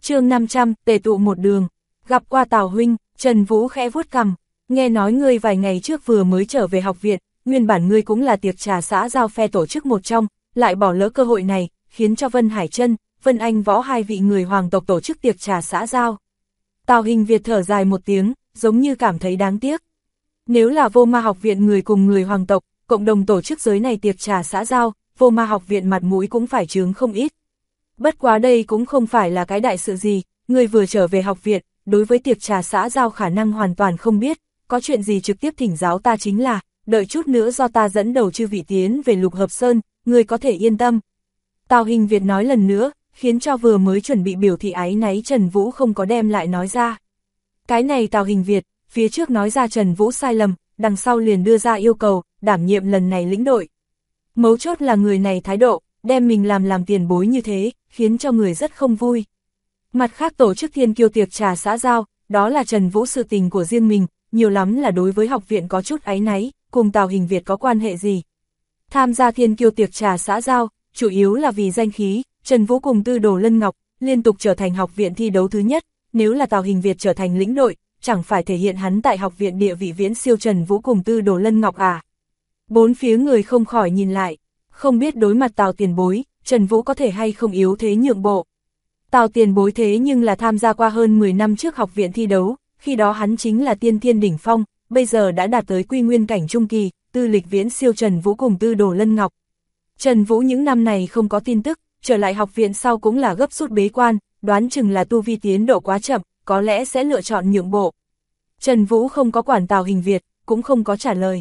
chương 500, tề tụ một đường. Gặp qua Tào huynh, Trần Vũ khẽ vuốt cằm, nghe nói ngươi vài ngày trước vừa mới trở về học viện, nguyên bản ngươi cũng là tiệc trà xã giao phe tổ chức một trong, lại bỏ lỡ cơ hội này, khiến cho Vân Hải Trân, Vân Anh Võ hai vị người hoàng tộc tổ chức tiệc trà xã giao. Tào Hình Việt thở dài một tiếng, giống như cảm thấy đáng tiếc. Nếu là Vô Ma học viện người cùng người hoàng tộc, cộng đồng tổ chức giới này tiệc trà xã giao, Vô Ma học viện mặt mũi cũng phải chướng không ít. Bất quá đây cũng không phải là cái đại sự gì, người vừa trở về học viện, đối với tiệc trà xã giao khả năng hoàn toàn không biết, có chuyện gì trực tiếp thỉnh giáo ta chính là, đợi chút nữa do ta dẫn đầu chư vị tiến về Lục Hợp Sơn, người có thể yên tâm. Tào Hình Việt nói lần nữa, khiến cho vừa mới chuẩn bị biểu thị áy náy Trần Vũ không có đem lại nói ra. Cái này Tào Hình Việt, phía trước nói ra Trần Vũ sai lầm, đằng sau liền đưa ra yêu cầu, đảm nhiệm lần này lĩnh đội. Mấu chốt là người này thái độ, đem mình làm tiền bối như thế, khiến cho người rất không vui. Mặt khác tổ chức Thiên Kiêu tiệc trà xã giao, đó là Trần Vũ sự tình của riêng mình, nhiều lắm là đối với học viện có chút áy náy, cùng Tào Hình Việt có quan hệ gì. Tham gia Thiên Kiêu tiệc trà xã giao, chủ yếu là vì danh khí, Trần Vũ cùng Tư Đồ Lân Ngọc, liên tục trở thành học viện thi đấu thứ nhất, nếu là Tào Hình Việt trở thành lĩnh đội, chẳng phải thể hiện hắn tại học viện địa vị viễn siêu Trần Vũ cùng Tư Đồ Lân Ngọc à. Bốn phía người không khỏi nhìn lại, không biết đối mặt Tào tiền bối, Trần Vũ có thể hay không yếu thế nhượng bộ. Tào tiền bối thế nhưng là tham gia qua hơn 10 năm trước học viện thi đấu, khi đó hắn chính là tiên thiên đỉnh phong, bây giờ đã đạt tới quy nguyên cảnh trung kỳ, tư lịch viễn siêu Trần Vũ cùng Tư Đồ Lân Ngọc. Trần Vũ những năm này không có tin tức, trở lại học viện sau cũng là gấp rút bế quan, đoán chừng là tu vi tiến độ quá chậm, có lẽ sẽ lựa chọn nhượng bộ. Trần Vũ không có quản Tào Hình Việt, cũng không có trả lời.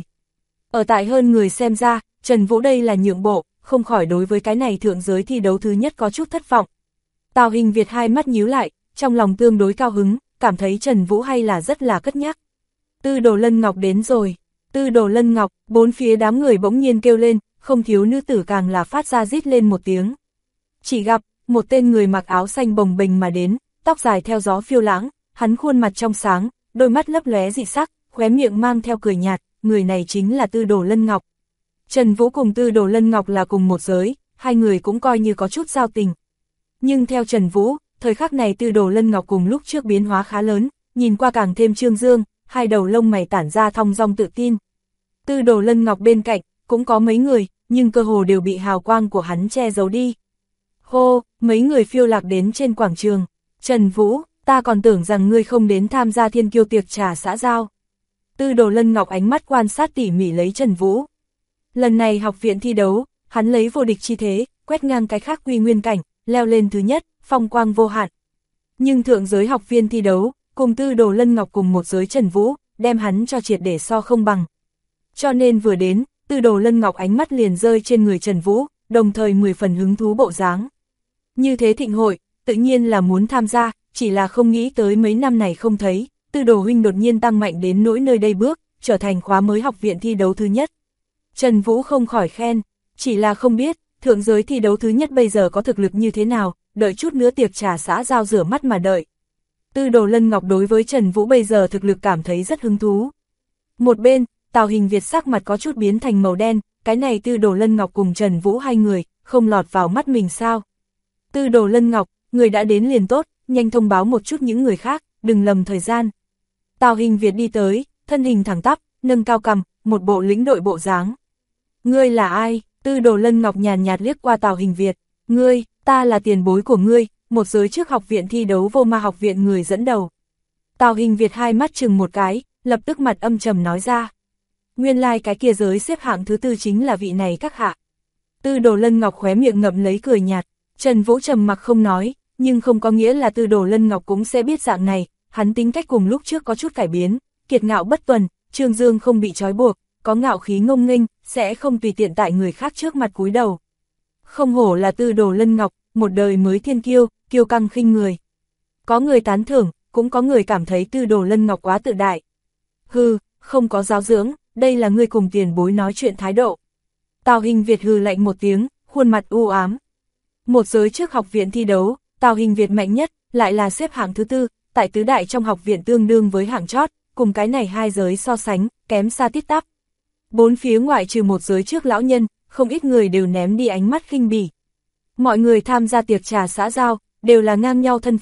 Ở tại hơn người xem ra, Trần Vũ đây là nhượng bộ, không khỏi đối với cái này thượng giới thi đấu thứ nhất có chút thất vọng. Tào Hình Việt hai mắt nhíu lại, trong lòng tương đối cao hứng, cảm thấy Trần Vũ hay là rất là cất nhắc. Tư Đồ Lân Ngọc đến rồi, Tư Đồ Lân Ngọc, bốn phía đám người bỗng nhiên kêu lên, không thiếu nữ tử càng là phát ra rít lên một tiếng. Chỉ gặp, một tên người mặc áo xanh bồng bềnh mà đến, tóc dài theo gió phiêu lãng, hắn khuôn mặt trong sáng, đôi mắt lấp lóe dị sắc, khóe miệng mang theo cười nhạt, người này chính là Tư Đồ Lân Ngọc. Trần Vũ cùng Tư Đồ Lân Ngọc là cùng một giới, hai người cũng coi như có chút giao tình. Nhưng theo Trần Vũ, thời khắc này Tư Đồ Lân Ngọc cùng lúc trước biến hóa khá lớn, nhìn qua càng thêm trương dương, hai đầu lông mày tản ra thong dong tự tin. Tư Đồ Lân Ngọc bên cạnh, cũng có mấy người, nhưng cơ hồ đều bị hào quang của hắn che giấu đi. Hô, mấy người phiêu lạc đến trên quảng trường. Trần Vũ, ta còn tưởng rằng ngươi không đến tham gia Thiên Kiêu tiệc trà xã giao. Tư Đồ Lân Ngọc ánh mắt quan sát tỉ mỉ lấy Trần Vũ. Lần này học viện thi đấu, hắn lấy vô địch chi thế, quét ngang cái khác quy nguyên cảnh, leo lên thứ nhất, phong quang vô hạn. Nhưng thượng giới học viên thi đấu, cùng Tư Đồ Lân Ngọc cùng một giới Trần Vũ, đem hắn cho triệt để so không bằng. Cho nên vừa đến, Tư Đồ Lân Ngọc ánh mắt liền rơi trên người Trần Vũ, đồng thời 10 phần hứng thú bộ dáng. Như thế thịnh hội, tự nhiên là muốn tham gia, chỉ là không nghĩ tới mấy năm này không thấy, Tư Đồ huynh đột nhiên tăng mạnh đến nỗi nơi đây bước, trở thành khóa mới học viện thi đấu thứ nhất. Trần Vũ không khỏi khen, chỉ là không biết, thượng giới thi đấu thứ nhất bây giờ có thực lực như thế nào, đợi chút nữa tiệc trà xã giao rửa mắt mà đợi. Tư Đồ Lân Ngọc đối với Trần Vũ bây giờ thực lực cảm thấy rất hứng thú. Một bên, Tào Hình Việt sắc mặt có chút biến thành màu đen, cái này Tư Đồ Lân Ngọc cùng Trần Vũ hai người, không lọt vào mắt mình sao. Tư Đồ Lân Ngọc, người đã đến liền tốt, nhanh thông báo một chút những người khác, đừng lầm thời gian. Tào Hình Việt đi tới, thân hình thẳng tắp, nâng cao cằm, một bộ lĩnh đội bộ dáng. Ngươi là ai? Tư Đồ Lân Ngọc nhàn nhạt liếc qua Tào Hình Việt. Ngươi, ta là tiền bối của ngươi, một giới trước học viện thi đấu Vô Ma học viện người dẫn đầu. Tào Hình Việt hai mắt chừng một cái, lập tức mặt âm trầm nói ra. Nguyên lai cái kia giới xếp hạng thứ tư chính là vị này các hạ. Tư Đồ Lân Ngọc khóe miệng ngậm lấy cười nhạt. Trần Vũ trầm mặc không nói, nhưng không có nghĩa là Tư Đồ Lân Ngọc cũng sẽ biết dạng này, hắn tính cách cùng lúc trước có chút cải biến, kiệt ngạo bất tuần, trương dương không bị trói buộc, có ngạo khí ngông nghênh, sẽ không tùy tiện tại người khác trước mặt cúi đầu. Không hổ là Tư Đồ Lân Ngọc, một đời mới thiên kiêu, kiêu căng khinh người. Có người tán thưởng, cũng có người cảm thấy Tư Đồ Lân Ngọc quá tự đại. Hừ, không có giáo dưỡng, đây là ngươi cùng tiền bối nói chuyện thái độ. Tào Hình Việt hừ lạnh một tiếng, khuôn mặt u ám. Một giới trước học viện thi đấu, Tào Hình Việt mạnh nhất, lại là xếp hạng thứ tư, tại tứ đại trong học viện tương đương với hạng chót, cùng cái này hai giới so sánh, kém xa tít tắp. Bốn phía ngoại trừ một giới trước lão nhân, không ít người đều ném đi ánh mắt khinh bỉ. Mọi người tham gia tiệc trà xã giao, đều là ngang nhau thân phận,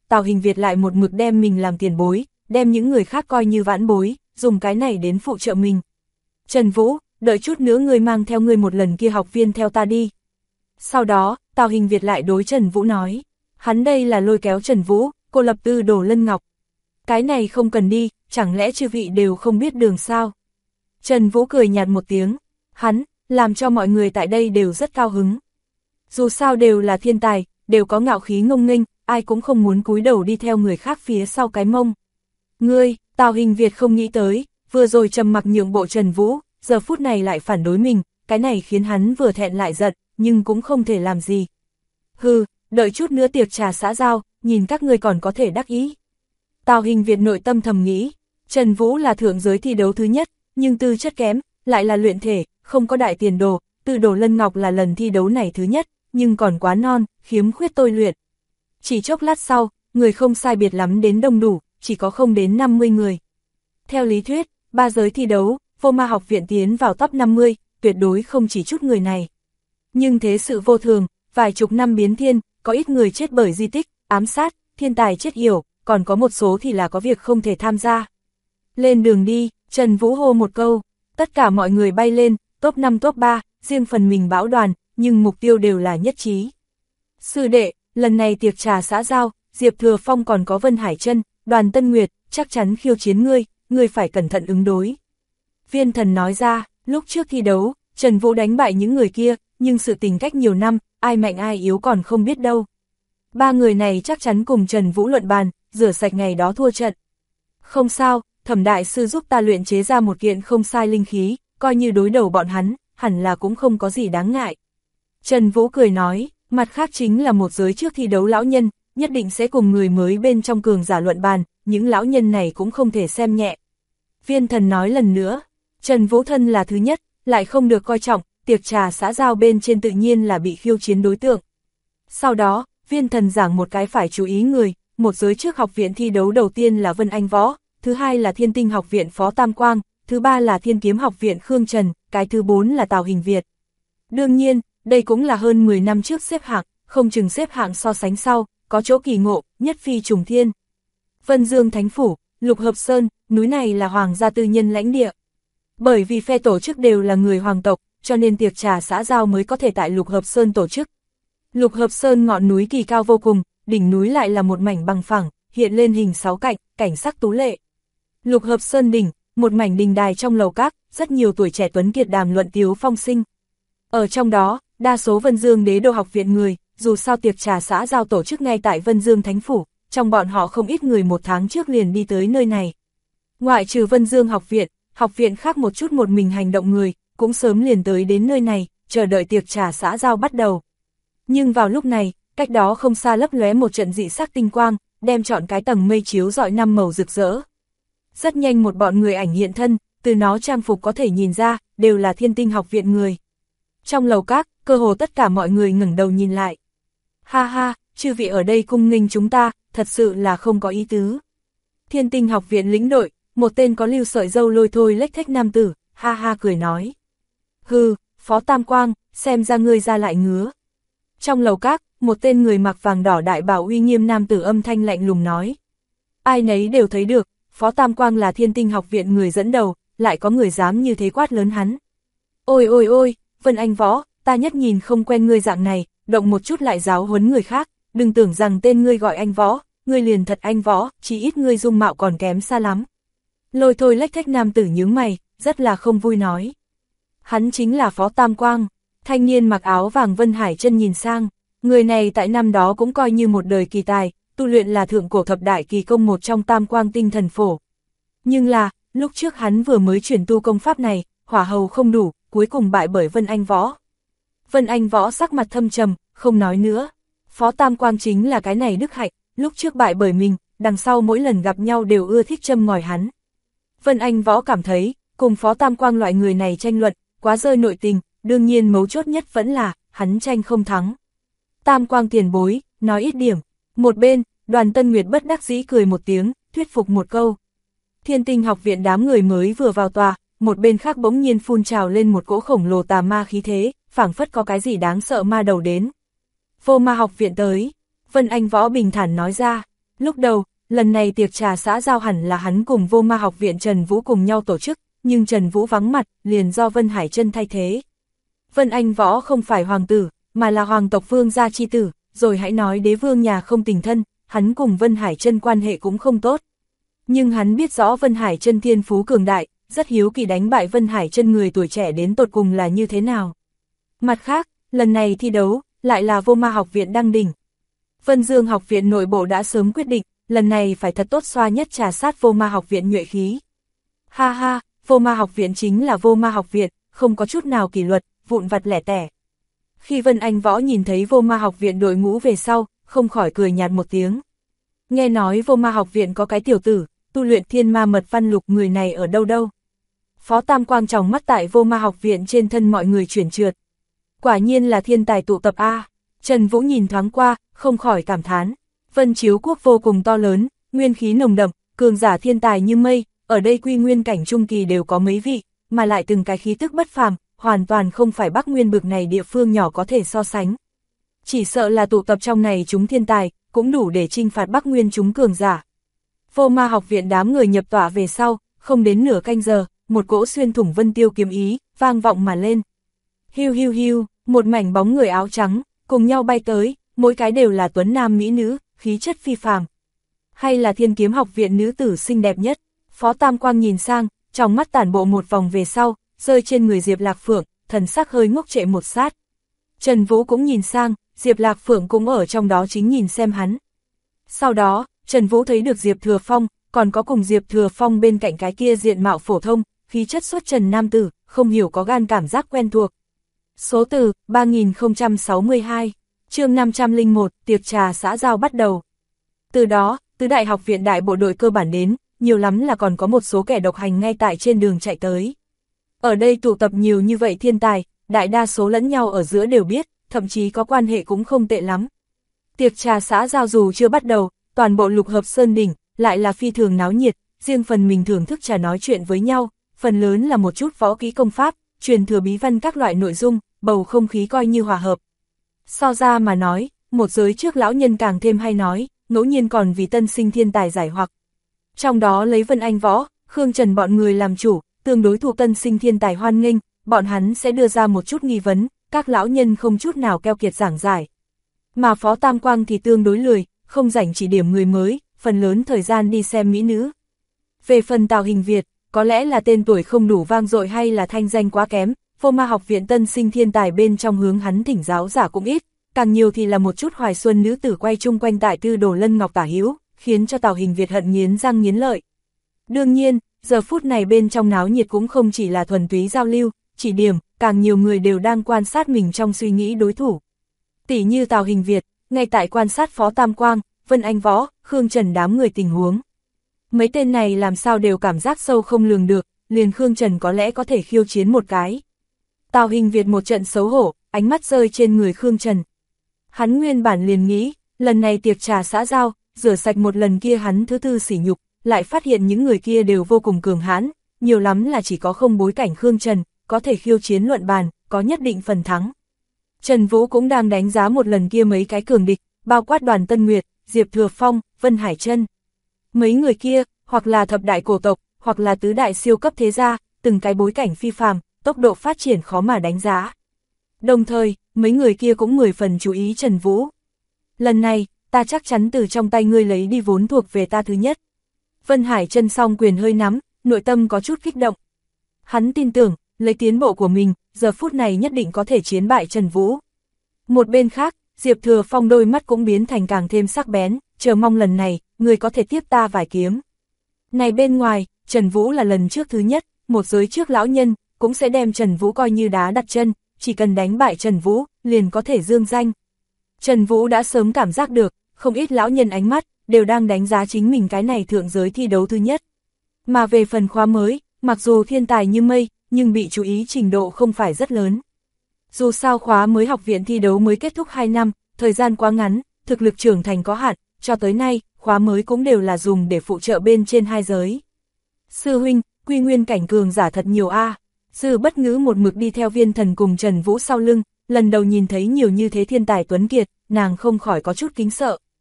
Tào Hình Việt lại một mực đem mình làm tiền bối, đem những người khác coi như vãn bối, dùng cái này đến phụ trợ mình. Trần Vũ, đợi chút nữa ngươi mang theo ngươi một lần kia học viên theo ta đi. Sau đó, Tào Hình Việt lại đối Trần Vũ nói, hắn đây là lôi kéo Trần Vũ, cô lập Tư Đồ Lân Ngọc. Cái này không cần đi, chẳng lẽ chư vị đều không biết đường sao? Trần Vũ cười nhạt một tiếng, hắn, làm cho mọi người tại đây đều rất cao hứng. Dù sao đều là thiên tài, đều có ngạo khí ngông nghênh, ai cũng không muốn cúi đầu đi theo người khác phía sau cái mông. Ngươi, Tào Hình Việt không nghĩ tới, vừa rồi trầm mặc nhượng bộ Trần Vũ, giờ phút này lại phản đối mình, cái này khiến hắn vừa thẹn lại giận, nhưng cũng không thể làm gì. Hừ, đợi chút nữa tiệc trà xã giao, nhìn các ngươi còn có thể đắc ý. Tào Hình Việt nội tâm thầm nghĩ, Trần Vũ là thượng giới thi đấu thứ nhất, nhưng tư chất kém, lại là luyện thể, không có đại tiền đồ, Tư Đồ Lân Ngọc là lần thi đấu này thứ nhất, nhưng còn quá non, khiếm khuyết tôi luyện. Chỉ chốc lát sau, người không sai biệt lắm đến đông đủ, chỉ có không đến 50 người. Theo lý thuyết, 3 giới thi đấu, Vô Ma học viện tiến vào top 50, tuyệt đối không chỉ chút người này. Nhưng thế sự vô thường, vài chục năm biến thiên, có ít người chết bởi di tích, ám sát, thiên tài chết yểu, còn có một số thì là có việc không thể tham gia. Lên đường đi, Trần Vũ hô một câu, tất cả mọi người bay lên, top 5 top 3, riêng phần mình bão đoàn, nhưng mục tiêu đều là nhất trí. Sư đệ, lần này tiệc trà xã giao, Diệp Thừa Phong còn có Vân Hải Trân, Đoàn Tân Nguyệt, chắc chắn khiêu chiến ngươi phải cẩn thận ứng đối. Viên Thần nói ra, lúc trước thi đấu, Trần Vũ đánh bại những người kia, nhưng sự tình cách nhiều năm, ai mạnh ai yếu còn không biết đâu. 3 người này chắc chắn cùng Trần Vũ luận bàn, rửa sạch ngày đó thua trận. Không sao, Thẩm đại sư giúp ta luyện chế ra một kiện không sai linh khí, coi như đối đầu bọn hắn, hẳn là cũng không có gì đáng ngại. Trần Vũ cười nói, mặt khác chính là một giới trước thi đấu lão nhân, nhất định sẽ cùng người mới bên trong cường giả luận bàn, những lão nhân này cũng không thể xem nhẹ. Viên Thần nói lần nữa, Trần Vũ thân là thứ nhất, lại không được coi trọng, tiệc trà xã giao bên trên tự nhiên là bị khiêu chiến đối tượng. Sau đó, Viên Thần giảng một cái phải chú ý người, một giới trước học viện thi đấu đầu tiên là Vân Anh Võ, thứ hai là Thiên Tinh học viện Phó Tam Quang, thứ ba là Thiên Kiếm học viện Khương Trần, cái thứ 4 là Tào Hình Việt. Đương nhiên, đây cũng là hơn 10 năm trước xếp hạng, không chừng xếp hạng so sánh sau, có chỗ kỳ ngộ, nhất phi trùng thiên. Vân Dương Thánh Phủ, Lục Hợp Sơn, núi này là hoàng gia tư nhân lãnh địa. Bởi vì phe tổ chức đều là người hoàng tộc, cho nên tiệc trà xã giao mới có thể tại Lục Hợp Sơn tổ chức. Lục Hợp Sơn ngọn núi kỳ cao vô cùng, đỉnh núi lại là một mảnh bằng phẳng, hiện lên hình 6 cạnh, cảnh sắc tú lệ. Lục Hợp Sơn đỉnh, một mảnh đình đài trong lầu các, rất nhiều tuổi trẻ tuấn kiệt đàm luận tiếu phong sinh. Ở trong đó, đa số Vân Dương Đế đô học viện người, dù sao tiệc trà xã giao tổ chức ngay tại Vân Dương Thánh Phủ, trong bọn họ không ít người một tháng trước liền đi tới nơi này. Ngoại trừ Vân Dương học viện khác một chút một mình hành động người, cũng sớm liền tới đến nơi này, chờ đợi tiệc trà xã giao bắt đầu. Nhưng vào lúc này, cách đó không xa lấp lóe một trận dị sắc tinh quang, đem trọn cái tầng mây chiếu rọi 5 màu rực rỡ. Rất nhanh một bọn người ảnh hiện thân, từ nó trang phục có thể nhìn ra, đều là Thiên Tinh học viện người. Trong lầu các, cơ hồ tất cả mọi người ngẩng đầu nhìn lại. Ha ha, chư vị ở đây cung nghênh chúng ta, thật sự là không có ý tứ. Thiên Tinh học viện lĩnh đội, một tên có lưu sợi râu lôi thôi lếch thếch nam tử, ha ha cười nói. Hừ, Phó Tam Quang, xem ra ngươi ra lại ngứa. Trong lầu các, một tên người mặc vàng đỏ đại bào uy nghiêm nam tử âm thanh lạnh lùng nói. Ai nấy đều thấy được, Phó Tam Quang là Thiên Tinh học viện người dẫn đầu, lại có người dám như thế quát lớn hắn. Ôi ôi ôi, Vân Anh Võ, ta nhất nhìn không quen ngươi dạng này, động một chút lại giáo huấn người khác, đừng tưởng rằng tên ngươi gọi anh Võ, ngươi liền thật anh Võ, chỉ ít ngươi dung mạo còn kém xa lắm. Lôi thôi lếch thếch nam tử nhướng mày, rất là không vui nói. Hắn chính là Phó Tam Quang, thanh niên mặc áo vàng Vân Hải Trân nhìn sang, người này tại năm đó cũng coi như một đời kỳ tài, tu luyện là thượng cổ thập đại kỳ công một trong Tam Quang tinh thần phổ. Nhưng là, lúc trước hắn vừa mới chuyển tu công pháp này, hỏa hầu không đủ, cuối cùng bại bởi Vân Anh Võ. Vân Anh Võ sắc mặt thâm trầm, không nói nữa. Phó Tam Quang chính là cái này đức hạnh, lúc trước bại bởi mình, đằng sau mỗi lần gặp nhau đều ưa thích châm ngòi hắn. Vân Anh Võ cảm thấy, cùng Phó Tam Quang loại người này tranh luận, quá rơi nội tình, đương nhiên mấu chốt nhất vẫn là, hắn tranh không thắng. Tam Quang tiền bối, nói ít điểm. Một bên, Đoàn Tân Nguyệt bất đắc dĩ cười một tiếng, thuyết phục một câu. Thiên Tinh học viện đám người mới vừa vào tòa, một bên khác bỗng nhiên phun trào lên một cỗ khổng lồ tà ma khí thế, phảng phất có cái gì đáng sợ ma đầu đến. Vô Ma học viện tới, Vân Anh Võ bình thản nói ra, Lúc đầu, lần này tiệc trà xã giao hẳn là hắn cùng Vô Ma học viện Trần Vũ cùng nhau tổ chức, nhưng Trần Vũ vắng mặt, liền do Vân Hải Trân thay thế. Vân Anh Võ không phải hoàng tử, mà là hoàng tộc vương gia chi tử, rồi hãy nói đế vương nhà không tình thân, hắn cùng Vân Hải Trân quan hệ cũng không tốt. Nhưng hắn biết rõ Vân Hải Trân thiên phú cường đại, rất hiếu kỳ đánh bại Vân Hải Trân người tuổi trẻ đến tột cùng là như thế nào. Mặt khác, lần này thi đấu, lại là Vô Ma học viện đăng đỉnh. Vân Dương học viện nội bộ đã sớm quyết định, lần này phải thật tốt xoa nhất trà sát Vô Ma học viện nhuệ khí. Ha ha, Vô Ma học viện chính là Vô Ma học viện, không có chút nào kỷ luật, vụn vặt lẻ tẻ. Khi Vân Anh Võ nhìn thấy Vô Ma học viện đội ngũ về sau, không khỏi cười nhạt một tiếng. Nghe nói Vô Ma học viện có cái tiểu tử, tu luyện thiên ma mật văn lục, người này ở đâu đâu. Phó Tam Quang tròng mắt tại Vô Ma học viện trên thân mọi người chuyển trượt. Quả nhiên là thiên tài tụ tập A. Trần Vũ nhìn thoáng qua, không khỏi cảm thán. Vân Chiếu Quốc vô cùng to lớn, nguyên khí nồng đậm, cường giả thiên tài như mây, ở đây quy nguyên cảnh trung kỳ đều có mấy vị, mà lại từng cái khí tức bất phàm, hoàn toàn không phải Bắc Nguyên bực này địa phương nhỏ có thể so sánh. Chỉ sợ là tụ tập trong này chúng thiên tài, cũng đủ để chinh phạt Bắc Nguyên chúng cường giả. Vô Ma học viện đám người nhập tọa về sau, không đến nửa canh giờ, một cỗ xuyên thủng vân tiêu kiếm ý, vang vọng mà lên. Hiu hiu hiu, một mảnh bóng người áo trắng, cùng nhau bay tới, mỗi cái đều là tuấn nam mỹ nữ, khí chất phi phàm. Hay là Thiên Kiếm học viện nữ tử xinh đẹp nhất? Phó Tam Quang nhìn sang, trong mắt tản bộ một vòng về sau, rơi trên người Diệp Lạc Phượng, thần sắc hơi ngốc trệ một sát. Trần Vũ cũng nhìn sang, Diệp Lạc Phượng cũng ở trong đó chính nhìn xem hắn. Sau đó, Trần Vũ thấy được Diệp Thừa Phong, còn có cùng Diệp Thừa Phong bên cạnh cái kia diện mạo phổ thông, khí chất xuất trần nam tử, không hiểu có gan cảm giác quen thuộc. Số từ 3062, chương 501, tiệc trà xã giao bắt đầu. Từ đó, tứ đại học viện đại bộ đội cơ bản đến, nhiều lắm là còn có một số kẻ độc hành ngay tại trên đường chạy tới. Ở đây tụ tập nhiều như vậy thiên tài, đại đa số lẫn nhau ở giữa đều biết, thậm chí có quan hệ cũng không tệ lắm. Tiệc trà xã giao dù chưa bắt đầu, toàn bộ Lục Hợp Sơn đỉnh lại là phi thường náo nhiệt, riêng phần mình thưởng thức trà nói chuyện với nhau, phần lớn là một chút võ kỹ công pháp, truyền thừa bí văn các loại nội dung, bầu không khí coi như hòa hợp. So ra mà nói, một giới trước lão nhân càng thêm hay nói, ngẫu nhiên còn vì tân sinh thiên tài giải hoặc. Trong đó lấy Vân Anh Võ, Khương Trần bọn người làm chủ, tương đối thuộc tân sinh thiên tài hoan nghênh, bọn hắn sẽ đưa ra một chút nghi vấn, các lão nhân không chút nào keo kiệt giảng giải. Mà Phó Tam Quang thì tương đối lười, không rảnh chỉ điểm người mới, phần lớn thời gian đi xem mỹ nữ. Về phần Tào Hình Việt, có lẽ là tên tuổi không đủ vang dội hay là thanh danh quá kém, Vô Ma học viện tân sinh thiên tài bên trong hướng hắn thỉnh giáo giả cũng ít, càng nhiều thì là một chút hoài xuân nữ tử quay chung quanh tại Tư Đồ Lân Ngọc tả hữu, khiến cho Tào Hình Việt hận nghiến răng nghiến lợi. Đương nhiên, giờ phút này bên trong náo nhiệt cũng không chỉ là thuần túy giao lưu, chỉ điểm, càng nhiều người đều đang quan sát mình trong suy nghĩ đối thủ. Tỷ như Tào Hình Việt, ngay tại quan sát Phó Tam Quang, Vân Anh Võ, Khương Trần đám người tình huống. Mấy tên này làm sao đều cảm giác sâu không lường được, liền Khương Trần có lẽ có thể khiêu chiến một cái. Tào Hình Việt một trận xấu hổ, ánh mắt rơi trên người Khương Trần. Hắn nguyên bản liền nghĩ, lần này tiệc trà xã giao, rửa sạch một lần kia hắn thứ tư sỉ nhục, lại phát hiện những người kia đều vô cùng cường hãn, nhiều lắm là chỉ có không bối cảnh Khương Trần, có thể khiêu chiến luận bàn, có nhất định phần thắng. Trần Vũ cũng đang đánh giá một lần kia mấy cái cường địch, bao quát Đoàn Tân Nguyệt, Diệp Thừa Phong, Vân Hải Trân. Mấy người kia, hoặc là thập đại cổ tộc, hoặc là tứ đại siêu cấp thế gia, từng cái bối cảnh phi phàm, tốc độ phát triển khó mà đánh giá. Đồng thời, mấy người kia cũng 10 phần chú ý Trần Vũ. Lần này, ta chắc chắn từ trong tay ngươi lấy đi vốn thuộc về ta thứ nhất. Vân Hải Trân song quyền hơi nắm, nội tâm có chút kích động. Hắn tin tưởng, lấy tiến bộ của mình, giờ phút này nhất định có thể chiến bại Trần Vũ. Một bên khác, Diệp Thừa Phong đôi mắt cũng biến thành càng thêm sắc bén, chờ mong lần này, người có thể tiếp ta vài kiếm. Này bên ngoài, Trần Vũ là lần trước thứ nhất, một giới trước lão nhân, cũng sẽ đem Trần Vũ coi như đá đặt chân, chỉ cần đánh bại Trần Vũ, liền có thể dương danh. Trần Vũ đã sớm cảm giác được, không ít lão nhân ánh mắt, đều đang đánh giá chính mình cái này thượng giới thi đấu thứ nhất. Mà về phần khóa mới, mặc dù thiên tài như mây, nhưng bị chú ý trình độ không phải rất lớn. Dù sao khóa mới học viện thi đấu mới kết thúc 2 năm, thời gian quá ngắn, thực lực trưởng thành có hạn, cho tới nay, khóa mới cũng đều là dùng để phụ trợ bên trên hai giới. Sư huynh, quy nguyên cảnh cường giả thật nhiều a. Sư Bất Ngữ một mực đi theo Viên Thần cùng Trần Vũ sau lưng, lần đầu nhìn thấy nhiều như thế thiên tài tuấn kiệt, nàng không khỏi có chút kính sợ.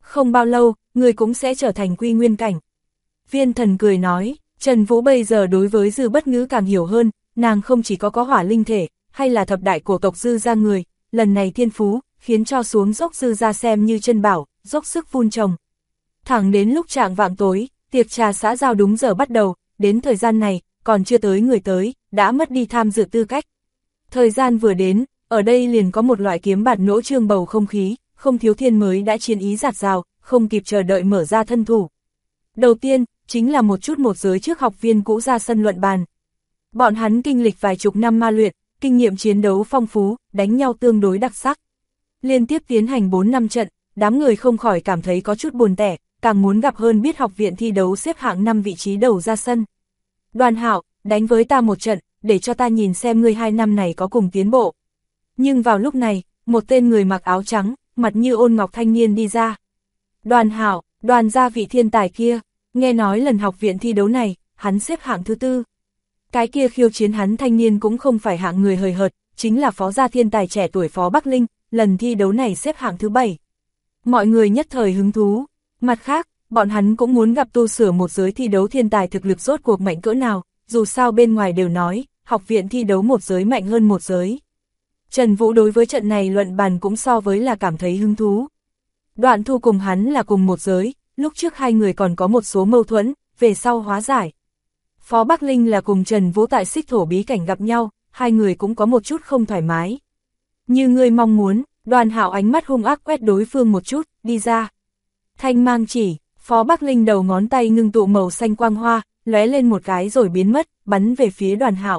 Không bao lâu, người cũng sẽ trở thành quy nguyên cảnh. Viên Thần cười nói, Trần Vũ bây giờ đối với Dư Bất Ngữ càng hiểu hơn, nàng không chỉ có hỏa linh thể, hay là thập đại cổ tộc Dư gia người, lần này thiên phú, khiến cho xuống dốc Dư gia xem như chân bảo, dốc sức vun trồng. Thẳng đến lúc trạng vạng tối, tiệc trà xã giao đúng giờ bắt đầu, đến thời gian này, còn chưa tới người tới, đã mất đi tham dự tư cách. Thời gian vừa đến, ở đây liền có một loại kiếm bạt nỗ trương bầu không khí, không thiếu thiên mới đã chiến ý giạt rào, không kịp chờ đợi mở ra thân thủ. Đầu tiên, chính là một giới trước học viên cũ ra sân luận bàn. Bọn hắn kinh lịch vài chục năm ma luyện, kinh nghiệm chiến đấu phong phú, đánh nhau tương đối đặc sắc. Liên tiếp tiến hành 4 năm trận, đám người không khỏi cảm thấy có chút buồn tẻ, càng muốn gặp hơn biết học viện thi đấu xếp hạng 5 vị trí đầu ra sân. Đoàn Hạo, đánh với ta một trận, để cho ta nhìn xem ngươi 2 năm này có cùng tiến bộ. Nhưng vào lúc này, một tên người mặc áo trắng, mặt như ôn ngọc thanh niên đi ra. Đoàn Hạo, Đoàn gia vị thiên tài kia, nghe nói lần học viện thi đấu này, hắn xếp hạng thứ 4. Cái kia khiêu chiến hắn thanh niên cũng không phải hạng người hời hợt, chính là phó gia thiên tài trẻ tuổi Phó Bắc Linh, lần thi đấu này xếp hạng thứ 7. Mọi người nhất thời hứng thú. Mặt khác, bọn hắn cũng muốn gặp tu sửa một giới thi đấu thiên tài thực lực rốt cuộc mạnh cỡ nào, dù sao bên ngoài đều nói, học viện thi đấu một giới mạnh hơn một giới. Trần Vũ đối với trận này luận bàn cũng so với là cảm thấy hứng thú. Đoạn Thu cùng hắn là cùng một giới, lúc trước hai người còn có một số mâu thuẫn, về sau hóa giải. Phó Bắc Linh là cùng Trần Vũ tại Xích Thổ bí cảnh gặp nhau, hai người cũng có một chút không thoải mái. Như ngươi mong muốn, Đoàn Hạo ánh mắt hung ác quét đối phương một chút, đi ra. Thanh mang chỉ, Phó Bắc Linh đầu ngón tay ngưng tụ màu xanh quang hoa, lóe lên một cái rồi biến mất, bắn về phía Đoàn Hạo.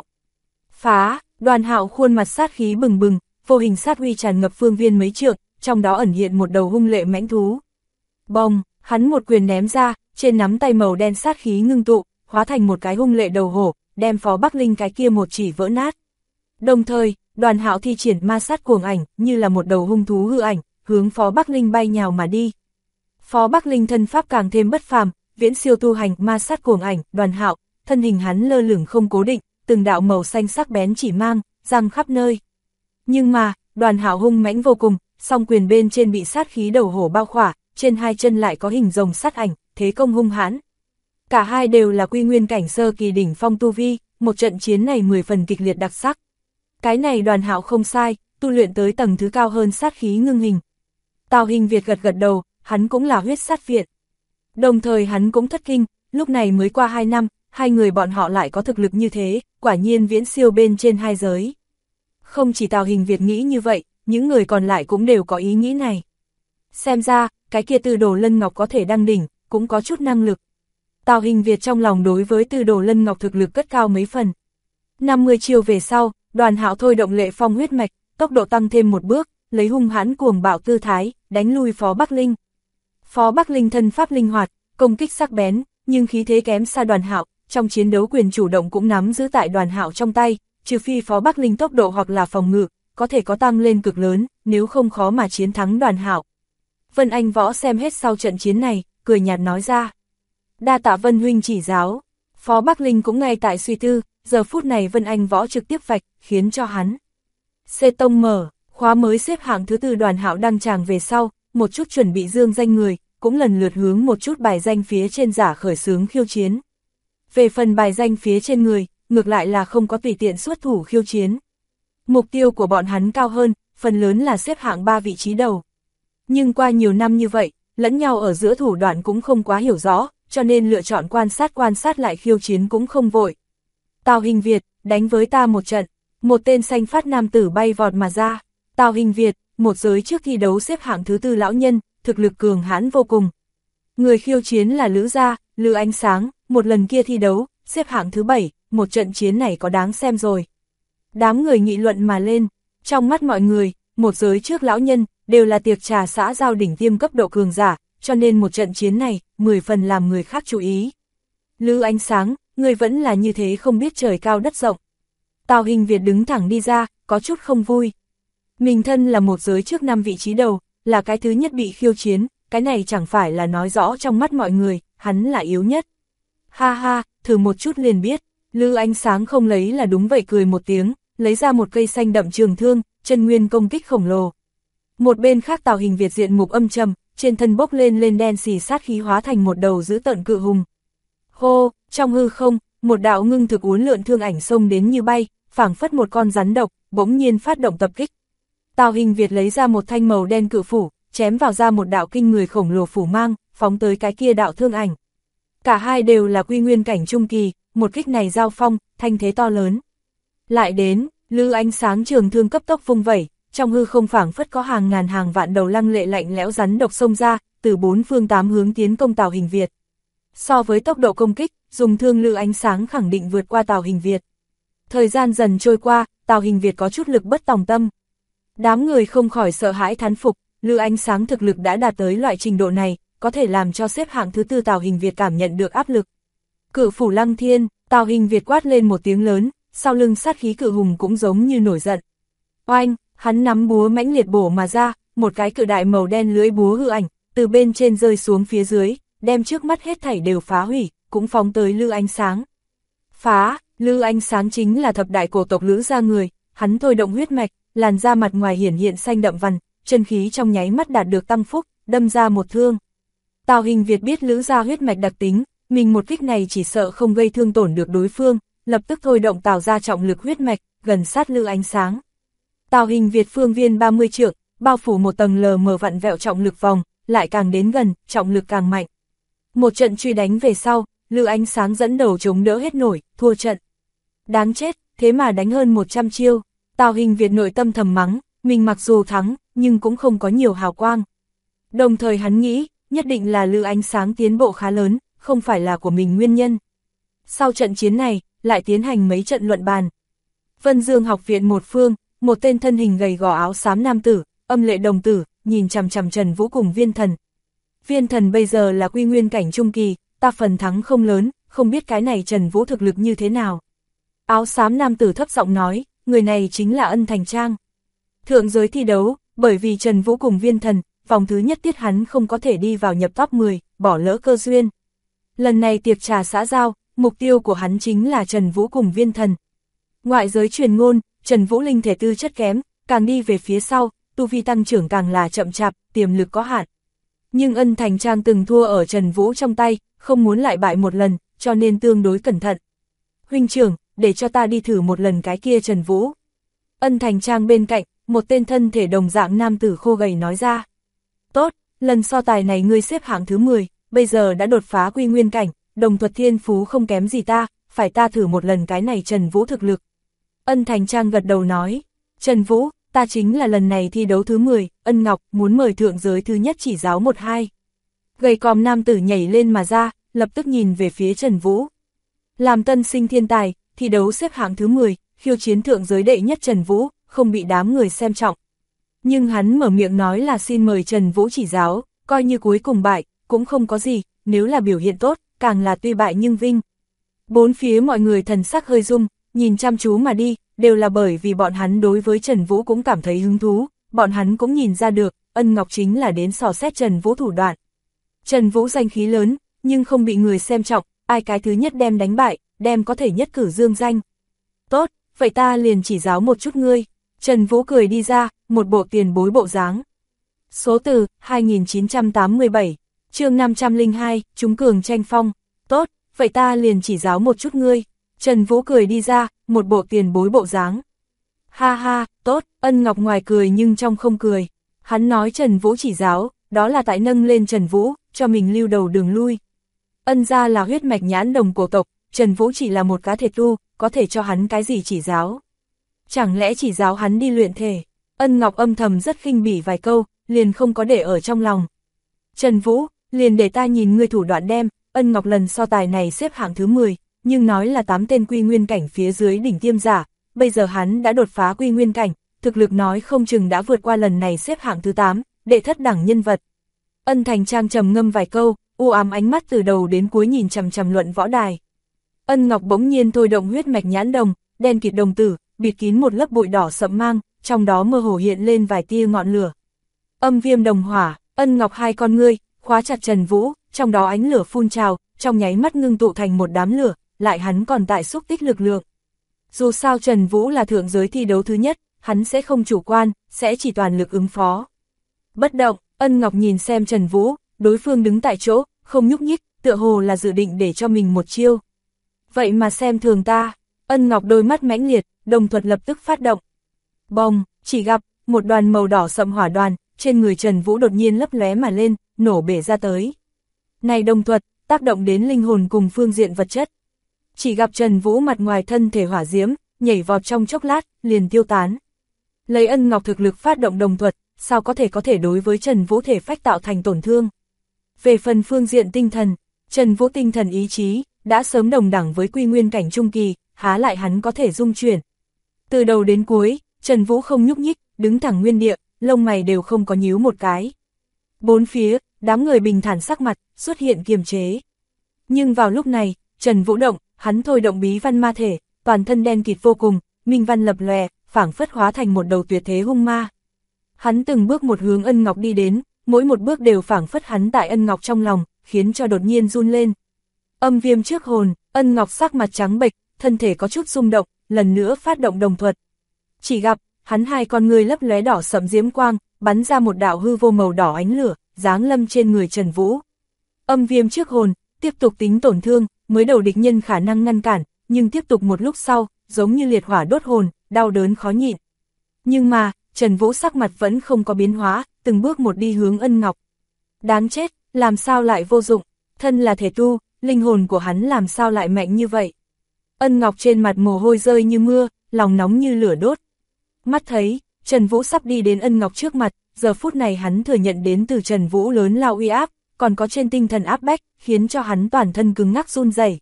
Phá, Đoàn Hạo khuôn mặt sát khí bừng bừng, vô hình sát uy tràn ngập phương viên mấy trượng, trong đó ẩn hiện một đầu hung lệ mãnh thú. Bông, hắn một quyền ném ra, trên nắm tay màu đen sát khí ngưng tụ, hóa thành một cái hung lệ đầu hổ, đem Phó Bắc Linh cái kia một chỉ vỡ nát. Đồng thời, Đoàn Hạo thi triển ma sát cuồng ảnh, như là một đầu hung thú hư ảnh, hướng Phó Bắc Linh bay nhào mà đi. Phó Bắc Linh thân pháp càng thêm bất phàm, viễn siêu tu hành ma sát cuồng ảnh, Đoàn Hạo, thân hình hắn lơ lửng không cố định, từng đạo màu xanh sắc bén chỉ mang, răng khắp nơi. Nhưng mà, Đoàn Hạo hung mãnh vô cùng, song quyền bên trên bị sát khí đầu hổ bao khỏa, trên hai chân lại có hình rồng sát ảnh, thế công hung hãn. Cả hai đều là quy nguyên cảnh sơ kỳ đỉnh phong tu vi, một trận chiến này 10 phần kịch liệt đặc sắc. Cái này Đoàn Hạo không sai, tu luyện tới tầng thứ cao hơn sát khí ngưng hình. Tào Hình Việt gật gật đầu, hắn cũng là huyết sát viện. Đồng thời hắn cũng thất kinh, lúc này mới qua 2 năm, hai người bọn họ lại có thực lực như thế, quả nhiên viễn siêu bên trên hai giới. Không chỉ Tào Hình Việt nghĩ như vậy, những người còn lại cũng đều có ý nghĩ này. Xem ra, cái kia Tư Đồ Lân Ngọc có thể đăng đỉnh, cũng có chút năng lực. Tào Hình Việt trong lòng đối với Tư Đồ Lân Ngọc thực lực cất cao mấy phần. 50 chiêu về sau, Đoàn Hạo thôi động lệ phong huyết mạch, tốc độ tăng thêm một bước, lấy hung hãn cuồng bạo tư thái, đánh lui Phó Bắc Linh. Phó Bắc Linh thân pháp linh hoạt, công kích sắc bén, nhưng khí thế kém xa Đoàn Hạo, trong chiến đấu quyền chủ động cũng nắm giữ tại Đoàn Hạo trong tay, trừ phi Phó Bắc Linh tốc độ hoặc là phòng ngự, có thể có tăng lên cực lớn, nếu không khó mà chiến thắng Đoàn Hạo. Vân Anh Võ xem hết sau trận chiến này, cười nhạt nói ra. Đa tạ Vân huynh chỉ giáo. Phó Bắc Linh cũng ngay tại suy tư, giờ phút này Vân Anh Võ trực tiếp vạch, khiến cho hắn. Xê Tông mở, khóa mới xếp hạng thứ 4 Đoàn Hạo đăng tràng về sau, một chút chuẩn bị dương danh người, cũng lần lượt hướng một chút bài danh phía trên giả khởi xướng khiêu chiến. Về phần bài danh phía trên người, ngược lại là không có tùy tiện xuất thủ khiêu chiến. Mục tiêu của bọn hắn cao hơn, phần lớn là xếp hạng 3 vị trí đầu. Nhưng qua nhiều năm như vậy, lẫn nhau ở giữa thủ đoạn cũng không quá hiểu rõ, cho nên lựa chọn quan sát lại khiêu chiến cũng không vội. Tào Hình Việt, đánh với ta một trận. Một tên xanh phát nam tử bay vọt mà ra. Tào Hình Việt, một giới trước thi đấu xếp hạng thứ 4 lão nhân, thực lực cường hãn vô cùng. Người khiêu chiến là Lữ gia, Lữ Ánh Sáng, một lần kia thi đấu, xếp hạng thứ 7, một trận chiến này có đáng xem rồi. Đám người nghị luận mà lên, trong mắt mọi người, một giới trước lão nhân, đều là tiệc trà xã giao đỉnh tiêm cấp độ cường giả, cho nên một trận chiến này, 10 phần làm người khác chú ý. Lữ Ánh Sáng, người vẫn là như thế không biết trời cao đất rộng. Tào Hình Việt đứng thẳng đi ra, có chút không vui. Mình thân là một giới trước 5 vị trí đầu, là cái thứ nhất bị khiêu chiến, cái này chẳng phải là nói rõ trong mắt mọi người, hắn là yếu nhất. Ha ha, thử một chút liền biết. Lữ Ánh Sáng không lấy là đúng vậy cười một tiếng, lấy ra một cây xanh đậm trường thương, chân nguyên công kích khổng lồ. Một bên khác Tào Hình Việt diện mục âm trầm, trên thân bốc lên đen xì sát khí hóa thành một đầu dữ tợn cự hùng. Hô, trong hư không, một đạo ngưng thực uốn lượn thương ảnh xông đến như bay, phảng phất một con rắn độc, bỗng nhiên phát động tập kích. Tào Hình Việt lấy ra một thanh màu đen cự phủ, chém vào ra một đạo kinh người khổng lồ phủ mang, phóng tới cái kia đạo thương ảnh. Cả hai đều là quy nguyên cảnh trung kỳ, một kích này giao phong, thanh thế to lớn. Lại đến, lư ánh sáng trường thương cấp tốc vung vẩy, trong hư không phảng phất có hàng ngàn hàng vạn đầu lăng lệ lạnh lẽo rắn độc xông ra, từ bốn phương tám hướng tiến công Tào Hình Việt. So với tốc độ công kích, dùng thương lư ánh sáng khẳng định vượt qua Tào Hình Việt. Thời gian dần trôi qua, Tào Hình Việt có chút lực bất tòng tâm. Đám người không khỏi sợ hãi thán phục, lư ánh sáng thực lực đã đạt tới loại trình độ này, có thể làm cho xếp hạng thứ tư Tào Hình Việt cảm nhận được áp lực. Cự phủ lăng thiên, Tào Hình Việt quát lên một tiếng lớn, sau lưng sát khí cự hùng cũng giống như nổi giận. Oanh, hắn nắm búa mãnh liệt bổ mà ra, một cái cự đại màu đen lưỡi búa hư ảnh, từ bên trên rơi xuống phía dưới, đem trước mắt hết thảy đều phá hủy, cũng phóng tới lư ánh sáng. Phá, lư ánh sáng chính là thập đại cổ tộc Lữ gia người, hắn thôi động huyết mạch, làn da mặt ngoài hiển hiện xanh đậm vằn, chân khí trong nháy mắt đạt được tăng phúc, đâm ra một thương. Tào Hình Việt biết Lữ gia huyết mạch đặc tính, mình một kích này chỉ sợ không gây thương tổn được đối phương, lập tức thôi động Tào gia trọng lực huyết mạch, gần sát lư ánh sáng. Tào Hình Việt phương viên 30 trượng, bao phủ một tầng lờ mờ vặn vẹo trọng lực vòng, lại càng đến gần, trọng lực càng mạnh. Một trận truy đánh về sau, lư ánh sáng dẫn đầu chống đỡ hết nổi, thua trận. Đáng chết, thế mà đánh hơn 100 chiêu. Tào Hình Việt nội tâm thầm mắng, mình mặc dù thắng, nhưng cũng không có nhiều hào quang. Đồng thời hắn nghĩ, nhất định là lư ánh sáng tiến bộ khá lớn, không phải là của mình nguyên nhân. Sau trận chiến này, lại tiến hành mấy trận luận bàn. Vân Dương học viện một phương, một tên thân hình gầy gò áo xám nam tử, âm lệ đồng tử, nhìn chằm chằm Trần Vũ cùng Viên Thần. Viên Thần bây giờ là quy nguyên cảnh trung kỳ, ta phần thắng không lớn, không biết cái này Trần Vũ thực lực như thế nào. Áo xám nam tử thấp giọng nói, người này chính là Ân Thành Trang. Thượng giới thi đấu, bởi vì Trần Vũ cùng Viên Thần, vòng thứ nhất tiết hắn không có thể đi vào nhập top 10, bỏ lỡ cơ duyên. Lần này tiệc trà xã giao, mục tiêu của hắn chính là Trần Vũ cùng Viên Thần. Ngoại giới truyền ngôn, Trần Vũ linh thể tư chất kém, càng đi về phía sau, tu vi tăng trưởng càng là chậm chạp, tiềm lực có hạn. Nhưng Ân Thành Trang từng thua ở Trần Vũ trong tay, không muốn lại bại một lần, cho nên tương đối cẩn thận. Huynh trưởng, để cho ta đi thử một lần cái kia Trần Vũ. Ân Thành Trang bên cạnh, một tên thân thể đồng dạng nam tử khô gầy nói ra. Tốt, lần so tài này ngươi xếp hạng thứ 10, bây giờ đã đột phá quy nguyên cảnh, đồng thuật thiên phú không kém gì ta, phải ta thử một lần cái này Trần Vũ thực lực. Ân Thành Trang gật đầu nói, Trần Vũ, ta chính là lần này thi đấu thứ 10, Ân Ngọc muốn mời thượng giới thứ nhất chỉ giáo 1-2. Gầy còm nam tử nhảy lên mà ra, lập tức nhìn về phía Trần Vũ. Làm tân sinh thiên tài, thi đấu xếp hạng thứ 10, khiêu chiến thượng giới đệ nhất Trần Vũ, không bị đám người xem trọng. Nhưng hắn mở miệng nói là xin mời Trần Vũ chỉ giáo, coi như cuối cùng bại, cũng không có gì, nếu là biểu hiện tốt, càng là tuy bại nhưng vinh. Bốn phía mọi người thần sắc hơi rung, nhìn chăm chú mà đi, đều là bởi vì bọn hắn đối với Trần Vũ cũng cảm thấy hứng thú, bọn hắn cũng nhìn ra được, Ân Ngọc chính là đến dò xét Trần Vũ thủ đoạn. Trần Vũ danh khí lớn, nhưng không bị người xem trọng, ai cái thứ nhất đem đánh bại, đem có thể nhất cử dương danh. Tốt, vậy ta liền chỉ giáo một chút ngươi. Trần Vũ cười đi ra, một bộ tiền bối bộ dáng. Số từ, 2987, chương 502, chúng cường tranh phong. Tốt, vậy ta liền chỉ giáo một chút ngươi. Trần Vũ cười đi ra, một bộ tiền bối bộ dáng. Ha ha, tốt, Ân Ngọc ngoài cười nhưng trong không cười. Hắn nói Trần Vũ chỉ giáo, đó là tại nâng lên Trần Vũ, cho mình lưu đầu đường lui. Ân gia là huyết mạch nhãn đồng cổ tộc, Trần Vũ chỉ là một cá thể tu, có thể cho hắn cái gì chỉ giáo. Chẳng lẽ chỉ giáo hắn đi luyện thể? Ân Ngọc âm thầm rất khinh bỉ vài câu, liền không có để ở trong lòng. Trần Vũ, liền để ta nhìn ngươi thủ đoạn đem. Ân Ngọc lần so tài này xếp hạng thứ 10, nhưng nói là 8 tên quy nguyên cảnh phía dưới đỉnh tiêm giả, bây giờ hắn đã đột phá quy nguyên cảnh, thực lực nói không chừng đã vượt qua lần này xếp hạng thứ 8, đệ thất đẳng nhân vật. Ân Thành Trang trầm ngâm vài câu, u ám ánh mắt từ đầu đến cuối nhìn chằm chằm luận võ đài. Ân Ngọc bỗng nhiên thôi động huyết mạch nhãn đồng, đen kịt đồng tử, bịt kín một lớp bụi đỏ sậm mang, trong đó mơ hồ hiện lên vài tia ngọn lửa. Âm viêm đồng hỏa, Ân Ngọc hai con ngươi, khóa chặt Trần Vũ, trong đó ánh lửa phun trào, trong nháy mắt ngưng tụ thành một đám lửa, lại hắn còn tại xúc tích lực lượng. Dù sao Trần Vũ là thượng giới thi đấu thứ nhất, hắn sẽ không chủ quan, sẽ chỉ toàn lực ứng phó. Bất động, Ân Ngọc nhìn xem Trần Vũ, đối phương đứng tại chỗ, không nhúc nhích, tựa hồ là dự định để cho mình một chiêu. Vậy mà xem thường ta, Ân Ngọc đôi mắt mãnh liệt, đồng thuật lập tức phát động. Bồng, chỉ gặp, một đoàn màu đỏ sậm hỏa đoàn, trên người Trần Vũ đột nhiên lấp lóe mà lên, nổ bể ra tới. Này đồng thuật, tác động đến linh hồn cùng phương diện vật chất. Chỉ gặp Trần Vũ mặt ngoài thân thể hỏa diễm, nhảy vọt trong chốc lát, liền tiêu tán. Lấy Ân Ngọc thực lực phát động đồng thuật, sao có thể đối với Trần Vũ thể phách tạo thành tổn thương. Về phần phương diện tinh thần, Trần Vũ tinh thần ý chí, đã sớm đồng đẳng với quy nguyên cảnh trung kỳ, há lại hắn có thể dung chuyển. Từ đầu đến cuối, Trần Vũ không nhúc nhích, đứng thẳng nguyên địa, lông mày đều không có nhíu một cái. Bốn phía, đám người bình thản sắc mặt, xuất hiện kiềm chế. Nhưng vào lúc này, Trần Vũ động, hắn thôi động bí văn ma thể, toàn thân đen kịt vô cùng, minh văn lập lòe, phảng phất hóa thành một đầu tuyệt thế hung ma. Hắn từng bước một hướng Ân Ngọc đi đến, mỗi một bước đều phảng phất hắn tại Ân Ngọc trong lòng, khiến cho đột nhiên run lên. Âm viêm trước hồn, Ân Ngọc sắc mặt trắng bệch, thân thể có chút rung động, lần nữa phát động đồng thuật. Chỉ gặp, hắn hai con người lấp lóe đỏ sẫm diễm quang, bắn ra một đạo hư vô màu đỏ ánh lửa, giáng lâm trên người Trần Vũ. Âm viêm trước hồn, tiếp tục tính tổn thương, mới đầu địch nhân khả năng ngăn cản, nhưng tiếp tục một lúc sau, giống như liệt hỏa đốt hồn, đau đớn khó nhịn. Nhưng mà, Trần Vũ sắc mặt vẫn không có biến hóa, từng bước một đi hướng Ân Ngọc. Đáng chết, làm sao lại vô dụng, thân là thể tu, linh hồn của hắn làm sao lại mạnh như vậy. Ân Ngọc trên mặt mồ hôi rơi như mưa, lòng nóng như lửa đốt. Mắt thấy, Trần Vũ sắp đi đến Ân Ngọc trước mặt, giờ phút này hắn thừa nhận đến từ Trần Vũ lớn lao uy áp, còn có trên tinh thần áp bách, khiến cho hắn toàn thân cứng ngắc run rẩy.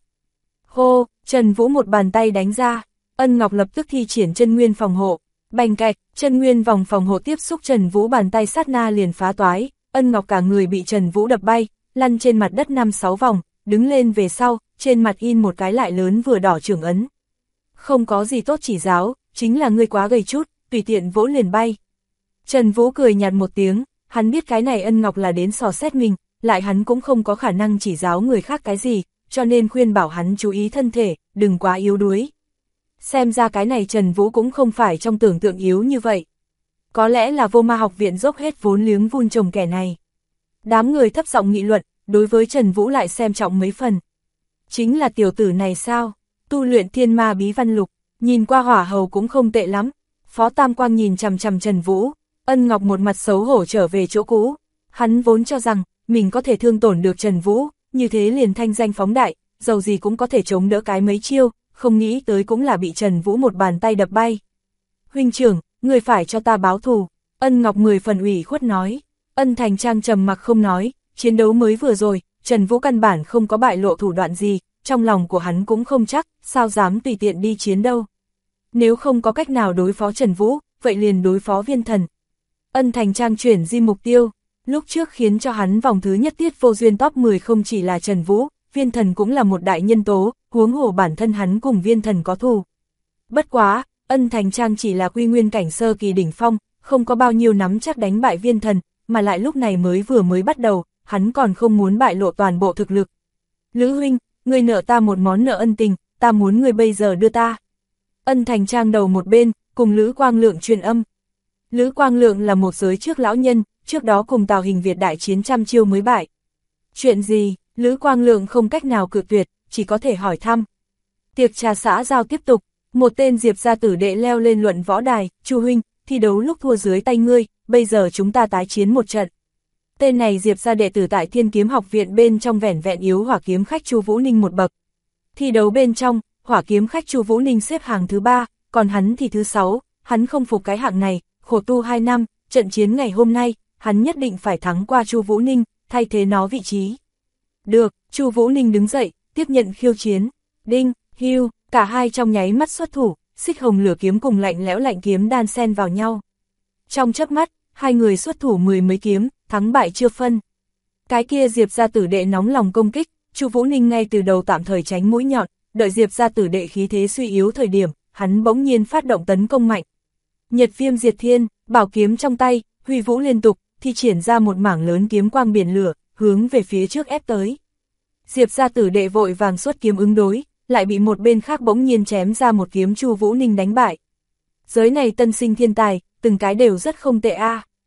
Hô, Trần Vũ một bàn tay đánh ra, Ân Ngọc lập tức thi triển chân nguyên phòng hộ. Bành cạch, chân nguyên vòng phòng hộ tiếp xúc Trần Vũ bàn tay sát na liền phá toái, Ân Ngọc cả người bị Trần Vũ đập bay, lăn trên mặt đất 5-6 vòng, đứng lên về sau, trên mặt in một cái lại lớn vừa đỏ trưởng ấn. Không có gì tốt chỉ giáo, chính là ngươi quá gầy chút, tùy tiện vỗ liền bay. Trần Vũ cười nhạt một tiếng, hắn biết cái này Ân Ngọc là đến dò xét mình, lại hắn cũng không có khả năng chỉ giáo người khác cái gì, cho nên khuyên bảo hắn chú ý thân thể, đừng quá yếu đuối. Xem ra cái này Trần Vũ cũng không phải trong tưởng tượng yếu như vậy. Có lẽ là Vô Ma học viện dốc hết vốn liếng vun trồng kẻ này. Đám người thấp giọng nghị luận, đối với Trần Vũ lại xem trọng mấy phần. Chính là tiểu tử này sao? Tu luyện thiên ma bí văn lục, nhìn qua hỏa hầu cũng không tệ lắm. Phó Tam Quang nhìn chằm chằm Trần Vũ, Ân Ngọc một mặt xấu hổ trở về chỗ cũ. Hắn vốn cho rằng, mình có thể thương tổn được Trần Vũ, như thế liền thanh danh phóng đại, dầu gì cũng có thể chống đỡ cái mấy chiêu, không nghĩ tới cũng là bị Trần Vũ một bàn tay đập bay. Huynh trưởng, người phải cho ta báo thù, Ân Ngọc 10 phần ủy khuất nói. Ân Thành Trang trầm mặc không nói, chiến đấu mới vừa rồi, Trần Vũ căn bản không có bại lộ thủ đoạn gì, trong lòng của hắn cũng không chắc, sao dám tùy tiện đi chiến đâu. Nếu không có cách nào đối phó Trần Vũ, vậy liền đối phó Viên Thần. Ân Thành Trang chuyển di mục tiêu, lúc trước khiến cho hắn vòng thứ nhất tiết vô duyên top 10 không chỉ là Trần Vũ, Viên Thần cũng là một đại nhân tố, huống hồ bản thân hắn cùng Viên Thần có thù. Bất quá, Ân Thành Trang chỉ là quy nguyên cảnh sơ kỳ đỉnh phong, không có bao nhiêu nắm chắc đánh bại Viên Thần, mà lại lúc này mới bắt đầu, hắn còn không muốn bại lộ toàn bộ thực lực. Lữ huynh, ngươi nợ ta một món nợ ân tình, ta muốn ngươi bây giờ đưa ta. Ân Thành Trang đầu một bên, cùng Lữ Quang Lượng truyền âm. Lữ Quang Lượng là một giới trước lão nhân, trước đó cùng Tào Hình Việt đại chiến trăm chiêu mới bại. Chuyện gì, Lữ Quang Lượng không cách nào cự tuyệt, chỉ có thể hỏi thăm. Tiệc trà xã giao tiếp tục, một tên Diệp gia tử đệ leo lên luận võ đài, Chu huynh, thi đấu lúc thua dưới tay ngươi, bây giờ chúng ta tái chiến một trận. Tên này Diệp gia đệ tử tại Thiên Kiếm học viện bên trong vẻn vẹn yếu hỏa kiếm khách Chu Vũ Ninh một bậc. Thi đấu bên trong, hỏa kiếm khách Chu Vũ Ninh xếp hàng thứ 3, còn hắn thì thứ 6, hắn không phục cái hạng này, khổ tu 2 năm, trận chiến ngày hôm nay, hắn nhất định phải thắng qua Chu Vũ Ninh, thay thế nó vị trí. Được, Chu Vũ Ninh đứng dậy, tiếp nhận khiêu chiến. Đinh, hiu, cả hai trong nháy mắt xuất thủ, xích hồng lửa kiếm cùng lạnh lẽo lạnh kiếm đan xen vào nhau. Trong chớp mắt, hai người xuất thủ 10 mấy kiếm, thắng bại chưa phân. Cái kia Diệp gia tử đệ nóng lòng công kích, Chu Vũ Ninh ngay từ đầu tạm thời tránh mũi nhọn, đợi Diệp gia tử đệ khí thế suy yếu thời điểm, hắn bỗng nhiên phát động tấn công mạnh. Nhật Viêm Diệt Thiên, bảo kiếm trong tay, huy vũ liên tục, thi triển ra một mảng lớn kiếm quang biển lửa, hướng về phía trước ép tới. Diệp gia tử đệ vội vàng xuất kiếm ứng đối, lại bị một bên khác bỗng nhiên chém ra một kiếm Chu Vũ Ninh đánh bại. Giới này tân sinh thiên tài, từng cái đều rất không tệ a.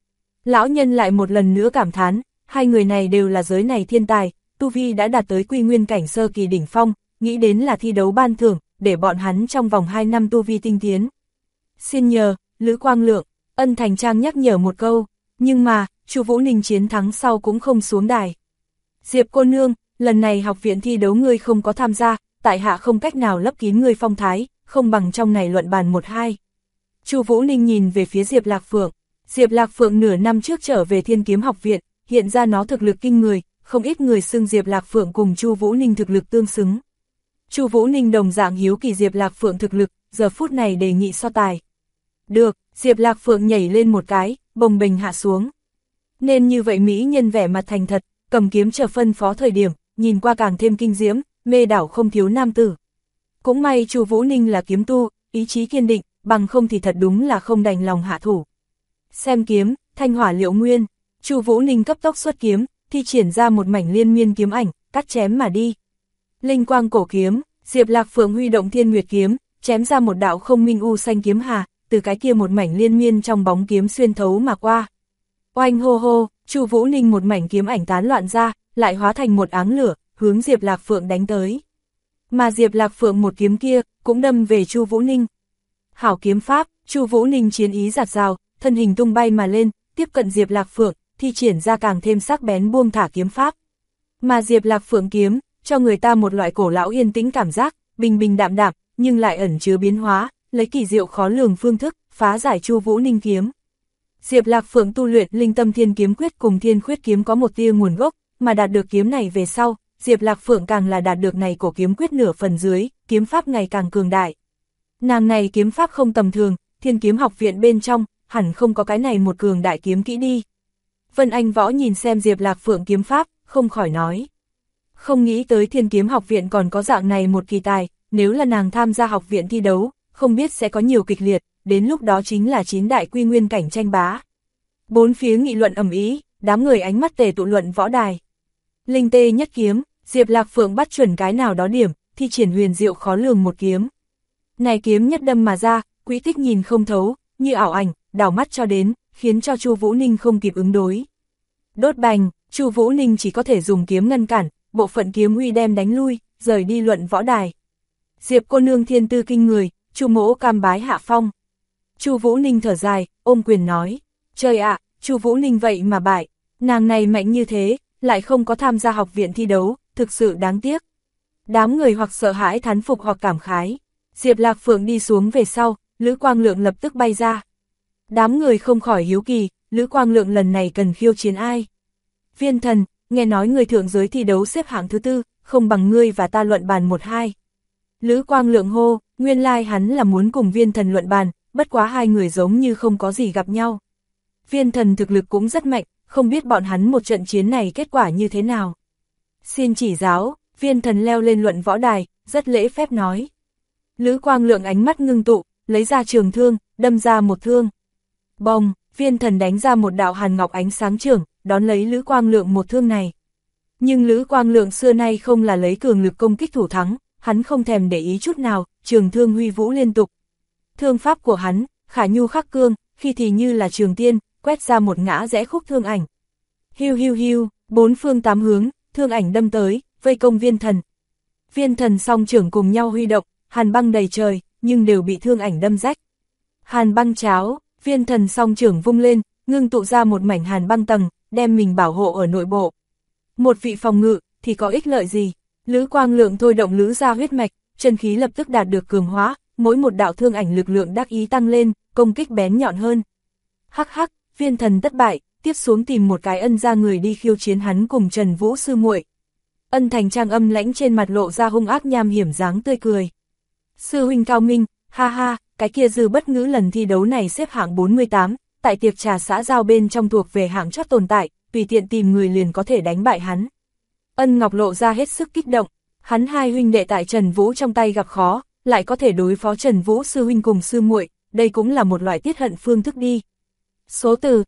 Lão nhân lại một lần nữa cảm thán, hai người này đều là giới này thiên tài, tu vi đã đạt tới quy nguyên cảnh sơ kỳ đỉnh phong, nghĩ đến là thi đấu ban thưởng, để bọn hắn trong vòng 2 năm tu vi tinh tiến. Xin nhờ, Lữ Quang Lượng, Ân Thành Trang nhắc nhở một câu, nhưng mà, Chu Vũ Ninh chiến thắng sau cũng không xuống đài. Diệp cô nương, lần này học viện thi đấu ngươi không có tham gia, tại hạ không cách nào lấp kín ngươi phong thái, không bằng trong này luận bàn 1-2. Chu Vũ Ninh nhìn về phía Diệp Lạc Phượng. Diệp Lạc Phượng nửa năm trước trở về Thiên Kiếm học viện, hiện ra nó thực lực kinh người, không ít người xưng Diệp Lạc Phượng cùng Chu Vũ Ninh thực lực tương xứng. Chu Vũ Ninh đồng dạng hiếu kỳ Diệp Lạc Phượng thực lực, giờ phút này đề nghị so tài. Được, Diệp Lạc Phượng nhảy lên một cái, bồng bềnh hạ xuống. Nên như vậy mỹ nhân vẻ mặt thành thật, cầm kiếm chờ phân phó thời điểm, nhìn qua càng thêm kinh diễm, mê đảo không thiếu nam tử. Cũng may Chu Vũ Ninh là kiếm tu, ý chí kiên định, bằng không thì thật đúng là không đành lòng hạ thủ. Xem kiếm, thanh hỏa liệu nguyên, Chu Vũ Ninh cấp tốc xuất kiếm, thi triển ra một mảnh liên miên kiếm ảnh, cắt chém mà đi. Linh quang cổ kiếm, Diệp Lạc Phượng huy động Thiên Nguyệt kiếm, chém ra một đạo không minh u xanh kiếm hà, từ cái kia một mảnh liên miên trong bóng kiếm xuyên thấu mà qua. Oanh hô hô, Chu Vũ Ninh một mảnh kiếm ảnh tán loạn ra, lại hóa thành một áng lửa, hướng Diệp Lạc Phượng đánh tới. Mà Diệp Lạc Phượng một kiếm kia, cũng đâm về Chu Vũ Ninh. Hảo kiếm pháp, Chu Vũ Ninh chiến ý dạt dào, thân hình tung bay mà lên, tiếp cận Diệp Lạc Phượng, thi triển ra càng thêm sắc bén buông thả kiếm pháp. Mà Diệp Lạc Phượng kiếm, cho người ta một loại cổ lão yên tĩnh cảm giác, bình bình đạm đạm, nhưng lại ẩn chứa biến hóa, lấy kỳ diệu khó lường phương thức, phá giải Chu Vũ Ninh kiếm. Diệp Lạc Phượng tu luyện Linh Tâm Thiên Kiếm Quyết cùng Thiên Khuyết kiếm có một tia nguồn gốc, mà đạt được kiếm này về sau, Diệp Lạc Phượng càng là đạt được này cổ kiếm quyết nửa phần dưới, kiếm pháp ngày càng cường đại. Nàng này kiếm pháp không tầm thường, Thiên Kiếm học viện bên trong, hẳn không có cái này một cường đại kiếm kỹ đi. Vân Anh Võ nhìn xem Diệp Lạc Phượng kiếm pháp, không khỏi nói. Không nghĩ tới Thiên Kiếm học viện còn có dạng này một kỳ tài, nếu là nàng tham gia học viện thi đấu, không biết sẽ có nhiều kịch liệt, đến lúc đó chính là 9 đại quy nguyên cảnh tranh bá. Bốn phía nghị luận ầm ĩ, đám người ánh mắt tề tụ luận võ đài. Linh tê nhất kiếm, Diệp Lạc Phượng bắt chuẩn cái nào đó điểm, thi triển huyền diệu khó lường một kiếm. Này kiếm nhất đâm mà ra, quỹ tích nhìn không thấu, như ảo ảnh, đảo mắt cho đến, khiến cho Chu Vũ Ninh không kịp ứng đối. Đốt bành, Chu Vũ Ninh chỉ có thể dùng kiếm ngăn cản, bộ phận kiếm uy đem đánh lui, rời đi luận võ đài. Diệp cô nương thiên tư kinh người, Chu mỗ cam bái hạ phong. Chu Vũ Ninh thở dài, ôm quyền nói, trời ạ, Chu Vũ Ninh vậy mà bại, nàng này mạnh như thế, lại không có tham gia học viện thi đấu, thực sự đáng tiếc. Đám người hoặc sợ hãi thán phục hoặc cảm khái. Diệp Lạc Phượng đi xuống về sau, Lữ Quang Lượng lập tức bay ra. Đám người không khỏi hiếu kỳ, Lữ Quang Lượng lần này cần khiêu chiến ai? Viên Thần, nghe nói người thượng giới thi đấu xếp hạng thứ 4, không bằng ngươi và ta luận bàn 1-2. Lữ Quang Lượng hô, nguyên lai hắn là muốn cùng Viên Thần luận bàn, bất quá hai người giống như không có gì gặp nhau. Viên Thần thực lực cũng rất mạnh, không biết bọn hắn một trận chiến này kết quả như thế nào. Xin chỉ giáo, Viên Thần leo lên luận võ đài, rất lễ phép nói. Lữ Quang Lượng ánh mắt ngưng tụ, lấy ra trường thương, đâm ra một thương. Bồng, Viên Thần đánh ra một đạo hàn ngọc ánh sáng trưởng, đón lấy Lữ Quang Lượng một thương này. Nhưng Lữ Quang Lượng xưa nay không là lấy cường lực công kích thủ thắng, hắn không thèm để ý chút nào, trường thương huy vũ liên tục. Thương pháp của hắn, khả nhu khắc cương, khi thì như là trường tiên, quét ra một ngã rẽ khúc thương ảnh. Hiu hiu hiu, bốn phương tám hướng, thương ảnh đâm tới, vây công Viên Thần. Viên Thần song trưởng cùng nhau huy động, hàn băng đầy trời, nhưng đều bị thương ảnh đâm rách. Hàn băng cháo, Viên Thần song trưởng vung lên, ngưng tụ ra một mảnh hàn băng tầng, đem mình bảo hộ ở nội bộ. Một vị phòng ngự, thì có ích lợi gì? Lữ Quang Lượng thôi động lữ ra huyết mạch, chân khí lập tức đạt được cường hóa, mỗi một đạo thương ảnh lực lượng đắc ý tăng lên, công kích bén nhọn hơn. Hắc hắc, Viên Thần thất bại, tiếp xuống tìm một cái Ân gia người đi khiêu chiến hắn cùng Trần Vũ sư muội. Ân Thành Trang âm lãnh trên mặt lộ ra hung ác nham hiểm dáng tươi cười. Sư huynh cao minh, ha ha, cái kia Dư Bất Ngữ lần thi đấu này xếp hạng 48, tại tiệc trà xã giao bên trong thuộc về hạng chót tồn tại, tùy tiện tìm người liền có thể đánh bại hắn. Ân Ngọc lộ ra hết sức kích động, hắn hai huynh đệ tại Trần Vũ trong tay gặp khó, lại có thể đối phó Trần Vũ sư huynh cùng sư muội, đây cũng là một loại tiết hận phương thức đi. Số từ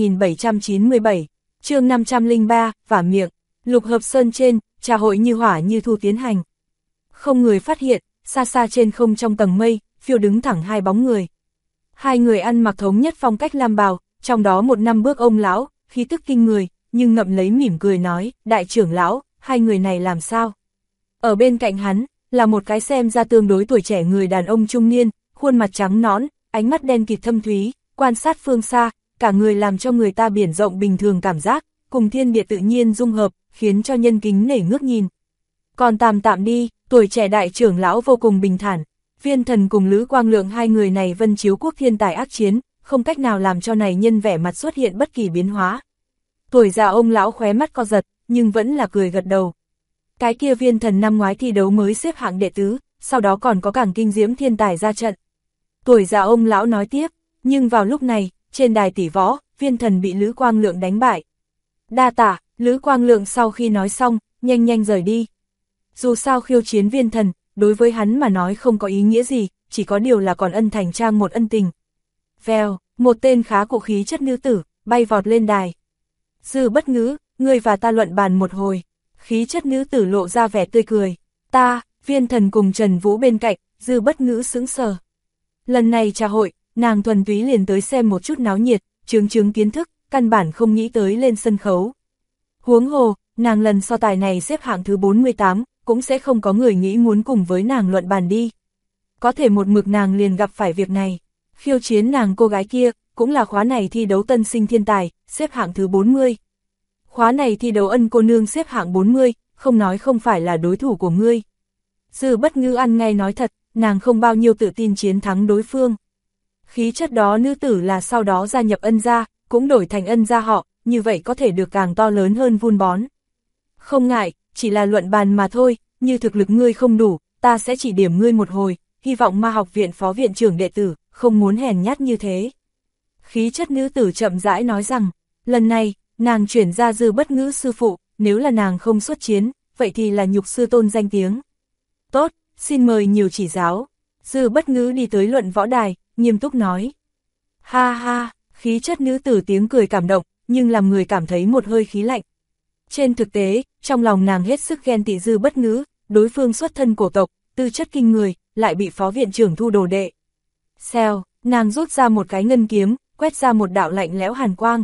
2797, chương 503, vả miệng, Lục Hợp Sơn trên, trà hội như hỏa như thu tiến hành. Không người phát hiện, xa xa trên không trong tầng mây, phiêu đứng thẳng hai bóng người. Hai người ăn mặc thống nhất phong cách lam bào, trong đó một năm bước ông lão, khí tức kinh người, nhưng ngậm lấy mỉm cười nói, đại trưởng lão, hai người này làm sao? Ở bên cạnh hắn, là một cái xem ra tương đối tuổi trẻ người đàn ông trung niên, khuôn mặt trắng nõn, ánh mắt đen kịt thâm thúy, quan sát phương xa, cả người làm cho người ta biển rộng bình thường cảm giác, cùng thiên địa tự nhiên dung hợp, khiến cho nhân kính nể ngước nhìn. Còn tạm đi, tuổi trẻ đại trưởng lão vô cùng bình thản, Viên Thần cùng Lữ Quang Lượng hai người này vân chiếu quốc thiên tài ác chiến, không cách nào làm cho này nhân vẻ mặt xuất hiện bất kỳ biến hóa. Tuổi già ông lão khóe mắt co giật, nhưng vẫn là cười gật đầu. Cái kia Viên Thần năm ngoái thi đấu mới xếp hạng đệ tứ, sau đó còn có càng kinh diễm thiên tài ra trận. Tuổi già ông lão nói tiếp, nhưng vào lúc này, trên đài tỷ võ, Viên Thần bị Lữ Quang Lượng đánh bại. Đa tạ, Lữ Quang Lượng sau khi nói xong, nhanh rời đi. Dù sao khiêu chiến Viên Thần, đối với hắn mà nói không có ý nghĩa gì, chỉ có điều là còn ân thành trang một ân tình. Vèo, một tên khá cụ khí chất nữ tử, bay vọt lên đài. Dư Bất Ngữ, ngươi và ta luận bàn một hồi. Khí chất nữ tử lộ ra vẻ tươi cười. Ta, Viên Thần cùng Trần Vũ bên cạnh, Dư Bất Ngữ sững sờ. Lần này trà hội, nàng thuần túy liền tới xem một chút náo nhiệt, chứng kiến thức, căn bản không nghĩ tới lên sân khấu. Huống hồ, nàng lần so tài này xếp hạng thứ 48, cũng sẽ không có người nghĩ muốn cùng với nàng luận bàn đi. Có thể một mực nàng liền gặp phải việc này. Khiêu chiến nàng cô gái kia, cũng là khóa này thi đấu tân sinh thiên tài, xếp hạng thứ 40. Khóa này thi đấu Ân cô nương xếp hạng 40, không nói không phải là đối thủ của ngươi. Dư Bất Ngữ ăn ngay nói thật, nàng không bao nhiêu tự tin chiến thắng đối phương. Khí chất đó nữ tử là sau đó gia nhập Ân gia, cũng đổi thành Ân gia họ, như vậy có thể được càng to lớn hơn vun bón. Không ngại, chỉ là luận bàn mà thôi, như thực lực ngươi không đủ, ta sẽ chỉ điểm ngươi một hồi, hy vọng Ma học viện phó viện trưởng đệ tử, không muốn hèn nhát như thế. Khí chất nữ tử chậm rãi nói rằng, lần này, nàng chuyển ra Dư Bất Ngữ sư phụ, nếu là nàng không xuất chiến, vậy thì là nhục sư tôn danh tiếng. Tốt, xin mời nhiều chỉ giáo. Dư Bất Ngữ đi tới luận võ đài, nghiêm túc nói. Ha ha, khí chất nữ tử tiếng cười cảm động, nhưng làm người cảm thấy một hơi khí lạnh. Trên thực tế, trong lòng nàng hết sức ghen tị Dư Bất Ngữ, đối phương xuất thân cổ tộc, tư chất kinh người, lại bị phó viện trưởng thu đồ đệ. Xèo, nàng rút ra một cái ngân kiếm, quét ra một đạo lạnh lẽo hàn quang.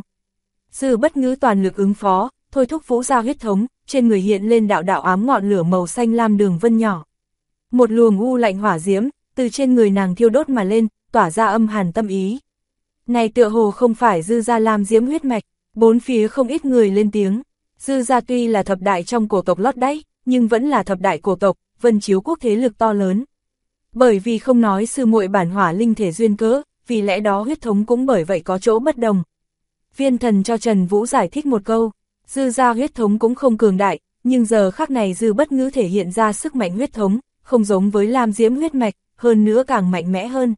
Dư Bất Ngữ toàn lực ứng phó, thôi thúc vũ ra huyết thống, trên người hiện lên đạo đạo ám ngọn lửa màu xanh lam đường vân nhỏ. Một luồng u lạnh hỏa diễm, từ trên người nàng thiêu đốt mà lên, tỏa ra âm hàn tâm ý. Này tựa hồ không phải Dư gia lam diễm huyết mạch, bốn phía không ít người lên tiếng. Dư gia tuy là thập đại trong cổ tộc lót đáy, nhưng vẫn là thập đại cổ tộc, vân chiếu quốc thế lực to lớn. Bởi vì không nói sư muội bản hỏa linh thể duyên cớ, vì lẽ đó huyết thống cũng bởi vậy có chỗ bất đồng. Viên Thần cho Trần Vũ giải thích một câu, Dư gia huyết thống cũng không cường đại, nhưng giờ khắc này Dư Bất Ngữ thể hiện ra sức mạnh huyết thống, không giống với lam diễm huyết mạch, hơn nữa càng mạnh mẽ hơn.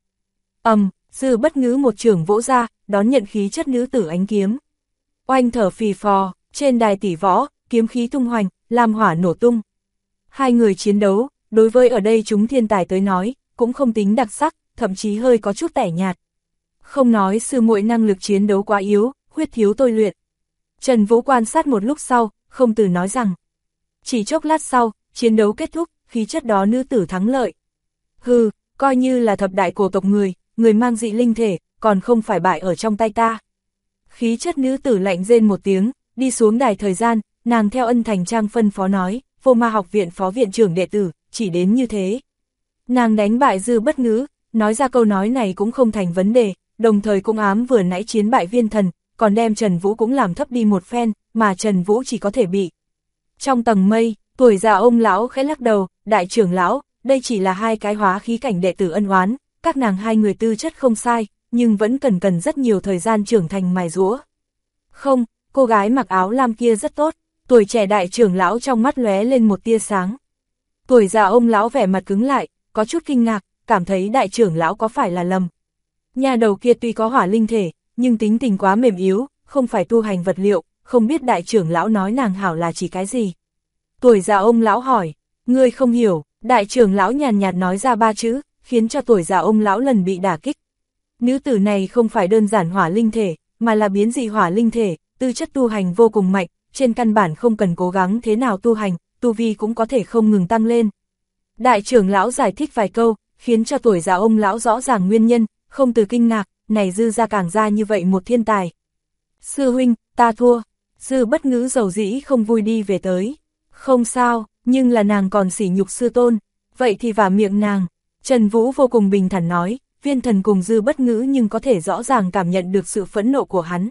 Dư Bất Ngữ một chưởng vỗ ra, đón nhận khí chất nữ tử ánh kiếm. Oanh thở phì phò, trên đài tỷ võ, kiếm khí tung hoành, lam hỏa nổ tung. Hai người chiến đấu, đối với ở đây chúng thiên tài tới nói, cũng không tính đặc sắc, thậm chí hơi có chút tẻ nhạt. Không nói sư muội năng lực chiến đấu quá yếu, huyết thiếu tôi luyện. Trần Vũ quan sát một lúc sau, không từ nói rằng. Chỉ chốc lát sau, chiến đấu kết thúc, khí chất đó nữ tử thắng lợi. Hừ, coi như là thập đại cổ tộc người mang dị linh thể, còn không phải bại ở trong tay ta. Khí chất nữ tử lạnh rên một tiếng, đi xuống đài thời gian, nàng theo Ân thành trang phân phó nói, Vô Ma học viện phó viện trưởng đệ tử, chỉ đến như thế. Nàng đánh bại Dư Bất Ngữ, nói ra câu nói này cũng không thành vấn đề, đồng thời cũng ám vừa nãy chiến bại Viên Thần, còn đem Trần Vũ cũng làm thấp đi một phen, mà Trần Vũ chỉ có thể bị. Trong tầng mây, tuổi già ông lão khẽ lắc đầu, đại trưởng lão, đây chỉ là hai cái hóa khí cảnh đệ tử ân oán, các nàng hai người tư chất không sai, nhưng vẫn cần rất nhiều thời gian trưởng thành mài giũa. Không, cô gái mặc áo lam kia rất tốt, tuổi trẻ đại trưởng lão trong mắt lóe lên một tia sáng. Tuổi già ông lão vẻ mặt cứng lại, có chút kinh ngạc, cảm thấy đại trưởng lão có phải là lầm. Nhà đầu kia tuy có hỏa linh thể, nhưng tính tình quá mềm yếu, không phải tu hành vật liệu, không biết đại trưởng lão nói nàng hảo là chỉ cái gì. Tuổi già ông lão hỏi, ngươi không hiểu, đại trưởng lão nhàn nhạt nói ra ba chữ, khiến cho tuổi già ông lão lần bị đả kích. Nữ tử này không phải đơn giản hỏa linh thể, mà là biến dị hỏa linh thể, tư chất tu hành vô cùng mạnh, trên căn bản không cần cố gắng thế nào tu hành, tu vi cũng có thể không ngừng tăng lên. Đại trưởng lão giải thích vài câu, khiến cho tuổi già ông lão rõ ràng nguyên nhân, không từ kinh ngạc, này Dư ra càng ra như vậy một thiên tài. Sư huynh, ta thua. Dư Bất Ngữ dầu dĩ không vui đi về tới. Không sao, nhưng là nàng còn sỉ nhục sư tôn, vậy thì vả miệng nàng. Trần Vũ vô cùng bình thản nói, Viên Thần cùng Dư Bất Ngữ nhưng có thể rõ ràng cảm nhận được sự phẫn nộ của hắn.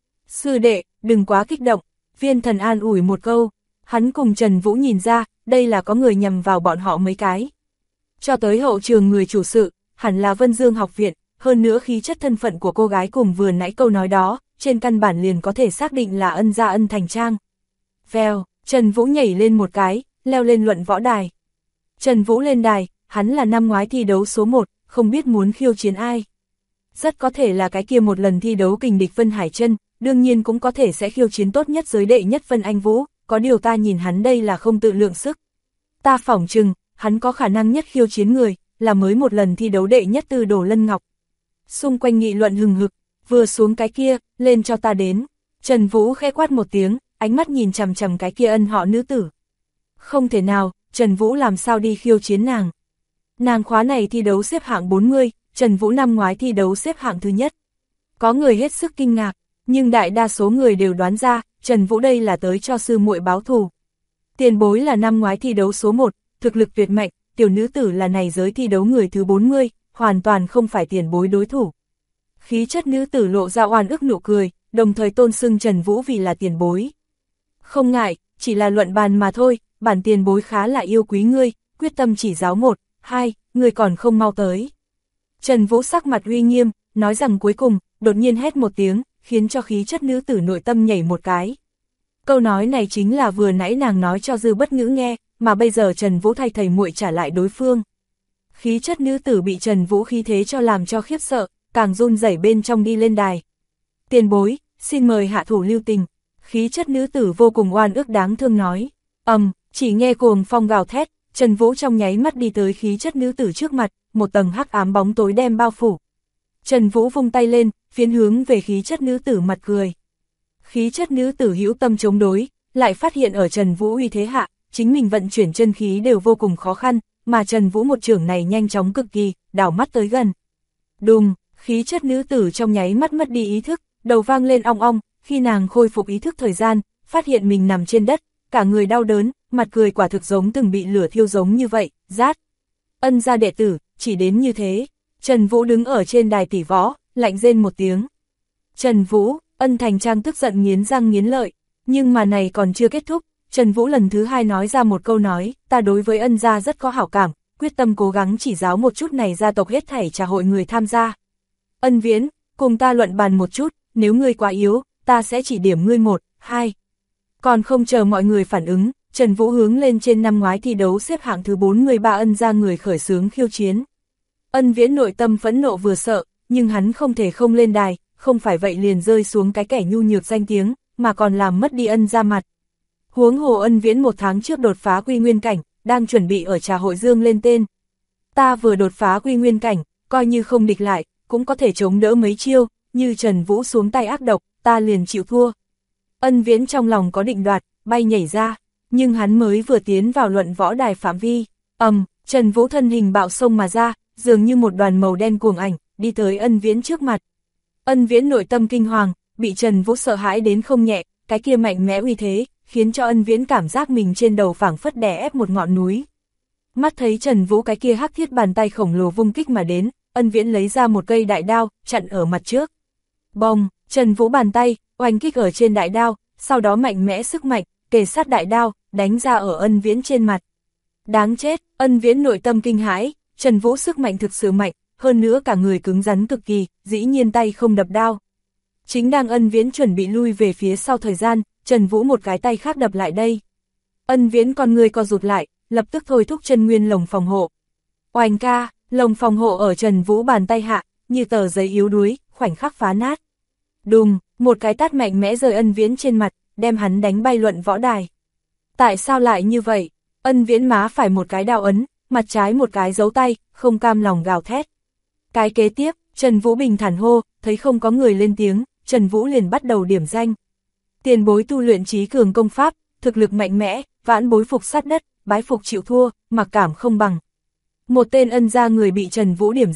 Sư đệ, đừng quá kích động, Viên Thần an ủi một câu, hắn cùng Trần Vũ nhìn ra, đây là có người nhằm vào bọn họ mấy cái. Cho tới hậu trường người chủ sự, hẳn là Vân Dương học viện, hơn nữa khí chất thân phận của cô gái cùng vừa nãy câu nói đó, trên căn bản liền có thể xác định là Ân gia Ân Thành Trang. Vèo, Trần Vũ nhảy lên một cái, leo lên luận võ đài. Trần Vũ lên đài, hắn là năm ngoái thi đấu số 1, không biết muốn khiêu chiến ai. Rất có thể là cái kia một lần thi đấu kình địch Vân Hải Trân, đương nhiên cũng có thể sẽ khiêu chiến tốt nhất giới đệ nhất Vân Anh Vũ, có điều ta nhìn hắn đây là không tự lượng sức. Ta phỏng chừng, hắn có khả năng nhất khiêu chiến người, là mới một lần thi đấu đệ nhất Tư Đồ Lân Ngọc. Xung quanh nghị luận hừng hực, vừa xuống cái kia, lên cho ta đến. Trần Vũ khẽ quát một tiếng, ánh mắt nhìn chằm chằm cái kia Ân họ nữ tử. Không thể nào, Trần Vũ làm sao đi khiêu chiến nàng. Nàng khóa này thi đấu xếp hạng 40, Trần Vũ năm ngoái thi đấu xếp hạng thứ nhất. Có người hết sức kinh ngạc, nhưng đại đa số người đều đoán ra, Trần Vũ đây là tới cho sư muội báo thù. Tiền bối là năm ngoái thi đấu số 1, thực lực tuyệt mạnh, tiểu nữ tử là này giới thi đấu người thứ 40, hoàn toàn không phải tiền bối đối thủ. Khí chất nữ tử lộ ra oan ức nụ cười, đồng thời tôn xưng Trần Vũ vì là tiền bối. Không ngại, chỉ là luận bàn mà thôi, bản tiền bối khá là yêu quý ngươi, quyết tâm chỉ giáo 1, 2, ngươi còn không mau tới. Trần Vũ sắc mặt uy nghiêm, nói rằng cuối cùng, đột nhiên hét một tiếng, khiến cho khí chất nữ tử nội tâm nhảy một cái. Câu nói này chính là vừa nãy nàng nói cho Dư Bất Ngữ nghe, mà bây giờ Trần Vũ thay thầy muội trả lại đối phương. Khí chất nữ tử bị Trần Vũ khí thế cho làm cho khiếp sợ, càng run rẩy bên trong đi lên đài. Tiền bối, xin mời hạ thủ lưu tình. Khí chất nữ tử vô cùng oan ức đáng thương nói. Chỉ nghe cuồng phong gào thét, Trần Vũ trong nháy mắt đi tới khí chất nữ tử trước mặt, một tầng hắc ám bóng tối đem bao phủ. Trần Vũ vung tay lên, phiến hướng về khí chất nữ tử mặt cười. Khí chất nữ tử hữu tâm chống đối, lại phát hiện ở Trần Vũ uy thế hạ, chính mình vận chuyển chân khí đều vô cùng khó khăn, mà Trần Vũ một chưởng này nhanh chóng cực kỳ, đảo mắt tới gần. Đùng, khí chất nữ tử trong nháy mắt mất đi ý thức, đầu vang lên ong ong, khi nàng khôi phục ý thức thời gian, phát hiện mình nằm trên đất, cả người đau đớn, mặt cười quả thực giống từng bị lửa thiêu giống như vậy, rát. Ân gia đệ tử, chỉ đến như thế. Trần Vũ đứng ở trên đài tỷ võ, lạnh rên một tiếng. Trần Vũ, Ân Thành Trang tức giận nghiến răng nghiến lợi, nhưng mà này còn chưa kết thúc, Trần Vũ lần thứ 2 nói ra một câu nói, ta đối với Ân gia rất có hảo cảm, quyết tâm cố gắng chỉ giáo một chút này gia tộc hết thảy trà hội người tham gia. Ân Viễn, cùng ta luận bàn một chút, nếu ngươi quá yếu, ta sẽ chỉ điểm ngươi 1, 2. Còn không chờ mọi người phản ứng, Trần Vũ hướng lên trên năm ngoái thi đấu xếp hạng thứ 43 Ân gia người khởi xướng khiêu chiến. Ân Viễn nội tâm phẫn nộ vừa sợ, nhưng hắn không thể không lên đài, không phải vậy liền rơi xuống cái kẻ nhu nhược danh tiếng, mà còn làm mất đi Ân gia mặt. Huống hồ Ân Viễn 1 tháng trước đột phá quy nguyên cảnh, đang chuẩn bị ở trà hội dương lên tên. Ta vừa đột phá quy nguyên cảnh, coi như không địch lại, cũng có thể chống đỡ mấy chiêu, như Trần Vũ xuống tay ác độc, ta liền chịu thua. Ân Viễn trong lòng có định đoạt, bay nhảy ra, nhưng hắn mới vừa tiến vào luận võ đài phạm vi. Trần Vũ thân hình bạo xông mà ra, dường như một đoàn màu đen cuồng ảnh, đi tới Ân Viễn trước mặt. Ân Viễn nội tâm kinh hoàng, bị Trần Vũ sợ hãi đến không nhẹ, cái kia mạnh mẽ uy thế, khiến cho Ân Viễn cảm giác mình trên đầu phảng phất đè ép một ngọn núi. Mắt thấy Trần Vũ cái kia hắc thiết bàn tay khổng lồ vung kích mà đến, Ân Viễn lấy ra một cây đại đao, chặn ở mặt trước. Bông, Trần Vũ bàn tay, oanh kích ở trên đại đao, sau đó mạnh mẽ sức mạnh, kề sát đại đao, đánh ra ở Ân Viễn trên mặt. Đáng chết, Ân Viễn nội tâm kinh hãi, Trần Vũ sức mạnh thực sự mạnh, hơn nữa cả người cứng rắn cực kỳ, dĩ nhiên tay không đập đao. Chính đang Ân Viễn chuẩn bị lui về phía sau thời gian, Trần Vũ một cái tay khác đập lại đây. Ân Viễn con người co rụt lại, lập tức thôi thúc chân nguyên lồng phòng hộ. Oanh ca, lồng phòng hộ ở Trần Vũ bàn tay hạ, như tờ giấy yếu đuối, khoảnh khắc phá nát. Đùng, một cái tát mạnh mẽ rơi Ân Viễn trên mặt, đem hắn đánh bay luận võ đài. Tại sao lại như vậy? Ân Viễn má phải một cái đao ấn, mặt trái một cái dấu tay, không cam lòng gào thét. Cái kế tiếp, Trần Vũ bình thản hô, thấy không có người lên tiếng, Trần Vũ liền bắt đầu điểm danh. Tiền bối tu luyện trí cường công pháp, thực lực mạnh mẽ, vãn bối phục sát đất, bái phục chịu thua, mặc cảm không bằng. Một tên Ân gia người bị Trần Vũ điểm danh,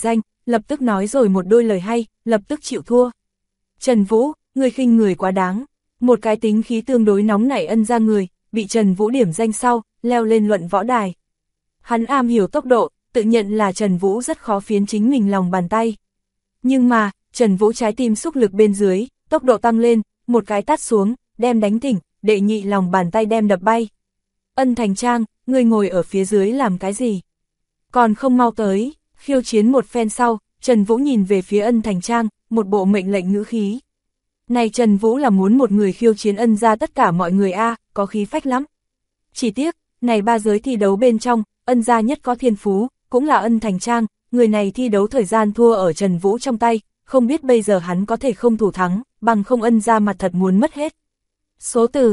lập tức nói rồi một đôi lời hay, lập tức chịu thua. Trần Vũ, người khinh người quá đáng. Một cái tính khí tương đối nóng nảy ân gia người, bị Trần Vũ điểm danh sau, leo lên luận võ đài. Hắn am hiểu tốc độ, tự nhận là Trần Vũ rất khó phiến chính mình lòng bàn tay. Nhưng mà, Trần Vũ trái tim xúc lực bên dưới, tốc độ tăng lên, một cái tát xuống, đem đánh thỉnh, đệ nhị lòng bàn tay đem đập bay. Ân Thành Trang, người ngồi ở phía dưới làm cái gì? Còn không mau tới, khiêu chiến một phen sau, Trần Vũ nhìn về phía Ân Thành Trang, một bộ mệnh lệnh ngữ khí. Này Trần Vũ là muốn một người khiêu chiến ân ra tất cả mọi người có khí phách lắm. Chỉ tiếc, này ba giới thi đấu bên trong, ân gia nhất có thiên phú, cũng là Ân Thành Trang, người này thi đấu thời gian thua ở Trần Vũ trong tay, không biết bây giờ hắn có thể không thủ thắng, bằng không ân gia mặt thật muốn mất hết. Số từ,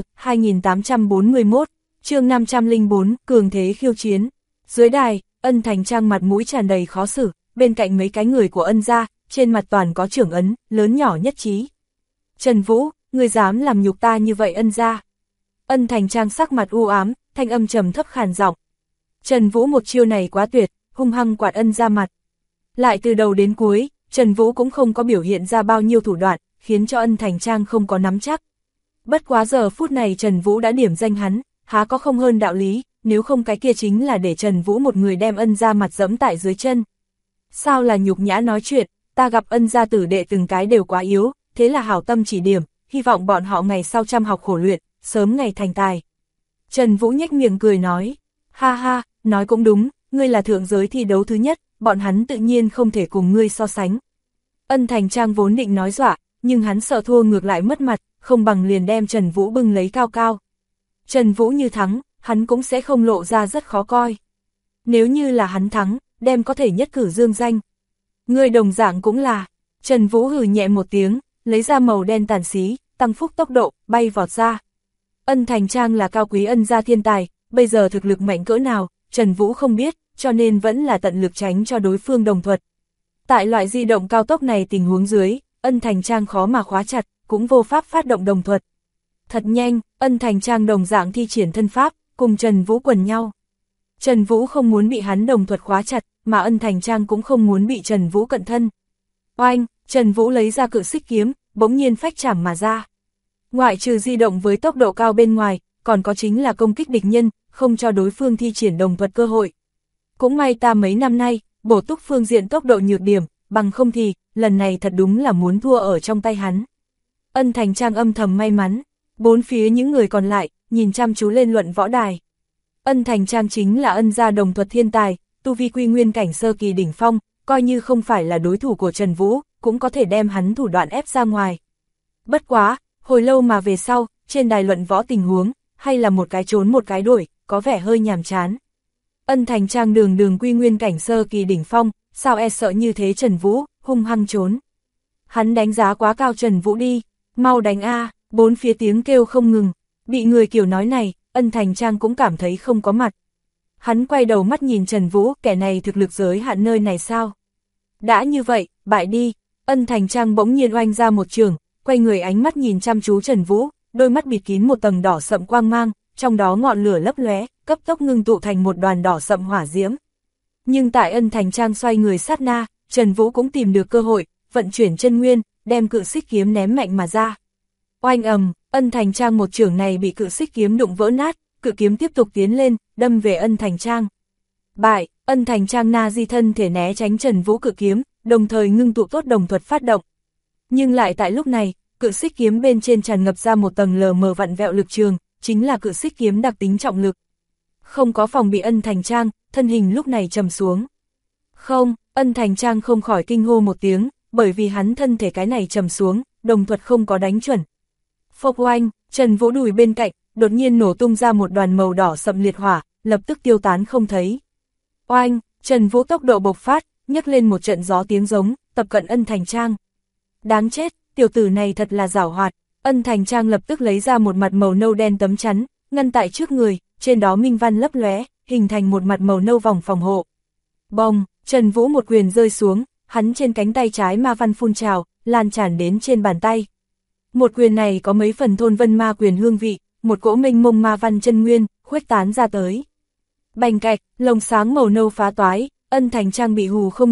2841, chương 504, cường thế khiêu chiến. Dưới đài, Ân Thành Trang mặt mũi tràn đầy khó xử, bên cạnh mấy cái người của ân gia, trên mặt toàn có trưởng ấn, lớn nhỏ nhất trí. Trần Vũ, ngươi dám làm nhục ta như vậy ân gia. Ân Thành Trang sắc mặt u ám, thanh âm trầm thấp khàn giọng. Trần Vũ một chiêu này quá tuyệt, hung hăng quạt ân gia mặt. Lại từ đầu đến cuối, Trần Vũ cũng không có biểu hiện ra bao nhiêu thủ đoạn, khiến cho Ân Thành Trang không có nắm chắc. Bất quá giờ phút này Trần Vũ đã điểm danh hắn, há có không hơn đạo lý, nếu không cái kia chính là để Trần Vũ một người đem ân gia mặt dẫm tại dưới chân. Sao là nhục nhã nói chuyện, ta gặp ân gia tử đệ từng cái đều quá yếu, thế là hảo tâm chỉ điểm, hy vọng bọn họ ngày sau chăm học khổ luyện, sớm ngày thành tài. Trần Vũ nhếch miệng cười nói, ha ha, nói cũng đúng, ngươi là thượng giới thi đấu thứ nhất, bọn hắn tự nhiên không thể cùng ngươi so sánh. Ân Thành Trang vốn định nói dọa, nhưng hắn sợ thua ngược lại mất mặt, không bằng liền đem Trần Vũ bưng lấy cao cao. Trần Vũ như thắng, hắn cũng sẽ không lộ ra rất khó coi. Nếu như là hắn thắng, đem có thể nhất cử dương danh. Ngươi đồng dạng cũng là, Trần Vũ hừ nhẹ một tiếng, lấy ra màu đen tàn xí, tăng phúc tốc độ, bay vọt ra. Ân Thành Trang là cao quý ân gia thiên tài, bây giờ thực lực mạnh cỡ nào, Trần Vũ không biết, cho nên vẫn là tận lực tránh cho đối phương đồng thuật. Tại loại di động cao tốc này tình huống dưới, Ân Thành Trang khó mà khóa chặt, cũng vô pháp phát động đồng thuật. Thật nhanh, Ân Thành Trang đồng dạng thi triển thân pháp, cùng Trần Vũ quần nhau. Trần Vũ không muốn bị hắn đồng thuật khóa chặt, mà Ân Thành Trang cũng không muốn bị Trần Vũ cận thân. Oanh, Trần Vũ lấy ra cự xích kiếm, bỗng nhiên phách chảm mà ra. Ngoại trừ di động với tốc độ cao bên ngoài, còn có chính là công kích địch nhân, không cho đối phương thi triển đồng thuật cơ hội. Cũng may ta mấy năm nay, bổ túc phương diện tốc độ nhược điểm, bằng không thì, lần này thật đúng là muốn thua ở trong tay hắn. Ân Thành Trang âm thầm may mắn, bốn phía những người còn lại, nhìn chăm chú lên luận võ đài. Ân Thành Trang chính là ân gia đồng thuật thiên tài, tu vi quy nguyên cảnh sơ kỳ đỉnh phong, coi như không phải là đối thủ của Trần Vũ, cũng có thể đem hắn thủ đoạn ép ra ngoài. Bất quá, hồi lâu mà về sau, trên đài luận võ tình huống, hay là một cái trốn một cái đuổi, có vẻ hơi nhàm chán. Ân Thành Trang đường quy nguyên cảnh sơ kỳ đỉnh phong, sao e sợ như thế Trần Vũ, hung hăng trốn. Hắn đánh giá quá cao Trần Vũ đi, mau đánh a, bốn phía tiếng kêu không ngừng, bị người kiểu nói này, Ân Thành Trang cũng cảm thấy không có mặt. Hắn quay đầu mắt nhìn Trần Vũ, kẻ này thực lực giới hạn nơi này sao? Đã như vậy, bại đi. Ân Thành Trang bỗng nhiên oanh ra một trường, quay người ánh mắt nhìn chăm chú Trần Vũ, đôi mắt bịt kín một tầng đỏ sậm quang mang, trong đó ngọn lửa lấp lóe, cấp tốc ngưng tụ thành một đoàn đỏ sậm hỏa diễm. Nhưng tại Ân Thành Trang xoay người sát na, Trần Vũ cũng tìm được cơ hội, vận chuyển chân nguyên, đem cự xích kiếm ném mạnh mà ra. Oanh ầm, Ân Thành Trang một chưởng này bị cự xích kiếm đụng vỡ nát, cự kiếm tiếp tục tiến lên, đâm về Ân Thành Trang. Bại, Ân Thành Trang na di thân thể né tránh Trần Vũ cự kiếm, đồng thời ngưng tụ tốt đồng thuật phát động. Nhưng lại tại lúc này, cự xích kiếm bên trên tràn ngập ra một tầng lờ mờ vặn vẹo lực trường, chính là cự xích kiếm đặc tính trọng lực. Không có phòng bị Ân Thành Trang, thân hình lúc này trầm xuống. Không, Ân Thành Trang không khỏi kinh hô một tiếng, bởi vì hắn thân thể cái này trầm xuống, đồng thuật không có đánh chuẩn. Phốc oanh, Trần Vũ đùi bên cạnh, đột nhiên nổ tung ra một đoàn màu đỏ sậm liệt hỏa, lập tức tiêu tán không thấy. Oanh, Trần Vũ tốc độ bộc phát, nhấc lên một trận gió tiếng giống, tập cận Ân Thành Trang. Đáng chết, tiểu tử này thật là giảo hoạt. Ân Thành Trang lập tức lấy ra một mặt màu nâu đen tấm chắn, ngăn tại trước người, trên đó minh văn lấp lóe, hình thành một mặt màu nâu vòng phòng hộ. Bông, Trần Vũ một quyền rơi xuống, hắn trên cánh tay trái ma văn phun trào, lan tràn đến trên bàn tay. Một quyền này có mấy phần thôn vân ma quyền hương vị, một cỗ mênh mông ma văn chân nguyên, khuếch tán ra tới. Bành cạch, lồng sáng màu nâu phá toái, Ân Thành Trang bị hù không nhẹ,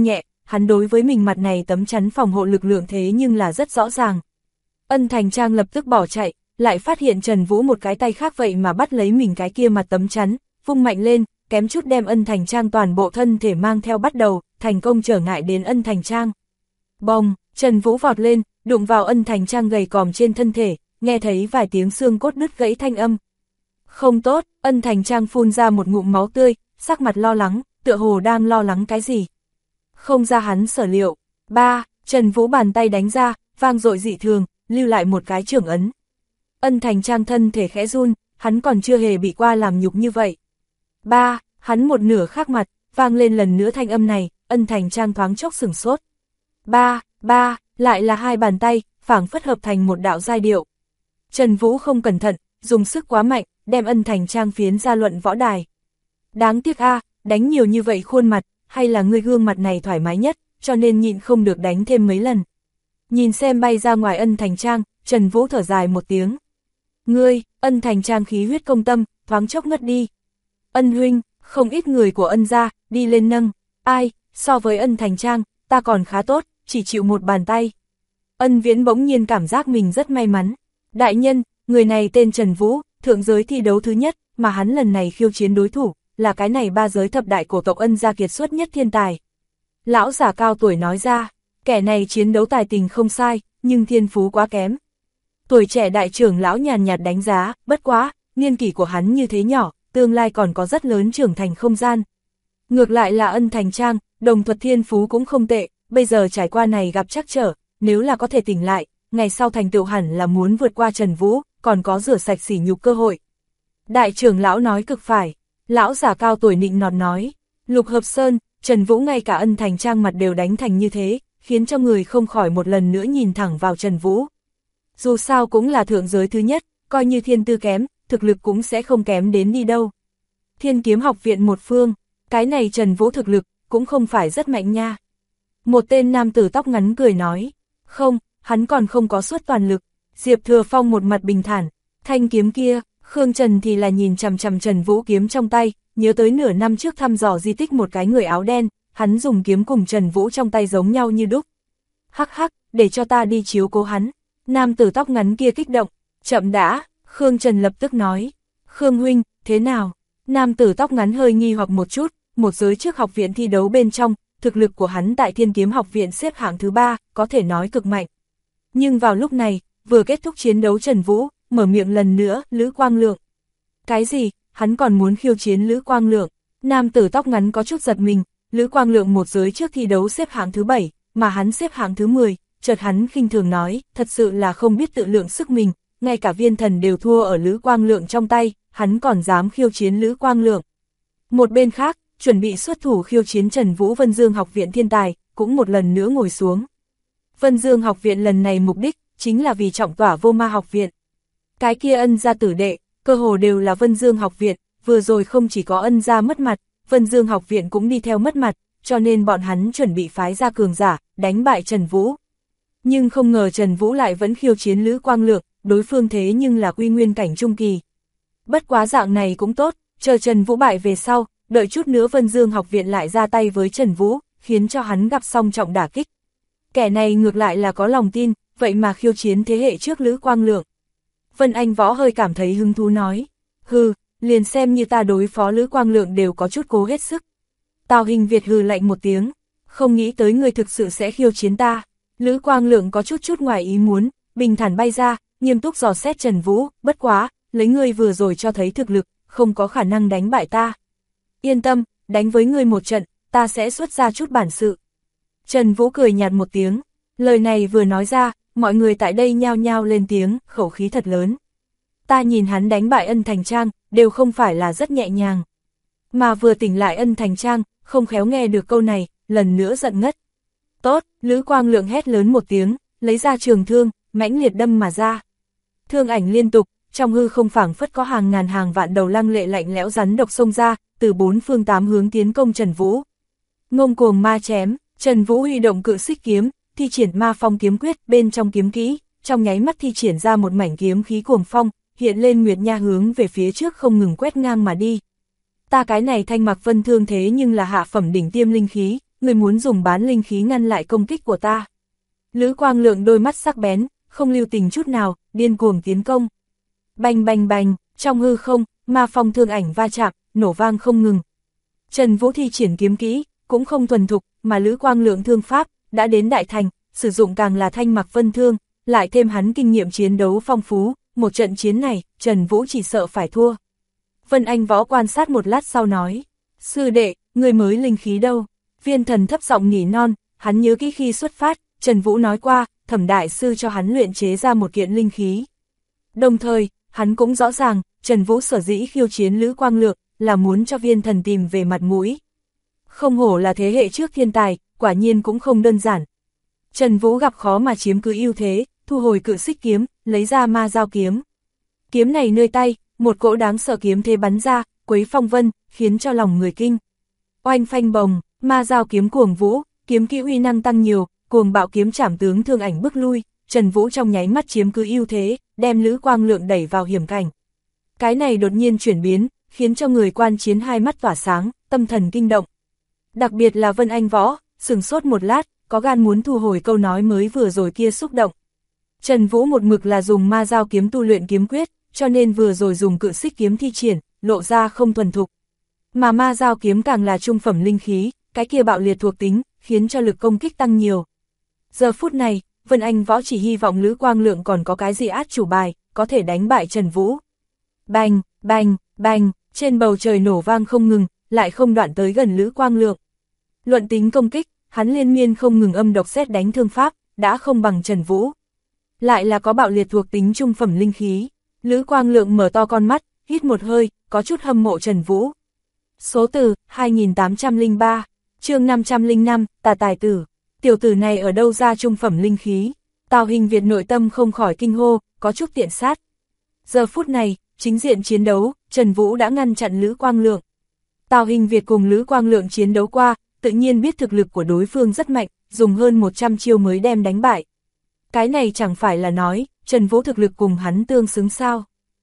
hắn đối với mình mặt này tấm chắn phòng hộ lực lượng thế nhưng là rất rõ ràng. Ân Thành Trang lập tức bỏ chạy, lại phát hiện Trần Vũ một cái tay khác vậy mà bắt lấy mình cái kia mặt tấm chắn, vung mạnh lên, kém chút đem Ân Thành Trang toàn bộ thân thể mang theo bắt đầu, thành công trở ngại đến Ân Thành Trang. Bồng, Trần Vũ vọt lên, đụng vào Ân Thành Trang gầy còm trên thân thể, nghe thấy vài tiếng xương cốt đứt gãy thanh âm. Không tốt, Ân Thành Trang phun ra một ngụm máu tươi, sắc mặt lo lắng, tựa hồ đang lo lắng cái gì. Không ra hắn sở liệu. Trần Vũ bàn tay đánh ra, vang dội dị thường, lưu lại một cái trưởng ấn. Ân Thành Trang thân thể khẽ run, hắn còn chưa hề bị qua làm nhục như vậy. Hắn một nửa khác mặt, vang lên lần nữa thanh âm này, Ân Thành Trang thoáng chốc sửng sốt. Lại là hai bàn tay, phảng phất hợp thành một đạo giai điệu. Trần Vũ không cẩn thận, dùng sức quá mạnh, đem Ân Thành Trang phiến ra luận võ đài. Đáng tiếc đánh nhiều như vậy khuôn mặt, hay là người gương mặt này thoải mái nhất, cho nên nhịn không được đánh thêm mấy lần. Nhìn xem bay ra ngoài Ân Thành Trang, Trần Vũ thở dài một tiếng. Ân Thành Trang khí huyết công tâm, thoáng chốc ngất đi. Ân huynh, không ít người của Ân gia, đi lên nâng. So với Ân Thành Trang, ta còn khá tốt, chỉ chịu một bàn tay. Ân Viễn bỗng nhiên cảm giác mình rất may mắn. Đại nhân, người này tên Trần Vũ, thượng giới thi đấu thứ nhất, mà hắn lần này khiêu chiến đối thủ, là cái này 3 giới thập đại cổ tộc Ân gia kiệt xuất nhất thiên tài. Lão giả cao tuổi nói ra, kẻ này chiến đấu tài tình không sai, nhưng thiên phú quá kém. Tuổi trẻ đại trưởng lão nhàn nhạt đánh giá, bất quá, niên kỷ của hắn như thế nhỏ, tương lai còn có rất lớn trưởng thành không gian. Ngược lại là Ân Thành Trang, đồng thuật thiên phú cũng không tệ, bây giờ trải qua này gặp trắc trở, nếu là có thể tỉnh lại, ngày sau thành tựu hẳn là muốn vượt qua Trần Vũ, còn có rửa sạch sỉ nhục cơ hội. Đại trưởng lão nói cực phải, lão giả cao tuổi nịnh nọt nói, Lục Hợp Sơn, Trần Vũ ngay cả Ân Thành Trang mặt đều đánh thành như thế, khiến cho người không khỏi một lần nữa nhìn thẳng vào Trần Vũ. Dù sao cũng là thượng giới thứ nhất, coi như thiên tư kém, thực lực cũng sẽ không kém đến đi đâu. Thiên Kiếm học viện một phương, cái này Trần Vũ thực lực, cũng không phải rất mạnh nha. Một tên nam tử tóc ngắn cười nói, không, hắn còn không có suốt toàn lực. Diệp Thừa Phong một mặt bình thản, thanh kiếm kia, Khương Trần thì là nhìn chằm chằm Trần Vũ kiếm trong tay, nhớ tới nửa năm trước thăm dò di tích một cái người áo đen, hắn dùng kiếm cùng Trần Vũ trong tay giống nhau như đúc. Hắc, để cho ta đi chiếu cố hắn. Nam tử tóc ngắn kia kích động, chậm đã, Khương Trần lập tức nói, Khương huynh, thế nào? Nam tử tóc ngắn hơi nghi hoặc một chút, một giới trước học viện thi đấu bên trong, thực lực của hắn tại Thiên Kiếm học viện xếp hạng thứ 3, có thể nói cực mạnh. Nhưng vào lúc này, vừa kết thúc chiến đấu Trần Vũ, mở miệng lần nữa, Lữ Quang Lượng. Cái gì, hắn còn muốn khiêu chiến Lữ Quang Lượng? Nam tử tóc ngắn có chút giật mình, Lữ Quang Lượng một giới trước thi đấu xếp hạng thứ 7, mà hắn xếp hạng thứ 10, chợt hắn khinh thường nói, thật sự là không biết tự lượng sức mình, ngay cả viên thần đều thua ở Lữ Quang Lượng trong tay, hắn còn dám khiêu chiến Lữ Quang Lượng. Một bên khác, chuẩn bị xuất thủ khiêu chiến Trần Vũ Vân Dương học viện thiên tài, cũng một lần nữa ngồi xuống. Vân Dương học viện lần này mục đích, chính là vì trọng tỏa Vô Ma học viện. Cái kia Ân gia tử đệ, cơ hồ đều là Vân Dương học viện, vừa rồi không chỉ có Ân gia mất mặt, Vân Dương học viện cũng đi theo mất mặt, cho nên bọn hắn chuẩn bị phái ra cường giả, đánh bại Trần Vũ. Nhưng không ngờ Trần Vũ lại vẫn khiêu chiến Lữ Quang Lượng, đối phương thế nhưng là Quy Nguyên cảnh trung kỳ. Bất quá dạng này cũng tốt, chờ Trần Vũ bại về sau, đợi chút nữa Vân Dương học viện lại ra tay với Trần Vũ, khiến cho hắn gặp song trọng đả kích. Kẻ này ngược lại là có lòng tin, vậy mà khiêu chiến thế hệ trước Lữ Quang Lượng. Vân Anh Võ hơi cảm thấy hứng thú nói, liền xem như ta đối phó Lữ Quang Lượng đều có chút cố hết sức. Tào Hình Việt hừ lạnh một tiếng, không nghĩ tới người thực sự sẽ khiêu chiến ta. Lữ Quang Lượng có chút ngoài ý muốn, bình thản bay ra, nghiêm túc dò xét Trần Vũ, bất quá, lấy ngươi vừa rồi cho thấy thực lực, không có khả năng đánh bại ta. Yên tâm, đánh với ngươi một trận, ta sẽ xuất ra chút bản sự. Trần Vũ cười nhạt một tiếng, lời này vừa nói ra, mọi người tại đây nhao nhao lên tiếng, khẩu khí thật lớn. Ta nhìn hắn đánh bại Ân Thành Trang, đều không phải là rất nhẹ nhàng. Mà vừa tỉnh lại Ân Thành Trang, không khéo nghe được câu này, lần nữa giận ngất. Tốt, Lữ Quang Lượng hét lớn một tiếng, lấy ra trường thương, mãnh liệt đâm mà ra. Thương ảnh liên tục, trong hư không phảng phất có hàng ngàn hàng vạn đầu lăng lệ lạnh lẽo rắn độc xông ra, từ 4 phương 8 hướng tiến công Trần Vũ. Ngông cuồng ma chém, Trần Vũ huy động cự xích kiếm, thi triển ma phong kiếm quyết, bên trong kiếm kỹ, trong nháy mắt thi triển ra một mảnh kiếm khí cuồng phong, hiện lên nguyệt nha hướng về phía trước không ngừng quét ngang mà đi. Ta cái này Thanh Mạc Vân thương thế nhưng là hạ phẩm đỉnh tiêm linh khí, người muốn dùng bán linh khí ngăn lại công kích của ta. Lữ Quang Lượng đôi mắt sắc bén, không lưu tình chút nào, điên cuồng tiến công. Bành bành bành, trong hư không, ma phong thương ảnh va chạm, nổ vang không ngừng. Trần Vũ thi triển kiếm kỹ, cũng không thuần thục, mà Lữ Quang Lượng thương pháp, đã đến đại thành, sử dụng càng là thanh mặc vân thương, lại thêm hắn kinh nghiệm chiến đấu phong phú, một trận chiến này, Trần Vũ chỉ sợ phải thua. Vân Anh Võ quan sát một lát sau nói, sư đệ, người mới linh khí đâu? Viên Thần thấp giọng nỉ non, hắn nhớ kỹ khi xuất phát, Trần Vũ nói qua, Thẩm đại sư cho hắn luyện chế ra một kiện linh khí. Đồng thời, hắn cũng rõ ràng, Trần Vũ sở dĩ khiêu chiến Lữ Quang Lượng, là muốn cho Viên Thần tìm về mặt mũi. Không hổ là thế hệ trước thiên tài, quả nhiên cũng không đơn giản. Trần Vũ gặp khó mà chiếm cứ ưu thế, thu hồi cự xích kiếm, lấy ra ma giao kiếm. Kiếm này nơi tay, một cỗ đáng sợ kiếm thế bắn ra, quấy phong vân, khiến cho lòng người kinh. Oanh phanh bồng, ma giao kiếm cuồng vũ, kiếm kỹ uy năng tăng nhiều, cuồng bạo kiếm chảm tướng thương ảnh bức lui, Trần Vũ trong nháy mắt chiếm cứ ưu thế, đem Lữ Quang Lượng đẩy vào hiểm cảnh. Cái này đột nhiên chuyển biến, khiến cho người quan chiến hai mắt tỏa sáng, tâm thần kinh động. Đặc biệt là Vân Anh Võ, sửng sốt một lát, có gan muốn thu hồi câu nói mới vừa rồi kia xúc động. Trần Vũ một mực là dùng ma giao kiếm tu luyện kiếm quyết, cho nên vừa rồi dùng cự xích kiếm thi triển, lộ ra không thuần thục. Mà ma giao kiếm càng là trung phẩm linh khí, cái kia bạo liệt thuộc tính, khiến cho lực công kích tăng nhiều. Giờ phút này, Vân Anh Võ chỉ hy vọng Lữ Quang Lượng còn có cái gì át chủ bài, có thể đánh bại Trần Vũ. Bành, bành, bành, trên bầu trời nổ vang không ngừng, lại không đoạn tới gần Lữ Quang Lượng. Luận tính công kích, hắn liên miên không ngừng âm độc sét đánh thương pháp, đã không bằng Trần Vũ. Lại là có bạo liệt thuộc tính trung phẩm linh khí. Lữ Quang Lượng mở to con mắt, hít một hơi, có chút hâm mộ Trần Vũ. Số từ 2803, chương 505, tà tài tử. Tiểu tử này ở đâu ra trung phẩm linh khí? Tào Hình Việt nội tâm không khỏi kinh hô, có chút tiện sát. Giờ phút này, chính diện chiến đấu, Trần Vũ đã ngăn chặn Lữ Quang Lượng. Tào Hình Việt cùng Lữ Quang Lượng chiến đấu qua, tự nhiên biết thực lực của đối phương rất mạnh, dùng hơn 100 chiêu mới đem đánh bại. Cái này chẳng phải là nói, Trần Vũ thực lực cùng hắn tương xứng sao?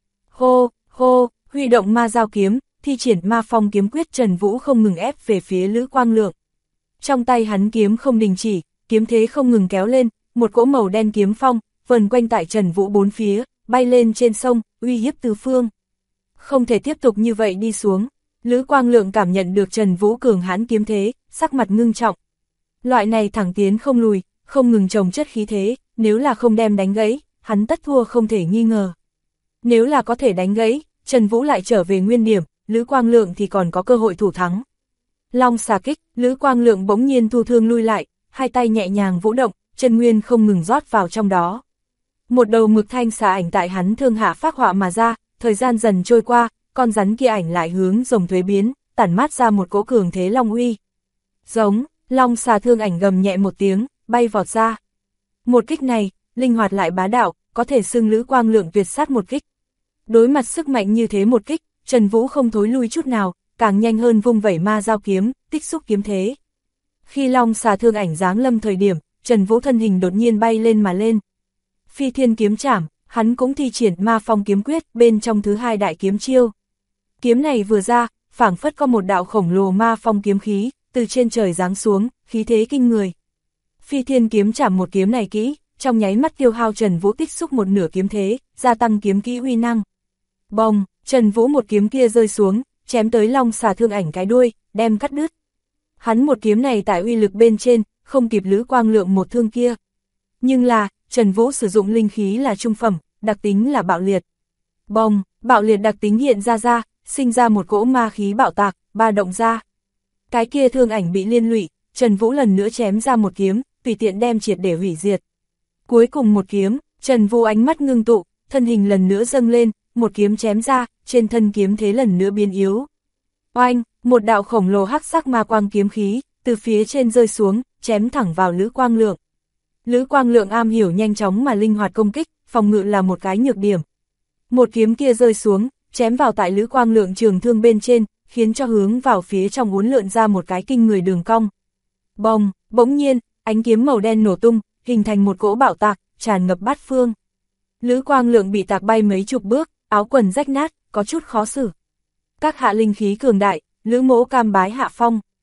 Hô, hô, huy động ma giao kiếm, thi triển ma phong kiếm quyết, Trần Vũ không ngừng ép về phía Lữ Quang Lượng. Trong tay hắn kiếm không đình chỉ, kiếm thế không ngừng kéo lên, một cỗ màu đen kiếm phong, vần quanh tại Trần Vũ bốn phía, bay lên trên sông, uy hiếp tứ phương. Không thể tiếp tục như vậy đi xuống. Lữ Quang Lượng cảm nhận được Trần Vũ cường hãn kiếm thế, sắc mặt ngưng trọng. Loại này thẳng tiến không lùi, không ngừng chồng chất khí thế, nếu là không đem đánh gãy, hắn tất thua không thể nghi ngờ. Nếu là có thể đánh gãy, Trần Vũ lại trở về nguyên điểm, Lữ Quang Lượng thì còn có cơ hội thủ thắng. Long xà kích, Lữ Quang Lượng bỗng nhiên thu thương lui lại, hai tay nhẹ nhàng vũ động, chân nguyên không ngừng rót vào trong đó. Một đầu mực thanh xà ảnh tại hắn thương hạ phác họa mà ra, thời gian dần trôi qua, con rắn kia ảnh lại hướng rồng thuế biến, tản mát ra một cỗ cường thế long uy. Giống, long xà thương ảnh gầm nhẹ một tiếng, bay vọt ra. Một kích này, linh hoạt lại bá đạo, có thể xưng Lữ Quang Lượng tuyệt sát một kích. Đối mặt sức mạnh như thế một kích, Trần Vũ không thối lui chút nào, càng nhanh hơn vung vẩy ma giao kiếm, tích xúc kiếm thế. Khi long xà thương ảnh giáng lâm thời điểm, Trần Vũ thân hình đột nhiên bay lên mà lên. Phi thiên kiếm chảm, hắn cũng thi triển ma phong kiếm quyết bên trong thứ hai đại kiếm chiêu. Kiếm này vừa ra, phảng phất có một đạo khổng lồ ma phong kiếm khí, từ trên trời giáng xuống, khí thế kinh người. Phi thiên kiếm chảm một kiếm này kỹ, trong nháy mắt tiêu hao Trần Vũ tích xúc một nửa kiếm thế, gia tăng kiếm kỹ uy năng. Bồng, Trần Vũ một kiếm kia rơi xuống, chém tới long xà thương ảnh cái đuôi, đem cắt đứt. Hắn một kiếm này tại uy lực bên trên, không kịp Lữ Quang Lượng một thương kia. Nhưng là, Trần Vũ sử dụng linh khí là trung phẩm, đặc tính là bạo liệt. Bồng, bạo liệt đặc tính hiện ra, sinh ra một cỗ ma khí bạo tạc, ba động ra. Cái kia thương ảnh bị liên lụy, Trần Vũ lần nữa chém ra một kiếm, tùy tiện đem triệt để hủy diệt. Cuối cùng một kiếm, Trần Vũ ánh mắt ngưng tụ, thân hình lần nữa dâng lên, một kiếm chém ra, trên thân kiếm thế lần nữa biến yếu. Oanh, một đạo khổng lồ hắc sắc ma quang kiếm khí, từ phía trên rơi xuống, chém thẳng vào Lữ Quang Lượng. Lữ Quang Lượng am hiểu nhanh chóng mà linh hoạt công kích, phòng ngự là một cái nhược điểm. Một kiếm kia rơi xuống, chém vào tại Lữ Quang Lượng trường thương bên trên, khiến cho hướng vào phía trong uốn lượn ra một cái kinh người đường cong. Bồng, bỗng nhiên, ánh kiếm màu đen nổ tung, hình thành một cỗ bạo tạc, tràn ngập bát phương. Lữ Quang Lượng bị tạc bay mấy chục bước, áo quần rách nát, có chút khó xử. Các hạ linh khí cường đại, Lữ mỗ cam bái hạ phong.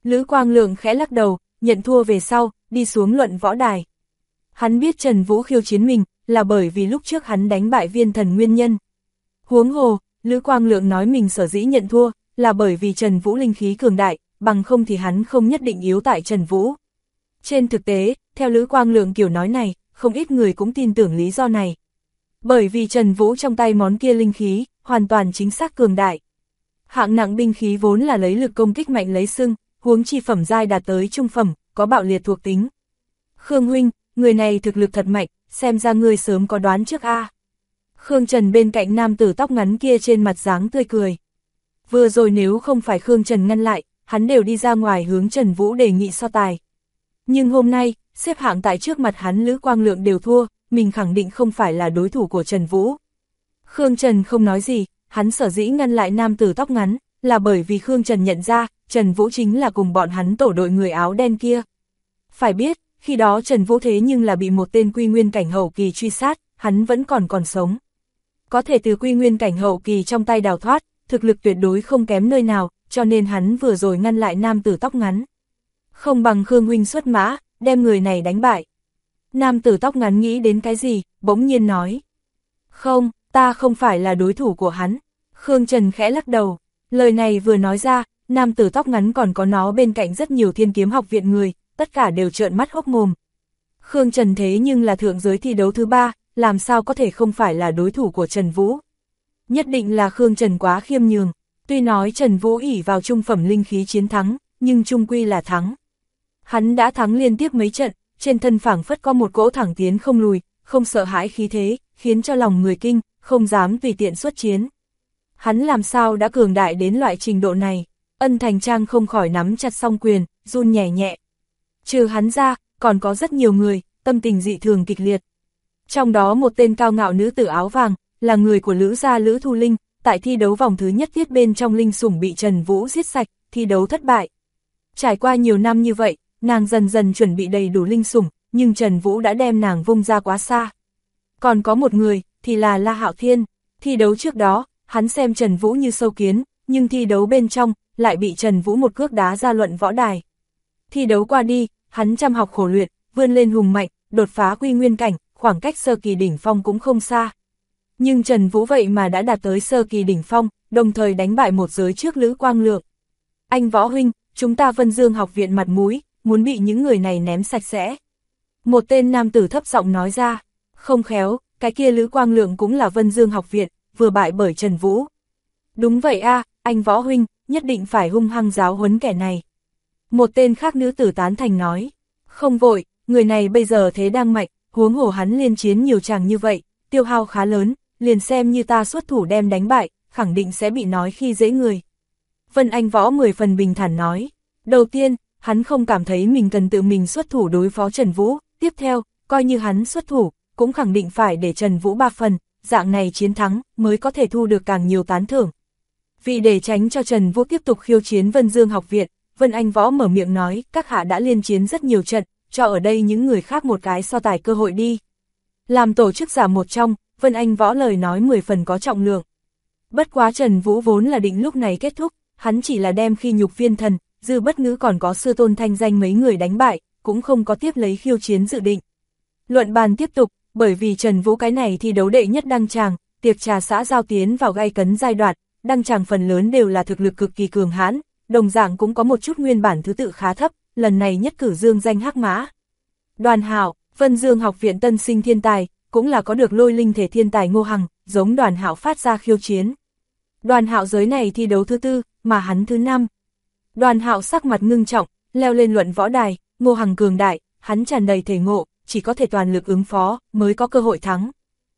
Lữ Quang Lượng khẽ lắc đầu, nhận thua về sau, đi xuống luận võ đài. Hắn biết Trần Vũ khiêu chiến mình, là bởi vì lúc trước hắn đánh bại Viên Thần nguyên nhân. Huống hồ, Lữ Quang Lượng nói mình sở dĩ nhận thua, là bởi vì Trần Vũ linh khí cường đại, bằng không thì hắn không nhất định yếu tại Trần Vũ. Trên thực tế, theo Lữ Quang Lượng kiểu nói này, không ít người cũng tin tưởng lý do này. Bởi vì Trần Vũ trong tay món kia linh khí, hoàn toàn chính xác cường đại. Hạng nặng binh khí vốn là lấy lực công kích mạnh lấy xưng, huống chi phẩm giai đạt tới trung phẩm, có bạo liệt thuộc tính. Khương huynh, người này thực lực thật mạnh, xem ra ngươi sớm có đoán trước a. Khương Trần bên cạnh nam tử tóc ngắn kia trên mặt dáng tươi cười. Vừa rồi nếu không phải Khương Trần ngăn lại, hắn đều đi ra ngoài hướng Trần Vũ đề nghị so tài. Nhưng hôm nay, xếp hạng tại trước mặt hắn Lữ Quang Lượng đều thua, mình khẳng định không phải là đối thủ của Trần Vũ. Khương Trần không nói gì, hắn sở dĩ ngăn lại nam tử tóc ngắn, là bởi vì Khương Trần nhận ra, Trần Vũ chính là cùng bọn hắn tổ đội người áo đen kia. Phải biết, khi đó Trần Vũ thế nhưng là bị một tên quy nguyên cảnh hậu kỳ truy sát, hắn vẫn còn sống. Có thể từ quy nguyên cảnh hậu kỳ trong tay đào thoát, thực lực tuyệt đối không kém nơi nào, cho nên hắn vừa rồi ngăn lại nam tử tóc ngắn. Không bằng Khương huynh xuất mã, đem người này đánh bại. Nam tử tóc ngắn nghĩ đến cái gì, bỗng nhiên nói. Không, ta không phải là đối thủ của hắn. Khương Trần khẽ lắc đầu, lời này vừa nói ra, nam tử tóc ngắn còn có nó bên cạnh rất nhiều Thiên Kiếm học viện người, tất cả đều trợn mắt hốc mồm. Khương Trần thế nhưng là thượng giới thi đấu thứ 3, làm sao có thể không phải là đối thủ của Trần Vũ. Nhất định là Khương Trần quá khiêm nhường, tuy nói Trần Vũ ỷ vào trung phẩm linh khí chiến thắng, nhưng chung quy là thắng. Hắn đã thắng liên tiếp mấy trận, trên thân phảng phất có một cỗ thẳng tiến không lùi, không sợ hãi khí thế, khiến cho lòng người kinh, không dám tùy tiện xuất chiến. Hắn làm sao đã cường đại đến loại trình độ này? Ân Thành Trang không khỏi nắm chặt song quyền, run nhẹ nhẹ. Trừ hắn ra, còn có rất nhiều người, tâm tình dị thường kịch liệt. Trong đó một tên cao ngạo nữ tử áo vàng, là người của Lữ gia Lữ Thu Linh, tại thi đấu vòng thứ nhất tiết bên trong linh sủng bị Trần Vũ giết sạch, thi đấu thất bại. Trải qua nhiều năm như vậy, nàng dần dần chuẩn bị đầy đủ linh sủng, nhưng Trần Vũ đã đem nàng vung ra quá xa. Còn có một người, thì là La Hạo Thiên, thi đấu trước đó, hắn xem Trần Vũ như sâu kiến, nhưng thi đấu bên trong, lại bị Trần Vũ một cước đá ra luận võ đài. Thi đấu qua đi, hắn chăm học khổ luyện, vươn lên hùng mạnh, đột phá quy nguyên cảnh, khoảng cách sơ kỳ đỉnh phong cũng không xa. Nhưng Trần Vũ vậy mà đã đạt tới sơ kỳ đỉnh phong, đồng thời đánh bại một giới trước Lữ Quang Lượng. Anh Võ huynh, chúng ta Vân Dương học viện mặt mũi, muốn bị những người này ném sạch sẽ. Một tên nam tử thấp giọng nói ra, không khéo, cái kia Lữ Quang Lượng cũng là Vân Dương học viện, vừa bại bởi Trần Vũ. Đúng vậy a, anh Võ huynh, nhất định phải hung hăng giáo huấn kẻ này. Một tên khác nữ tử tán thành nói, không vội, người này bây giờ thế đang mạnh, huống hồ hắn liên chiến nhiều chàng như vậy, tiêu hao khá lớn, liền xem như ta xuất thủ đem đánh bại, khẳng định sẽ bị nói khi dễ người. Vân Anh Võ 10 phần bình thản nói, đầu tiên, hắn không cảm thấy mình cần tự mình xuất thủ đối phó Trần Vũ, tiếp theo, coi như hắn xuất thủ, cũng khẳng định phải để Trần Vũ 3 phần, dạng này chiến thắng, mới có thể thu được càng nhiều tán thưởng. Vì để tránh cho Trần Vũ tiếp tục khiêu chiến Vân Dương học viện, Vân Anh Võ mở miệng nói, các hạ đã liên chiến rất nhiều trận, cho ở đây những người khác một cái so tài cơ hội đi. Làm tổ chức giả một trong, Vân Anh Võ lời nói 10 phần có trọng lượng. Bất quá Trần Vũ vốn là định lúc này kết thúc, hắn chỉ là đem khi nhục Viên Thần, Dư Bất Ngữ còn có sư tôn thanh danh mấy người đánh bại, cũng không có tiếp lấy khiêu chiến dự định. Luận bàn tiếp tục, bởi vì Trần Vũ cái này thi đấu đệ nhất đăng tràng, tiệc trà xã giao tiến vào gay cấn giai đoạn, đăng tràng phần lớn đều là thực lực cực kỳ cường hãn, đồng dạng cũng có một chút nguyên bản thứ tự khá thấp, lần này nhất cử dương danh hắc mã. Đoàn Hạo, Vân Dương học viện tân sinh thiên tài, cũng là có được lôi linh thể thiên tài Ngô Hằng, giống Đoàn Hạo phát ra khiêu chiến. Đoàn Hạo giới này thi đấu thứ 4, mà hắn thứ 5. Đoàn Hạo sắc mặt ngưng trọng, leo lên luận võ đài, Ngô Hằng cường đại, hắn tràn đầy thể ngộ, chỉ có thể toàn lực ứng phó, mới có cơ hội thắng.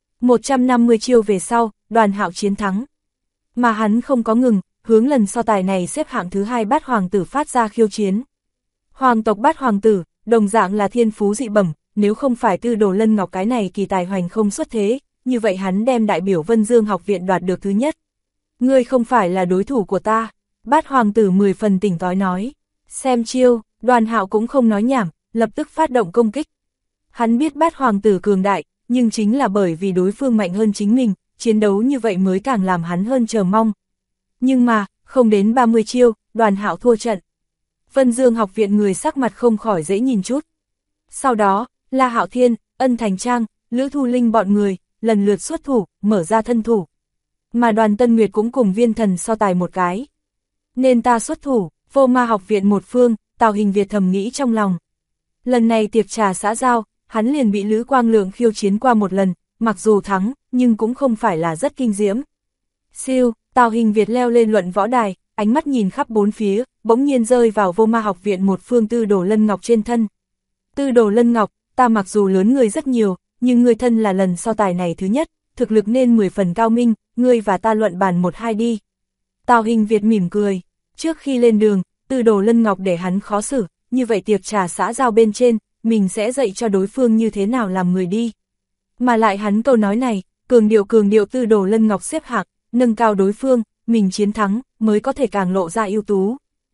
150 chiêu về sau, Đoàn Hạo chiến thắng. Mà hắn không có ngừng, hướng lần so tài này xếp hạng thứ 2 Bát Hoàng tử phát ra khiêu chiến. Hoàng tộc Bát Hoàng tử, đồng dạng là thiên phú dị bẩm, nếu không phải Tư Đồ Lân Ngọc cái này kỳ tài hoành không xuất thế, như vậy hắn đem đại biểu Vân Dương học viện đoạt được thứ nhất. Ngươi không phải là đối thủ của ta, Bát Hoàng tử 10 phần tỉnh táo nói. Xem chiêu, Đoàn Hạo cũng không nói nhảm, lập tức phát động công kích. Hắn biết Bát Hoàng tử cường đại, nhưng chính là bởi vì đối phương mạnh hơn chính mình, chiến đấu như vậy mới càng làm hắn hơn chờ mong. Nhưng mà, không đến 30 chiêu, Đoàn Hạo thua trận. Vân Dương học viện người sắc mặt không khỏi dễ nhìn chút. Sau đó, La Hạo Thiên, Ân Thành Trang, Lữ Thu Linh bọn người, lần lượt xuất thủ, mở ra thân thủ. Mà Đoàn Tân Nguyệt cũng cùng Viên Thần so tài một cái. Nên ta xuất thủ, Vô Ma học viện một phương, Tào Hình Việt thầm nghĩ trong lòng. Lần này tiệc trà xã giao, hắn liền bị Lữ Quang Lượng khiêu chiến qua một lần, mặc dù thắng, nhưng cũng không phải là rất kinh diễm. Siêu, Tào Hình Việt leo lên luận võ đài, ánh mắt nhìn khắp bốn phía, bỗng nhiên rơi vào Vô Ma học viện một phương Tư Đồ Lân Ngọc trên thân. Tư Đồ Lân Ngọc, ta mặc dù lớn người rất nhiều, nhưng người thân là lần so tài này thứ nhất, thực lực nên 10 phần cao minh, ngươi và ta luận bàn 1-2 đi. Tào Hình Việt mỉm cười, trước khi lên đường, Tư Đồ Lân Ngọc để hắn khó xử, như vậy tiệc trà xã giao bên trên, mình sẽ dạy cho đối phương như thế nào làm người đi. Mà lại hắn câu nói này, cường điệu Tư Đồ Lân Ngọc xếp hạng, nâng cao đối phương, mình chiến thắng, mới có thể càng lộ ra ưu tú.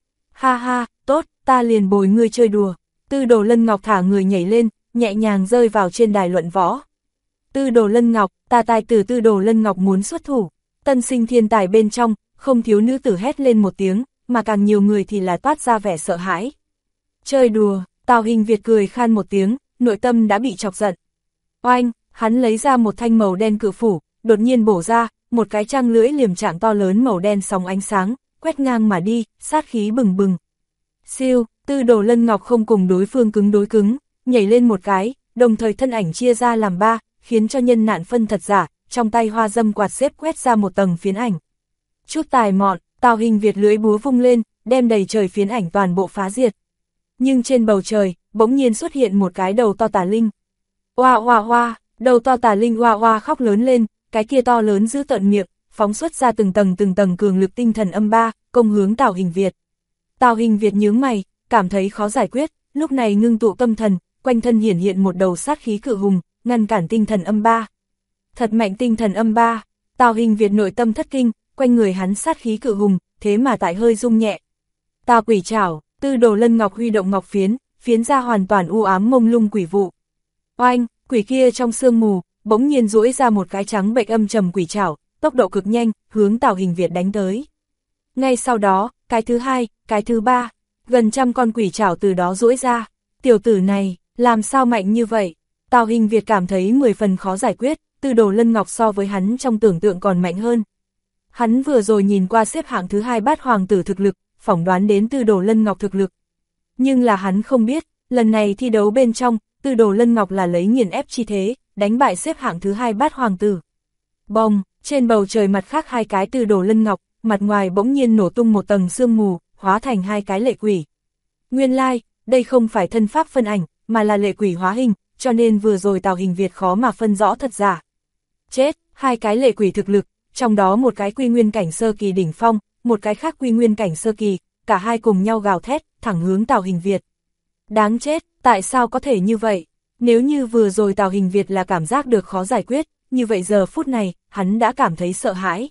Ha ha, tốt, ta liền bồi ngươi chơi đùa. Tư Đồ Lân Ngọc thả người nhảy lên, nhẹ nhàng rơi vào trên đài luận võ. Tư Đồ Lân Ngọc, ta tài tử Tư Đồ Lân Ngọc muốn xuất thủ. Tân sinh thiên tài bên trong, không thiếu nữ tử hét lên một tiếng, mà càng nhiều người thì là toát ra vẻ sợ hãi. Chơi đùa, Tào Hình Việt cười khan một tiếng, nội tâm đã bị chọc giận. Oanh, hắn lấy ra một thanh màu đen cự phủ, đột nhiên bổ ra, một cái trăng lưỡi liềm trạng to lớn màu đen sóng ánh sáng, quét ngang mà đi, sát khí bừng bừng. Siêu, Tư Đồ Lân Ngọc không cùng đối phương cứng đối cứng, nhảy lên một cái, đồng thời thân ảnh chia ra làm ba, khiến cho nhân nạn phân thật giả, trong tay hoa dâm quạt xếp quét ra một tầng phiến ảnh. Chút tài mọn, Tào Hình Việt lưỡi búa vung lên, đem đầy trời phiến ảnh toàn bộ phá diệt. Nhưng trên bầu trời, bỗng nhiên xuất hiện một cái đầu to tà linh. Oa oa oa, đầu to tà linh oa oa khóc lớn lên, cái kia to lớn giữ tận miệng, phóng xuất ra từng tầng cường lực tinh thần âm ba, công hướng Tào Hình Việt. Tào Hình Việt nhướng mày, cảm thấy khó giải quyết, lúc này ngưng tụ tâm thần, quanh thân hiển hiện một đầu sát khí cự hùng, ngăn cản tinh thần âm ba. Thật mạnh tinh thần âm ba, Tào Hình Việt nội tâm thất kinh, quanh người hắn sát khí cự hùng, thế mà tại hơi rung nhẹ. Tà quỷ trảo, Tư Đồ Lân Ngọc huy động ngọc phiến, phiến ra hoàn toàn u ám mông lung quỷ vụ. Oanh, quỷ kia trong sương mù, bỗng nhiên duỗi ra một cái trắng bệch âm trầm quỷ trảo, tốc độ cực nhanh, hướng Tào Hình Việt đánh tới. Ngay sau đó, cái thứ hai, cái thứ ba, gần trăm con quỷ trảo từ đó duỗi ra. Tiểu tử này, làm sao mạnh như vậy? Tào Hình Việt cảm thấy 10 phần khó giải quyết, Tư Đồ Lân Ngọc so với hắn trong tưởng tượng còn mạnh hơn. Hắn vừa rồi nhìn qua xếp hạng thứ 2 bát hoàng tử thực lực, phỏng đoán đến Tư Đồ Lân Ngọc thực lực. Nhưng là hắn không biết, lần này thi đấu bên trong, Tư Đồ Lân Ngọc là lấy nghiền ép chi thế, đánh bại xếp hạng thứ 2 bát hoàng tử. Bông, trên bầu trời mặt khác hai cái Tư Đồ Lân Ngọc, mặt ngoài bỗng nhiên nổ tung một tầng sương mù, hóa thành hai cái lệ quỷ. Nguyên lai, đây không phải thân pháp phân ảnh, mà là lệ quỷ hóa hình, cho nên vừa rồi Tào Hình Việt khó mà phân rõ thật giả. Chết, hai cái lệ quỷ thực lực, trong đó một cái quy nguyên cảnh sơ kỳ đỉnh phong, một cái khác quy nguyên cảnh sơ kỳ, cả hai cùng nhau gào thét, thẳng hướng Tào Hình Việt. Đáng chết, tại sao có thể như vậy? Nếu như vừa rồi Tào Hình Việt là cảm giác được khó giải quyết, như vậy giờ phút này, hắn đã cảm thấy sợ hãi.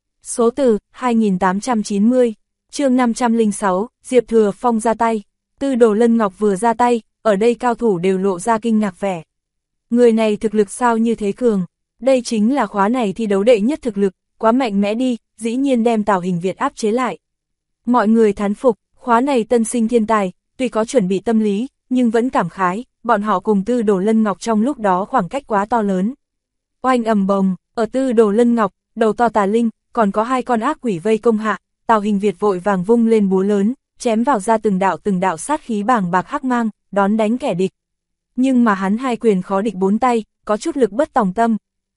Số từ, 2890, chương 506, Diệp Thừa Phong ra tay. Tư Đồ Lân Ngọc vừa ra tay, ở đây cao thủ đều lộ ra kinh ngạc vẻ. Người này thực lực sao như thế cường? Đây chính là khóa này thi đấu đệ nhất thực lực, quá mạnh mẽ đi, dĩ nhiên đem Tào Hình Việt áp chế lại. Mọi người thán phục, khóa này tân sinh thiên tài, tuy có chuẩn bị tâm lý, nhưng vẫn cảm khái, bọn họ cùng Tư Đồ Lân Ngọc trong lúc đó khoảng cách quá to lớn. Oanh ầm bồng, ở Tư Đồ Lân Ngọc, đầu to tà linh, còn có hai con ác quỷ vây công hạ, Tào Hình Việt vội vàng vung lên búa lớn, chém vào ra từng đạo sát khí bàng bạc hắc mang, đón đánh kẻ địch. Nhưng mà hắn hai quyền khó địch bốn tay, có chút lực bất tòng tâm.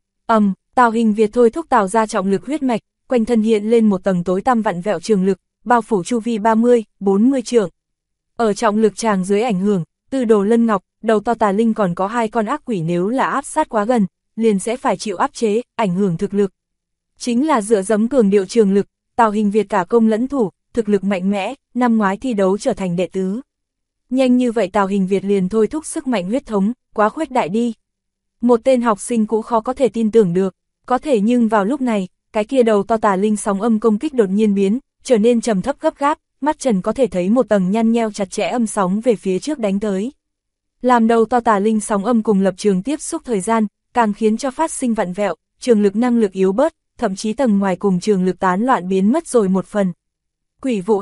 Tào Hình Việt thôi thúc tạo ra trọng lực huyết mạch, quanh thân hiện lên một tầng tối tăm vặn vẹo trường lực, bao phủ chu vi 30, 40 trượng. Ở trọng lực tràng dưới ảnh hưởng, Tư Đồ Lân Ngọc, đầu to tà linh còn có hai con ác quỷ nếu là áp sát quá gần, liền sẽ phải chịu áp chế, ảnh hưởng thực lực. Chính là dựa dẫm cường điệu trường lực, Tào Hình Việt cả công lẫn thủ, thực lực mạnh mẽ, năm ngoái thi đấu trở thành đệ tứ. Nhanh như vậy Tào Hình Việt liền thôi thúc sức mạnh huyết thống, quá khuếch đại đi. Một tên học sinh cũ khó có thể tin tưởng được, có thể nhưng vào lúc này, cái kia đầu to tà linh sóng âm công kích đột nhiên biến, trở nên trầm thấp gấp gáp, mắt trần có thể thấy một tầng nhăn nheo chặt chẽ âm sóng về phía trước đánh tới. Làm đầu to tà linh sóng âm cùng lập trường tiếp xúc thời gian, càng khiến cho phát sinh vặn vẹo, trường lực năng lực yếu bớt, thậm chí tầng ngoài cùng trường lực tán loạn biến mất rồi một phần. Quỷ vụ hành,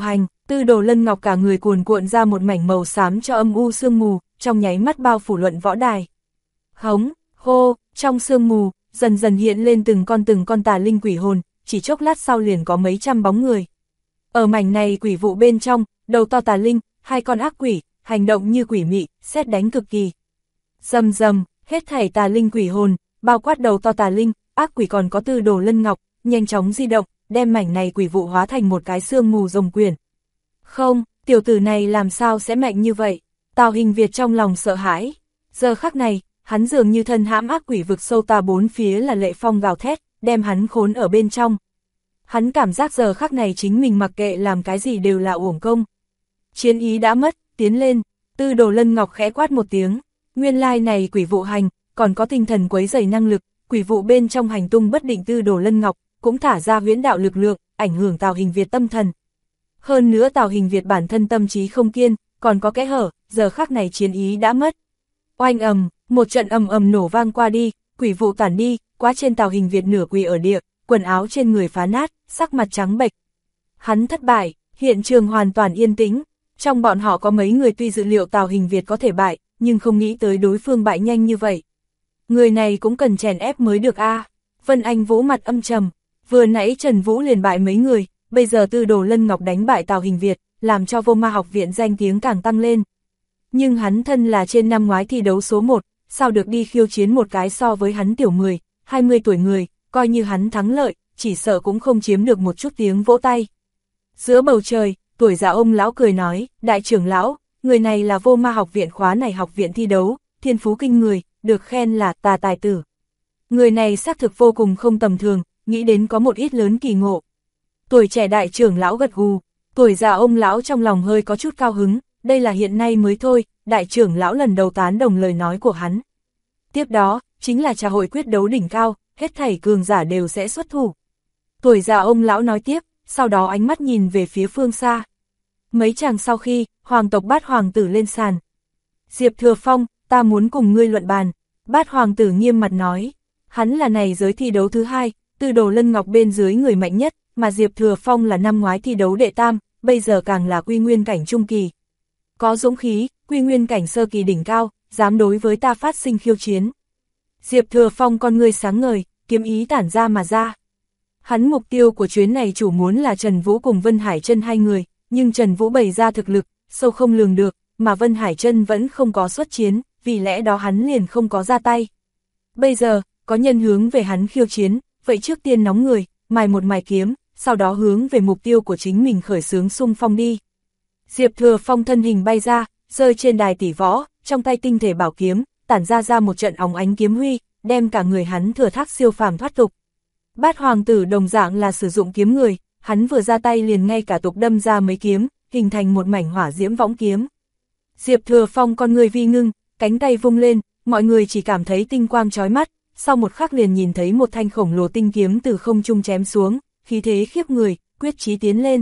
Tư Đồ Lân Ngọc cả người cuồn cuộn ra một mảnh màu xám cho âm u sương mù, trong nháy mắt bao phủ luận võ đài. Hống, hô, trong sương mù, dần dần hiện lên từng con tà linh quỷ hồn, chỉ chốc lát sau liền có mấy trăm bóng người. Ở mảnh này quỷ vụ bên trong, đầu to tà linh, 2 con ác quỷ, hành động như quỷ mị, sét đánh cực kỳ. Rầm rầm, hết thảy tà linh quỷ hồn, bao quát đầu to tà linh, ác quỷ còn có Tư Đồ Lân Ngọc, nhanh chóng di động, đem mảnh này quỷ vụ hóa thành một cái sương mù rồng quyển. Không, tiểu tử này làm sao sẽ mạnh như vậy? Tào Hình Việt trong lòng sợ hãi. Giờ khắc này, hắn dường như thân hãm ác quỷ vực sâu ta bốn phía là lệ phong gào thét, đem hắn khốn ở bên trong. Hắn cảm giác giờ khắc này chính mình mặc kệ làm cái gì đều là uổng công. Chiến ý đã mất, tiến lên, Tư Đồ Lân Ngọc khẽ quát một tiếng. Nguyên lai này quỷ vụ hành, còn có tinh thần quấy rầy năng lực, quỷ vụ bên trong hành tung bất định Tư Đồ Lân Ngọc, cũng thả ra huyễn đạo lực lượng, ảnh hưởng Tào Hình Việt tâm thần. Hơn nữa Tào Hình Việt bản thân tâm trí không kiên, còn có kẽ hở, giờ khắc này chiến ý đã mất. Oanh ầm, một trận ầm ầm nổ vang qua đi, quỷ vụ tản đi, quá trên Tào Hình Việt nửa quỳ ở địa, quần áo trên người phá nát, sắc mặt trắng bệch. Hắn thất bại, hiện trường hoàn toàn yên tĩnh. Trong bọn họ có mấy người tuy dự liệu Tào Hình Việt có thể bại, nhưng không nghĩ tới đối phương bại nhanh như vậy. Người này cũng cần chèn ép mới được a. Vân Anh Vũ mặt âm trầm, vừa nãy Trần Vũ liền bại mấy người, bây giờ Tư Đồ Lân Ngọc đánh bại Tào Hình Việt, làm cho Vô Ma học viện danh tiếng càng tăng lên. Nhưng hắn thân là trên năm ngoái thi đấu số 1, sao được đi khiêu chiến một cái so với hắn tiểu 10, 20 tuổi người, coi như hắn thắng lợi, chỉ sợ cũng không chiếm được một chút tiếng vỗ tay. Giữa bầu trời, tuổi già ông lão cười nói, đại trưởng lão, người này là Vô Ma học viện khóa này học viện thi đấu, thiên phú kinh người, được khen là tà tài tử. Người này xác thực vô cùng không tầm thường, nghĩ đến có một ít lớn kỳ ngộ. Tuổi trẻ đại trưởng lão gật gù, tuổi già ông lão trong lòng hơi có chút cao hứng, đây là hiện nay mới thôi, đại trưởng lão lần đầu tán đồng lời nói của hắn. Tiếp đó, chính là trà hội quyết đấu đỉnh cao, hết thảy cường giả đều sẽ xuất thủ. Tuổi già ông lão nói tiếp, sau đó ánh mắt nhìn về phía phương xa. Mấy chàng sau khi, hoàng tộc Bát hoàng tử lên sàn. Diệp Thừa Phong, ta muốn cùng ngươi luận bàn. Bát hoàng tử nghiêm mặt nói, hắn là này giới thi đấu thứ 2, Tư Đồ Lân Ngọc bên dưới người mạnh nhất, mà Diệp Thừa Phong là năm ngoái thi đấu đệ tam, bây giờ càng là quy nguyên cảnh trung kỳ. Có dũng khí, quy nguyên cảnh sơ kỳ đỉnh cao, dám đối với ta phát sinh khiêu chiến. Diệp Thừa Phong con ngươi sáng ngời, kiếm ý tản ra mà ra. Hắn mục tiêu của chuyến này chủ muốn là Trần Vũ cùng Vân Hải Trân hai người, nhưng Trần Vũ bày ra thực lực, sâu không lường được, mà Vân Hải Trân vẫn không có xuất chiến, vì lẽ đó hắn liền không có ra tay. Bây giờ, có nhân hướng về hắn khiêu chiến, vậy trước tiên nóng người, mài một mài kiếm, sau đó hướng về mục tiêu của chính mình khởi xướng xung phong đi. Diệp Thừa Phong thân hình bay ra, rơi trên đài tỷ võ, trong tay tinh thể bảo kiếm, tản ra một trận óng ánh kiếm huy, đem cả người hắn thừa thác siêu phàm thoát tục. Bát hoàng tử đồng dạng là sử dụng kiếm người, hắn vừa ra tay liền ngay cả tục đâm ra mấy kiếm, hình thành một mảnh hỏa diễm võng kiếm. Diệp Thừa Phong con người vi ngưng, cánh tay vung lên, mọi người chỉ cảm thấy tinh quang chói mắt, sau một khắc liền nhìn thấy một thanh khổng lồ tinh kiếm từ không trung chém xuống, khí thế khiếp người, quyết chí tiến lên.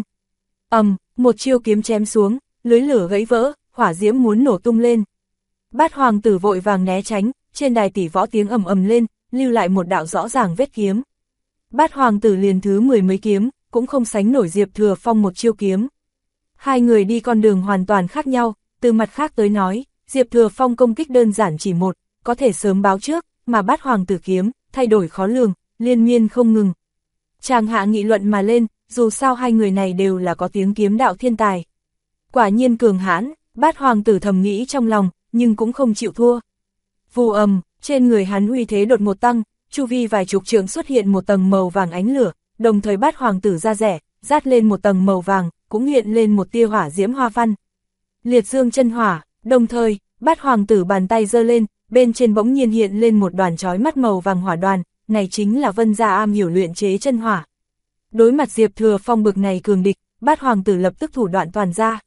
Một chiêu kiếm chém xuống, lưới lửa gãy vỡ, hỏa diễm muốn nổ tung lên. Bát hoàng tử vội vàng né tránh, trên đài tỷ võ tiếng ầm ầm lên, lưu lại một đạo rõ ràng vết kiếm. Bát hoàng tử liền thứ 10 mấy kiếm, cũng không sánh nổi Diệp Thừa Phong một chiêu kiếm. Hai người đi con đường hoàn toàn khác nhau, từ mặt khác tới nói, Diệp Thừa Phong công kích đơn giản chỉ một, có thể sớm báo trước, mà Bát hoàng tử kiếm, thay đổi khó lường, liên miên không ngừng. Chàng hạ nghị luận mà lên, dù sao hai người này đều là có tiếng kiếm đạo thiên tài. Quả nhiên cường hãn, Bát hoàng tử thầm nghĩ trong lòng, nhưng cũng không chịu thua. Vù ầm, trên người hắn uy thế đột một tăng, chu vi vài chục trượng xuất hiện một tầng màu vàng ánh lửa, đồng thời Bát hoàng tử ra rẻ, rát lên một tầng màu vàng, cũng hiện lên một tia hỏa diễm hoa văn. Liệt dương chân hỏa, đồng thời, Bát hoàng tử bàn tay giơ lên, bên trên bỗng nhiên hiện lên một đoàn chói mắt màu vàng hỏa đoàn, này chính là Vân gia am hiểu luyện chế chân hỏa. Đối mặt Diệp Thừa Phong bực này cường địch, Bát hoàng tử lập tức thủ đoạn toàn ra.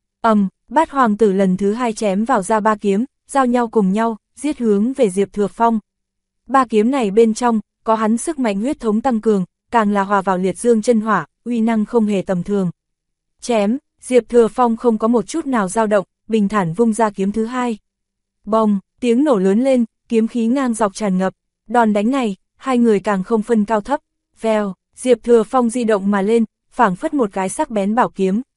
Bát hoàng tử lần thứ 2 chém vào ra 3 kiếm, giao nhau cùng nhau, giết hướng về Diệp Thừa Phong. 3 kiếm này bên trong, có hắn sức mạnh huyết thống tăng cường, càng là hòa vào liệt dương chân hỏa, uy năng không hề tầm thường. Chém, Diệp Thừa Phong không có một chút nào dao động, bình thản vung ra kiếm thứ 2. Bồng, tiếng nổ lớn lên, kiếm khí ngang dọc tràn ngập, đòn đánh này, hai người càng không phân cao thấp. Vèo, Diệp Thừa Phong di động mà lên, phảng phất một cái sắc bén bảo kiếm,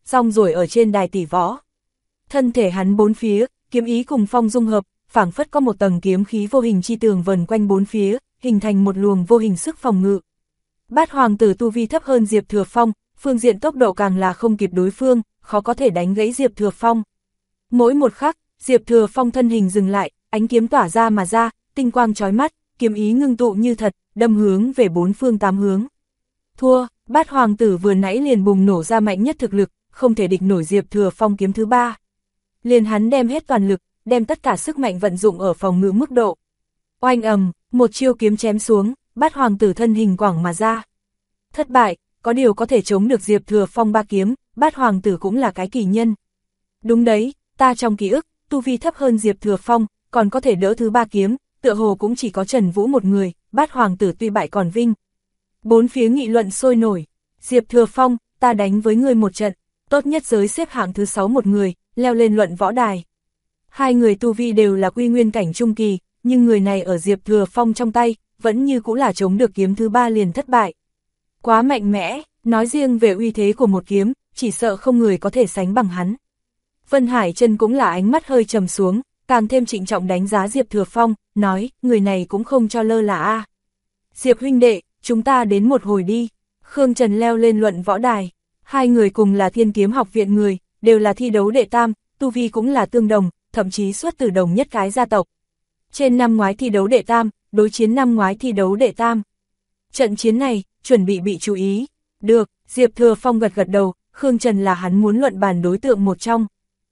rong ruổi ở trên đài tỷ võ. Thân thể hắn bốn phía, kiếm ý cùng phong dung hợp, phảng phất có một tầng kiếm khí vô hình chi tường vần quanh bốn phía, hình thành một luồng vô hình sức phòng ngự. Bát hoàng tử tu vi thấp hơn Diệp Thừa Phong, phương diện tốc độ càng là không kịp đối phương, khó có thể đánh gãy Diệp Thừa Phong. Mỗi một khắc, Diệp Thừa Phong thân hình dừng lại, ánh kiếm tỏa ra mà ra, tinh quang chói mắt, kiếm ý ngưng tụ như thật, đâm hướng về bốn phương tám hướng. Thua, Bát hoàng tử vừa nãy liền bùng nổ ra mạnh nhất thực lực, không thể địch nổi Diệp Thừa Phong kiếm thứ ba. Liền hắn đem hết toàn lực, đem tất cả sức mạnh vận dụng ở phòng ngự mức độ. Oanh ầm, một chiêu kiếm chém xuống, Bát hoàng tử thân hình quẳng mà ra. Thất bại, có điều có thể chống được Diệp Thừa Phong ba kiếm, Bát hoàng tử cũng là cái kỳ nhân. Đúng đấy, ta trong ký ức, tu vi thấp hơn Diệp Thừa Phong, còn có thể đỡ thứ ba kiếm, tựa hồ cũng chỉ có Trần Vũ một người, Bát hoàng tử tuy bại còn vinh. Bốn phía nghị luận sôi nổi, Diệp Thừa Phong, ta đánh với ngươi một trận, tốt nhất giới xếp hạng thứ 6 một người, leo lên luận võ đài. Hai người tu vi đều là quy nguyên cảnh trung kỳ, nhưng người này ở Diệp Thừa Phong trong tay, vẫn như cũng là chống được kiếm thứ ba liền thất bại. Quá mạnh mẽ, nói riêng về uy thế của một kiếm, chỉ sợ không người có thể sánh bằng hắn. Vân Hải Chân cũng là ánh mắt hơi trầm xuống, càng thêm trịnh trọng đánh giá Diệp Thừa Phong, nói, người này cũng không cho lơ là a. Diệp huynh đệ, chúng ta đến một hồi đi. Khương Trần leo lên luận võ đài, hai người cùng là Thiên Kiếm học viện người, đều là thi đấu đệ tam, tu vi cũng là tương đồng, thậm chí xuất từ đồng nhất cái gia tộc. Trên năm ngoái thi đấu đệ tam, đối chiến năm ngoái thi đấu đệ tam. Trận chiến này, chuẩn bị chú ý. Được, Diệp Thừa Phong gật gật đầu, Khương Trần là hắn muốn luận bàn đối tượng một trong.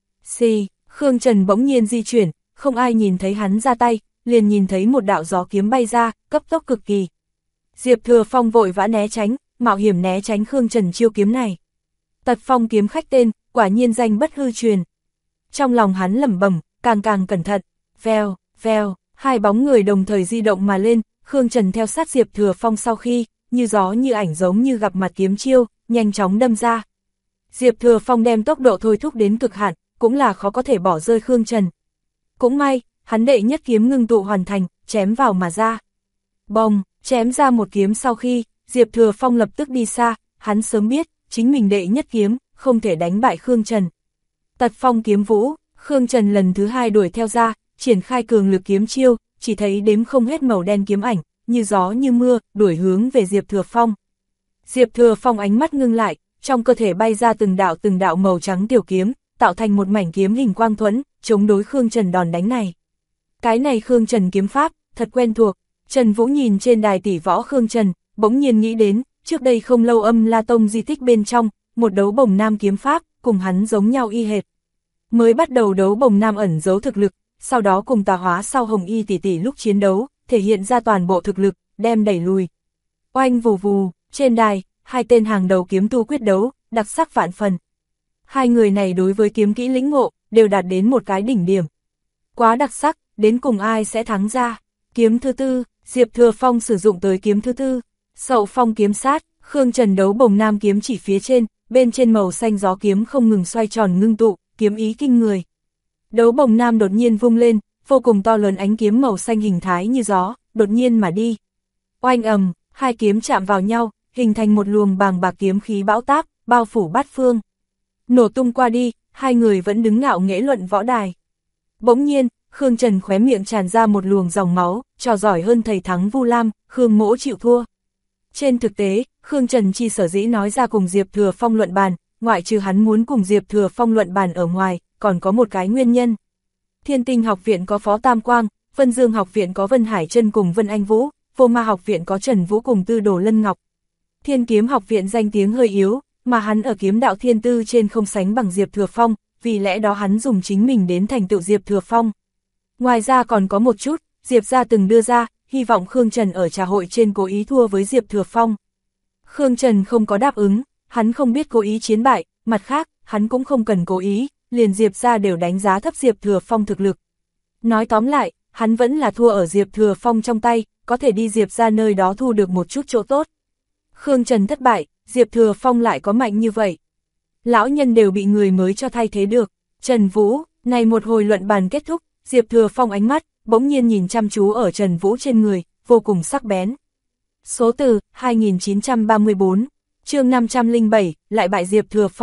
Khương Trần bỗng nhiên di chuyển, không ai nhìn thấy hắn ra tay, liền nhìn thấy một đạo gió kiếm bay ra, cấp tốc cực kỳ. Diệp Thừa Phong vội vã né tránh, mạo hiểm né tránh Khương Trần chiêu kiếm này. Tật Phong kiếm khách tên, quả nhiên danh bất hư truyền. Trong lòng hắn lẩm bẩm, càng cẩn thận, vèo, vèo, hai bóng người đồng thời di động mà lên, Khương Trần theo sát Diệp Thừa Phong sau khi, như gió như ảnh giống như gặp mặt kiếm chiêu, nhanh chóng đâm ra. Diệp Thừa Phong đem tốc độ thôi thúc đến cực hạn, cũng là khó có thể bỏ rơi Khương Trần. Cũng may, hắn đệ nhất kiếm ngưng tụ hoàn thành, chém vào mà ra. Bồng, chém ra một kiếm sau khi, Diệp Thừa Phong lập tức đi xa, hắn sớm biết, chính mình đệ nhất kiếm, không thể đánh bại Khương Trần. Tật Phong kiếm vũ, Khương Trần lần thứ hai đuổi theo ra, triển khai cường lực kiếm chiêu, chỉ thấy đếm không hết màu đen kiếm ảnh, như gió như mưa, đuổi hướng về Diệp Thừa Phong. Diệp Thừa Phong ánh mắt ngưng lại, trong cơ thể bay ra từng đạo màu trắng tiểu kiếm, tạo thành một mảnh kiếm hình quang thuẫn, chống đối Khương Trần đòn đánh này. Cái này Khương Trần kiếm pháp, thật quen thuộc. Trần Vũ nhìn trên đài tỷ võ Khương Trần, bỗng nhiên nghĩ đến, trước đây không lâu Âm La Tông di tích bên trong, một đấu bồng nam kiếm pháp, cùng hắn giống nhau y hệt. Mới bắt đầu đấu bồng nam ẩn giấu thực lực, sau đó cùng tà hóa sau Hồng Y tỷ tỷ lúc chiến đấu, thể hiện ra toàn bộ thực lực, đem đẩy lùi. Oanh vù vù, trên đài, hai tên hàng đầu kiếm tu quyết đấu, đặc sắc vạn phần. Hai người này đối với kiếm kỹ lĩnh ngộ, đều đạt đến một cái đỉnh điểm. Quá đặc sắc, đến cùng ai sẽ thắng ra. Kiếm thứ tư, Diệp Thừa Phong sử dụng tới kiếm thứ tư. Sậu Phong kiếm sát, Khương Trần đấu bồng nam kiếm chỉ phía trên, bên trên màu xanh gió kiếm không ngừng xoay tròn ngưng tụ, kiếm ý kinh người. Đấu bồng nam đột nhiên vung lên, vô cùng to lớn ánh kiếm màu xanh hình thái như gió, đột nhiên mà đi. Oanh ầm, hai kiếm chạm vào nhau, hình thành một luồng bàng bạc kiếm khí bão táp, bao phủ bát phương. Nổ tung qua đi, hai người vẫn đứng ngạo nghễ luận võ đài. Bỗng nhiên, Khương Trần khóe miệng tràn ra một luồng dòng máu, trò giỏi hơn thầy thắng Vu Lam, Khương Mỗ chịu thua. Trên thực tế, Khương Trần chi sở dĩ nói ra cùng Diệp Thừa Phong luận bàn, ngoại trừ hắn muốn cùng Diệp Thừa Phong luận bàn ở ngoài, còn có một cái nguyên nhân. Thiên Tinh học viện có Phó Tam Quang, Vân Dương học viện có Vân Hải Chân cùng Vân Anh Vũ, Vô Ma học viện có Trần Vũ cùng Tư Đồ Lân Ngọc. Thiên Kiếm học viện danh tiếng hơi yếu, mà hắn ở kiếm đạo thiên tư trên không sánh bằng Diệp Thừa Phong, vì lẽ đó hắn dùng chính mình đến thành tựu Diệp Thừa Phong. Ngoài ra còn có một chút, Diệp gia từng đưa ra, hy vọng Khương Trần ở trà hội trên cố ý thua với Diệp Thừa Phong. Khương Trần không có đáp ứng, hắn không biết cố ý chiến bại, mặt khác, hắn cũng không cần cố ý, liền Diệp gia đều đánh giá thấp Diệp Thừa Phong thực lực. Nói tóm lại, hắn vẫn là thua ở Diệp Thừa Phong trong tay, có thể đi Diệp gia nơi đó thu được một chút chỗ tốt. Khương Trần thất bại, Diệp Thừa Phong lại có mạnh như vậy. Lão nhân đều bị người mới cho thay thế được. Trần Vũ, này một hồi luận bàn kết thúc, Diệp Thừa Phong ánh mắt, bỗng nhiên nhìn chăm chú ở Trần Vũ trên người, vô cùng sắc bén. Số từ, 2934, chương 507, lại bại Diệp Thừa Phong.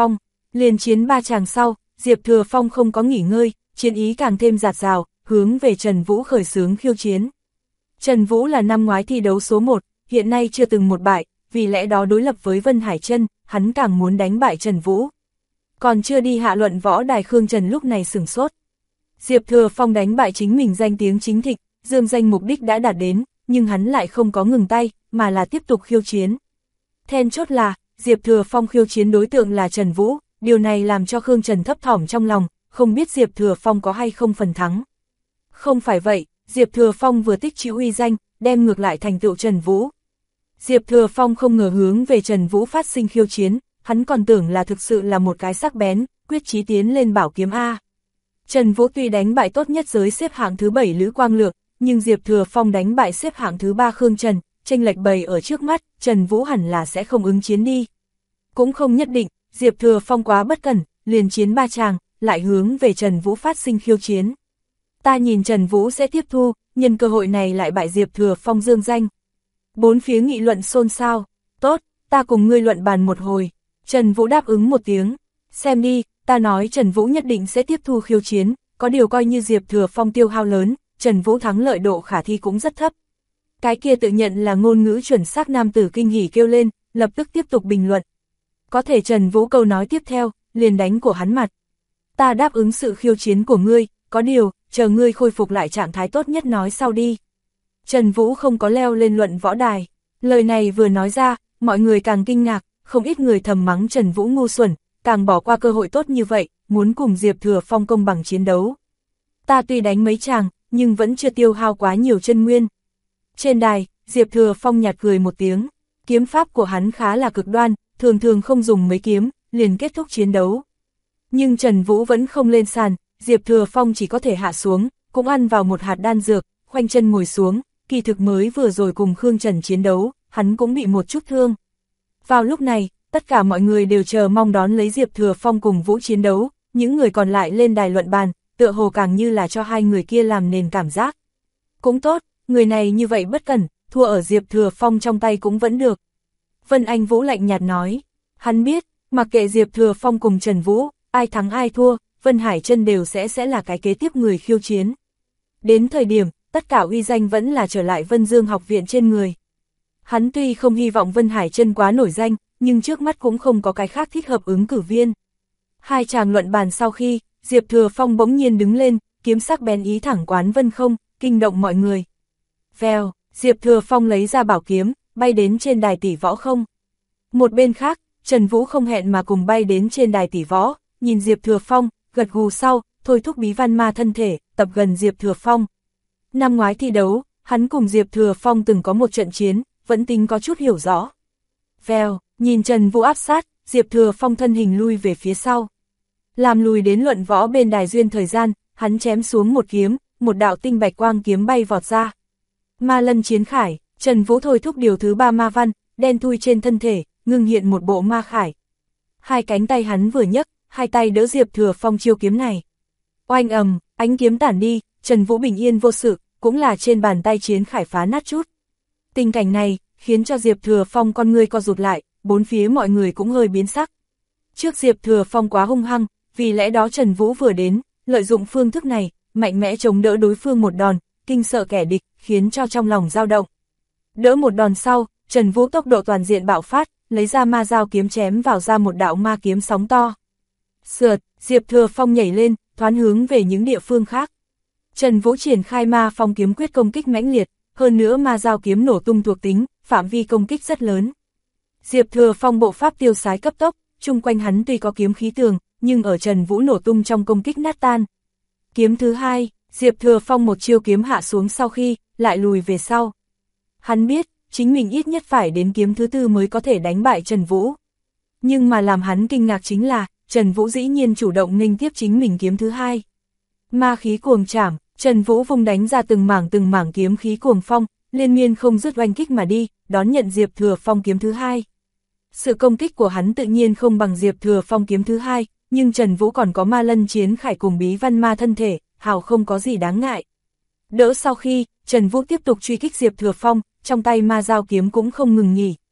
Liền chiến 3 tràng sau, Diệp Thừa Phong không có nghỉ ngơi, chiến ý càng thêm dạt dào, hướng về Trần Vũ khởi xướng khiêu chiến. Trần Vũ là năm ngoái thi đấu số 1, hiện nay chưa từng một bại, vì lẽ đó đối lập với Vân Hải Trân, hắn càng muốn đánh bại Trần Vũ. Còn chưa đi hạ luận võ đài Khương Trần lúc này sửng sốt. Diệp Thừa Phong đánh bại chính mình danh tiếng chính thịnh, dương danh mục đích đã đạt đến, nhưng hắn lại không có ngừng tay, mà là tiếp tục khiêu chiến. Then chốt là, Diệp Thừa Phong khiêu chiến đối tượng là Trần Vũ, điều này làm cho Khương Trần thấp thỏm trong lòng, không biết Diệp Thừa Phong có hay không phần thắng. Không phải vậy, Diệp Thừa Phong vừa tích trữ uy danh, đem ngược lại thành tựu Trần Vũ. Diệp Thừa Phong không ngờ hướng về Trần Vũ phát sinh khiêu chiến, hắn còn tưởng là thực sự là một cái sắc bén, quyết chí tiến lên bảo kiếm A. Trần Vũ tuy đánh bại tốt nhất giới xếp hạng thứ 7 Lữ Quang Lược, nhưng Diệp Thừa Phong đánh bại xếp hạng thứ 3 Khương Trần, chênh lệch bày ở trước mắt, Trần Vũ hẳn là sẽ không ứng chiến đi. Cũng không nhất định, Diệp Thừa Phong quá bất cẩn, liền chiến 3 tràng, lại hướng về Trần Vũ phát sinh khiêu chiến. Ta nhìn Trần Vũ sẽ tiếp thu, nhân cơ hội này lại bại Diệp Thừa Phong dương danh. Bốn phía nghị luận xôn xao, tốt, ta cùng ngươi luận bàn một hồi. Trần Vũ đáp ứng một tiếng, xem đi, ta nói Trần Vũ nhất định sẽ tiếp thu khiêu chiến, có điều coi như Diệp Thừa Phong tiêu hao lớn, Trần Vũ thắng lợi độ khả thi cũng rất thấp. Cái kia tự nhận là ngôn ngữ chuẩn xác nam tử kinh hỉ kêu lên, lập tức tiếp tục bình luận. Có thể Trần Vũ câu nói tiếp theo, liền đánh của hắn mặt. Ta đáp ứng sự khiêu chiến của ngươi, có điều, chờ ngươi khôi phục lại trạng thái tốt nhất nói sau đi. Trần Vũ không có leo lên luận võ đài. Lời này vừa nói ra, mọi người càng kinh ngạc, không ít người thầm mắng Trần Vũ ngu xuẩn, càng bỏ qua cơ hội tốt như vậy, muốn cùng Diệp Thừa Phong công bằng chiến đấu. Ta tuy đánh mấy chàng, nhưng vẫn chưa tiêu hao quá nhiều chân nguyên. Trên đài, Diệp Thừa Phong nhạt cười một tiếng, kiếm pháp của hắn khá là cực đoan, thường thường không dùng mấy kiếm, liền kết thúc chiến đấu. Nhưng Trần Vũ vẫn không lên sàn, Diệp Thừa Phong chỉ có thể hạ xuống, cũng ăn vào một hạt đan dược, khoanh chân ngồi xuống, kỳ thực mới vừa rồi cùng Khương Trần chiến đấu, hắn cũng bị một chút thương. Vào lúc này, tất cả mọi người đều chờ mong đón lấy Diệp Thừa Phong cùng Vũ chiến đấu, những người còn lại lên đài luận bàn, tựa hồ càng như là cho hai người kia làm nền cảm giác. Cũng tốt, người này như vậy bất cẩn, thua ở Diệp Thừa Phong trong tay cũng vẫn được. Vân Anh Vũ lạnh nhạt nói, hắn biết, mặc kệ Diệp Thừa Phong cùng Trần Vũ, ai thắng ai thua, Vân Hải Trân đều sẽ là cái kế tiếp người khiêu chiến. Đến thời điểm, tất cả uy danh vẫn là trở lại Vân Dương học viện trên người. Hắn tuy không hy vọng Vân Hải Trân quá nổi danh, nhưng trước mắt cũng không có cái khác thích hợp ứng cử viên. Hai chàng luận bàn sau khi, Diệp Thừa Phong bỗng nhiên đứng lên, kiếm sắc bén ý thẳng quán vân không, kinh động mọi người. Vèo, Diệp Thừa Phong lấy ra bảo kiếm, bay đến trên đài tỷ võ không. Một bên khác, Trần Vũ không hẹn mà cùng bay đến trên đài tỷ võ, nhìn Diệp Thừa Phong, gật gù sau, thôi thúc bí văn ma thân thể, tập gần Diệp Thừa Phong. Năm ngoái thi đấu, hắn cùng Diệp Thừa Phong từng có một trận chiến, vẫn tính có chút hiểu rõ. Vèo, nhìn Trần Vũ áp sát, Diệp Thừa Phong thân hình lui về phía sau. Làm lùi đến luận võ bên đài duyên thời gian, hắn chém xuống một kiếm, một đạo tinh bạch quang kiếm bay vọt ra. Ma lân chiến khải, Trần Vũ thôi thúc điều thứ 3 ma văn, đen thui trên thân thể, ngưng hiện một bộ ma khải. Hai cánh tay hắn vừa nhấc, hai tay đỡ Diệp Thừa Phong chiêu kiếm này. Oanh ầm, ánh kiếm tản đi, Trần Vũ bình yên vô sự, cũng là trên bàn tay chiến khải phá nát chút. Tình cảnh này, khiến cho Diệp Thừa Phong con ngươi co rụt lại, bốn phía mọi người cũng hơi biến sắc. Trước Diệp Thừa Phong quá hung hăng, vì lẽ đó Trần Vũ vừa đến, lợi dụng phương thức này, mạnh mẽ chống đỡ đối phương một đòn, kinh sợ kẻ địch, khiến cho trong lòng dao động. Đỡ một đòn sau, Trần Vũ tốc độ toàn diện bạo phát, lấy ra ma dao kiếm chém vào ra một đạo ma kiếm sóng to. Sượt, Diệp Thừa Phong nhảy lên, thoán hướng về những địa phương khác. Trần Vũ triển khai ma phong kiếm quyết công kích mãnh liệt, hơn nữa ma dao kiếm nổ tung thuộc tính, phạm vi công kích rất lớn. Diệp Thừa Phong bộ pháp tiêu sái cấp tốc, chung quanh hắn tuy có kiếm khí tường, nhưng ở Trần Vũ nổ tung trong công kích nát tan. Kiếm thứ hai, Diệp Thừa Phong một chiêu kiếm hạ xuống sau khi, lại lùi về sau. Hắn biết, chính mình ít nhất phải đến kiếm thứ tư mới có thể đánh bại Trần Vũ. Nhưng mà làm hắn kinh ngạc chính là, Trần Vũ dĩ nhiên chủ động nghênh tiếp chính mình kiếm thứ hai. Ma khí cuồng trảm, Trần Vũ vung đánh ra từng mảng kiếm khí cuồng phong, liên miên không dứt oanh kích mà đi, đón nhận Diệp Thừa Phong kiếm thứ hai. Sự công kích của hắn tự nhiên không bằng Diệp Thừa Phong kiếm thứ hai, nhưng Trần Vũ còn có ma lân chiến khải cùng bí văn ma thân thể, hào không có gì đáng ngại. Đỡ sau khi, Trần Vũ tiếp tục truy kích Diệp Thừa Phong, trong tay ma dao kiếm cũng không ngừng nghỉ.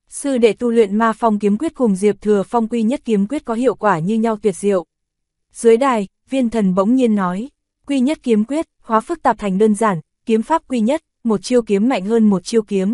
Sư đệ tu luyện Ma Phong kiếm quyết cùng Diệp Thừa Phong Quy Nhất kiếm quyết có hiệu quả như nhau tuyệt diệu. Dưới đài, Viên Thần bỗng nhiên nói, Quy Nhất kiếm quyết, hóa phức tạp thành đơn giản, kiếm pháp quy nhất, một chiêu kiếm mạnh hơn một chiêu kiếm.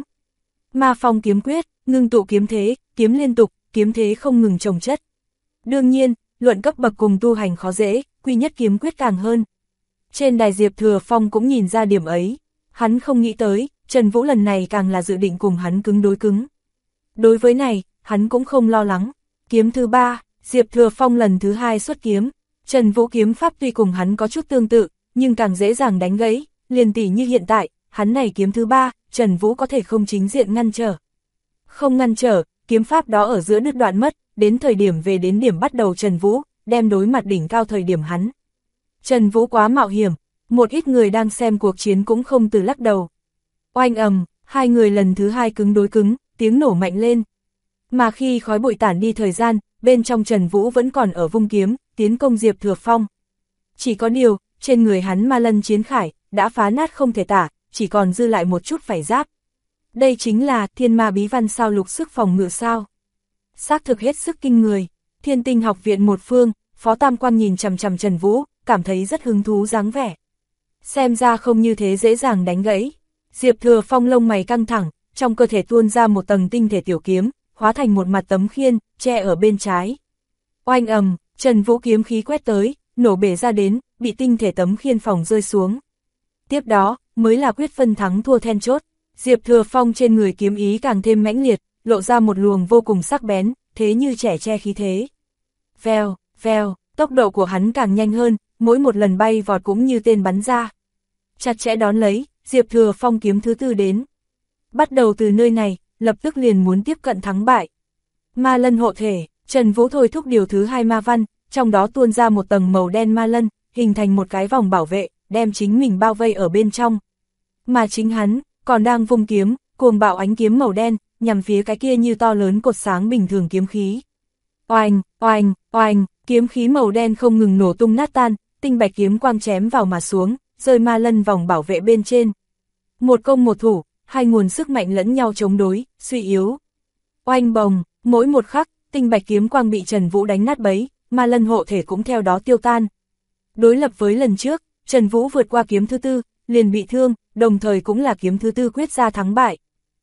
Ma Phong kiếm quyết, ngưng tụ kiếm thế, kiếm liên tục, kiếm thế không ngừng chồng chất. Đương nhiên, luận cấp bậc cùng tu hành khó dễ, Quy Nhất kiếm quyết càng hơn. Trên đài Diệp Thừa Phong cũng nhìn ra điểm ấy, hắn không nghĩ tới, Trần Vũ lần này càng là dự định cùng hắn cứng đối cứng. Đối với này, hắn cũng không lo lắng. Kiếm thứ 3, Diệp Thừa Phong lần thứ 2 xuất kiếm. Trần Vũ kiếm pháp tuy cùng hắn có chút tương tự, nhưng càng dễ dàng đánh gãy, liền tỉ như hiện tại, hắn này kiếm thứ 3, Trần Vũ có thể không chính diện ngăn trở. Không ngăn trở, kiếm pháp đó ở giữa đứt đoạn mất, đến thời điểm về đến điểm bắt đầu Trần Vũ, đem đối mặt đỉnh cao thời điểm hắn. Trần Vũ quá mạo hiểm, một ít người đang xem cuộc chiến cũng không từ lắc đầu. Oanh ầm, hai người lần thứ 2 cứng đối cứng, tiếng nổ mạnh lên. Mà khi khói bụi tản đi thời gian, bên trong Trần Vũ vẫn còn ở vung kiếm, tiến công Diệp Thừa Phong. Chỉ có điều, trên người hắn ma lân chiến khải, đã phá nát không thể tả, chỉ còn dư lại một chút vảy giáp. Đây chính là thiên ma bí văn sao lục sức phòng ngự sao. Xác thực hết sức kinh người. Thiên Tinh học viện một phương, Phó Tam Quan nhìn chằm chằm Trần Vũ, cảm thấy rất hứng thú dáng vẻ. Xem ra không như thế dễ dàng đánh gãy. Diệp Thừa Phong lông mày căng thẳng, trong cơ thể tuôn ra một tầng tinh thể tiểu kiếm, hóa thành một mặt tấm khiên, che ở bên trái. Oanh ầm, Trần Vũ kiếm khí quét tới, nổ bể ra đến, bị tinh thể tấm khiên phòng rơi xuống. Tiếp đó, mới là quyết phân thắng thua then chốt. Diệp Thừa Phong trên người kiếm ý càng thêm mãnh liệt, lộ ra một luồng vô cùng sắc bén, thế như trẻ che khí thế. Vèo, vèo, tốc độ của hắn càng nhanh hơn, mỗi một lần bay vọt cũng như tên bắn ra. Chặt chẽ đón lấy, Diệp Thừa Phong kiếm thứ 4 đến. Bắt đầu từ nơi này, lập tức liền muốn tiếp cận thắng bại. Ma lân hộ thể, Trần Vũ thôi thúc điều thứ 2 ma văn, trong đó tuôn ra một tầng màu đen ma lân, hình thành một cái vòng bảo vệ, đem chính mình bao vây ở bên trong. Mà chính hắn, còn đang vung kiếm, cuồng bạo ánh kiếm màu đen, nhằm phía cái kia như to lớn cột sáng bình thường kiếm khí. Oanh, oanh, oanh, kiếm khí màu đen không ngừng nổ tung nát tan, tinh bạch kiếm quang chém vào mà xuống, rơi ma lân vòng bảo vệ bên trên. Một công một thủ, hai nguồn sức mạnh lẫn nhau chống đối, suy yếu. Oanh bồng, mỗi một khắc, tinh bạch kiếm quang bị Trần Vũ đánh nát bấy, ma lân hộ thể cũng theo đó tiêu tan. Đối lập với lần trước, Trần Vũ vượt qua kiếm thứ 4, liền bị thương, đồng thời cũng là kiếm thứ 4 quyết ra thắng bại.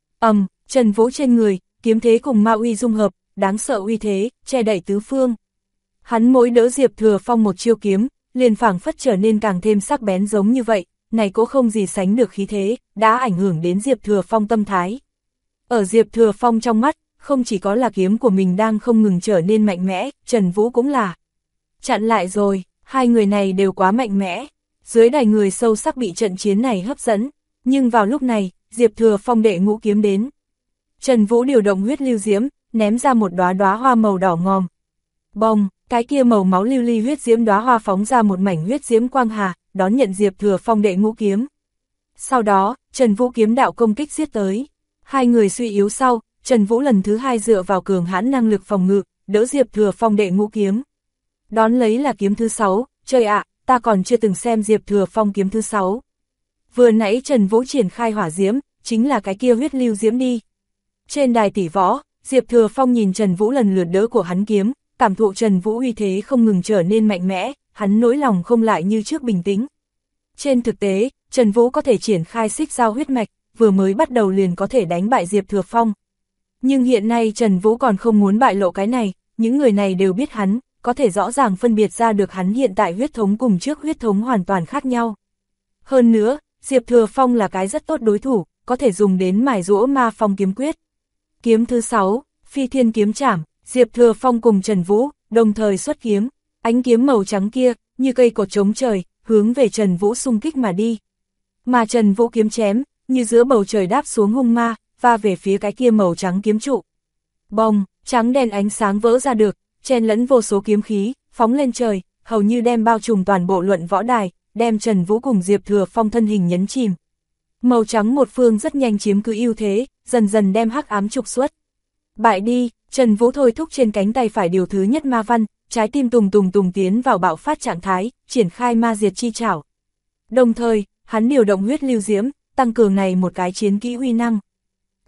Trần Vũ trên người, kiếm thế cùng ma uy dung hợp, đáng sợ uy thế, che đậy tứ phương. Hắn mỗi đỡ Diệp Thừa Phong một chiêu kiếm, liền phảng phất trở nên càng thêm sắc bén giống như vậy, này cũng không gì sánh được khí thế, đã ảnh hưởng đến Diệp Thừa Phong tâm thái. Ở Diệp Thừa Phong trong mắt, không chỉ có là kiếm của mình đang không ngừng trở nên mạnh mẽ, Trần Vũ cũng là. Chặn lại rồi, hai người này đều quá mạnh mẽ. Dưới đài người sâu sắc bị trận chiến này hấp dẫn, nhưng vào lúc này, Diệp Thừa Phong đệ ngũ kiếm đến. Trần Vũ điều động huyết lưu diễm, ném ra một đóa đóa hoa màu đỏ ngòm. Bông, cái kia màu máu lưu ly huyết diễm đóa hoa phóng ra một mảnh huyết diễm quang hà, đón nhận Diệp Thừa Phong đệ ngũ kiếm. Sau đó, Trần Vũ kiếm đạo công kích giết tới. Hai người suy yếu sau, Trần Vũ lần thứ 2 dựa vào cường hãn năng lực phòng ngự, đỡ Diệp Thừa Phong đệ ngũ kiếm. Đón lấy là kiếm thứ 6, trời ạ, ta còn chưa từng xem Diệp Thừa Phong kiếm thứ 6. Vừa nãy Trần Vũ triển khai hỏa diễm, chính là cái kia huyết lưu diễm đi. Trên đài tỷ võ, Diệp Thừa Phong nhìn Trần Vũ lần lượt đỡ của hắn kiếm, cảm thụ Trần Vũ uy thế không ngừng trở nên mạnh mẽ, hắn nỗi lòng không lại như trước bình tĩnh. Trên thực tế, Trần Vũ có thể triển khai xích giao huyết mạch, vừa mới bắt đầu liền có thể đánh bại Diệp Thừa Phong. Nhưng hiện nay Trần Vũ còn không muốn bại lộ cái này, những người này đều biết hắn, có thể rõ ràng phân biệt ra được hắn hiện tại huyết thống cùng trước huyết thống hoàn toàn khác nhau. Hơn nữa, Diệp Thừa Phong là cái rất tốt đối thủ, có thể dùng đến mài giũa Ma Phong kiếm quyết. Kiếm thứ 6, Phi Thiên kiếm trảm, Diệp Thừa Phong cùng Trần Vũ, đồng thời xuất kiếm, ánh kiếm màu trắng kia, như cây cột chống trời, hướng về Trần Vũ xung kích mà đi. Mà Trần Vũ kiếm chém, như giữa bầu trời đáp xuống hung ma, va về phía cái kia màu trắng kiếm trụ. Bông, trắng đen ánh sáng vỡ ra được, chen lẫn vô số kiếm khí, phóng lên trời, hầu như đem bao trùm toàn bộ luận võ đài, đem Trần Vũ cùng Diệp Thừa Phong thân hình nhấn chìm. Màu trắng một phương rất nhanh chiếm cứ ưu thế, dần dần đem hắc ám trục xuất. Bại đi, Trần Vũ thôi thúc trên cánh tay phải điều thứ nhất ma văn, trái tim tùng tùng tùng tiến vào bạo phát trạng thái, triển khai ma diệt chi trảo. Đồng thời, hắn điều động huyết lưu diễm, tăng cường này một cái chiến kỹ uy năng.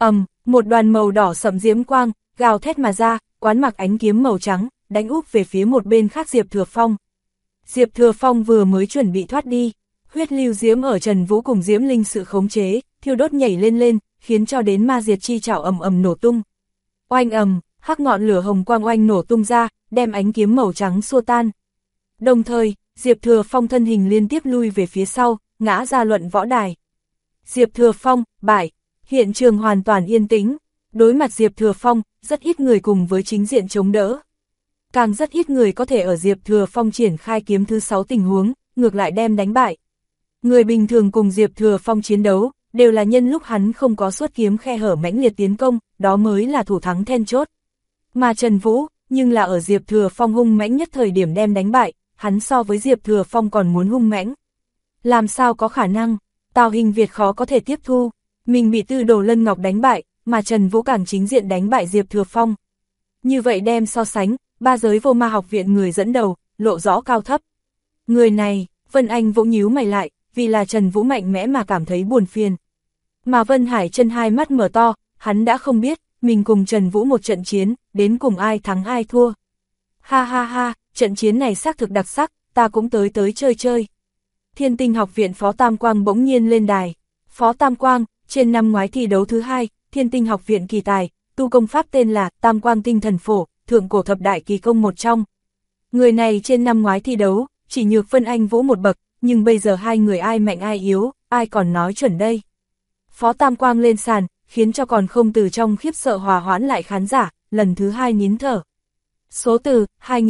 Một đoàn màu đỏ sẫm diễm quang, gào thét mà ra, quán mặc ánh kiếm màu trắng, đánh úp về phía một bên khác Diệp Thừa Phong. Diệp Thừa Phong vừa mới chuẩn bị thoát đi, huyết lưu diễm ở Trần Vũ cùng diễm linh sự khống chế, thiêu đốt nhảy lên, khiến cho đến ma diệt chi chảo ầm ầm nổ tung. Oanh ầm, hắc ngọn lửa hồng quang oanh nổ tung ra, đem ánh kiếm màu trắng xua tan. Đồng thời, Diệp Thừa Phong thân hình liên tiếp lui về phía sau, ngã ra luận võ đài. Diệp Thừa Phong, bại, hiện trường hoàn toàn yên tĩnh. Đối mặt Diệp Thừa Phong, rất ít người cùng với chính diện chống đỡ. Càng rất ít người có thể ở Diệp Thừa Phong triển khai kiếm thứ 6 tình huống, ngược lại đem đánh bại. Người bình thường cùng Diệp Thừa Phong chiến đấu, đều là nhân lúc hắn không có xuất kiếm khe hở mãnh liệt tiến công, đó mới là thủ thắng then chốt. Mà Trần Vũ, nhưng là ở Diệp Thừa Phong hung mãnh nhất thời điểm đem đánh bại, hắn so với Diệp Thừa Phong còn muốn hung mãnh. Làm sao có khả năng, Tào Hình Việt khó có thể tiếp thu, mình bị Tư Đồ Lân Ngọc đánh bại, mà Trần Vũ càng chính diện đánh bại Diệp Thừa Phong. Như vậy đem so sánh, ba giới vô ma học viện người dẫn đầu, lộ rõ cao thấp. Người này, Vân Anh Vũ nhíu mày lại, vì là Trần Vũ mạnh mẽ mà cảm thấy buồn phiền. Mà Vân Hải Chân hai mắt mở to, hắn đã không biết, mình cùng Trần Vũ một trận chiến, đến cùng ai thắng ai thua. Ha ha ha, trận chiến này xác thực đặc sắc, ta cũng tới chơi chơi. Thiên Tinh học viện Phó Tam Quang bỗng nhiên lên đài. Phó Tam Quang, trên năm ngoái thi đấu thứ 2, Thiên Tinh học viện kỳ tài, tu công pháp tên là Tam Quang Tinh Thần Phổ, thượng cổ thập đại kỳ công một trong. Người này trên năm ngoái thi đấu, chỉ nhược Vân Anh Vũ một bậc, nhưng bây giờ hai người ai mạnh ai yếu, ai còn nói chuẩn đây. Phó Tam Quang lên sàn, khiến cho còn không từ trong khiếp sợ hòa hoãn lại khán giả, lần thứ 2 nín thở. Số từ,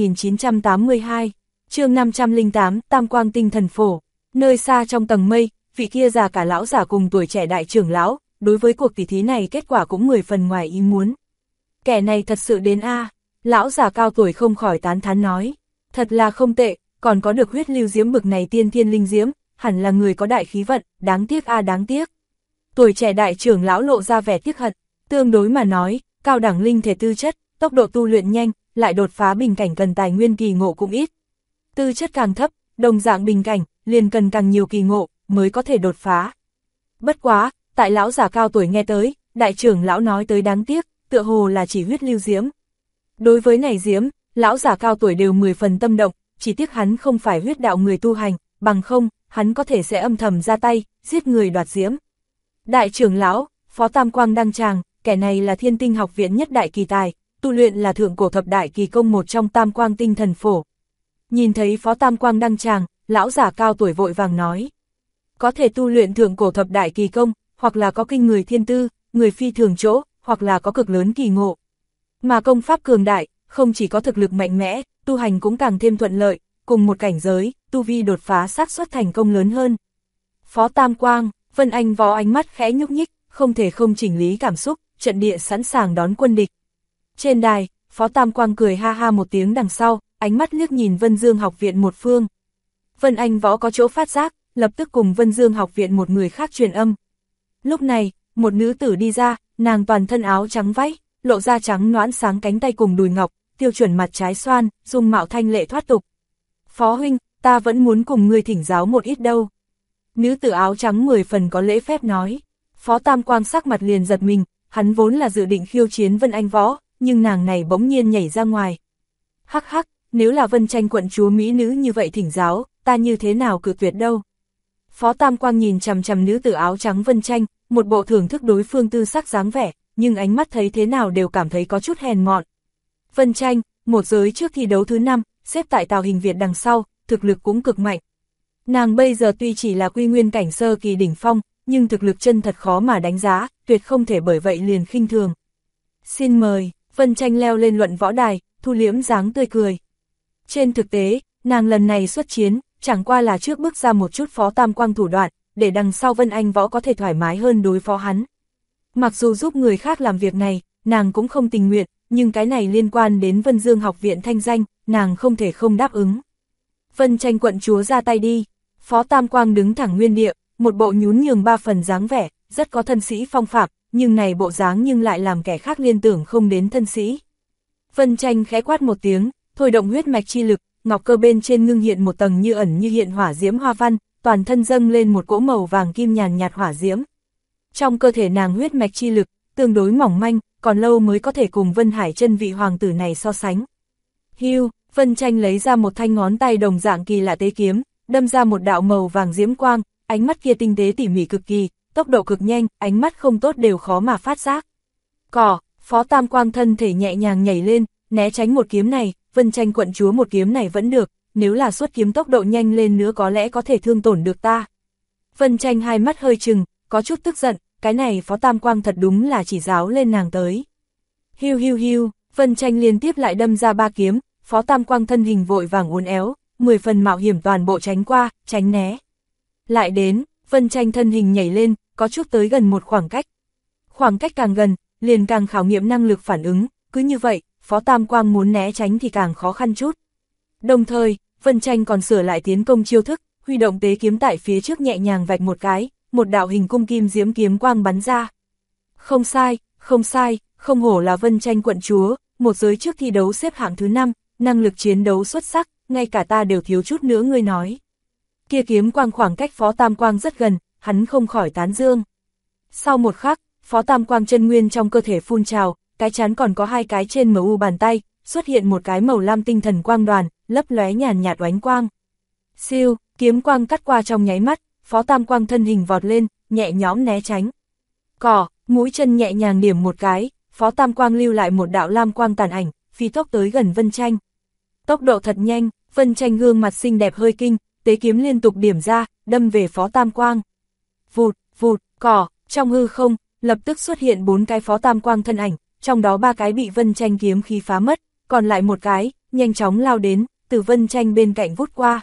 2982, chương 508, Tam Quang Tinh Thần Phổ. Nơi xa trong tầng mây, vị kia già cả lão giả cùng tuổi trẻ đại trưởng lão, đối với cuộc tỷ thí này kết quả cũng 10 phần ngoài ý muốn. Kẻ này thật sự đến a, lão già cao tuổi không khỏi tán thán nói, thật là không tệ, còn có được huyết lưu diễm bực này tiên thiên linh diễm, hẳn là người có đại khí vận, đáng tiếc a đáng tiếc. Tuổi trẻ đại trưởng lão lộ ra vẻ tiếc hận, tương đối mà nói, cao đẳng linh thể tư chất, tốc độ tu luyện nhanh, lại đột phá bình cảnh cần tài nguyên kỳ ngộ cũng ít. Tư chất càng thấp, đồng dạng bình cảnh, liền cần càng nhiều kỳ ngộ, mới có thể đột phá. Bất quá, tại lão già cao tuổi nghe tới, đại trưởng lão nói tới đáng tiếc, tựa hồ là chỉ huyết lưu diễm. Đối với này diễm, lão già cao tuổi đều 10 phần tâm động, chỉ tiếc hắn không phải huyết đạo người tu hành, bằng không, hắn có thể sẽ âm thầm ra tay, giết người đoạt diễm. Đại trưởng lão, Phó Tam Quang đăng tràng, kẻ này là Thiên Tinh học viện nhất đại kỳ tài, tu luyện là thượng cổ thập đại kỳ công một trong Tam Quang Tinh Thần Phổ. Nhìn thấy Phó Tam Quang đăng tràng, lão giả cao tuổi vội vàng nói. Có thể tu luyện thượng cổ thập đại kỳ công, hoặc là có kinh người thiên tư, người phi thường chỗ, hoặc là có cực lớn kỳ ngộ. Mà công pháp cường đại, không chỉ có thực lực mạnh mẽ, tu hành cũng càng thêm thuận lợi, cùng một cảnh giới, tu vi đột phá xác suất thành công lớn hơn. Phó Tam Quang, Vân Anh Võ ánh mắt khẽ nhúc nhích, không thể không chỉnh lý cảm xúc, trận địa sẵn sàng đón quân địch. Trên đài, Phó Tam Quang cười ha ha một tiếng đằng sau, ánh mắt liếc nhìn Vân Dương học viện một phương. Vân Anh Võ có chỗ phát giác, lập tức cùng Vân Dương học viện một người khác truyền âm. Lúc này, một nữ tử đi ra, nàng toàn thân áo trắng váy, lộ ra trắng nõn sáng cánh tay cùng đùi ngọc, tiêu chuẩn mặt trái xoan, dung mạo thanh lệ thoát tục. Phó huynh, ta vẫn muốn cùng ngươi thỉnh giáo một ít đâu. Nữ tử áo trắng 10 phần có lễ phép nói. Phó Tam Quang sắc mặt liền giật mình, hắn vốn là dự định khiêu chiến Vân Anh Võ, nhưng nàng này bỗng nhiên nhảy ra ngoài. Hắc hắc, nếu là Vân Tranh quận chúa mỹ nữ như vậy thỉnh giáo, ta như thế nào cự tuyệt đâu. Phó Tam Quang nhìn chằm chằm nữ tử áo trắng Vân Tranh, một bộ thưởng thức đối phương tư sắc dáng vẻ, nhưng ánh mắt thấy thế nào đều cảm thấy có chút hèn mọn. Vân Tranh, một giới trước thi đấu thứ 5, xếp tại Tào Hình Việt đằng sau, thực lực cũng cực mạnh. Nàng bây giờ tuy chỉ là quy nguyên cảnh sơ kỳ đỉnh phong, nhưng thực lực chân thật khó mà đánh giá, tuyệt không thể bởi vậy liền khinh thường. Xin mời, Vân Tranh leo lên luận võ đài, thu liễm dáng tươi cười. Trên thực tế, nàng lần này xuất chiến, chẳng qua là trước bước ra một chút Phó Tam Quang thủ đoạn, để đằng sau Vân Anh Võ có thể thoải mái hơn đối phó hắn. Mặc dù giúp người khác làm việc này, nàng cũng không tình nguyện, nhưng cái này liên quan đến Vân Dương học viện thanh danh, nàng không thể không đáp ứng. Vân Tranh quận chúa ra tay đi. Phó Tam Quang đứng thẳng nguyên địa, một bộ nhún nhường 3 phần dáng vẻ, rất có thân sĩ phong phạm, nhưng này bộ dáng nhưng lại làm kẻ khác liên tưởng không đến thân sĩ. Vân Tranh khẽ quát một tiếng, thôi động huyết mạch chi lực, ngọc cơ bên trên ngưng hiện một tầng như ẩn như hiện hỏa diễm hoa văn, toàn thân dâng lên một cỗ màu vàng kim nhàn nhạt hỏa diễm. Trong cơ thể nàng huyết mạch chi lực, tương đối mỏng manh, còn lâu mới có thể cùng Vân Hải chân vị hoàng tử này so sánh. Hưu, Vân Tranh lấy ra một thanh ngón tay đồng dạng kỳ lạ tế kiếm, đâm ra một đạo màu vàng diễm quang, ánh mắt kia tinh tế tỉ mỉ cực kỳ, tốc độ cực nhanh, ánh mắt không tốt đều khó mà phát giác. Phó Tam Quang thân thể nhẹ nhàng nhảy lên, né tránh một kiếm này, Vân Tranh quận chúa một kiếm này vẫn được, nếu là xuất kiếm tốc độ nhanh lên nữa có lẽ có thể thương tổn được ta. Vân Tranh hai mắt hơi trừng, có chút tức giận, cái này Phó Tam Quang thật đúng là chỉ giáo lên nàng tới. Hiu hiu hiu, Vân Tranh liên tiếp lại đâm ra 3 kiếm, Phó Tam Quang thân hình vội vàng uốn éo, 10 phần mạo hiểm toàn bộ tránh qua, tránh né. Lại đến, Vân Tranh thân hình nhảy lên, có chút tới gần một khoảng cách. Khoảng cách càng gần, liền càng khảo nghiệm năng lực phản ứng, cứ như vậy, Phó Tam Quang muốn né tránh thì càng khó khăn chút. Đồng thời, Vân Tranh còn sửa lại tiến công chiêu thức, huy động tế kiếm tại phía trước nhẹ nhàng vạch một cái, một đạo hình cung kim diễm kiếm quang bắn ra. Không sai, không hổ là Vân Tranh quận chúa, một giới trước thi đấu xếp hạng thứ 5, năng lực chiến đấu xuất sắc, ngay cả ta đều thiếu chút nữa ngươi nói. Kia kiếm quang khoảng cách Phó Tam Quang rất gần, hắn không khỏi tán dương. Sau một khắc, Phó Tam Quang chân nguyên trong cơ thể phun trào, cái chán còn có 2 cái trên mu bàn tay, xuất hiện một cái màu lam tinh thần quang đoàn, lấp lóe nhàn nhạt oánh quang. Siêu, kiếm quang cắt qua trong nháy mắt, Phó Tam Quang thân hình vọt lên, nhẹ nhõm né tránh. Mũi chân nhẹ nhàng điểm một cái, Phó Tam Quang lưu lại một đạo lam quang tàn ảnh, phi tốc tới gần Vân Tranh. Tốc độ thật nhanh, Vân Tranh gương mặt xinh đẹp hơi kinh, tế kiếm liên tục điểm ra, đâm về Phó Tam Quang. Vụt, trong hư không, lập tức xuất hiện 4 cái Phó Tam Quang thân ảnh, trong đó 3 cái bị Vân Tranh kiếm khí phá mất, còn lại một cái, nhanh chóng lao đến, từ Vân Tranh bên cạnh vút qua.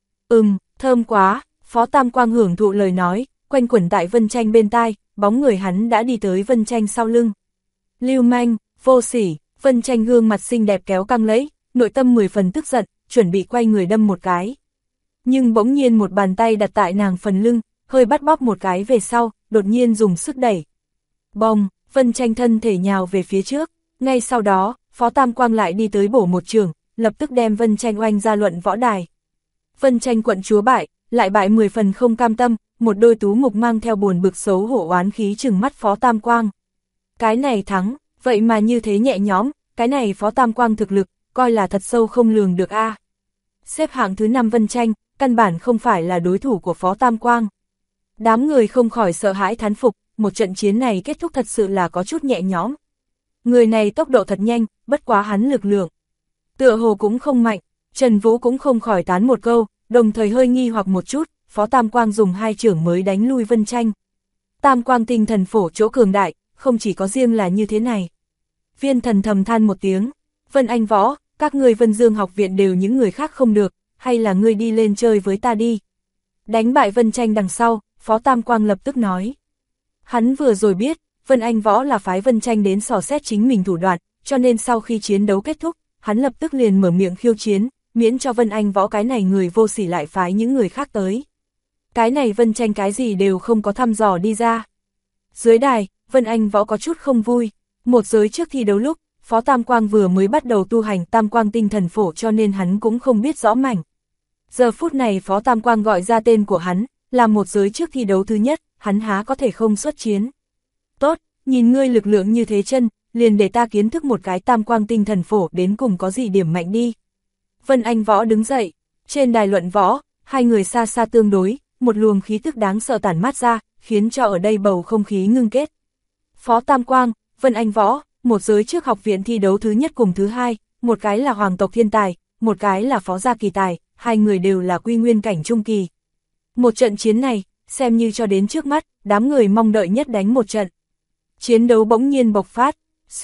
Thơm quá, Phó Tam Quang hưởng thụ lời nói, quanh quẩn tại Vân Tranh bên tai, bóng người hắn đã đi tới Vân Tranh sau lưng. Lưu manh, vô sỉ, Vân Tranh gương mặt xinh đẹp kéo căng lấy, nội tâm 10 phần tức giận, chuẩn bị quay người đâm một cái. Nhưng bỗng nhiên một bàn tay đặt tại nàng phần lưng, hơi bắt bóp một cái về sau, đột nhiên dùng sức đẩy. Bong, Vân Tranh thân thể nhào về phía trước, ngay sau đó, Phó Tam Quang lại đi tới bổ một trường, lập tức đem Vân Tranh oanh ra luận võ đài. Vân Tranh quận chúa bại, lại bại 10 phần không cam tâm, một đôi tú mục mang theo buồn bực xấu hổ oán khí trừng mắt Phó Tam Quang. Cái này thắng, vậy mà như thế nhẹ nhõm, cái này Phó Tam Quang thực lực, coi là thật sâu không lường được a. Xếp hạng thứ 5 Vân Tranh, căn bản không phải là đối thủ của Phó Tam Quang. Đám người không khỏi sợ hãi thán phục, một trận chiến này kết thúc thật sự là có chút nhẹ nhõm. Người này tốc độ thật nhanh, bất quá hắn lực lượng tựa hồ cũng không mạnh, Trần Vũ cũng không khỏi tán một câu, đồng thời hơi nghi hoặc một chút, Phó Tam Quang dùng 2 chưởng mới đánh lui Vân Tranh. Tam Quang tinh thần phổ chỗ cường đại, không chỉ có riêng là như thế này. Viên Thần thầm than một tiếng, Vân Anh Võ, các ngươi Vân Dương học viện đều những người khác không được, hay là ngươi đi lên chơi với ta đi. Đánh bại Vân Tranh đằng sau, Phó Tam Quang lập tức nói. Hắn vừa rồi biết, Vân Anh Võ là phái Vân Tranh đến dò xét chính mình thủ đoạn, cho nên sau khi chiến đấu kết thúc, hắn lập tức liền mở miệng khiêu chiến, miễn cho Vân Anh Võ cái này người vô sỉ lại phái những người khác tới. Cái này Vân Tranh cái gì đều không có thăm dò đi ra. Dưới đài, Vân Anh Võ có chút không vui, một giới trước thi đấu lúc, Phó Tam Quang vừa mới bắt đầu tu hành Tam Quang tinh thần phổ cho nên hắn cũng không biết rõ mảnh. Giờ phút này Phó Tam Quang gọi ra tên của hắn, là một giới trước thi đấu thứ nhất, hắn há có thể không xuất chiến. Tốt, nhìn ngươi lực lượng như thế chân, liền để ta kiến thức một cái Tam Quang tinh thần phổ đến cùng có gì điểm mạnh đi. Vân Anh Võ đứng dậy, trên đài luận võ, hai người xa xa tương đối, một luồng khí tức đáng sợ tản mát ra, khiến cho ở đây bầu không khí ngưng kết. Phó Tam Quang, Vân Anh Võ, một giới trước học viện thi đấu thứ nhất cùng thứ hai, một cái là hoàng tộc thiên tài, một cái là phó gia kỳ tài, hai người đều là quy nguyên cảnh trung kỳ. Một trận chiến này, xem như cho đến trước mắt, đám người mong đợi nhất đánh một trận. Chiến đấu bỗng nhiên bộc phát,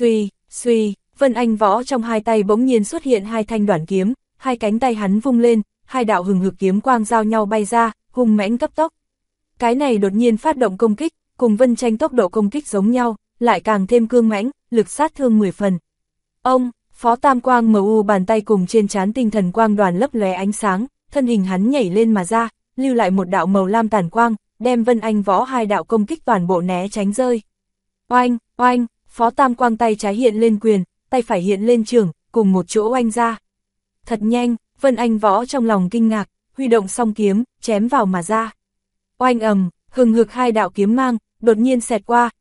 suy, Vân Anh Võ trong hai tay bỗng nhiên xuất hiện 2 thanh đoản kiếm, 2 cánh tay hắn vung lên, 2 đạo hừng hực kiếm quang giao nhau bay ra, hung mãnh cấp tốc. Cái này đột nhiên phát động công kích, cùng Vân Tranh tốc độ công kích giống nhau, lại càng thêm cương mãnh, lực sát thương 10 phần. Phó Tam Quang MU bàn tay cùng trên trán tinh thần quang đoàn lấp lóe ánh sáng, thân hình hắn nhảy lên mà ra, lưu lại một đạo màu lam tàn quang, đem Vân Anh Võ 2 đạo công kích toàn bộ né tránh rơi. Oanh, Phó Tam Quang tay trái hiện lên quyền, tay phải hiện lên chưởng, cùng một chỗ oanh ra. Thật nhanh, Vân Anh Võ trong lòng kinh ngạc, huy động song kiếm, chém vào mà ra. Oanh ầm, hừng hực 2 đạo kiếm mang, đột nhiên xẹt qua,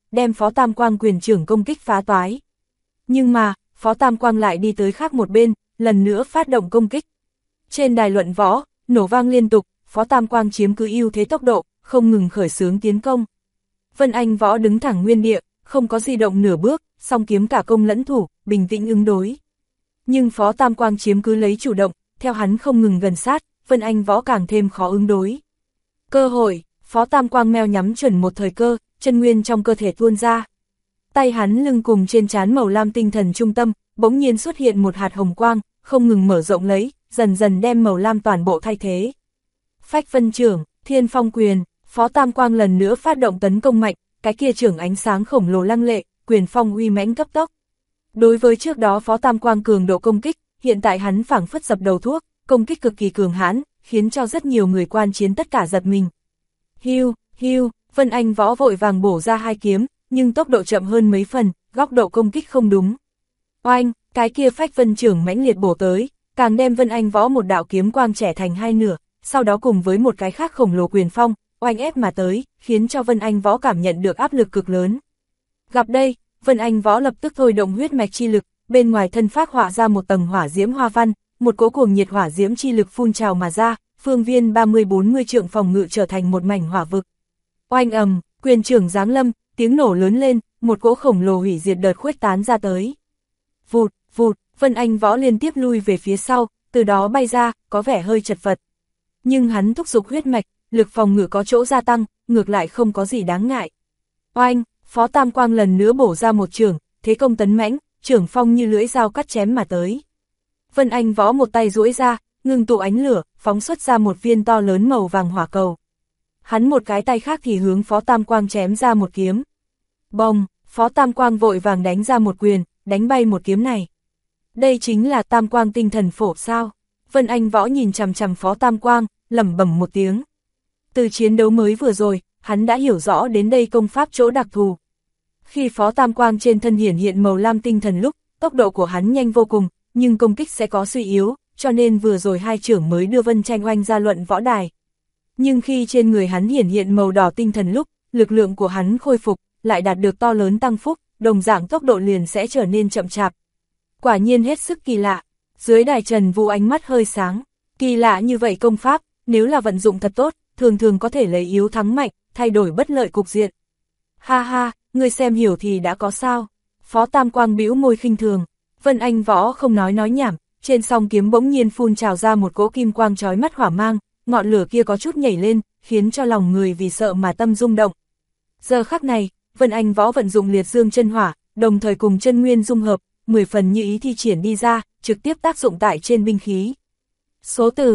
đem Phó Tam Quang quyền trưởng công kích phá toái. Nhưng mà, Phó Tam Quang lại đi tới khác một bên, lần nữa phát động công kích. Trên đài luận võ, nổ vang liên tục, Phó Tam Quang chiếm cứ ưu thế tốc độ, không ngừng khởi xướng tiến công. Vân Anh Võ đứng thẳng nguyên địa, không có di động nửa bước, song kiếm cả công lẫn thủ, bình tĩnh ứng đối. Nhưng Phó Tam Quang chiếm cứ lấy chủ động, theo hắn không ngừng gần sát, Vân Anh Võ càng thêm khó ứng đối. Cơ hội, Phó Tam Quang meo nhắm chuẩn một thời cơ, chân nguyên trong cơ thể tuôn ra. Tay hắn lưng cùng trên trán màu lam tinh thần trung tâm, bỗng nhiên xuất hiện một hạt hồng quang, không ngừng mở rộng lấy, dần dần đem màu lam toàn bộ thay thế. Phách Vân trưởng, Thiên Phong quyền, Phó Tam Quang lần nữa phát động tấn công mạnh, cái kia trưởng ánh sáng khổng lồ lăng lệ, quyền phong uy mãnh cấp tốc. Đối với trước đó Phó Tam Quang cường độ công kích, hiện tại hắn phảng phất dập đầu thuốc, công kích cực kỳ cường hãn, khiến cho rất nhiều người quan chiến tất cả giật mình. Hiu, hiu, Vân Anh Võ vội vàng bổ ra hai kiếm, nhưng tốc độ chậm hơn mấy phần, góc độ công kích không đúng. Oanh, cái kia Phách Vân trưởng mãnh liệt bổ tới, càng đem Vân Anh Võ một đạo kiếm quang chẻ thành hai nửa, sau đó cùng với một cái khác khổng lồ quyền phong, oanh ép mà tới, khiến cho Vân Anh Võ cảm nhận được áp lực cực lớn. Gặp đây, Vân Anh Võ lập tức thôi động huyết mạch chi lực, bên ngoài thân phác họa ra một tầng hỏa diễm hoa văn, một cỗ cuồng nhiệt hỏa diễm chi lực phun trào mà ra, phương viên 30-40 trượng phòng ngự trở thành một mảnh hỏa vực. Oanh ầm, quyền trưởng giáng lâm, tiếng nổ lớn lên, một cỗ khổng lồ hủy diệt đợt khuếch tán ra tới. Vụt, vụt, Vân Anh Võ liên tiếp lui về phía sau, từ đó bay ra, có vẻ hơi chật vật. Nhưng hắn thúc giục huyết mạch, lực phòng ngự có chỗ gia tăng, ngược lại không có gì đáng ngại. Oanh, Phó Tam Quang lần nữa bổ ra một chưởng, thế công tấn mãnh, chưởng phong như lưỡi dao cắt chém mà tới. Vân Anh Võ một tay duỗi ra, ngưng tụ ánh lửa, phóng xuất ra một viên to lớn màu vàng hỏa cầu. Hắn một cái tay khác thì hướng Phó Tam Quang chém ra một kiếm. Bồng, Phó Tam Quang vội vàng đánh ra một quyền, đánh bay một kiếm này. Đây chính là Tam Quang tinh thần phổ sao? Vân Anh Võ nhìn chằm chằm Phó Tam Quang, lẩm bẩm một tiếng. Từ chiến đấu mới vừa rồi, hắn đã hiểu rõ đến đây công pháp chỗ đặc thù. Khi Phó Tam Quang trên thân hiển hiện màu lam tinh thần lúc, tốc độ của hắn nhanh vô cùng, nhưng công kích sẽ có suy yếu, cho nên vừa rồi hai trưởng mới đưa Vân Tranh Oanh ra luận võ đài. Nhưng khi trên người hắn hiển hiện màu đỏ tinh thần lúc, lực lượng của hắn khôi phục, lại đạt được to lớn tăng phúc, đồng dạng tốc độ liền sẽ trở nên chậm chạp. Quả nhiên hết sức kỳ lạ. Dưới đài Trần Vũ ánh mắt hơi sáng, kỳ lạ như vậy công pháp, nếu là vận dụng thật tốt, thường thường có thể lấy yếu thắng mạnh, thay đổi bất lợi cục diện. Ha ha, ngươi xem hiểu thì đã có sao. Phó Tam Quang bĩu môi khinh thường. Vân Anh Võ không nói nhảm, trên song kiếm bỗng nhiên phun trào ra một cỗ kim quang chói mắt hỏa mang, ngọn lửa kia có chút nhảy lên, khiến cho lòng người vì sợ mà tâm rung động. Giờ khắc này, Vân Anh Võ vận dụng liệt dương chân hỏa, đồng thời cùng chân nguyên dung hợp, 10 phần như ý thi triển đi ra, trực tiếp tác dụng tại trên binh khí. Số từ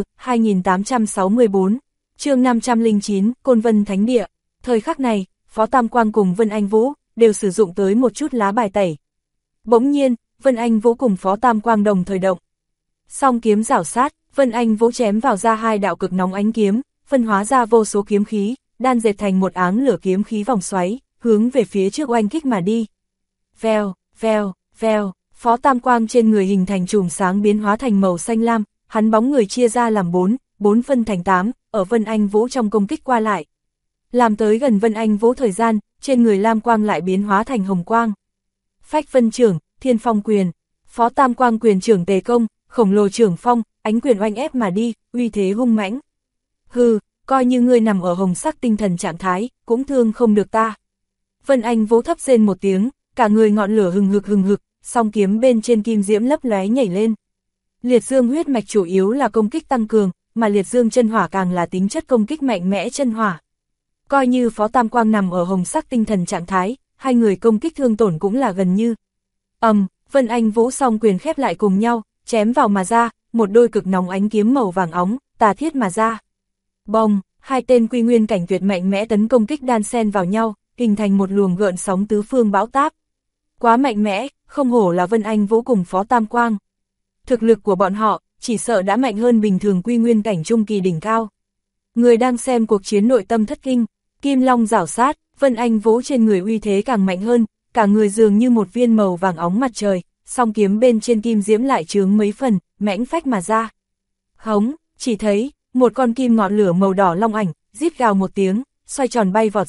2864, chương 509, Côn Vân Thánh Địa. Thời khắc này, Phó Tam Quang cùng Vân Anh Vũ đều sử dụng tới một chút lá bài tẩy. Bỗng nhiên, Vân Anh Vũ cùng Phó Tam Quang đồng thời động. Song kiếm rảo sát, Vân Anh Vũ chém vào ra hai đạo cực nóng ánh kiếm, phân hóa ra vô số kiếm khí, đan dệt thành một áng lửa kiếm khí vòng xoáy, hướng về phía trước oanh kích mà đi. Vèo, vèo, vèo, Phó Tam Quang trên người hình thành chùm sáng biến hóa thành màu xanh lam, hắn bóng người chia ra làm 4 phân thành 8, ở Vân Anh Vũ trong công kích qua lại. Làm tới gần Vân Anh Vũ thời gian, trên người lam quang lại biến hóa thành hồng quang. Phách Vân trưởng, Thiên Phong quyền, Phó Tam Quang quyền trưởng tề công, khổng lồ trưởng phong, ánh quyền oanh ép mà đi, uy thế hung mãnh. Hừ, coi như ngươi nằm ở hồng sắc tinh thần trạng thái, cũng thương không được ta. Vân Anh Vũ thấp rên một tiếng, cả người ngọn lửa hừng hực, song kiếm bên trên kim diễm lấp lóe nhảy lên. Liệt dương huyết mạch chủ yếu là công kích tăng cường, mà liệt dương chân hỏa càng là tính chất công kích mạnh mẽ chân hỏa. Coi như Phó Tam Quang nằm ở hồng sắc tinh thần trạng thái, hai người công kích thương tổn cũng là gần như. Vân Anh Vũ song quyền khép lại cùng nhau, chém vào mà ra, một đôi cực nóng ánh kiếm màu vàng óng, tà thiết mà ra. Bồng, hai tên quy nguyên cảnh tuyệt mạnh mẽ tấn công kích đan xen vào nhau, hình thành một luồng gợn sóng tứ phương bão táp. Quá mạnh mẽ, không hổ là Vân Anh Vũ cùng Phó Tam Quang. Thực lực của bọn họ, chỉ sợ đã mạnh hơn bình thường quy nguyên cảnh trung kỳ đỉnh cao. Người đang xem cuộc chiến nội tâm thất kinh, kim long rảo sát, Vân Anh Vũ trên người uy thế càng mạnh hơn, cả người dường như một viên màu vàng óng mặt trời, song kiếm bên trên kim diễm lại chướng mấy phần, mãnh phách mà ra. Hống, chỉ thấy, một con kim ngọn lửa màu đỏ long ảnh, rít gào một tiếng, xoay tròn bay vọt ra,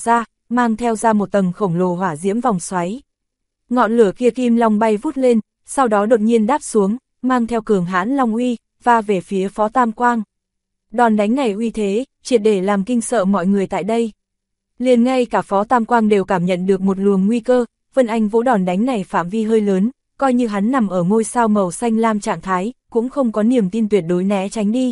mang theo ra một tầng khổng lồ hỏa diễm vòng xoáy. Ngọn lửa kia kim long bay vút lên, sau đó đột nhiên đáp xuống, mang theo cường hãn long uy, va về phía Phó Tam Quang. Đòn đánh này uy thế, triệt để làm kinh sợ mọi người tại đây. Liền ngay cả Phó Tam Quang đều cảm nhận được một luồng nguy cơ, Vân Anh Vũ đòn đánh này phạm vi hơi lớn, coi như hắn nằm ở ngôi sao màu xanh lam trạng thái, cũng không có niềm tin tuyệt đối né tránh đi.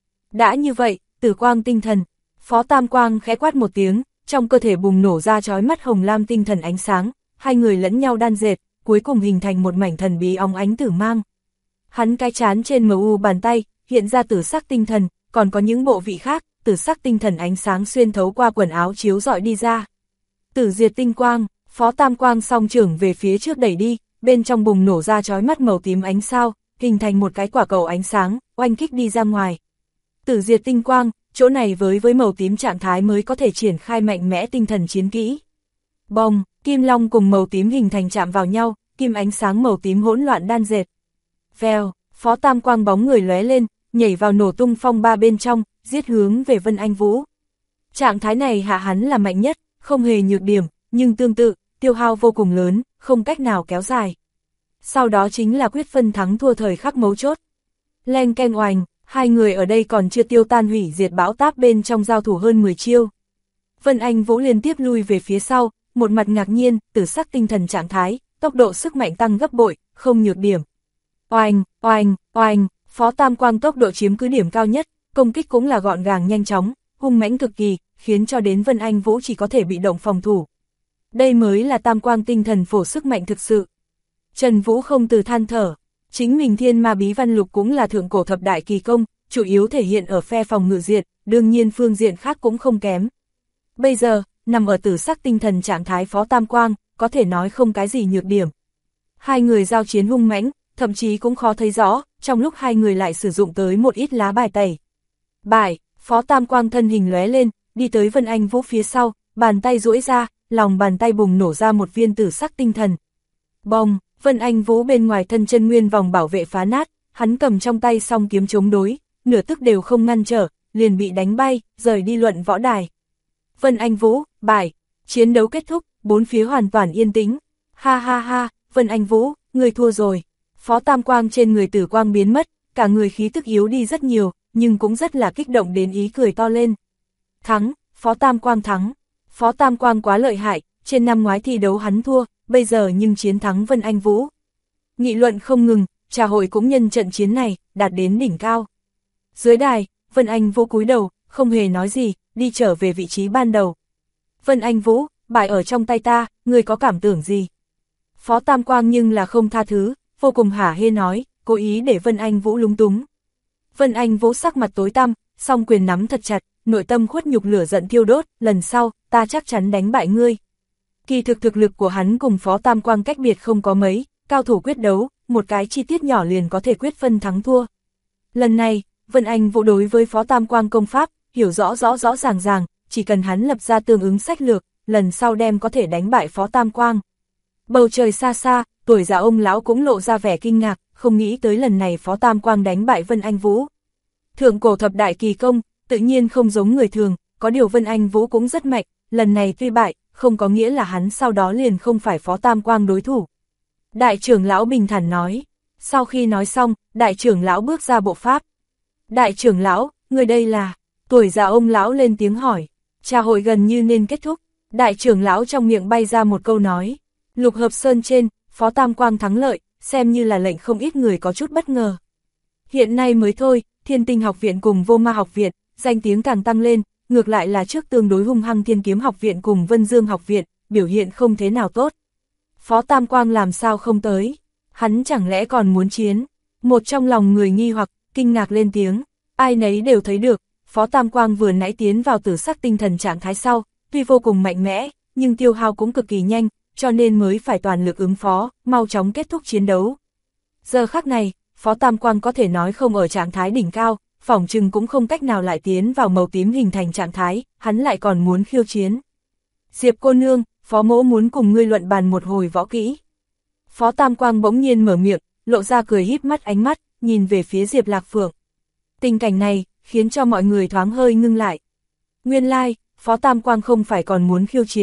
Đã như vậy, tử quang tinh thần, Phó Tam Quang khẽ quát một tiếng, trong cơ thể bùng nổ ra chói mắt hồng lam tinh thần ánh sáng, hai người lẫn nhau đan dệt, cuối cùng hình thành một mảnh thần bí óng ánh tử mang. Hắn cái chán trên MU bàn tay, hiện ra tử sắc tinh thần, còn có những bộ vị khác, tử sắc tinh thần ánh sáng xuyên thấu qua quần áo chiếu rọi đi ra. Tử diệt tinh quang, Phó Tam Quang song trưởng về phía trước đẩy đi, bên trong bùng nổ ra chói mắt màu tím ánh sao, hình thành một cái quả cầu ánh sáng, oanh kích đi ra ngoài. Tử diệt tinh quang, chỗ này với màu tím trạng thái mới có thể triển khai mạnh mẽ tinh thần chiến kỹ. Bồng, kim long cùng màu tím hình thành chạm vào nhau, kim ánh sáng màu tím hỗn loạn đan dệt. Vèo, Phó Tam Quang bóng người lóe lên, nhảy vào nổ tung phong ba bên trong, giết hướng về Vân Anh Vũ. Trạng thái này hạ hắn là mạnh nhất, không hề nhược điểm, nhưng tương tự, tiêu hao vô cùng lớn, không cách nào kéo dài. Sau đó chính là quyết phân thắng thua thời khắc mấu chốt. Leng keng oành, hai người ở đây còn chưa tiêu tan hủy diệt bão táp bên trong giao thủ hơn 10 chiêu. Vân Anh Vũ liên tiếp lui về phía sau, một mặt ngạc nhiên, tử sắc tinh thần trạng thái, tốc độ sức mạnh tăng gấp bội, không nhược điểm. Oanh, oanh, oanh, Phó Tam Quang tốc độ chiếm cứ điểm cao nhất, công kích cũng là gọn gàng nhanh chóng, hung mãnh cực kỳ, khiến cho đến Vân Anh Vũ chỉ có thể bị động phòng thủ. Đây mới là Tam Quang tinh thần phổ sức mạnh thực sự. Trần Vũ không từ than thở, chính mình Thiên Ma Bí Văn Lục cũng là thượng cổ thập đại kỳ công, chủ yếu thể hiện ở phe phòng ngự diện, đương nhiên phương diện khác cũng không kém. Bây giờ, nằm ở tử sắc tinh thần trạng thái Phó Tam Quang, có thể nói không cái gì nhược điểm. Hai người giao chiến hung mãnh, thậm chí cũng khó thấy rõ, trong lúc hai người lại sử dụng tới một ít lá bài tẩy. Bài, Phó Tam Quang thân hình lóe lên, đi tới Vân Anh Vũ phía sau, bàn tay duỗi ra, lòng bàn tay bùng nổ ra một viên tử sắc tinh thần. Bong, Vân Anh Vũ bên ngoài thân chân nguyên vòng bảo vệ phá nát, hắn cầm trong tay song kiếm chống đối, nửa tức đều không ngăn trở, liền bị đánh bay, rời đi luận võ đài. Vân Anh Vũ, bài, chiến đấu kết thúc, bốn phía hoàn toàn yên tĩnh. Ha ha ha, Vân Anh Vũ, người thua rồi. Phó Tam Quang trên người tử quang biến mất, cả người khí tức yếu đi rất nhiều, nhưng cũng rất là kích động đến ý cười to lên. Thắng, Phó Tam Quang thắng. Phó Tam Quang quá lợi hại, trên năm ngoái thi đấu hắn thua, bây giờ nhưng chiến thắng Vân Anh Vũ. Nghị luận không ngừng, trà hội cũng nhân trận chiến này, đạt đến đỉnh cao. Dưới đài, Vân Anh Vũ cúi đầu, không hề nói gì, đi trở về vị trí ban đầu. Vân Anh Vũ, bài ở trong tay ta, người có cảm tưởng gì? Phó Tam Quang nhưng là không tha thứ, vô cùng hả hê nói, cố ý để Vân Anh Vũ lúng túng. Vân Anh Vũ sắc mặt tối tăm, song quyền nắm thật chặt, nội tâm khuất nhục lửa giận thiêu đốt, lần sau, ta chắc chắn đánh bại ngươi. Kỳ thực lực của hắn cùng Phó Tam Quang cách biệt không có mấy, cao thủ quyết đấu, một cái chi tiết nhỏ liền có thể quyết phân thắng thua. Lần này, Vân Anh Vũ đối với Phó Tam Quang công pháp, hiểu rõ ràng, chỉ cần hắn lập ra tương ứng sách lược, lần sau đem có thể đánh bại Phó Tam Quang. Bầu trời xa xa, tuổi già ông lão cũng lộ ra vẻ kinh ngạc, không nghĩ tới lần này Phó Tam Quang đánh bại Vân Anh Vũ. Thượng cổ thập đại kỳ công, tự nhiên không giống người thường, có điều Vân Anh Vũ cũng rất mạnh, lần này tuy bại, không có nghĩa là hắn sau đó liền không phải Phó Tam Quang đối thủ. Đại trưởng lão bình thản nói, sau khi nói xong, đại trưởng lão bước ra bộ pháp. Đại trưởng lão, người đây là, tuổi già ông lão lên tiếng hỏi, trà hội gần như nên kết thúc, đại trưởng lão trong miệng bay ra một câu nói, Lục Hợp Sơn trên, Phó Tam Quang thắng lợi, xem như là lệnh không ít người có chút bất ngờ. Hiện nay mới thôi, Thiên Tinh học viện cùng Vô Ma học viện, danh tiếng càng tăng lên, ngược lại là trước tương đối hung hăng Thiên Kiếm học viện cùng Vân Dương học viện, biểu hiện không thế nào tốt. Phó Tam Quang làm sao không tới? Hắn chẳng lẽ còn muốn chiến? Một trong lòng người nghi hoặc, kinh ngạc lên tiếng, ai nấy đều thấy được, Phó Tam Quang vừa nãy tiến vào tử sắc tinh thần trạng thái sau, tuy vô cùng mạnh mẽ, nhưng tiêu hao cũng cực kỳ nhanh, cho nên mới phải toàn lực ứng phó, mau chóng kết thúc chiến đấu. Giờ khắc này, Phó Tam Quang có thể nói không ở trạng thái đỉnh cao, phỏng chừng cũng không cách nào lại tiến vào màu tím hình thành trạng thái, hắn lại còn muốn khiêu chiến. Diệp cô nương, Phó mỗ muốn cùng ngươi luận bàn một hồi võ kỹ. Phó Tam Quang bỗng nhiên mở miệng, lộ ra cười híp mắt ánh mắt, nhìn về phía Diệp Lạc Phượng. Tình cảnh này, khiến cho mọi người thoáng hơi ngưng lại. Nguyên lai, Phó Tam Quang không phải còn muốn khiêu chiến,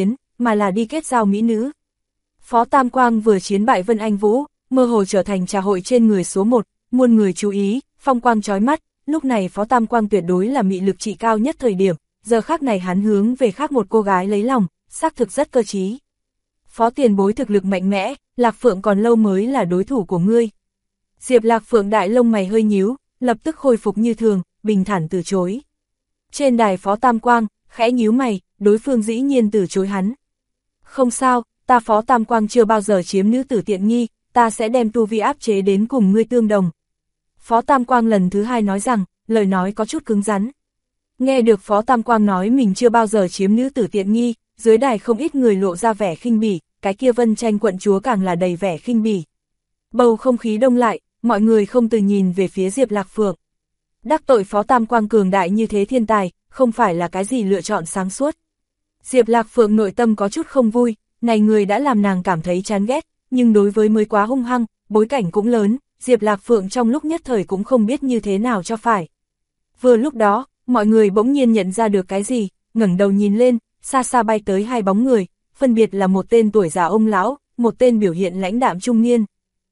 mà là đi kết giao mỹ nữ. Phó Tam Quang vừa chiến bại Vân Anh Vũ, mơ hồ trở thành trà hội trên người số 1, muôn người chú ý, phong quang chói mắt, lúc này Phó Tam Quang tuyệt đối là mị lực trị cao nhất thời điểm, giờ khắc này hắn hướng về khác một cô gái lấy lòng, xác thực rất cơ trí. Phó tiền bối thực lực mạnh mẽ, Lạc Phượng còn lâu mới là đối thủ của ngươi. Diệp Lạc Phượng đại lông mày hơi nhíu, lập tức khôi phục như thường, bình thản từ chối. Trên đài Phó Tam Quang, khẽ nhíu mày, đối phương dĩ nhiên từ chối hắn. Không sao, ta Phó Tam Quang chưa bao giờ chiếm nữ tử tiện nghi, ta sẽ đem tu vi áp chế đến cùng ngươi tương đồng. Phó Tam Quang lần thứ hai nói rằng, lời nói có chút cứng rắn. Nghe được Phó Tam Quang nói mình chưa bao giờ chiếm nữ tử tiện nghi, dưới đài không ít người lộ ra vẻ khinh bỉ, cái kia Vân Tranh quận chúa càng là đầy vẻ khinh bỉ. Bầu không khí đông lại, mọi người không từ nhìn về phía Diệp Lạc Phượng. Đắc tội Phó Tam Quang cường đại như thế thiên tài, không phải là cái gì lựa chọn sáng suốt. Diệp Lạc Phượng nội tâm có chút không vui, này người đã làm nàng cảm thấy chán ghét, nhưng đối với mới quá hung hăng, bối cảnh cũng lớn, Diệp Lạc Phượng trong lúc nhất thời cũng không biết như thế nào cho phải. Vừa lúc đó, mọi người bỗng nhiên nhận ra được cái gì, ngẩng đầu nhìn lên, xa xa bay tới hai bóng người, phân biệt là một tên tuổi già ông lão, một tên biểu hiện lãnh đạm trung niên.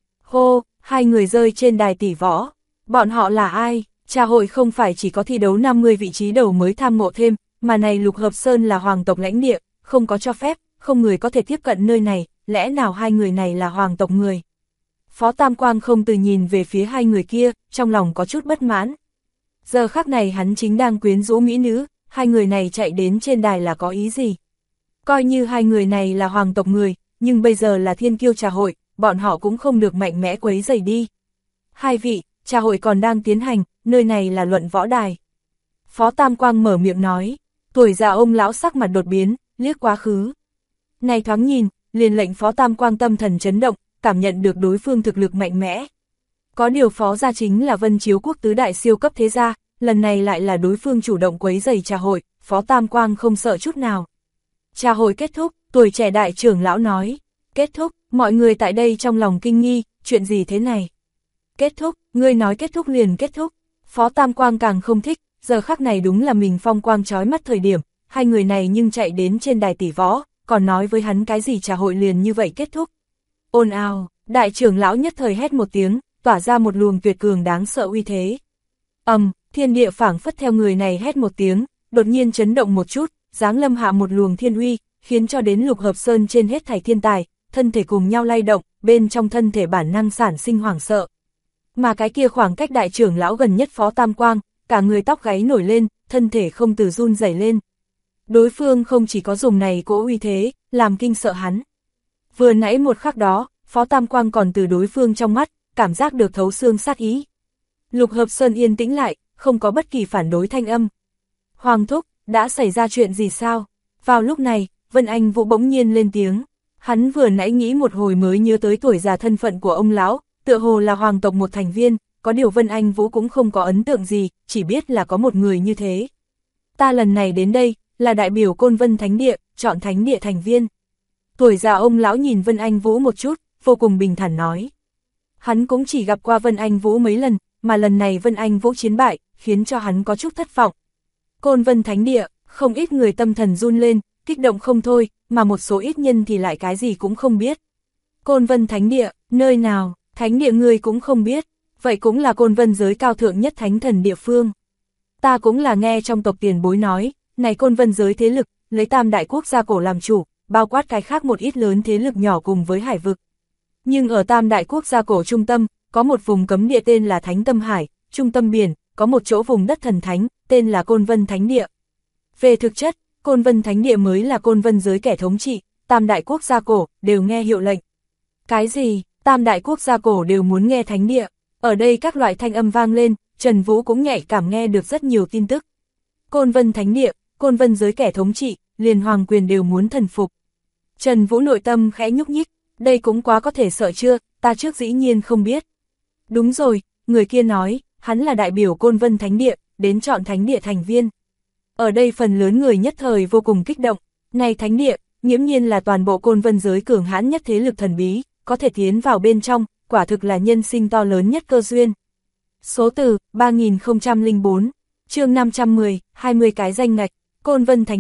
Hô, hai người rơi trên đài tỷ võ. Bọn họ là ai? Trà hội không phải chỉ có thi đấu 50 vị trí đầu mới tham ngộ thêm, mà này Lục Hợp Sơn là hoàng tộc lãnh địa, không có cho phép, không người có thể tiếp cận nơi này, lẽ nào hai người này là hoàng tộc người? Phó Tam Quang không từ nhìn về phía hai người kia, trong lòng có chút bất mãn. Giờ khắc này hắn chính đang quyến rũ mỹ nữ, hai người này chạy đến trên đài là có ý gì? Coi như hai người này là hoàng tộc người, nhưng bây giờ là thiên kiêu trà hội, bọn họ cũng không được mạnh mẽ quấy rầy đi. Hai vị, trà hội còn đang tiến hành, nơi này là luận võ đài. Phó Tam Quang mở miệng nói, tuổi già ông lão sắc mặt đột biến, liếc quá khứ. Này thoáng nhìn, liền lệnh Phó Tam Quang tâm thần chấn động, cảm nhận được đối phương thực lực mạnh mẽ. Có điều Phó gia chính là Vân Chiếu quốc tứ đại siêu cấp thế gia, lần này lại là đối phương chủ động quấy rầy trà hội, Phó Tam Quang không sợ chút nào. Trà hội kết thúc, tuổi trẻ đại trưởng lão nói, kết thúc, mọi người tại đây trong lòng kinh nghi, chuyện gì thế này? Kết thúc, ngươi nói kết thúc liền kết thúc. Phó Tam Quang càng không thích, giờ khắc này đúng là mình phong quang chói mắt thời điểm, hai người này nhưng chạy đến trên đài tỷ võ, còn nói với hắn cái gì trà hội liền như vậy kết thúc. Ồn ào, đại trưởng lão nhất thời hét một tiếng, tỏa ra một luồng tuyệt cường đáng sợ uy thế. Thiên địa phảng phất theo người này hét một tiếng, đột nhiên chấn động một chút, giáng lâm hạ một luồng thiên uy, khiến cho đến Lục Hợp Sơn trên hết thảy thiên tài, thân thể cùng nhau lay động, bên trong thân thể bản năng sản sinh hoảng sợ. Mà cái kia khoảng cách đại trưởng lão gần nhất Phó Tam Quang, cả người tóc gáy nổi lên, thân thể không từ run rẩy lên. Đối phương không chỉ có dùng này cỗ uy thế, làm kinh sợ hắn. Vừa nãy một khắc đó, Phó Tam Quang còn từ đối phương trong mắt, cảm giác được thấu xương sát ý. Lục Hợp Sơn yên tĩnh lại, không có bất kỳ phản đối thanh âm. Hoàng thúc, đã xảy ra chuyện gì sao? Vào lúc này, Vân Anh Vũ bỗng nhiên lên tiếng. Hắn vừa nãy nghĩ một hồi mới nhớ tới tuổi già thân phận của ông lão, tựa hồ là hoàng tộc một thành viên, có điều Vân Anh Vũ cũng không có ấn tượng gì, chỉ biết là có một người như thế. Ta lần này đến đây, là đại biểu Côn Vân Thánh Địa, chọn Thánh Địa thành viên. Tuổi già ông lão nhìn Vân Anh Vũ một chút, vô cùng bình thản nói. Hắn cũng chỉ gặp qua Vân Anh Vũ mấy lần, mà lần này Vân Anh Vũ chiến bại, khiến cho hắn có chút thất vọng. Côn Vân Thánh Địa, không ít người tâm thần run lên, kích động không thôi, mà một số ít nhân thì lại cái gì cũng không biết. Côn Vân Thánh Địa, nơi nào, Thánh Địa người cũng không biết, vậy cũng là Côn Vân giới cao thượng nhất thánh thần địa phương. Ta cũng là nghe trong tộc tiền bối nói, này Côn Vân giới thế lực, lấy Tam Đại Quốc gia cổ làm chủ, bao quát cái khác một ít lớn thế lực nhỏ cùng với hải vực. Nhưng ở Tam Đại Quốc gia cổ trung tâm, có một vùng cấm địa tên là Thánh Tâm Hải, trung tâm biển, có một chỗ vùng đất thần thánh, tên là Côn Vân Thánh Địa. Về thực chất, Côn Vân Thánh Địa mới là Côn Vân giới kẻ thống trị, Tam Đại Quốc gia cổ đều nghe hiệu lệnh. Cái gì? Tam Đại Quốc gia cổ đều muốn nghe Thánh Địa. Ở đây các loại thanh âm vang lên, Trần Vũ cũng nhạy cảm nghe được rất nhiều tin tức. Côn Vân Thánh Địa, Côn Vân giới kẻ thống trị, liền hoàng quyền đều muốn thần phục. Trần Vũ nội tâm khẽ nhúc nhích, đây cũng quá có thể sợ chưa, ta trước dĩ nhiên không biết. Đúng rồi, người kia nói, hắn là đại biểu Côn Vân Thánh Địa, đến chọn Thánh Địa thành viên. Ở đây phần lớn người nhất thời vô cùng kích động, này Thánh Địa, nghiễm nhiên là toàn bộ Côn Vân giới cường hãn nhất thế lực thần bí, có thể tiến vào bên trong, quả thực là nhân sinh to lớn nhất cơ duyên. Số từ 3004, chương 510, 20 cái danh ngạch, Côn Vân Thánh Địa,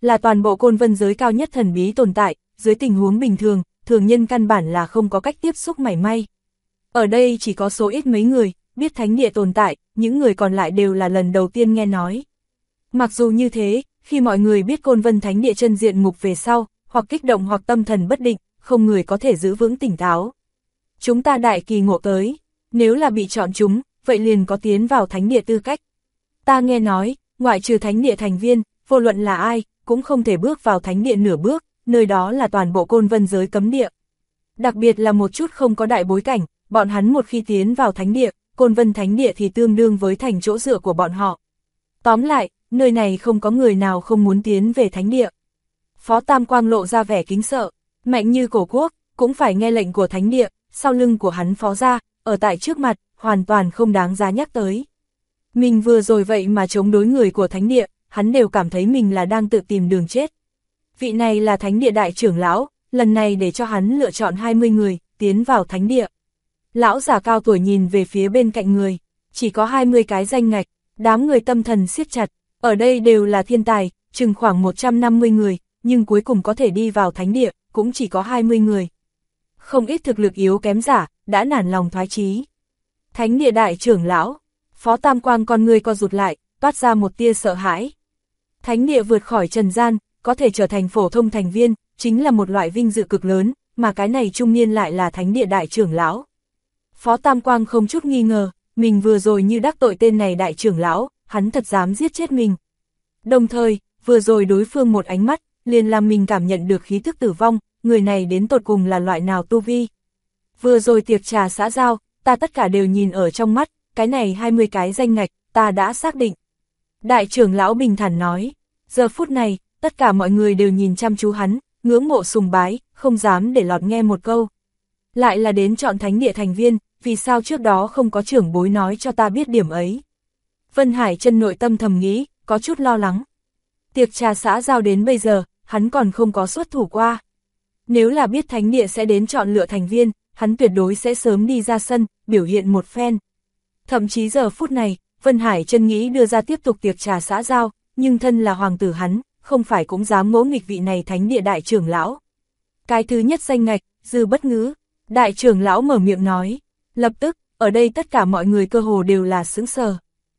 là toàn bộ Côn Vân giới cao nhất thần bí tồn tại, dưới tình huống bình thường, thường nhân căn bản là không có cách tiếp xúc mảy may. Ở đây chỉ có số ít mấy người biết thánh địa tồn tại, những người còn lại đều là lần đầu tiên nghe nói. Mặc dù như thế, khi mọi người biết Côn Vân thánh địa chân diện mục về sau, hoặc kích động hoặc tâm thần bất định, không người có thể giữ vững tỉnh táo. Chúng ta đại kỳ ngộ tới, nếu là bị chọn chúng, vậy liền có tiến vào thánh địa tư cách. Ta nghe nói, ngoại trừ thánh địa thành viên, vô luận là ai, cũng không thể bước vào thánh địa nửa bước, nơi đó là toàn bộ Côn Vân giới cấm địa. Đặc biệt là một chút không có đại bối cảnh, bọn hắn một khi tiến vào thánh địa, Côn Vân thánh địa thì tương đương với thành chỗ dựa của bọn họ. Tóm lại, nơi này không có người nào không muốn tiến về thánh địa. Phó Tam Quang lộ ra vẻ kính sợ, mạnh như cổ quốc, cũng phải nghe lệnh của thánh địa, sau lưng của hắn phó ra, ở tại trước mặt, hoàn toàn không đáng giá nhắc tới. Mình vừa rồi vậy mà chống đối người của thánh địa, hắn đều cảm thấy mình là đang tự tìm đường chết. Vị này là thánh địa đại trưởng lão, lần này để cho hắn lựa chọn 20 người, tiến vào thánh địa. Lão già cao tuổi nhìn về phía bên cạnh người, chỉ có 20 cái danh ngạch, đám người tâm thần siết chặt, ở đây đều là thiên tài, chừng khoảng 150 người, nhưng cuối cùng có thể đi vào thánh địa, cũng chỉ có 20 người. Không ít thực lực yếu kém giả, đã nản lòng thoái chí. Thánh địa đại trưởng lão, Phó Tam Quang con người co rụt lại, toát ra một tia sợ hãi. Thánh địa vượt khỏi trần gian, có thể trở thành phổ thông thành viên, chính là một loại vinh dự cực lớn, mà cái này trung niên lại là thánh địa đại trưởng lão. Phó Tam Quang không chút nghi ngờ, mình vừa rồi như đắc tội tên này đại trưởng lão, hắn thật dám giết chết mình. Đồng thời, vừa rồi đối phương một ánh mắt, liền làm mình cảm nhận được khí thức tử vong, người này đến tột cùng là loại nào tu vi. Vừa rồi tiệc trà xã giao, ta tất cả đều nhìn ở trong mắt, cái này 20 cái danh ngạch, ta đã xác định. Đại trưởng lão bình thản nói, giờ phút này, tất cả mọi người đều nhìn chăm chú hắn, ngưỡng mộ sùng bái, không dám để lọt nghe một câu. Lại là đến chọn thánh địa thành viên, vì sao trước đó không có trưởng bối nói cho ta biết điểm ấy. Vân Hải Chân nội tâm thầm nghĩ, có chút lo lắng. Tiệc trà xã giao đến bây giờ, hắn còn không có xuất thủ qua. Nếu là biết thánh địa sẽ đến chọn lựa thành viên, hắn tuyệt đối sẽ sớm đi ra sân, biểu hiện một phen. Thậm chí giờ phút này, Vân Hải Chân nghĩ đưa ra tiếp tục tiệc trà xã giao, nhưng thân là hoàng tử hắn, không phải cũng dám ngỗ nghịch vị này thánh địa đại trưởng lão. Cái thứ nhất danh ngạch, Dư Bất Ngữ, đại trưởng lão mở miệng nói, lập tức, ở đây tất cả mọi người cơ hồ đều là sững sờ.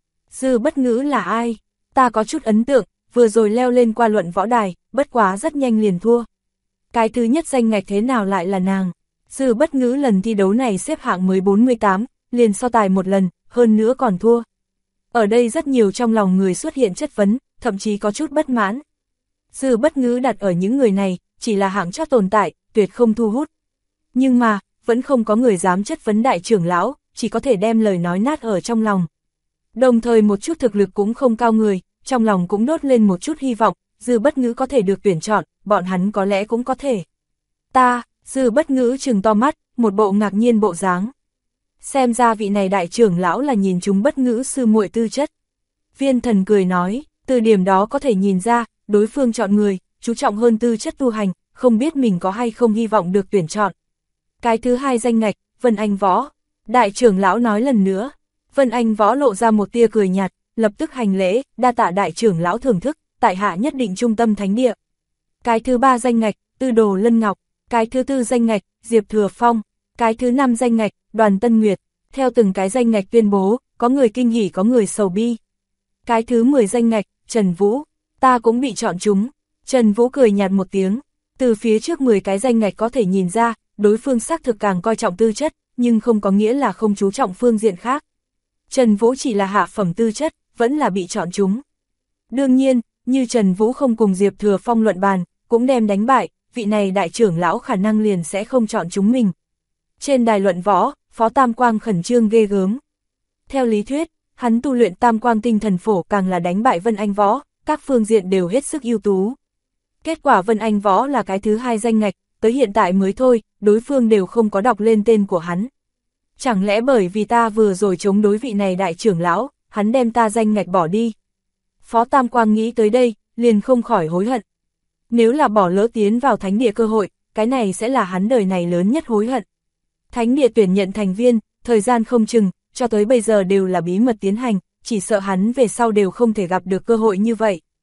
Dư Bất Ngữ là ai? Ta có chút ấn tượng, vừa rồi leo lên qua luận võ đài, bất quá rất nhanh liền thua. Cái thứ nhất danh ngạch thế nào lại là nàng? Dư Bất Ngữ lần thi đấu này xếp hạng mới 48, liền so tài một lần, hơn nữa còn thua. Ở đây rất nhiều trong lòng người xuất hiện chất vấn, thậm chí có chút bất mãn. Dư Bất Ngữ đặt ở những người này, chỉ là hạng chót tồn tại, tuyệt không thu hút. Nhưng mà, vẫn không có người dám chất vấn đại trưởng lão, chỉ có thể đem lời nói nát ở trong lòng. Đồng thời một chút thực lực cũng không cao người, trong lòng cũng đốt lên một chút hy vọng, Dư Bất Ngữ có thể được tuyển chọn, bọn hắn có lẽ cũng có thể. Dư Bất Ngữ trừng to mắt, một bộ ngạc nhiên bộ dáng. Xem ra vị này đại trưởng lão là nhìn chúng Bất Ngữ sư muội tư chất. Viên Thần cười nói, từ điểm đó có thể nhìn ra, đối phương chọn người, chú trọng hơn tư chất tu hành, không biết mình có hay không hy vọng được tuyển chọn. Cái thứ hai danh ngạch, Vân Anh Võ. Đại trưởng lão nói lần nữa, Vân Anh Võ lộ ra một tia cười nhạt, lập tức hành lễ, đa tạ đại trưởng lão thưởng thức, tại hạ nhất định trung tâm thánh địa. Cái thứ ba danh ngạch, Tư Đồ Lân Ngọc. Cái thứ tư danh ngạch, Diệp Thừa Phong. Cái thứ năm danh ngạch, Đoàn Tân Nguyệt. Theo từng cái danh ngạch tuyên bố, có người kinh hỉ có người sầu bi. Cái thứ 10 danh ngạch, Trần Vũ. Ta cũng bị chọn chúng. Trần Vũ cười nhạt một tiếng. Từ phía trước 10 cái danh ngạch có thể nhìn ra, đối phương xác thực càng coi trọng tư chất, nhưng không có nghĩa là không chú trọng phương diện khác. Trần Vũ chỉ là hạ phẩm tư chất, vẫn là bị chọn chúng. Đương nhiên, như Trần Vũ không cùng Diệp Thừa Phong luận bàn, cũng đem đánh bại, vị này đại trưởng lão khả năng liền sẽ không chọn chúng mình. Trên đài luận võ, Phó Tam Quang khẩn trương ghê gớm. Theo lý thuyết, hắn tu luyện Tam Quang tinh thần phổ càng là đánh bại Vân Anh Võ, các phương diện đều hết sức ưu tú. Kết quả Vân Anh Võ là cái thứ hai danh ngạch, tới hiện tại mới thôi, đối phương đều không có đọc lên tên của hắn. Chẳng lẽ bởi vì ta vừa rồi chống đối vị này đại trưởng lão, hắn đem ta danh ngạch bỏ đi. Phó Tam Quang nghĩ tới đây, liền không khỏi hối hận. Nếu là bỏ lỡ tiến vào thánh địa cơ hội, cái này sẽ là hắn đời này lớn nhất hối hận. Thánh địa tuyển nhận thành viên, thời gian không chừng, cho tới bây giờ đều là bí mật tiến hành, chỉ sợ hắn về sau đều không thể gặp được cơ hội như vậy.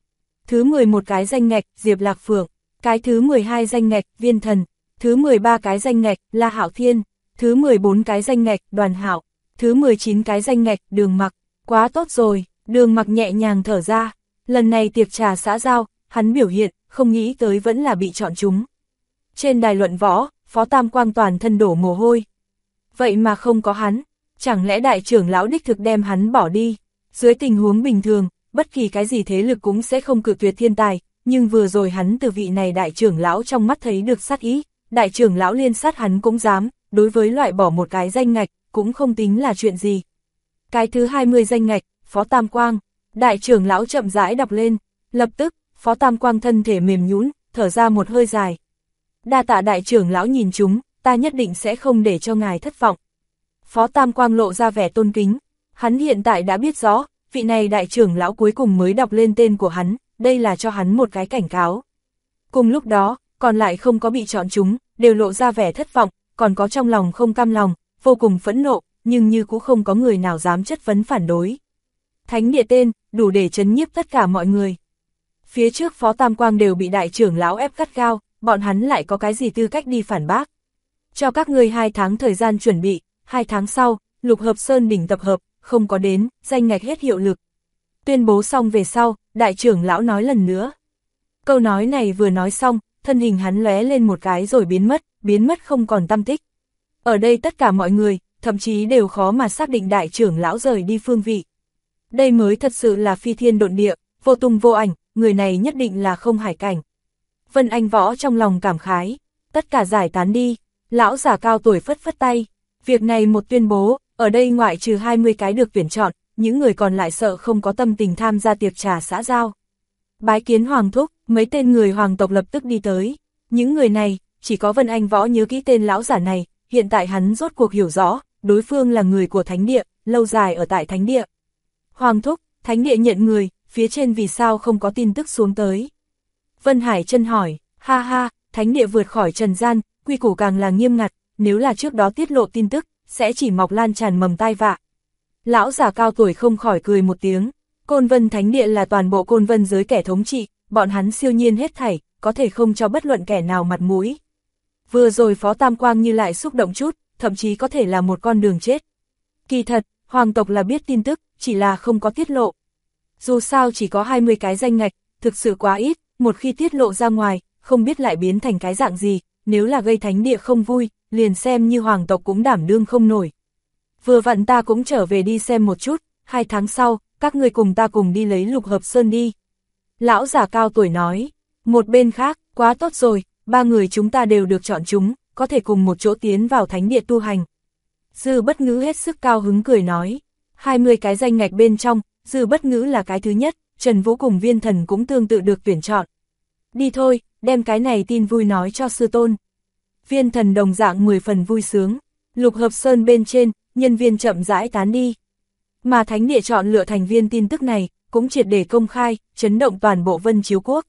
thứ 11 cái danh ngạch, Diệp Lạc Phượng, cái thứ 12 danh ngạch, Viên Thần, thứ 13 cái danh ngạch, La Hạo Thiên, thứ 14 cái danh ngạch, Đoàn Hạo, thứ 19 cái danh ngạch, Đường Mặc. Quá tốt rồi, Đường Mặc nhẹ nhàng thở ra, lần này tiệc trà xã giao, hắn biểu hiện, không nghĩ tới vẫn là bị chọn chúng. Trên đài luận võ, Phó Tam Quang toàn thân đổ mồ hôi. Vậy mà không có hắn, chẳng lẽ đại trưởng lão đích thực đem hắn bỏ đi? Dưới tình huống bình thường, bất kỳ cái gì thế lực cũng sẽ không cự tuyệt thiên tài, nhưng vừa rồi hắn từ vị này đại trưởng lão trong mắt thấy được sát ý, đại trưởng lão liên sát hắn cũng dám, đối với loại bỏ một cái danh ngạch, cũng không tính là chuyện gì. Cái thứ 20 danh ngạch, Phó Tam Quang, đại trưởng lão chậm rãi đọc lên, lập tức, Phó Tam Quang thân thể mềm nhũn, thở ra một hơi dài. Đa tạ đại trưởng lão nhìn chúng, ta nhất định sẽ không để cho ngài thất vọng. Phó Tam Quang lộ ra vẻ tôn kính, hắn hiện tại đã biết rõ, vị này đại trưởng lão cuối cùng mới đọc lên tên của hắn, đây là cho hắn một cái cảnh cáo. Cùng lúc đó, còn lại không có bị chọn chúng, đều lộ ra vẻ thất vọng, còn có trong lòng không cam lòng, vô cùng phẫn nộ, nhưng như cũng không có người nào dám chất vấn phản đối. Thánh địa tên, đủ để chấn nhiếp tất cả mọi người. Phía trước Phó Tam Quang đều bị đại trưởng lão ép gắt gao, bọn hắn lại có cái gì tư cách đi phản bác. Cho các ngươi 2 tháng thời gian chuẩn bị, 2 tháng sau, Lục Hợp Sơn đỉnh tập hợp, không có đến, danh ngạch hết hiệu lực. Tuyên bố xong về sau, đại trưởng lão nói lần nữa. Câu nói này vừa nói xong, thân hình hắn lóe lên một cái rồi biến mất không còn tăm tích. Ở đây tất cả mọi người, thậm chí đều khó mà xác định đại trưởng lão rời đi phương vị. Đây mới thật sự là phi thiên độn địa, vô tung vô ảnh, người này nhất định là không hải cảnh. Vân Anh Võ trong lòng cảm khái, tất cả giải tán đi, lão già cao tuổi phất phất tay. Việc này một tuyên bố, ở đây ngoại trừ 20 cái được tuyển chọn, những người còn lại sợ không có tâm tình tham gia tiệc trà xã giao. Bái kiến Hoàng thúc, mấy tên người hoàng tộc lập tức đi tới. Những người này, chỉ có Vân Anh Võ nhớ kỹ tên lão giả này, hiện tại hắn rốt cuộc hiểu rõ, đối phương là người của thánh địa, lâu dài ở tại thánh địa. Hoàng thúc, thánh địa nhận người, phía trên vì sao không có tin tức xuống tới. Vân Hải Chân hỏi, ha ha, thánh địa vượt khỏi trần gian, quy củ càng là nghiêm ngặt, nếu là trước đó tiết lộ tin tức, sẽ chỉ mọc lan tràn mầm tai vạ. Lão già cao tuổi không khỏi cười một tiếng, Côn Vân thánh địa là toàn bộ Côn Vân giới kẻ thống trị, bọn hắn siêu nhiên hết thảy, có thể không cho bất luận kẻ nào mặt mũi. Vừa rồi Phó Tam Quang như lại xúc động chút, thậm chí có thể là một con đường chết. Kỳ thật, hoàng tộc là biết tin tức, chỉ là không có tiết lộ. Dù sao chỉ có 20 cái danh ngạch, thực sự quá ít, một khi tiết lộ ra ngoài, không biết lại biến thành cái dạng gì, nếu là gây thánh địa không vui, liền xem như hoàng tộc cũng đảm đương không nổi. Vừa vặn ta cũng trở về đi xem một chút, 2 tháng sau, các người cùng ta cùng đi lấy Lục Hợp Sơn đi. Lão già cao tuổi nói, một bên khác, quá tốt rồi, 3 người chúng ta đều được chọn chúng, có thể cùng một chỗ tiến vào thánh địa tu hành. Dư Bất Ngữ hết sức cao hứng cười nói, 20 cái danh ngạch bên trong, Dư Bất Ngữ là cái thứ nhất, Trần Vũ cùng Viên Thần cũng tương tự được tuyển chọn. Đi thôi, đem cái này tin vui nói cho sư tôn. Viên Thần đồng dạng 10 phần vui sướng, Lục Hợp Sơn bên trên, nhân viên chậm rãi tán đi. Mà thánh địa chọn lựa thành viên tin tức này, cũng triệt để công khai, chấn động toàn bộ Vân Chiếu Quốc.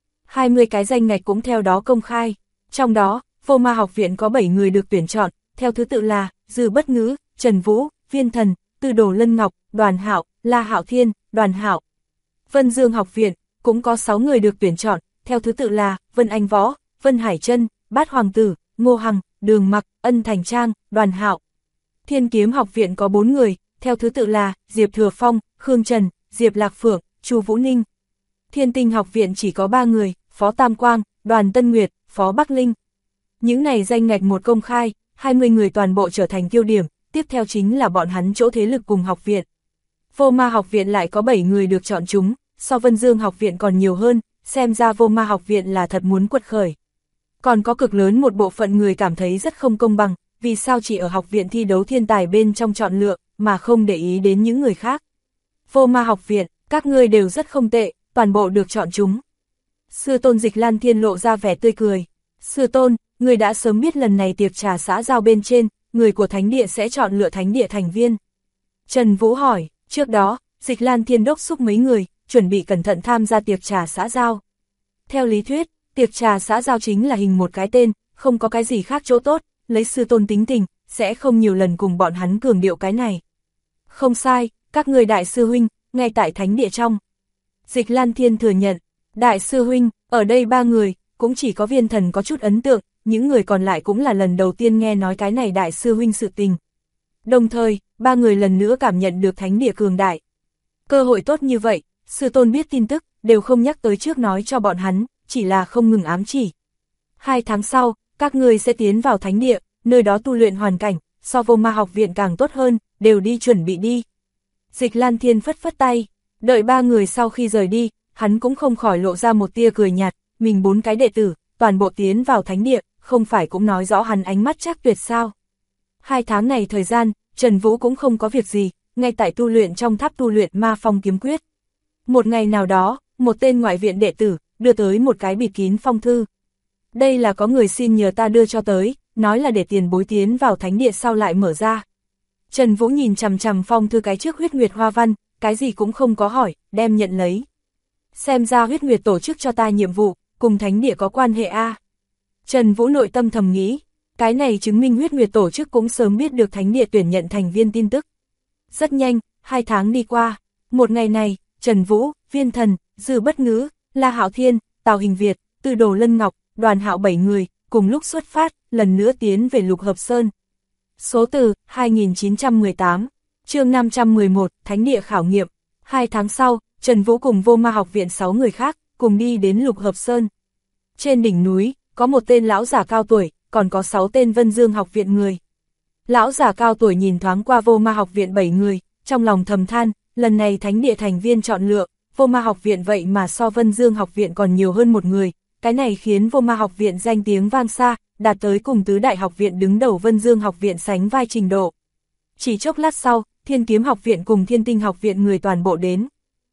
20 cái danh ngạch cũng theo đó công khai, trong đó, Vô Ma học viện có 7 người được tuyển chọn, theo thứ tự là Dư Bất Ngữ, Trần Vũ, Viên Thần, Tư Đồ Lân Ngọc, Đoàn Hạo, La Hạo Thiên, Đoàn Hạo. Vân Dương học viện cũng có 6 người được tuyển chọn, theo thứ tự là Vân Anh Võ, Vân Hải Chân, Bát Hoàng Tử, Ngô Hằng, Đường Mặc, Ân Thành Trang, Đoàn Hạo. Thiên Kiếm học viện có 4 người, theo thứ tự là Diệp Thừa Phong, Khương Trần, Diệp Lạc Phượng, Chu Vũ Ninh. Thiên Tinh học viện chỉ có 3 người, Phó Tam Quang, Đoàn Tân Nguyệt, Phó Bắc Linh. Những này danh ngạch một công khai, 20 người toàn bộ trở thành tiêu điểm, tiếp theo chính là bọn hắn chỗ thế lực cùng học viện. Vô Ma học viện lại có 7 người được chọn chúng, so Vân Dương học viện còn nhiều hơn, xem ra Vô Ma học viện là thật muốn quật khởi. Còn có cực lớn một bộ phận người cảm thấy rất không công bằng, vì sao chỉ ở học viện thi đấu thiên tài bên trong chọn lựa, mà không để ý đến những người khác. Vô Ma học viện, các ngươi đều rất không tệ, toàn bộ được chọn chúng. Sư tôn Dịch Lan Thiên lộ ra vẻ tươi cười. Sư tôn, người đã sớm biết lần này tiệc trà xã giao bên trên, người của thánh địa sẽ chọn lựa thánh địa thành viên. Trần Vũ hỏi, trước đó, Dịch Lan Thiên đốc xúc mấy người, chuẩn bị cẩn thận tham gia tiệc trà xã giao. Theo lý thuyết, tiệc trà xã giao chính là hình một cái tên, không có cái gì khác chỗ tốt, lấy sư tôn tính tình, sẽ không nhiều lần cùng bọn hắn cường điệu cái này. Không sai, các người đại sư huynh, ngay tại thánh địa trong. Dịch Lan Thiên thừa nhận, Đại sư huynh, ở đây ba người, cũng chỉ có Viên Thần có chút ấn tượng, những người còn lại cũng là lần đầu tiên nghe nói cái này đại sư huynh sự tình. Đồng thời, ba người lần nữa cảm nhận được thánh địa cường đại. Cơ hội tốt như vậy, sư tôn biết tin tức, đều không nhắc tới trước nói cho bọn hắn, chỉ là không ngừng ám chỉ. 2 tháng sau, các ngươi sẽ tiến vào thánh địa, nơi đó tu luyện hoàn cảnh, so Vô Ma học viện càng tốt hơn, đều đi chuẩn bị đi. Dịch Lan Thiên phất phất tay, đợi ba người sau khi rời đi, hắn cũng không khỏi lộ ra một tia cười nhạt, mình 4 cái đệ tử, toàn bộ tiến vào thánh địa, không phải cũng nói rõ hắn ánh mắt chắc tuyệt sao. 2 tháng này thời gian, Trần Vũ cũng không có việc gì, ngay tại tu luyện trong tháp tu luyện Ma Phong kiếm quyết. Một ngày nào đó, một tên ngoại viện đệ tử, đưa tới một cái bịt kín phong thư. Đây là có người xin nhờ ta đưa cho tới, nói là để tiền bối tiến vào thánh địa sau lại mở ra. Trần Vũ nhìn chằm chằm phong thư cái trước huyết nguyệt hoa văn, cái gì cũng không có hỏi, đem nhận lấy. Xem ra huyết nguyệt tổ chức cho ta nhiệm vụ, cùng thánh địa có quan hệ a. Trần Vũ nội tâm thầm nghĩ, cái này chứng minh huyết nguyệt tổ chức cũng sớm biết được thánh địa tuyển nhận thành viên tin tức. Rất nhanh, 2 tháng đi qua, một ngày này, Trần Vũ, Viên Thần, Dư Bất Ngữ, La Hạo Thiên, Tào Hình Việt, Từ Đồ Lân Ngọc, Đoàn Hạo 7 người, cùng lúc xuất phát, lần nữa tiến về Lục Hợp Sơn. Số từ, 2918, chương 511, Thánh địa khảo nghiệm. 2 tháng sau, Trần Vũ cùng Vô Ma học viện 6 người khác, cùng đi đến Lục Hợp Sơn. Trên đỉnh núi, có một tên lão giả cao tuổi, còn có 6 tên Vân Dương học viện người. Lão giả cao tuổi nhìn thoáng qua Vô Ma học viện 7 người, trong lòng thầm than, lần này thánh địa thành viên chọn lựa, Vô Ma học viện vậy mà so Vân Dương học viện còn nhiều hơn một người, cái này khiến Vô Ma học viện danh tiếng vang xa, đạt tới cùng tứ đại học viện đứng đầu Vân Dương học viện sánh vai trình độ. Chỉ chốc lát sau, Thiên Kiếm học viện cùng Thiên Tinh học viện người toàn bộ đến.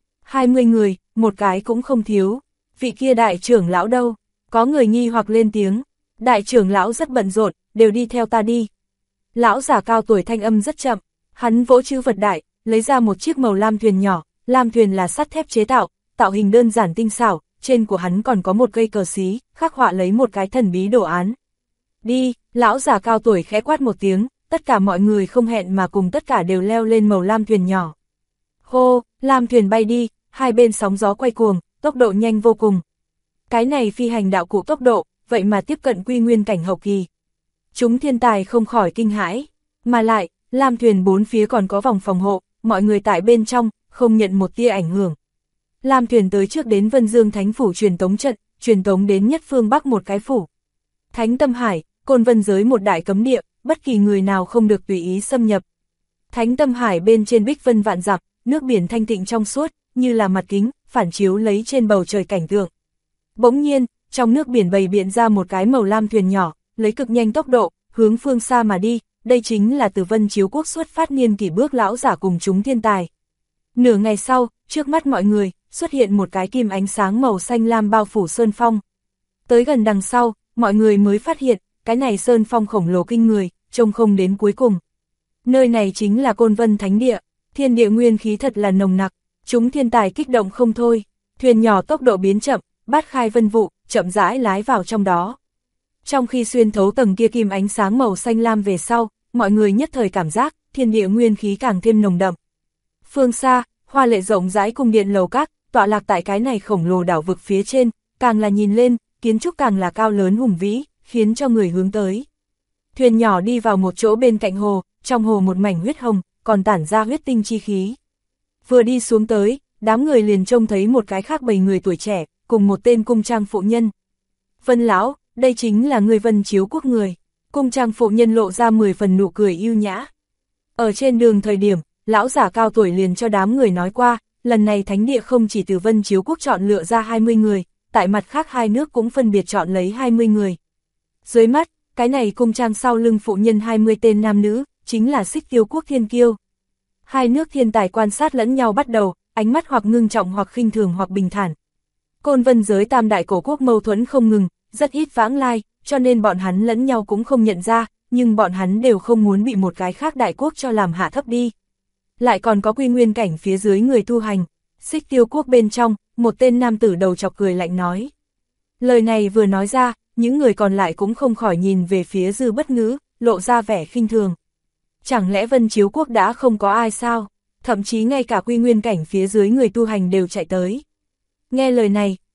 20 người, một cái cũng không thiếu. Vị kia đại trưởng lão đâu? Có người nghi hoặc lên tiếng. Đại trưởng lão rất bận rộn, đều đi theo ta đi. Lão giả cao tuổi thanh âm rất chậm, hắn vỗ chữ vật đại, lấy ra một chiếc màu lam thuyền nhỏ, lam thuyền là sắt thép chế tạo, tạo hình đơn giản tinh xảo, trên của hắn còn có một cây cờ xí, khắc họa lấy một cái thần bí đồ án. Đi, lão giả cao tuổi khẽ quát một tiếng, tất cả mọi người không hẹn mà cùng tất cả đều leo lên màu lam thuyền nhỏ. Hô, lam thuyền bay đi, hai bên sóng gió quay cuồng, tốc độ nhanh vô cùng. Cái này phi hành đạo cụ tốc độ, vậy mà tiếp cận quy nguyên cảnh hậu kỳ. Chúng thiên tài không khỏi kinh hãi, mà lại, lam thuyền bốn phía còn có vòng phòng hộ, mọi người tại bên trong, không nhận một tia ảnh hưởng. Lam thuyền tới trước đến Vân Dương Thánh Phủ truyền tống trận, truyền tống đến nhất phương Bắc một cái phủ. Thánh Tâm Hải, Côn Vân giới một đại cấm địa, bất kỳ người nào không được tùy ý xâm nhập. Thánh Tâm Hải bên trên bích vân vạn dặm, nước biển thanh tịnh trong suốt, như là mặt kính, phản chiếu lấy trên bầu trời cảnh tượng. Bỗng nhiên, trong nước biển bày biện ra một cái màu lam thuyền nhỏ, lấy cực nhanh tốc độ, hướng phương xa mà đi, đây chính là từ Vân Chiếu Quốc xuất phát niên kỷ bước lão giả cùng chúng thiên tài. Nửa ngày sau, trước mắt mọi người, xuất hiện một cái kim ánh sáng màu xanh lam bao phủ sơn phong. Tới gần đằng sau, mọi người mới phát hiện, cái này sơn phong khổng lồ kinh người, trông không đến cuối cùng. Nơi này chính là Côn Vân Thánh Địa, thiên địa nguyên khí thật là nồng nặc, chúng thiên tài kích động không thôi, thuyền nhỏ tốc độ biến chậm, bát khai vân vụ, chậm rãi lái vào trong đó. Trong khi xuyên thấu tầng kia kim ánh sáng màu xanh lam về sau, mọi người nhất thời cảm giác, thiên địa nguyên khí càng thêm nồng đậm. Phương xa, hoa lệ rộng rãi cung điện lầu các, tọa lạc tại cái này khổng lồ đảo vực phía trên, càng là nhìn lên, kiến trúc càng là cao lớn hùng vĩ, khiến cho người hướng tới. Thuyền nhỏ đi vào một chỗ bên cạnh hồ, trong hồ một mảnh huyết hồng, còn tản ra huyết tinh chi khí. Vừa đi xuống tới, đám người liền trông thấy một cái khác bầy người tuổi trẻ, cùng một tên cung trang phụ nhân. Vân lão, đây chính là người Vân Chiếu Quốc người. Cung trang phụ nhân lộ ra 10 phần nụ cười yêu nhã. Ở trên đường thời điểm, lão giả cao tuổi liền cho đám người nói qua, lần này thánh địa không chỉ từ Vân Chiếu Quốc chọn lựa ra 20 người, tại mặt khác hai nước cũng phân biệt chọn lấy 20 người. Dưới mắt, cái này cung trang sau lưng phụ nhân 20 tên nam nữ, chính là Xích Tiêu Quốc thiên kiêu. Hai nước thiên tài quan sát lẫn nhau bắt đầu, ánh mắt hoặc ngưng trọng hoặc khinh thường hoặc bình thản. Côn Vân giới tam đại cổ quốc mâu thuẫn không ngừng, rất ít vãng lai, cho nên bọn hắn lẫn nhau cũng không nhận ra, nhưng bọn hắn đều không muốn bị một cái khác đại quốc cho làm hạ thấp đi. Lại còn có quy nguyên cảnh phía dưới người tu hành, Xích Tiêu Quốc bên trong, một tên nam tử đầu chọc cười lạnh nói. Lời này vừa nói ra, những người còn lại cũng không khỏi nhìn về phía Dư Bất Ngữ, lộ ra vẻ khinh thường. Chẳng lẽ Vân Chiếu Quốc đã không có ai sao? Thậm chí ngay cả quy nguyên cảnh phía dưới người tu hành đều chạy tới. Nghe lời này,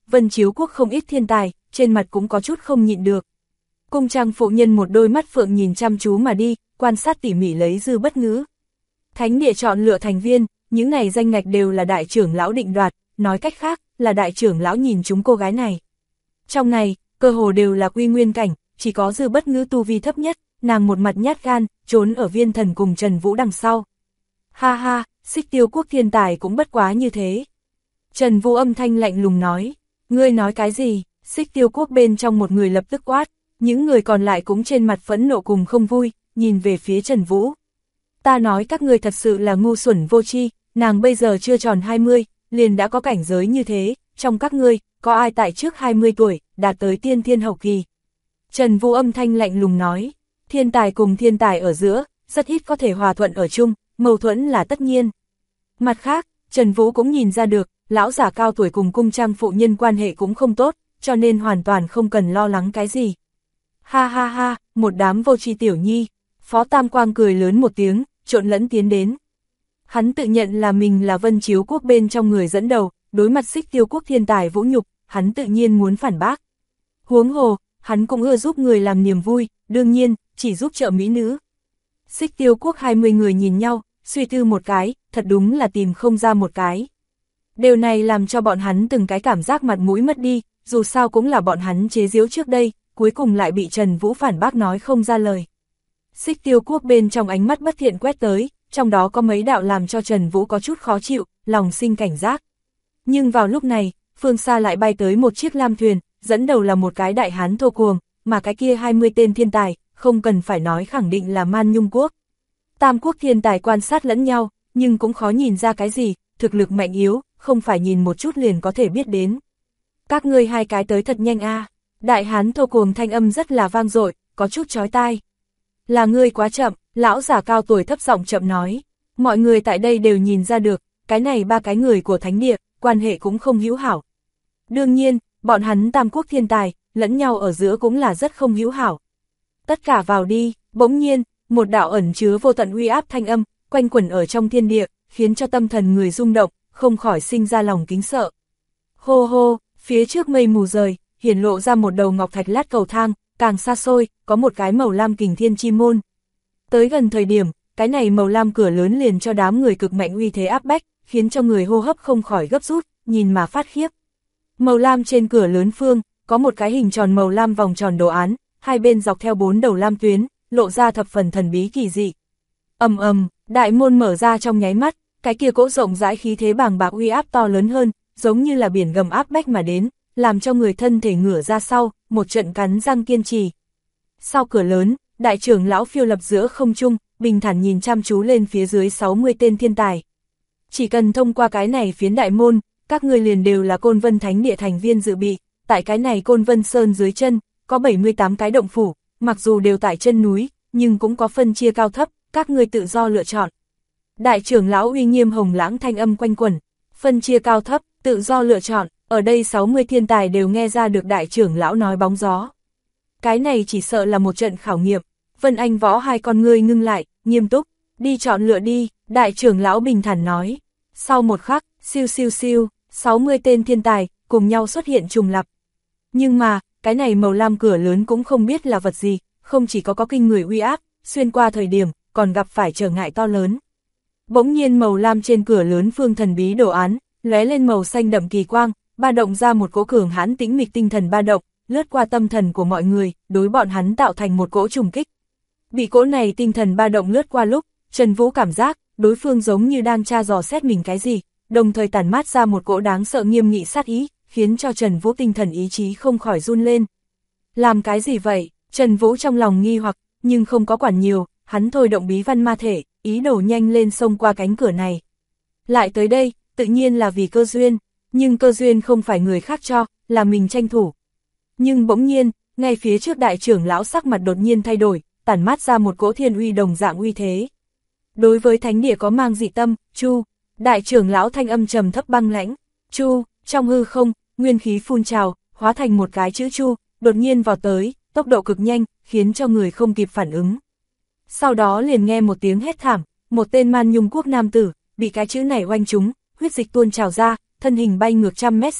Vân Chiếu Quốc không ít thiên tài, trên mặt cũng có chút không nhịn được. Cung trang phụ nhân một đôi mắt phượng nhìn chăm chú mà đi, quan sát tỉ mỉ lấy dư bất ngữ. Thánh địa chọn lựa thành viên, những này danh ngạch đều là đại trưởng lão định đoạt, nói cách khác, là đại trưởng lão nhìn chúng cô gái này. Trong này, cơ hồ đều là quy nguyên cảnh, chỉ có dư bất ngữ tu vi thấp nhất, nàng một mặt nhát gan, trốn ở Viên Thần cùng Trần Vũ đằng sau. Ha ha, Xích Tiêu Quốc thiên tài cũng bất quá như thế. Trần Vũ âm thanh lạnh lùng nói, ngươi nói cái gì? Xích Tiêu Quốc bên trong một người lập tức quát, những người còn lại cũng trên mặt phẫn nộ cùng không vui, nhìn về phía Trần Vũ. Ta nói các ngươi thật sự là ngu xuẩn vô tri, nàng bây giờ chưa tròn 20, liền đã có cảnh giới như thế, trong các ngươi, có ai tại trước 20 tuổi, đạt tới tiên thiên hậu kỳ. Trần Vũ âm thanh lạnh lùng nói, thiên tài cùng thiên tài ở giữa, rất ít có thể hòa thuận ở chung, mâu thuẫn là tất nhiên. Mặt khác, Trần Vũ cũng nhìn ra được, lão giả cao tuổi cùng cung trang phụ nhân quan hệ cũng không tốt, cho nên hoàn toàn không cần lo lắng cái gì. Ha ha ha, một đám vô tri tiểu nhi, Phó Tam Quang cười lớn một tiếng, trộn lẫn tiến đến. Hắn tự nhận là mình là Vân Chiếu Quốc bên trong người dẫn đầu, đối mặt Xích Tiêu Quốc thiên tài vũ nhục, hắn tự nhiên muốn phản bác. Huống hồ, hắn cũng ưa giúp người làm niềm vui, đương nhiên, chỉ giúp trợ mỹ nữ. Xích Tiêu Quốc 20 người nhìn nhau, suy tư một cái, thật đúng là tìm không ra một cái. Điều này làm cho bọn hắn từng cái cảm giác mặt mũi mất đi, dù sao cũng là bọn hắn chế giễu trước đây, cuối cùng lại bị Trần Vũ phản bác nói không ra lời. Xích Tiêu Quốc bên trong ánh mắt bất thiện quét tới, trong đó có mấy đạo làm cho Trần Vũ có chút khó chịu, lòng sinh cảnh giác. Nhưng vào lúc này, phương xa lại bay tới một chiếc lam thuyền, dẫn đầu là một cái đại hán thô cuồng, mà cái kia 20 tên thiên tài, không cần phải nói khẳng định là Man Nhung Quốc. Tam quốc thiên tài quan sát lẫn nhau, nhưng cũng khó nhìn ra cái gì, thực lực mạnh yếu, không phải nhìn một chút liền có thể biết đến. Các ngươi hai cái tới thật nhanh a. Đại hán thô cuồng thanh âm rất là vang dội, có chút chói tai. Là ngươi quá chậm, lão giả cao tuổi thấp giọng chậm nói. Mọi người tại đây đều nhìn ra được, cái này ba cái người của thánh địa, quan hệ cũng không hữu hảo. Đương nhiên, bọn hắn tam quốc thiên tài, lẫn nhau ở giữa cũng là rất không hữu hảo. Tất cả vào đi, bỗng nhiên, một đạo ẩn chứa vô tận uy áp thanh âm, quanh quẩn ở trong thiên địa, khiến cho tâm thần người rung động, không khỏi sinh ra lòng kính sợ. Hô hô, phía trước mây mù rời, hiển lộ ra một đầu ngọc thạch lát cầu thang, càng xa xôi, có một cái màu lam kình thiên chi môn. Tới gần thời điểm, cái này màu lam cửa lớn liền cho đám người cực mạnh uy thế áp bách, khiến cho người hô hấp không khỏi gấp rút, nhìn mà phát khiếp. Màu lam trên cửa lớn phương, có một cái hình tròn màu lam vòng tròn đồ án, hai bên dọc theo 4 đầu lam tuyến, lộ ra thập phần thần bí kỳ dị. Ầm ầm, đại môn mở ra trong nháy mắt, cái kia cỗ rộng rãi khí thế bàng bạc uy áp to lớn hơn, giống như là biển gầm áp bách mà đến, làm cho người thân thể ngửa ra sau, một trận cắn răng kiên trì. Sau cửa lớn, đại trưởng lão phiêu lập giữa không trung, bình thản nhìn chăm chú lên phía dưới 60 tên thiên tài. Chỉ cần thông qua cái này phiến đại môn, các người liền đều là Côn Vân Thánh Địa thành viên dự bị, tại cái này Côn Vân Sơn dưới chân, có 78 cái động phủ, mặc dù đều tại chân núi, nhưng cũng có phân chia cao thấp, các người tự do lựa chọn. Đại trưởng lão uy nghiêm hồng lãng thanh âm quanh quẩn, phân chia cao thấp, tự do lựa chọn, ở đây 60 thiên tài đều nghe ra được đại trưởng lão nói bóng gió. Cái này chỉ sợ là một trận khảo nghiệm. Vân Anh Võ hai con ngươi ngưng lại, nghiêm túc, đi chọn lựa đi, đại trưởng lão bình thản nói. Sau một khắc, siêu siêu siêu, 60 tên thiên tài, cùng nhau xuất hiện trùng lặp. Nhưng mà, cái này màu lam cửa lớn cũng không biết là vật gì, không chỉ có kinh người uy áp, xuyên qua thời điểm, còn gặp phải trở ngại to lớn. Bỗng nhiên màu lam trên cửa lớn phương thần bí đồ án, lóe lên màu xanh đậm kỳ quang, ba động ra một cỗ cường hãn tĩnh mịch tinh thần ba động, lướt qua tâm thần của mọi người, đối bọn hắn tạo thành một cỗ trùng kích. Bị cỗ này tinh thần ba động lướt qua lúc, Trần Vũ cảm giác, đối phương giống như đang tra dò xét mình cái gì, đồng thời tản mát ra một cỗ đáng sợ nghiêm nghị sát ý, khiến cho Trần Vũ tinh thần ý chí không khỏi run lên. Làm cái gì vậy? Trần Vũ trong lòng nghi hoặc, nhưng không có quản nhiều, hắn thôi động bí văn ma thể, ý đồ nhanh lên xông qua cánh cửa này. Lại tới đây, tự nhiên là vì cơ duyên, nhưng cơ duyên không phải người khác cho, là mình tranh thủ. Nhưng bỗng nhiên, ngay phía trước đại trưởng lão sắc mặt đột nhiên thay đổi, tản mát ra một cỗ thiên uy đồng dạng uy thế. Đối với thánh địa có mang dị tâm, Chu, đại trưởng lão thanh âm trầm thấp băng lãnh, Chu, trong hư không, nguyên khí phun trào, hóa thành một cái chữ Chu, đột nhiên vào tới, tốc độ cực nhanh, khiến cho người không kịp phản ứng. Sau đó liền nghe một tiếng hét thảm, một tên Man Nhung Quốc nam tử, bị cái chữ này oanh trúng, huyết dịch tuôn trào ra, thân hình bay ngược trăm mét xa,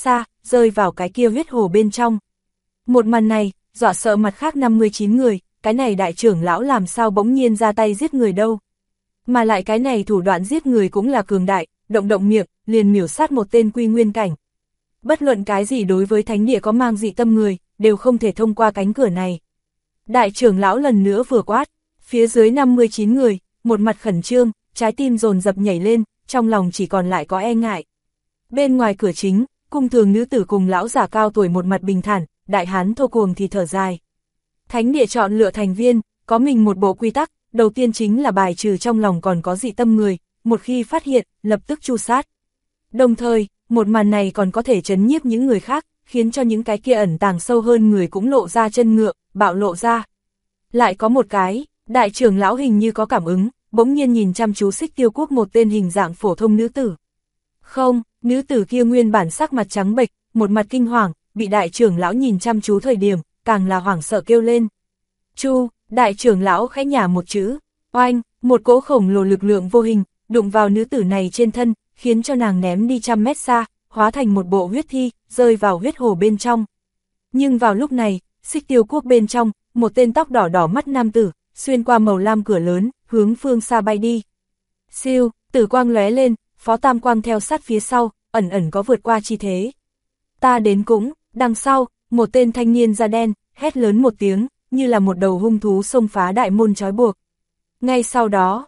rơi vào cái kia huyết hồ bên trong. Một màn này, dọa sợ mặt khác 59 người, cái này đại trưởng lão làm sao bỗng nhiên ra tay giết người đâu. Mà lại cái này thủ đoạn giết người cũng là cường đại, động miệng, liền miểu sát một tên quy nguyên cảnh. Bất luận cái gì đối với thánh địa có mang dị tâm người, đều không thể thông qua cánh cửa này. Đại trưởng lão lần nữa vừa quát, phía dưới 59 người, một mặt khẩn trương, trái tim dồn dập nhảy lên, trong lòng chỉ còn lại có e ngại. Bên ngoài cửa chính, cung thường nữ tử cùng lão giả cao tuổi một mặt bình thản, đại hán thô cuồng thì thở dài. Thánh địa chọn lựa thành viên, có mình một bộ quy tắc, đầu tiên chính là bài trừ trong lòng còn có dị tâm người, một khi phát hiện, lập tức tru sát. Đồng thời, một màn này còn có thể trấn nhiếp những người khác, khiến cho những cái kia ẩn tàng sâu hơn người cũng lộ ra chân ngựa, bạo lộ ra. Lại có một cái, đại trưởng lão hình như có cảm ứng, bỗng nhiên nhìn chăm chú Xích Tiêu Quốc một tên hình dạng phổ thông nữ tử. Không, nữ tử kia nguyên bản sắc mặt trắng bệch, một mặt kinh hoàng, bị đại trưởng lão nhìn chăm chú thời điểm, càng là hoảng sợ kêu lên. Chu, đại trưởng lão khẽ nhả một chữ, oanh, một cỗ khổng lồ lực lượng vô hình, đụng vào nữ tử này trên thân, khiến cho nàng ném đi trăm mét xa, hóa thành một bộ huyết thi, rơi vào huyết hồ bên trong. Nhưng vào lúc này, Xích Tiêu Quốc bên trong, một tên tóc đỏ đỏ mắt nam tử, xuyên qua màu lam cửa lớn, hướng phương xa bay đi. Siêu, tử quang lóe lên, Phó Tam Quang theo sát phía sau, ẩn ẩn có vượt qua chi thế. Ta đến cũng, đằng sau, một tên thanh niên da đen, hét lớn một tiếng, như là một đầu hung thú xông phá đại môn trói buộc. Ngay sau đó,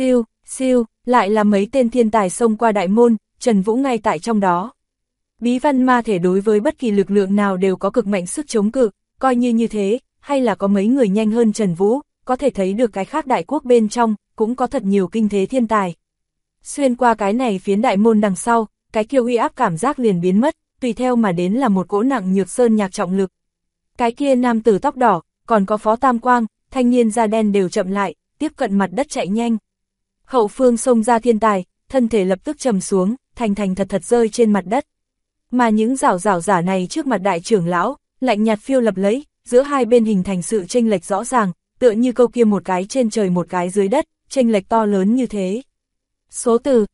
siêu, lại là mấy tên thiên tài xông qua đại môn, Trần Vũ ngay tại trong đó. Bí văn ma thể đối với bất kỳ lực lượng nào đều có cực mạnh sức chống cự, coi như thế, hay là có mấy người nhanh hơn Trần Vũ, có thể thấy được cái khác đại quốc bên trong, cũng có thật nhiều kinh thế thiên tài. Xuyên qua cái này phiến đại môn đằng sau, cái kia uy áp cảm giác liền biến mất, tùy theo mà đến là một cỗ nặng nhược sơn nhạc trọng lực. Cái kia nam tử tóc đỏ, còn có Phó Tam Quang, thanh niên da đen đều chậm lại, tiếp cận mặt đất chạy nhanh. Hậu phương xông ra thiên tài, thân thể lập tức trầm xuống, thành thật rơi trên mặt đất. Mà những rảo giả này trước mặt đại trưởng lão, lạnh nhạt phiêu lập lấy, giữa hai bên hình thành sự chênh lệch rõ ràng, tựa như câu kia một cái trên trời một cái dưới đất, chênh lệch to lớn như thế. Số từ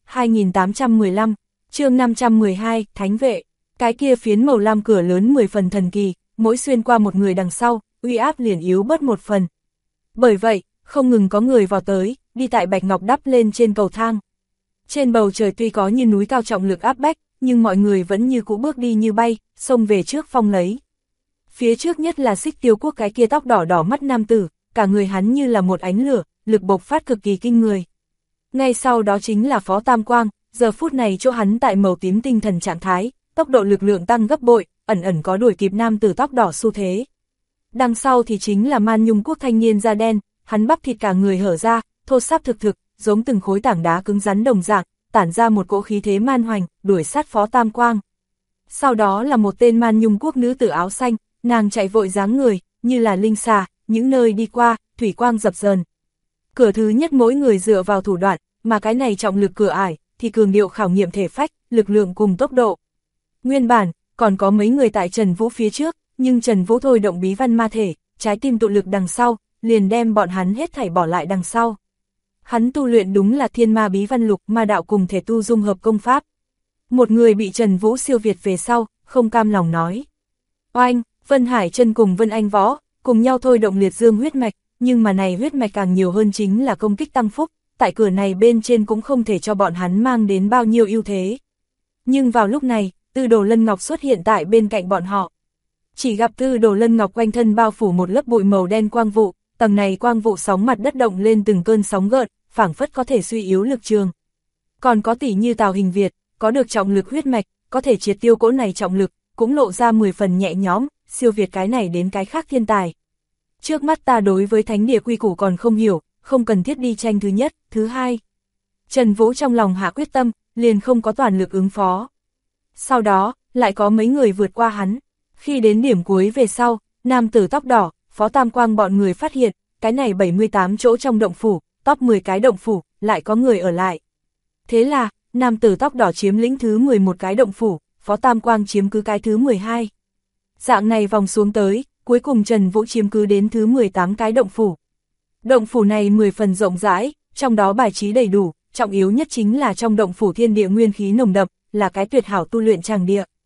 2815, chương 512, Thánh vệ. Cái kia phiến màu lam cửa lớn 10 phần thần kỳ, mỗi xuyên qua một người đằng sau, uy áp liền yếu bớt một phần. Bởi vậy, không ngừng có người vào tới, đi tại bạch ngọc đắp lên trên cầu thang. Trên bầu trời tuy có như núi cao trọng lực áp bách, nhưng mọi người vẫn như cũ bước đi như bay, xông về trước phong lấy. Phía trước nhất là Xích Tiêu Quốc cái kia tóc đỏ đỏ mắt nam tử, cả người hắn như là một ánh lửa, lực bộc phát cực kỳ kinh người. Ngay sau đó chính là Phó Tam Quang, giờ phút này chỗ hắn tại màu tím tinh thần trạng thái, tốc độ lực lượng tăng gấp bội, ẩn có đuổi kịp nam tử tóc đỏ xu thế. Đằng sau thì chính là Man Nhung Quốc thanh niên da đen, hắn bắp thịt cả người hở ra, thô sáp thực, giống từng khối tảng đá cứng rắn đồng dạng, tản ra một cỗ khí thế man hoành, đuổi sát Phó Tam Quang. Sau đó là một tên Man Nhung Quốc nữ tử áo xanh, nàng chạy vội dáng người, như là linh xà, những nơi đi qua, thủy quang dập dờn. Cửa thứ nhất mỗi người dựa vào thủ đoạn, mà cái này trọng lực cửa ải, thì cường điệu khảo nghiệm thể phách, lực lượng cùng tốc độ. Nguyên bản, còn có mấy người tại Trần Vũ phía trước, nhưng Trần Vũ thôi động bí văn ma thể, trái tim tụ lực đằng sau, liền đem bọn hắn hết thảy bỏ lại đằng sau. Hắn tu luyện đúng là thiên ma bí văn lục ma đạo cùng thể tu dung hợp công pháp. Một người bị Trần Vũ siêu việt về sau, không cam lòng nói. Oanh, Vân Hải Chân cùng Vân Anh Võ, cùng nhau thôi động liệt dương huyết mạch, nhưng mà này huyết mạch càng nhiều hơn chính là công kích tăng phúc, tại cửa này bên trên cũng không thể cho bọn hắn mang đến bao nhiêu ưu thế. Nhưng vào lúc này, Tư Đồ Lân Ngọc xuất hiện tại bên cạnh bọn họ. Chỉ gặp Tư Đồ Lân Ngọc quanh thân bao phủ một lớp bụi màu đen quang vụ, tầng này quang vụ sóng mặt đất động lên từng cơn sóng gợn, phảng phất có thể suy yếu lực trường. Còn có tỷ như Tào Hình Việt, có được trọng lực huyết mạch, có thể triệt tiêu cỗ này trọng lực, cũng lộ ra 10 phần nhẹ nhõm, siêu việt cái này đến cái khác thiên tài. Trước mắt ta đối với thánh địa quy củ còn không hiểu, không cần thiết đi tranh thứ nhất, thứ hai. Trần Vũ trong lòng hạ quyết tâm, liền không có toàn lực ứng phó. Sau đó, lại có mấy người vượt qua hắn. Khi đến điểm cuối về sau, nam tử tóc đỏ, Phó Tam Quang bọn người phát hiện, cái này 78 chỗ trong động phủ, top 10 cái động phủ, lại có người ở lại. Thế là, nam tử tóc đỏ chiếm lĩnh thứ 11 cái động phủ, Phó Tam Quang chiếm cứ cái thứ 12. Dạng này vòng xuống tới, cuối cùng Trần Vũ chiếm cứ đến thứ 18 cái động phủ. Động phủ này 10 phần rộng rãi, trong đó bài trí đầy đủ, trọng yếu nhất chính là trong động phủ thiên địa nguyên khí nồng đậm, là cái tuyệt hảo tu luyện tràng địa.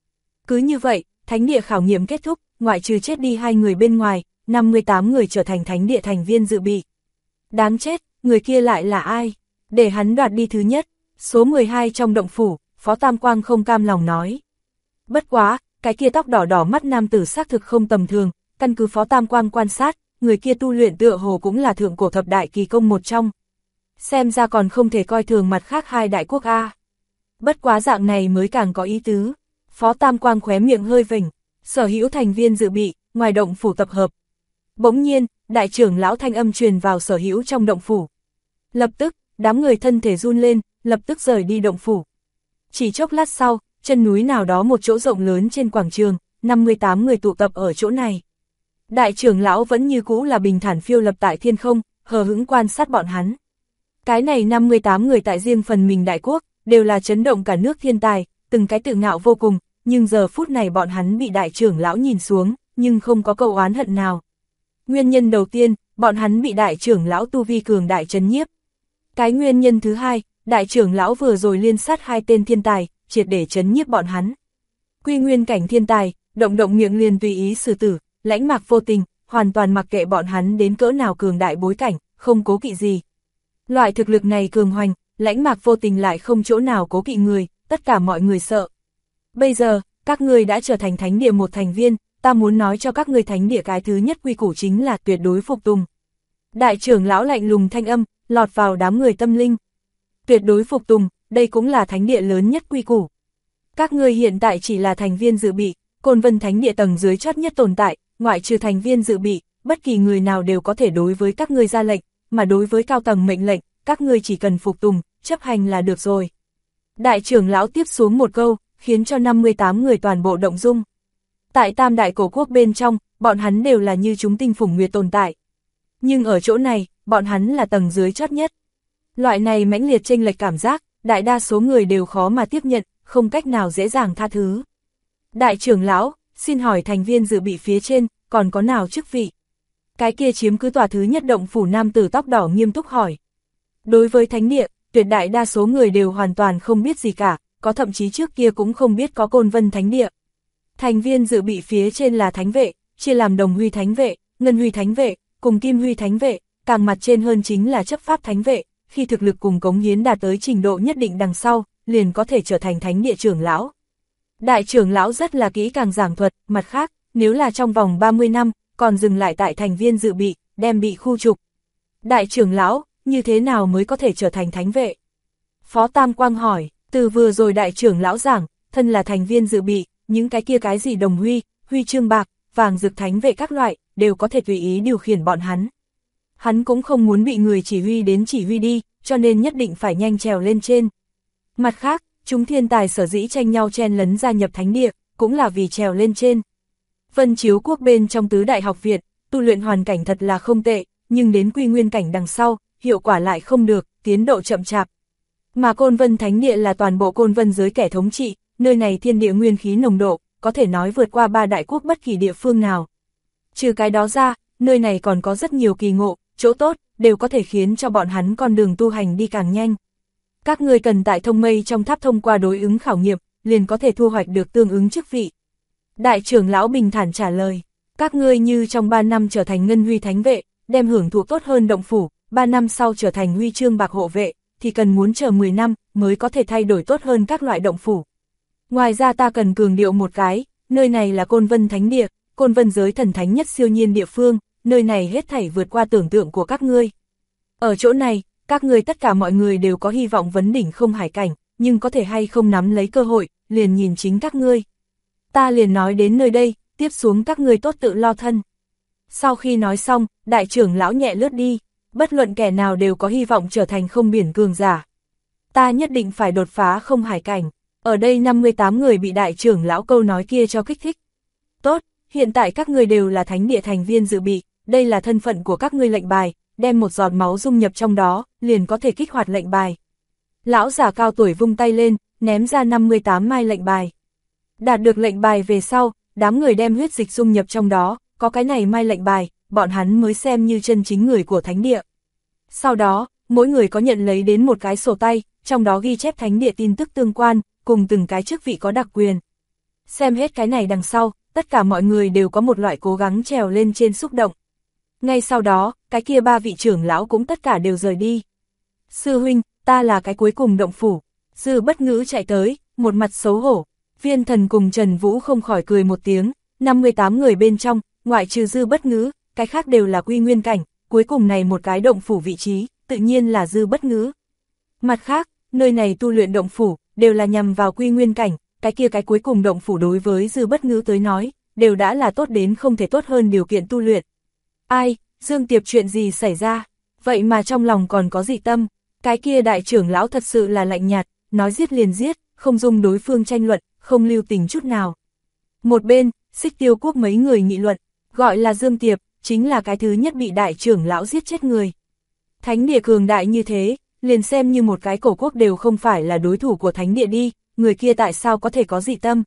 Cứ như vậy, thánh địa khảo nghiệm kết thúc, ngoại trừ chết đi 2 người bên ngoài, 58 người trở thành thánh địa thành viên dự bị. Đáng chết, người kia lại là ai? Để hắn đoạt đi thứ nhất, số 12 trong động phủ, Phó Tam Quang không cam lòng nói. Bất quá, cái kia tóc đỏ đỏ mắt nam tử xác thực không tầm thường, căn cứ Phó Tam Quang quan sát, người kia tu luyện tựa hồ cũng là thượng cổ thập đại kỳ công một trong. Xem ra còn không thể coi thường mặt khác 2 đại quốc A. Bất quá dạng này mới càng có ý tứ. Phó Tam Quang khóe miệng hơi vểnh, sở hữu thành viên dự bị, ngoài động phủ tập hợp. Bỗng nhiên, đại trưởng lão thanh âm truyền vào sở hữu trong động phủ. Lập tức, đám người thân thể run lên, lập tức rời đi động phủ. Chỉ chốc lát sau, chân núi nào đó một chỗ rộng lớn trên quảng trường, 58 người tụ tập ở chỗ này. Đại trưởng lão vẫn như cũ là bình thản phiêu lập tại thiên không, hờ hững quan sát bọn hắn. Cái này 58 người tại riêng phần mình đại quốc, đều là chấn động cả nước thiên tài, từng cái tự ngạo vô cùng, nhưng giờ phút này bọn hắn bị đại trưởng lão nhìn xuống, nhưng không có câu oán hận nào. Nguyên nhân đầu tiên, bọn hắn bị đại trưởng lão tu vi cường đại chấn nhiếp. Cái nguyên nhân thứ hai, đại trưởng lão vừa rồi liên sát 2 tên thiên tài, triệt để chấn nhiếp bọn hắn. Quy nguyên cảnh thiên tài, động động miệng liền tùy ý xử tử, lãnh mạc vô tình, hoàn toàn mặc kệ bọn hắn đến cỡ nào cường đại bối cảnh, không cố kỵ gì. Loại thực lực này cường hoành, lãnh mạc vô tình lại không chỗ nào cố kỵ người, tất cả mọi người sợ. Bây giờ, các ngươi đã trở thành thánh địa một thành viên, ta muốn nói cho các ngươi thánh địa cái thứ nhất quy củ chính là tuyệt đối phục tùng. Đại trưởng lão lạnh lùng thanh âm, lọt vào đám người tâm linh. Tuyệt đối phục tùng, đây cũng là thánh địa lớn nhất quy củ. Các ngươi hiện tại chỉ là thành viên dự bị, Côn Vân thánh địa tầng dưới chót nhất tồn tại, ngoại trừ thành viên dự bị, bất kỳ người nào đều có thể đối với các ngươi ra lệnh, mà đối với cao tầng mệnh lệnh, các ngươi chỉ cần phục tùng, chấp hành là được rồi. Đại trưởng lão tiếp xuống một câu, khiến cho 58 người toàn bộ động dung. Tại Tam đại cổ quốc bên trong, bọn hắn đều là như chúng tinh phủng nguyệt tồn tại. Nhưng ở chỗ này, bọn hắn là tầng dưới chót nhất. Loại này mãnh liệt chênh lệch cảm giác, đại đa số người đều khó mà tiếp nhận, không cách nào dễ dàng tha thứ. Đại trưởng lão, xin hỏi thành viên dự bị phía trên, còn có nào chức vị? Cái kia chiếm cứ tòa thứ nhất động phủ nam tử tóc đỏ nghiêm túc hỏi. Đối với thánh địa, tuyệt đại đa số người đều hoàn toàn không biết gì cả, có thậm chí trước kia cũng không biết có Côn Vân thánh địa. Thành viên dự bị phía trên là thánh vệ, chia làm đồng huy thánh vệ, ngân huy thánh vệ, cùng kim huy thánh vệ, càng mặt trên hơn chính là chấp pháp thánh vệ, khi thực lực cùng cống hiến đạt tới trình độ nhất định đằng sau, liền có thể trở thành thánh địa trưởng lão. Đại trưởng lão rất là kỹ càng giảng thuật, mặt khác, nếu là trong vòng 30 năm, còn dừng lại tại thành viên dự bị, đem bị khu trục. Đại trưởng lão, như thế nào mới có thể trở thành thánh vệ? Phó Tam Quang hỏi, từ vừa rồi đại trưởng lão giảng, thân là thành viên dự bị, những cái kia cái gì đồng huy, huy chương bạc, vàng rực thánh vệ các loại, đều có thể tùy ý điều khiển bọn hắn. Hắn cũng không muốn bị người chỉ huy đến chỉ huy đi, cho nên nhất định phải nhanh trèo lên trên. Mặt khác, chúng thiên tài sở dĩ tranh nhau chen lấn gia nhập thánh địa, cũng là vì trèo lên trên. Vân Chiếu Quốc bên trong tứ đại học viện, tu luyện hoàn cảnh thật là không tệ, nhưng đến quy nguyên cảnh đằng sau, hiệu quả lại không được, tiến độ chậm chạp. Mà Côn Vân Thánh Địa là toàn bộ Côn Vân giới kẻ thống trị, nơi này thiên địa nguyên khí nồng độ, có thể nói vượt qua 3 đại quốc bất kỳ địa phương nào. Trừ cái đó ra, nơi này còn có rất nhiều kỳ ngộ, chỗ tốt, đều có thể khiến cho bọn hắn con đường tu hành đi càng nhanh. Các ngươi cần tại thông mây trong tháp thông qua đối ứng khảo nghiệm, liền có thể thu hoạch được tương ứng chức vị. Đại trưởng lão bình thản trả lời, các ngươi như trong 3 năm trở thành ngân huy thánh vệ, đem hưởng thụ tốt hơn động phủ, 3 năm sau trở thành huy chương bạc hộ vệ, thì cần muốn chờ 10 năm mới có thể thay đổi tốt hơn các loại động phủ. Ngoài ra ta cần cường điệu một cái, nơi này là Côn Vân Thánh Địa, Côn Vân giới thần thánh nhất siêu nhiên địa phương, nơi này hết thảy vượt qua tưởng tượng của các ngươi. Ở chỗ này, các ngươi tất cả mọi người đều có hy vọng vấn đỉnh không hải cảnh, nhưng có thể hay không nắm lấy cơ hội, liền nhìn chính các ngươi. Ta liền nói đến nơi đây, tiếp xuống các ngươi tốt tự lo thân. Sau khi nói xong, đại trưởng lão nhẹ lướt đi, bất luận kẻ nào đều có hy vọng trở thành không biển cường giả. Ta nhất định phải đột phá không hải cảnh. Ở đây 58 người bị đại trưởng lão câu nói kia cho kích thích. Tốt, hiện tại các ngươi đều là thánh địa thành viên dự bị, đây là thân phận của các ngươi lệnh bài, đem một giọt máu dung nhập trong đó, liền có thể kích hoạt lệnh bài. Lão giả cao tuổi vung tay lên, ném ra 58 mai lệnh bài. Đạt được lệnh bài về sau, đám người đem huyết dịch dung nhập trong đó, có cái này mai lệnh bài, bọn hắn mới xem như chân chính người của thánh địa. Sau đó, mỗi người có nhận lấy đến một cái sổ tay, trong đó ghi chép thánh địa tin tức tương quan, cùng từng cái chức vị có đặc quyền. Xem hết cái này đằng sau, tất cả mọi người đều có một loại cố gắng trèo lên trên xúc động. Ngay sau đó, cái kia 3 vị trưởng lão cũng tất cả đều rời đi. Sư huynh, ta là cái cuối cùng động phủ. Dư Bất Ngữ chạy tới, một mặt xấu hổ. Viên Thần cùng Trần Vũ không khỏi cười một tiếng, 58 người bên trong, ngoại trừ Dư Bất Ngữ, cái khác đều là quy nguyên cảnh, cuối cùng này một cái động phủ vị trí, tự nhiên là Dư Bất Ngữ. Mặt khác, nơi này tu luyện động phủ, đều là nhằm vào quy nguyên cảnh, cái kia cái cuối cùng động phủ đối với Dư Bất Ngữ tới nói, đều đã là tốt đến không thể tốt hơn điều kiện tu luyện. Ai, Dương Tiệp chuyện gì xảy ra? Vậy mà trong lòng còn có dị tâm, cái kia đại trưởng lão thật sự là lạnh nhạt, nói giết liền giết, không dung đối phương tranh luận, không lưu tình chút nào. Một bên, Xích Tiêu Quốc mấy người nghị luận, gọi là Dương Tiệp, chính là cái thứ nhất bị đại trưởng lão giết chết người. Thánh địa cường đại như thế, liền xem như một cái cổ quốc đều không phải là đối thủ của thánh địa đi, người kia tại sao có thể có dị tâm?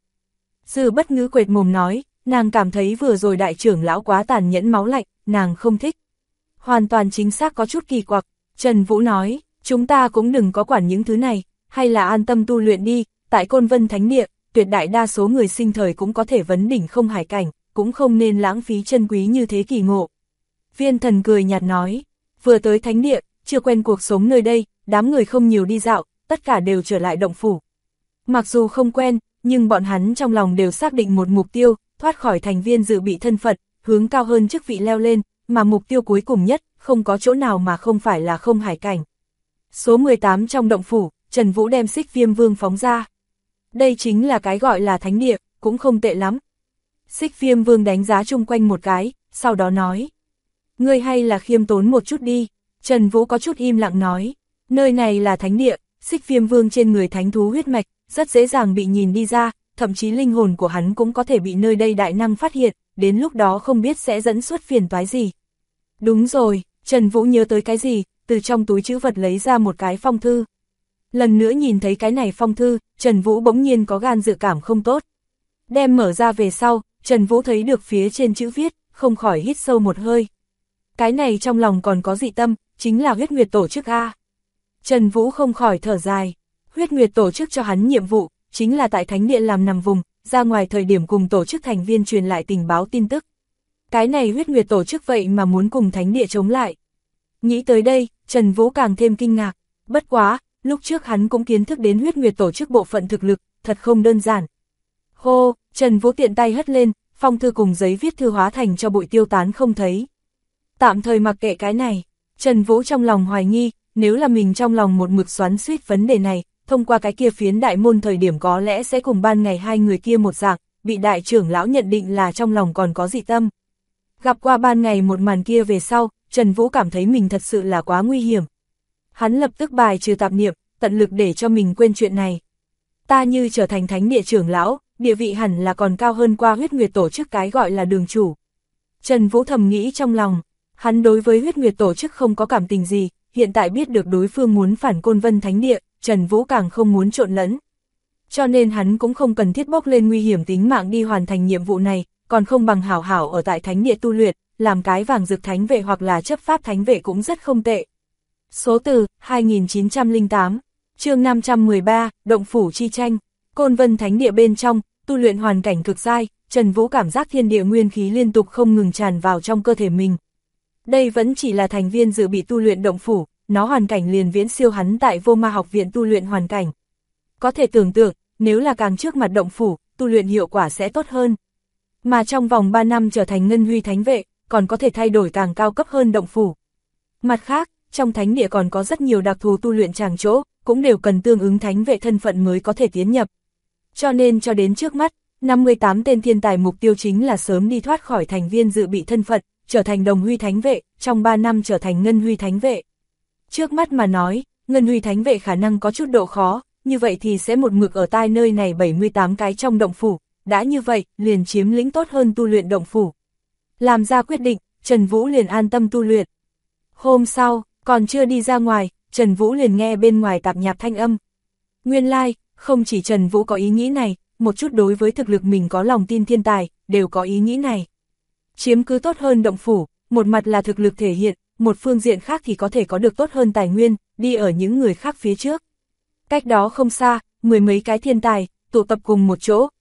Dư Bất Ngữ quệt mồm nói, nàng cảm thấy vừa rồi đại trưởng lão quá tàn nhẫn máu lạnh, nàng không thích. Hoàn toàn chính xác có chút kỳ quặc, Trần Vũ nói, chúng ta cũng đừng có quản những thứ này, hay là an tâm tu luyện đi, tại Côn Vân Thánh Địa, tuyệt đại đa số người sinh thời cũng có thể vấn đỉnh không hải cảnh, cũng không nên lãng phí chân quý như thế kỳ ngộ. Viên Thần cười nhạt nói, vừa tới Thánh Địa, chưa quen cuộc sống nơi đây, đám người không nhiều đi dạo, tất cả đều trở lại động phủ. Mặc dù không quen, nhưng bọn hắn trong lòng đều xác định một mục tiêu, thoát khỏi thành viên dự bị thân phận, hướng cao hơn chức vị leo lên, mà mục tiêu cuối cùng nhất, không có chỗ nào mà không phải là không hải cảnh. Số 18 trong động phủ, Trần Vũ đem Xích Viêm Vương phóng ra. Đây chính là cái gọi là thánh địa, cũng không tệ lắm. Xích Viêm Vương đánh giá chung quanh một cái, sau đó nói. Ngươi hay là khiêm tốn một chút đi. Trần Vũ có chút im lặng nói. Nơi này là thánh địa, Xích Viêm Vương trên người thánh thú huyết mạch, rất dễ dàng bị nhìn đi ra, thậm chí linh hồn của hắn cũng có thể bị nơi đây đại năng phát hiện, đến lúc đó không biết sẽ dẫn xuất phiền toái gì. Đúng rồi, Trần Vũ nhớ tới cái gì, từ trong túi trữ vật lấy ra một cái phong thư. Lần nữa nhìn thấy cái này phong thư, Trần Vũ bỗng nhiên có gan dự cảm không tốt. Đem mở ra về sau, Trần Vũ thấy được phía trên chữ viết, không khỏi hít sâu một hơi. Cái này trong lòng còn có dị tâm, chính là Huyết Nguyệt tổ chức A. Trần Vũ không khỏi thở dài. Huyết Nguyệt tổ chức cho hắn nhiệm vụ, chính là tại thánh địa làm nằm vùng, ra ngoài thời điểm cùng tổ chức thành viên truyền lại tình báo tin tức. Cái này Huyết Nguyệt tổ chức vậy mà muốn cùng thánh địa chống lại. Nghĩ tới đây, Trần Vũ càng thêm kinh ngạc. Bất quá, lúc trước hắn cũng kiến thức đến Huyết Nguyệt tổ chức bộ phận thực lực, thật không đơn giản. Hô, Trần Vũ tiện tay hất lên, phong thư cùng giấy viết thư hóa thành cho bụi tiêu tán không thấy. Tạm thời mặc kệ cái này, Trần Vũ trong lòng hoài nghi, nếu là mình trong lòng một mực xoắn xuýt vấn đề này, thông qua cái kia phiến đại môn thời điểm có lẽ sẽ cùng ban ngày hai người kia một dạng, bị đại trưởng lão nhận định là trong lòng còn có dị tâm. Gặp qua ban ngày một màn kia về sau, Trần Vũ cảm thấy mình thật sự là quá nguy hiểm. Hắn lập tức bài trừ tạp niệm, tận lực để cho mình quên chuyện này. Ta như trở thành thánh địa trưởng lão, địa vị hẳn là còn cao hơn qua Huyết Nguyệt tổ chức cái gọi là đường chủ. Trần Vũ thầm nghĩ trong lòng, hắn đối với Huyết Nguyệt tổ chức không có cảm tình gì, hiện tại biết được đối phương muốn phản Côn Vân Thánh Địa, Trần Vũ càng không muốn trộn lẫn. Cho nên hắn cũng không cần thiết bốc lên nguy hiểm tính mạng đi hoàn thành nhiệm vụ này, còn không bằng hảo hảo ở tại Thánh Địa tu luyện, làm cái vàng dược thánh vệ hoặc là chấp pháp thánh vệ cũng rất không tệ. Số từ 2908, chương 513, Động phủ chi tranh. Côn Vân Thánh Địa bên trong, tu luyện hoàn cảnh cực dai, Trần Vũ cảm giác thiên địa nguyên khí liên tục không ngừng tràn vào trong cơ thể mình. Đây vẫn chỉ là thành viên dự bị tu luyện động phủ, nó hoàn cảnh liền viễn siêu hắn tại Vô Ma học viện tu luyện hoàn cảnh. Có thể tưởng tượng, nếu là càng trước mặt động phủ, tu luyện hiệu quả sẽ tốt hơn. Mà trong vòng 3 năm trở thành Ngân Huy Thánh Vệ, còn có thể thay đổi càng cao cấp hơn động phủ. Mặt khác, trong thánh địa còn có rất nhiều đặc thù tu luyện tràng chỗ, cũng đều cần tương ứng thánh vệ thân phận mới có thể tiến nhập. Cho nên cho đến trước mắt, 58 tên thiên tài mục tiêu chính là sớm đi thoát khỏi thành viên dự bị thân phận, trở thành Đồng Huy Thánh Vệ, trong 3 năm trở thành Ngân Huy Thánh Vệ. Trước mắt mà nói, Ngân Huy Thánh Vệ khả năng có chút độ khó, như vậy thì sẽ một mực ở tai nơi này 78 cái trong động phủ, đã như vậy, liền chiếm lĩnh tốt hơn tu luyện động phủ. Làm ra quyết định, Trần Vũ liền an tâm tu luyện. Hôm sau, còn chưa đi ra ngoài, Trần Vũ liền nghe bên ngoài tạp nhạp thanh âm. Nguyên lai, không chỉ Trần Vũ có ý nghĩ này, một chút đối với thực lực mình có lòng tin thiên tài, đều có ý nghĩ này. Chiếm cứ tốt hơn động phủ, một mặt là thực lực thể hiện, một phương diện khác thì có thể có được tốt hơn tài nguyên, đi ở những người khác phía trước. Cách đó không xa, mười mấy cái thiên tài, tụ tập cùng một chỗ,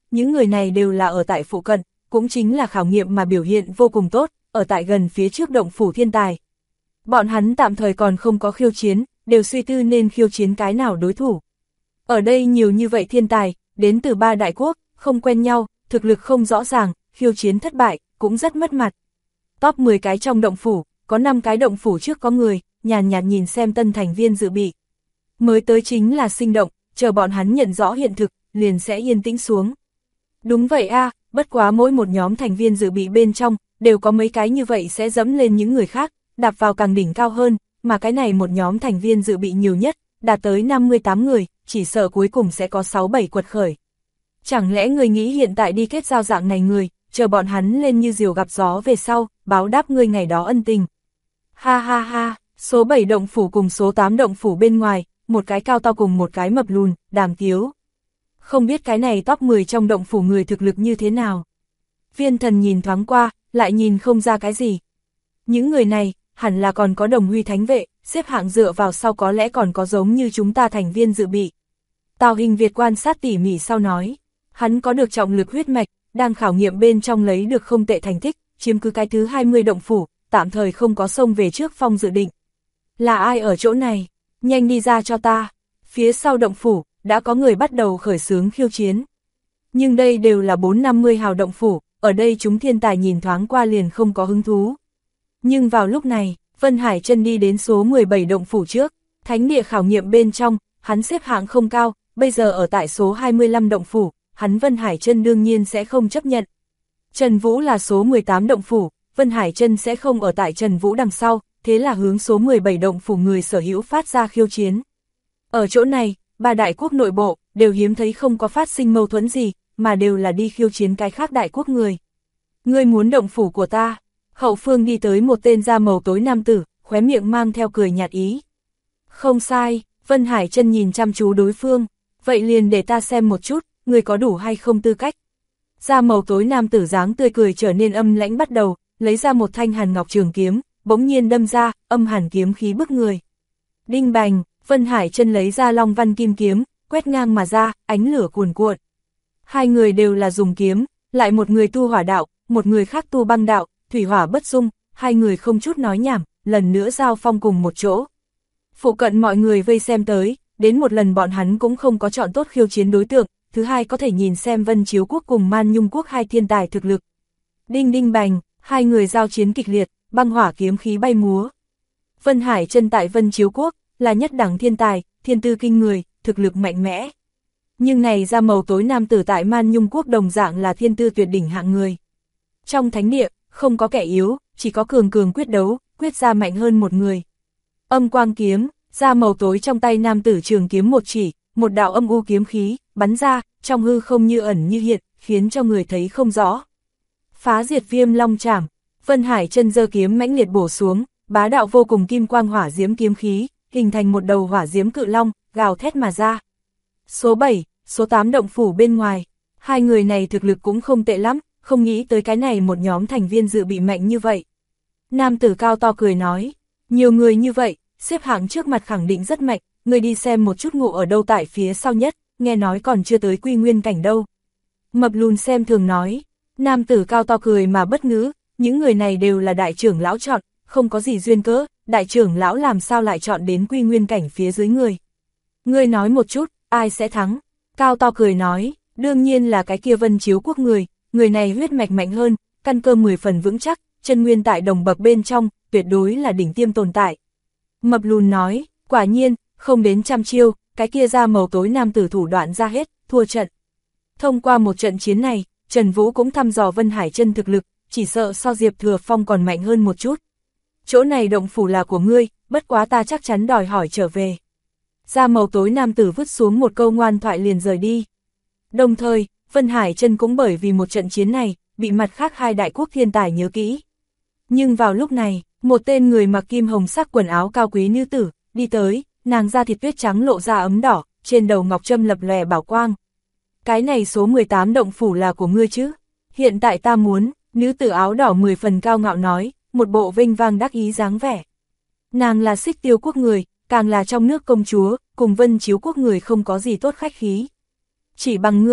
những người này đều là ở tại phụ cận, cũng chính là khảo nghiệm mà biểu hiện vô cùng tốt, ở tại gần phía trước động phủ thiên tài. Bọn hắn tạm thời còn không có khiêu chiến, đều suy tư nên khiêu chiến cái nào đối thủ. Ở đây nhiều như vậy thiên tài, đến từ 3 đại quốc, không quen nhau, thực lực không rõ ràng, khiêu chiến thất bại, cũng rất mất mặt. Top 10 cái trong động phủ, có 5 cái động phủ trước có người, nhàn nhạt nhìn xem tân thành viên dự bị. Mới tới chính là sinh động, chờ bọn hắn nhận rõ hiện thực, liền sẽ yên tĩnh xuống. Đúng vậy a, bất quá mỗi một nhóm thành viên dự bị bên trong, đều có mấy cái như vậy sẽ dẫm lên những người khác, đạp vào càng đỉnh cao hơn, mà cái này một nhóm thành viên dự bị nhiều nhất, đạt tới 58 người, chỉ sợ cuối cùng sẽ có 6-7 quật khởi. Chẳng lẽ người nghĩ hiện tại đi kết giao dạng này người, chờ bọn hắn lên như diều gặp gió về sau, báo đáp ngươi ngày đó ân tình. Ha ha ha, số 7 động phủ cùng số 8 động phủ bên ngoài, một cái cao to cùng một cái mập lùn, Đàm Tiếu. Không biết cái này top 10 trong động phủ người thực lực như thế nào. Viên Thần nhìn thoáng qua, lại nhìn không ra cái gì. Những người này, hẳn là còn có đồng huy thánh vệ, xếp hạng dựa vào sau có lẽ còn có giống như chúng ta thành viên dự bị. Tào Hình Việt quan sát tỉ mỉ sau nói, hắn có được trọng lực huyết mạch, đang khảo nghiệm bên trong lấy được không tệ thành tích, chiếm cứ cái thứ 20 động phủ, tạm thời không có xông về trước phong dự định. Là ai ở chỗ này? Nhanh đi ra cho ta. Phía sau động phủ, đã có người bắt đầu khởi xướng khiêu chiến. Nhưng đây đều là 450 hào động phủ, ở đây chúng thiên tài nhìn thoáng qua liền không có hứng thú. Nhưng vào lúc này, Vân Hải Chân đi đến số 17 động phủ trước, thánh địa khảo nghiệm bên trong, hắn xếp hạng không cao, bây giờ ở tại số 25 động phủ, hắn Vân Hải Chân đương nhiên sẽ không chấp nhận. Trần Vũ là số 18 động phủ, Vân Hải Chân sẽ không ở tại Trần Vũ đằng sau, thế là hướng số 17 động phủ người sở hữu phát ra khiêu chiến. Ở chỗ này, 3 đại quốc nội bộ, đều hiếm thấy không có phát sinh mâu thuẫn gì, mà đều là đi khiêu chiến cái khác đại quốc người. Ngươi muốn động phủ của ta? Hậu phương đi tới một tên da màu tối nam tử, khóe miệng mang theo cười nhạt ý. Không sai, Vân Hải Chân nhìn chăm chú đối phương, vậy liền để ta xem một chút, ngươi có đủ hay không tư cách. Da màu tối nam tử dáng tươi cười trở nên âm lãnh bắt đầu, lấy ra một thanh hàn ngọc trường kiếm, bỗng nhiên đâm ra, âm hàn kiếm khí bức người. Đinh bành, Vân Hải Chân lấy ra long văn kim kiếm, quét ngang mà ra, ánh lửa cuồn cuộn. Hai người đều là dùng kiếm, lại một người tu hỏa đạo, một người khác tu băng đạo, thủy hỏa bất dung, hai người không chút nói nhảm, lần nữa giao phong cùng một chỗ. Phụ cận mọi người vây xem tới, đến một lần bọn hắn cũng không có chọn tốt khiêu chiến đối tượng, thứ hai có thể nhìn xem Vân Chiếu Quốc cùng Man Nhung Quốc hai thiên tài thực lực. Đinh đinh bành, hai người giao chiến kịch liệt, băng hỏa kiếm khí bay múa. Vân Hải Chân tại Vân Chiếu Quốc, là nhất đẳng thiên tài, thiên tư kinh người, thực lực mạnh mẽ. Nhưng này da màu tối nam tử tại Man Nhung Quốc đồng dạng là thiên tư tuyệt đỉnh hạng người. Trong thánh địa, không có kẻ yếu, chỉ có cường cường quyết đấu, quyết ra mạnh hơn một người. Âm quang kiếm, da màu tối trong tay nam tử trường kiếm một chỉ, một đạo âm u kiếm khí, bắn ra, trong hư không như ẩn như hiện, khiến cho người thấy không rõ. Phá diệt viêm long chảm, Vân Hải Chân giơ kiếm mãnh liệt bổ xuống, bá đạo vô cùng kim quang hỏa diễm kiếm khí, hình thành một đầu hỏa diễm cự long, gào thét mà ra. Số 7, số 8 động phủ bên ngoài, hai người này thực lực cũng không tệ lắm, không nghĩ tới cái này một nhóm thành viên dự bị mạnh như vậy. Nam tử cao to cười nói, nhiều người như vậy, xếp hạng trước mặt khẳng định rất mạnh, người đi xem một chút ngộ ở đâu tại phía sau nhất, nghe nói còn chưa tới quy nguyên cảnh đâu. Mập lùn xem thường nói, nam tử cao to cười mà bất ngữ, những người này đều là đại trưởng lão chọn, không có gì duyên cớ, đại trưởng lão làm sao lại chọn đến quy nguyên cảnh phía dưới người. Ngươi nói một chút, ai sẽ thắng? Cao to cười nói, đương nhiên là cái kia Vân Chiếu Quốc người này huyết mạch mạnh hơn, căn cơ 10 phần vững chắc, chân nguyên tại đồng bậc bên trong, tuyệt đối là đỉnh tiêm tồn tại. Mập lùn nói, quả nhiên, không đến trăm chiêu, cái kia da màu tối nam tử thủ đoạn ra hết, thua trận. Thông qua một trận chiến này, Trần Vũ cũng thăm dò Vân Hải Chân thực lực, chỉ sợ so Diệp Thừa Phong còn mạnh hơn một chút. Chỗ này động phủ là của ngươi, bất quá ta chắc chắn đòi hỏi trở về. Da màu tối nam tử vứt xuống một câu ngoan thoại liền rời đi. Đồng thời, Vân Hải Chân cũng bởi vì một trận chiến này, bị mặt khác hai đại quốc thiên tài nhớ kỹ. Nhưng vào lúc này, một tên người mặc kim hồng sắc quần áo cao quý nữ tử, đi tới, nàng da thịt tuyết trắng lộ ra ấm đỏ, trên đầu ngọc trâm lập lòe bảo quang. Cái này số 18 động phủ là của ngươi chứ? Hiện tại ta muốn, nữ tử áo đỏ 10 phần cao ngạo nói, một bộ vinh vang đắc ý dáng vẻ. Nàng là Xích Tiêu Quốc người, càng là trong nước công chúa, cùng Vân Chiếu Quốc người không có gì tốt khách khí. Chỉ bằng ngươi,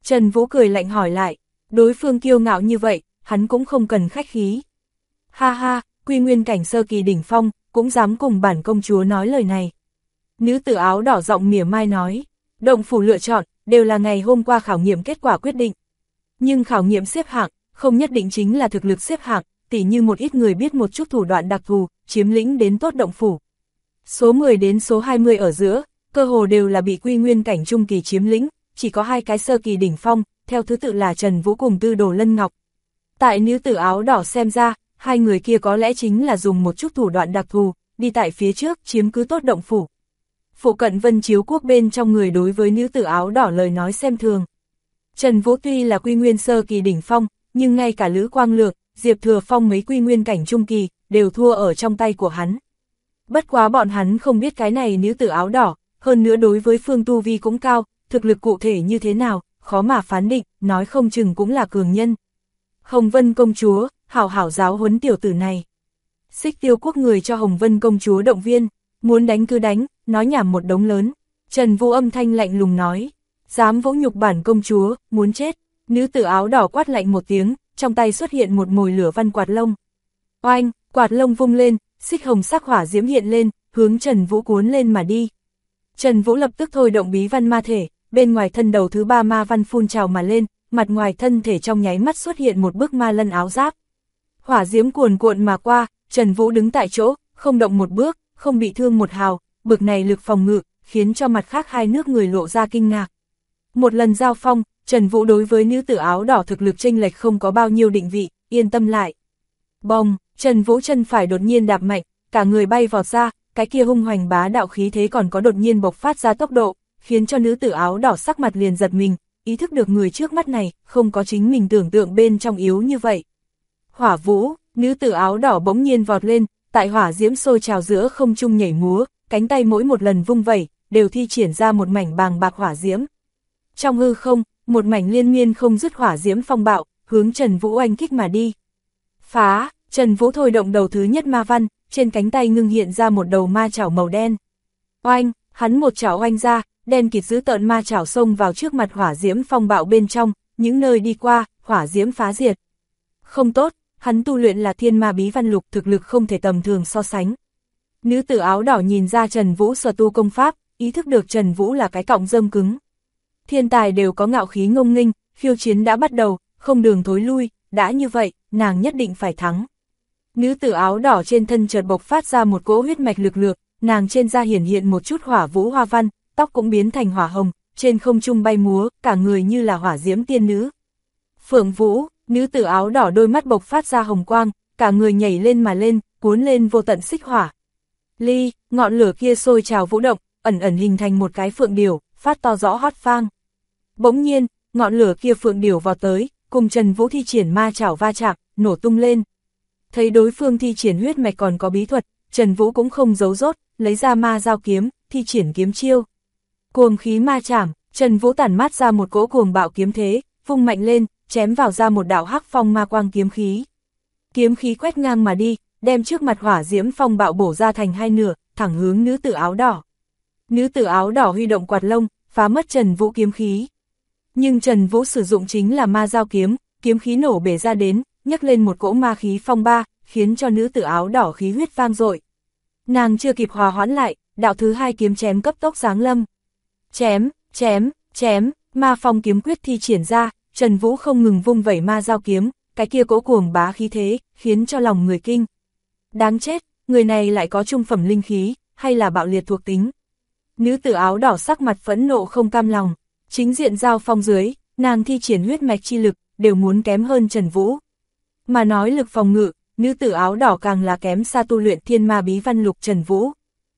Trần Vũ cười lạnh hỏi lại, đối phương kiêu ngạo như vậy, hắn cũng không cần khách khí. Ha ha, quy nguyên cảnh sơ kỳ đỉnh phong, cũng dám cùng bản công chúa nói lời này. Nữ tử áo đỏ giọng mỉa mai nói, động phủ lựa chọn, đều là ngày hôm qua khảo nghiệm kết quả quyết định. Nhưng khảo nghiệm xếp hạng, không nhất định chính là thực lực xếp hạng, tỉ như một ít người biết một chút thủ đoạn đặc thù, chiếm lĩnh đến tốt động phủ. Số 10 đến số 20 ở giữa, cơ hồ đều là bị quy nguyên cảnh trung kỳ chiếm lĩnh, chỉ có 2 cái sơ kỳ đỉnh phong, theo thứ tự là Trần Vũ cùng Tư Đồ Lân Ngọc. Tại nữ tử áo đỏ xem ra, hai người kia có lẽ chính là dùng một chút thủ đoạn đặc thù, đi tại phía trước chiếm cứ tốt động phủ. Phụ cận Vân Chiếu Quốc bên trong người đối với nữ tử áo đỏ lời nói xem thường. Trần Vũ tuy là quy nguyên sơ kỳ đỉnh phong, nhưng ngay cả Lữ Quang Lược, Diệp Thừa Phong mấy quy nguyên cảnh trung kỳ, đều thua ở trong tay của hắn. Bất quá bọn hắn không biết cái này nữ tử áo đỏ, hơn nữa đối với phương tu vi cũng cao, thực lực cụ thể như thế nào, khó mà phán định, nói không chừng cũng là cường nhân. Hồng Vân công chúa, hảo hảo giáo huấn tiểu tử này. Xích Tiêu Quốc người cho Hồng Vân công chúa động viên, muốn đánh cứ đánh, nói nhảm một đống lớn. Trần Vũ âm thanh lạnh lùng nói, dám vỗ nhục bản công chúa, muốn chết. Nữ tử áo đỏ quát lạnh một tiếng, trong tay xuất hiện một mồi lửa văn quạt lông. Oanh, quạt lông vung lên, xích hồng sắc hỏa diễm hiện lên, hướng Trần Vũ cuốn lên mà đi. Trần Vũ lập tức thôi động bí văn ma thể, bên ngoài thân đầu thứ 3 ma văn phun trào mà lên, mặt ngoài thân thể trong nháy mắt xuất hiện một bức ma lân áo giáp. Hỏa diễm cuồn cuộn mà qua, Trần Vũ đứng tại chỗ, không động một bước, không bị thương một hào, bực này lực phòng ngự, khiến cho mặt khác hai nước người lộ ra kinh ngạc. Một lần giao phong, Trần Vũ đối với nữ tử áo đỏ thực lực chênh lệch không có bao nhiêu định vị, yên tâm lại. Bồng, Trần Vũ chân phải đột nhiên đạp mạnh, cả người bay vọt ra, cái kia hung hoành bá đạo khí thế còn có đột nhiên bộc phát ra tốc độ, khiến cho nữ tử áo đỏ sắc mặt liền giật mình, ý thức được người trước mắt này, không có chính mình tưởng tượng bên trong yếu như vậy. Hỏa vũ, nữ tử áo đỏ bỗng nhiên vọt lên, tại hỏa diễm sôi trào giữa không trung nhảy múa, cánh tay mỗi một lần vung vẩy, đều thi triển ra một mảnh bàng bạc hỏa diễm. Trong hư không, một mảnh liên miên không dứt hỏa diễm phong bạo, hướng Trần Vũ oanh kích mà đi. Phá, Trần Vũ thôi động đầu thứ nhất ma văn, trên cánh tay ngưng hiện ra một đầu ma chảo màu đen. Oanh, hắn một chảo oanh ra, đen kịt dữ tợn ma chảo xông vào trước mặt hỏa diễm phong bạo bên trong, những nơi đi qua, hỏa diễm phá diệt. Không tốt, hắn tu luyện là thiên ma bí văn lục, thực lực không thể tầm thường so sánh. Nữ tử áo đỏ nhìn ra Trần Vũ sở tu công pháp, ý thức được Trần Vũ là cái cọng rơm cứng. Thiên tài đều có ngạo khí ngông nghênh, khiêu chiến đã bắt đầu, không đường thối lui, đã như vậy, nàng nhất định phải thắng. Nữ tử áo đỏ trên thân chợt bộc phát ra một cỗ huyết mạch lực lượng, nàng trên da hiển hiện một chút hỏa vũ hoa văn, tóc cũng biến thành hỏa hồng, trên không trung bay múa, cả người như là hỏa diễm tiên nữ. Phượng Vũ, nữ tử áo đỏ đôi mắt bộc phát ra hồng quang, cả người nhảy lên mà lên, cuốn lên vô tận xích hỏa. Ly, ngọn lửa kia sôi trào vũ động, ẩn ẩn hình thành một cái phượng điểu, phát to rõ hót vang. Bỗng nhiên, ngọn lửa kia phượng điểu vào tới, cùng Trần Vũ thi triển ma chảo va chạm, nổ tung lên. Thấy đối phương thi triển huyết mạch còn có bí thuật, Trần Vũ cũng không giấu rốt, lấy ra ma dao kiếm, thi triển kiếm chiêu. Cuồng khí ma chảm, Trần Vũ tản mát ra một cỗ cuồng bạo kiếm thế, vung mạnh lên, chém vào ra một đạo hắc phong ma quang kiếm khí. Kiếm khí quét ngang mà đi, đem trước mặt hỏa diễm phong bạo bổ ra thành hai nửa, thẳng hướng nữ tử áo đỏ. Nữ tử áo đỏ huy động quạt lông, phá mất Trần Vũ kiếm khí. Nhưng Trần Vũ sử dụng chính là ma dao kiếm, kiếm khí nổ bể ra đến, nhấc lên một cỗ ma khí phong ba, khiến cho nữ tử áo đỏ khí huyết vang dội. Nàng chưa kịp hòa hoãn lại, đạo thứ hai kiếm chém cấp tốc giáng lâm. Chém, chém, chém, ma phong kiếm quyết thi triển ra, Trần Vũ không ngừng vung vẩy ma dao kiếm, cái kia cỗ cuồng bá khí thế, khiến cho lòng người kinh. Đáng chết, người này lại có trung phẩm linh khí, hay là bạo liệt thuộc tính. Nữ tử áo đỏ sắc mặt phẫn nộ không cam lòng, chính diện giao phong dưới, nàng thi triển huyết mạch chi lực, đều muốn kém hơn Trần Vũ. Mà nói lực phòng ngự, nữ tử áo đỏ càng là kém xa tu luyện thiên ma bí văn lục Trần Vũ.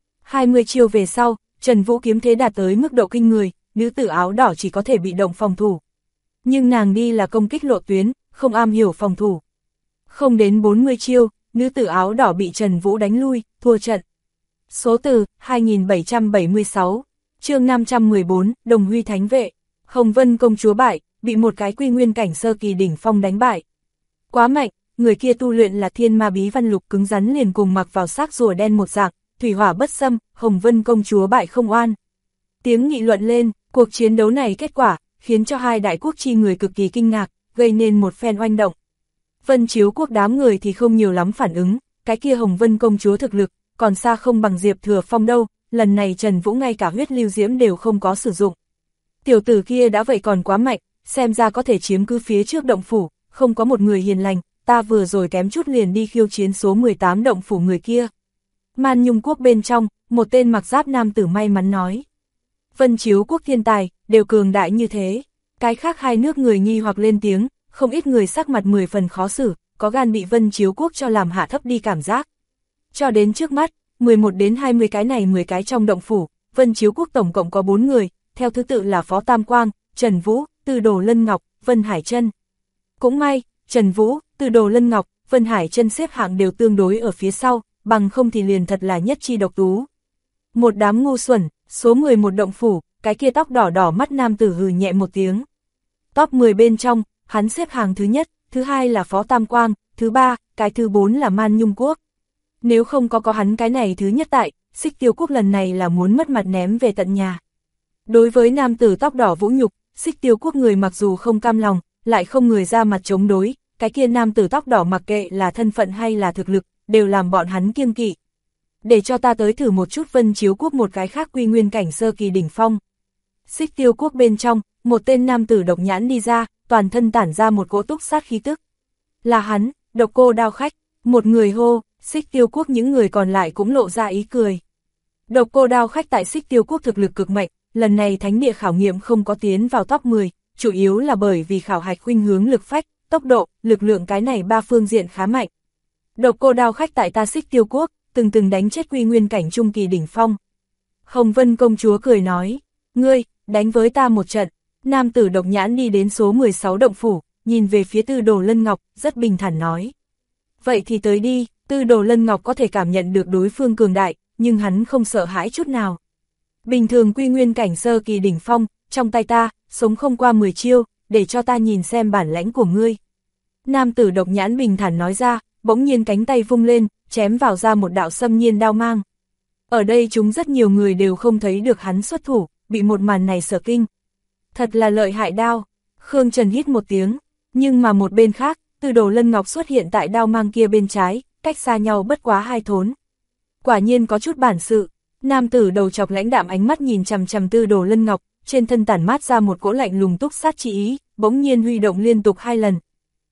20 chiêu về sau, Trần Vũ kiếm thế đạt tới mức độ kinh người, nữ tử áo đỏ chỉ có thể bị động phòng thủ. Nhưng nàng đi là công kích lộ tuyến, không am hiểu phòng thủ. Không đến 40 chiêu, nữ tử áo đỏ bị Trần Vũ đánh lui, thua trận. Số từ 2776, chương 514, Đồng Huy Thánh Vệ, Hồng Vân công chúa bại, bị một cái quy nguyên cảnh sơ kỳ đỉnh phong đánh bại. Quá mạnh, người kia tu luyện là thiên ma bí văn lục cứng rắn liền cùng mặc vào xác rùa đen một dạng, thủy hỏa bất xâm, Hồng Vân công chúa bại không oan. Tiếng nghị luận lên, cuộc chiến đấu này kết quả, khiến cho hai đại quốc chi người cực kỳ kinh ngạc, gây nên một phen oanh động. Vân Chiếu quốc đám người thì không nhiều lắm phản ứng, cái kia Hồng Vân công chúa thực lực, còn xa không bằng Diệp Thừa Phong đâu, lần này Trần Vũ ngay cả huyết lưu diễm đều không có sử dụng. Tiểu tử kia đã vậy còn quá mạnh, xem ra có thể chiếm cứ phía trước động phủ, không có một người hiền lành, ta vừa rồi kém chút liền đi khiêu chiến số 18 động phủ người kia. Man Nhung quốc bên trong, một tên mặc giáp nam tử may mắn nói. Vân Chiếu quốc thiên tài, đều cường đại như thế. Cái khác hai nước người nghi hoặc lên tiếng, không ít người sắc mặt 10 phần khó xử, có gan bị Vân Chiếu quốc cho làm hạ thấp đi cảm giác. Cho đến trước mắt, 11 đến 20 cái này 10 cái trong động phủ, Vân Chiếu quốc tổng cộng có 4 người, theo thứ tự là Phó Tam Quang, Trần Vũ, Tư Đồ Lân Ngọc, Vân Hải Trân. Cũng may, Trần Vũ, Tư Đồ Lân Ngọc, Vân Hải Trân xếp hạng đều tương đối ở phía sau, bằng không thì liền thật là nhất chi độc tú. Một đám ngu xuẩn, số 11 động phủ, cái kia tóc đỏ đỏ mắt nam tử hừ nhẹ một tiếng. Top 10 bên trong, hắn xếp hàng thứ nhất, thứ hai là Phó Tam Quang, thứ ba, cái thứ 4 là Man Nhung quốc. Nếu không có hắn cái này thứ nhất tại, Xích Tiêu quốc lần này là muốn mất mặt ném về tận nhà. Đối với nam tử tóc đỏ vũ nhục, Xích Tiêu quốc người mặc dù không cam lòng, lại không người ra mặt chống đối, cái kia nam tử tóc đỏ mặc kệ là thân phận hay là thực lực, đều làm bọn hắn kiêng kỵ. Để cho ta tới thử một chút Vân Chiếu quốc một cái khác quy nguyên cảnh sơ kỳ đỉnh phong. Xích Tiêu quốc bên trong, một tên nam tử độc nhãn đi ra, toàn thân tản ra một cỗ túc sát khí tức. Là hắn, Độc Cô Đao khách, một người hô, Xích Tiêu quốc những người còn lại cũng lộ ra ý cười. Độc Cô Đao khách tại Xích Tiêu quốc thực lực cực mạnh, lần này thánh địa khảo nghiệm không có tiến vào top 10, chủ yếu là bởi vì khảo hạch khuynh hướng lực phách, tốc độ, lực lượng cái này ba phương diện khá mạnh. Độc Cô Đao khách tại ta Xích Tiêu quốc, từng đánh chết quy nguyên cảnh trung kỳ đỉnh phong. Hồng Vân công chúa cười nói, ngươi, đánh với ta một trận. Nam tử độc nhãn đi đến số 16 động phủ, nhìn về phía Tư Đồ Lân Ngọc, rất bình thản nói. Vậy thì tới đi, Tư Đồ Lân Ngọc có thể cảm nhận được đối phương cường đại, nhưng hắn không sợ hãi chút nào. Bình thường quy nguyên cảnh sơ kỳ đỉnh phong, trong tay ta, sống không qua 10 chiêu, để cho ta nhìn xem bản lãnh của ngươi. Nam tử độc nhãn bình thản nói ra, bỗng nhiên cánh tay vung lên, chém vào ra một đạo xâm nhiên đao mang. Ở đây chúng rất nhiều người đều không thấy được hắn xuất thủ, bị một màn này sợ kinh. Thật là lợi hại đao. Khương Trần hít một tiếng, nhưng mà một bên khác, Tư Đồ Lân Ngọc xuất hiện tại đao mang kia bên trái, cách xa nhau bất quá 2 thốn. Quả nhiên có chút bản sự. Nam tử đầu chọc lãnh đạm ánh mắt nhìn chằm chằm Tư Đồ Lân Ngọc, trên thân tản mát ra một cỗ lạnh lùng túc sát chi ý, bỗng nhiên huy động liên tục 2 lần.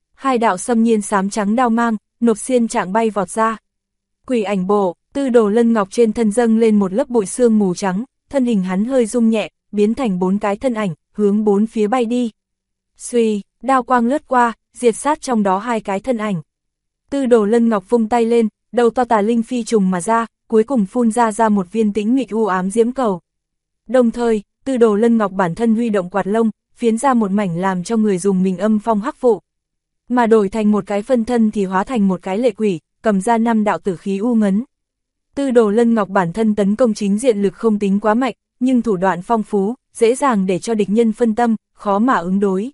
2 đạo xâm nhiên xám trắng đao mang, nộp xiên trạng bay vọt ra. Quỷ ảnh bộ, Tư Đồ Lân Ngọc trên thân dâng lên một lớp bụi sương mù trắng, thân hình hắn hơi rung nhẹ, biến thành 4 cái thân ảnh, hướng 4 phía bay đi. Xuy, đao quang lướt qua, diệt sát trong đó 2 cái thân ảnh. Tư Đồ Lân Ngọc vung tay lên, đầu to tà linh phi trùng mà ra, cuối cùng phun ra một viên tĩnh mịch u ám diễm cầu. Đồng thời, Tư Đồ Lân Ngọc bản thân huy động quạt lông, phiến ra một mảnh làm cho người dùng mình âm phong hắc vụ. Mà đổi thành một cái phân thân thì hóa thành một cái lệ quỷ, cầm ra 5 đạo tử khí u ngấn. Tư Đồ Lân Ngọc bản thân tấn công chính diện lực không tính quá mạnh, nhưng thủ đoạn phong phú, dễ dàng để cho địch nhân phân tâm, khó mà ứng đối.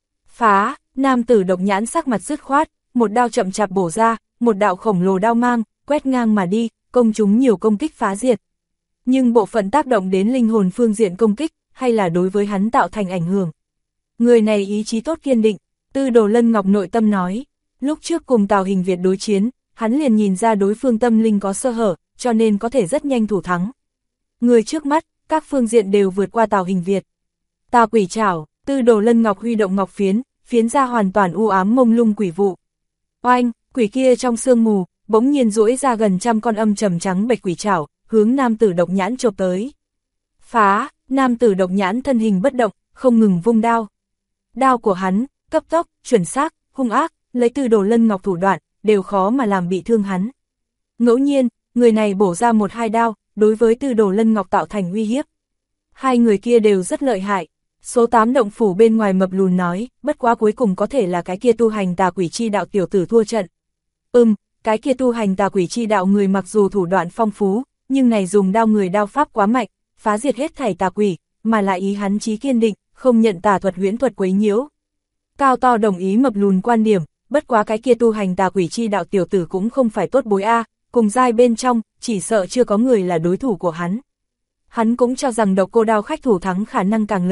Phá, nam tử độc nhãn sắc mặt dứt khoát, một đao chậm chạp bổ ra, một đạo khổng lồ đao mang, quét ngang mà đi, công chúng nhiều công kích phá diệt. Nhưng bộ phận tác động đến linh hồn phương diện công kích, hay là đối với hắn tạo thành ảnh hưởng. Người này ý chí tốt kiên định, Tư Đồ Lân Ngọc nội tâm nói, lúc trước cùng Tào Hình Việt đối chiến, hắn liền nhìn ra đối phương tâm linh có sơ hở, cho nên có thể rất nhanh thủ thắng. Người trước mắt, các phương diện đều vượt qua Tào Hình Việt. Tà quỷ trảo, Tư Đồ Lân Ngọc huy động ngọc phiến, phiến ra hoàn toàn u ám mông lung quỷ vụ. Oanh, quỷ kia trong sương mù, bỗng nhiên duỗi ra gần 100 con âm trầm trắng bạch quỷ trảo, hướng nam tử độc nhãn chộp tới. Phá, nam tử độc nhãn thân hình bất động, không ngừng vung đao. Đao của hắn, cấp tốc, chuẩn xác, hung ác, lấy Tư Đồ Lân Ngọc thủ đoạn, đều khó mà làm bị thương hắn. Ngẫu nhiên, người này bổ ra 1-2 đao, đối với Tư Đồ Lân Ngọc tạo thành uy hiếp. Hai người kia đều rất lợi hại. Số 8 động phủ bên ngoài mập lùn nói, bất quá cuối cùng có thể là cái kia tu hành tà quỷ chi đạo tiểu tử thua trận. Cái kia tu hành tà quỷ chi đạo người mặc dù thủ đoạn phong phú, nhưng này dùng đao người đao pháp quá mạnh, phá diệt hết thảy tà quỷ, mà lại ý hắn chí kiên định, không nhận tà thuật huyễn thuật quấy nhiễu. Cao to đồng ý mập lùn quan điểm, bất quá cái kia tu hành tà quỷ chi đạo tiểu tử cũng không phải tốt bối a, cùng giai bên trong, chỉ sợ chưa có người là đối thủ của hắn. Hắn cũng cho rằng Độc Cô Đao khách thủ thắng khả năng càng lớn,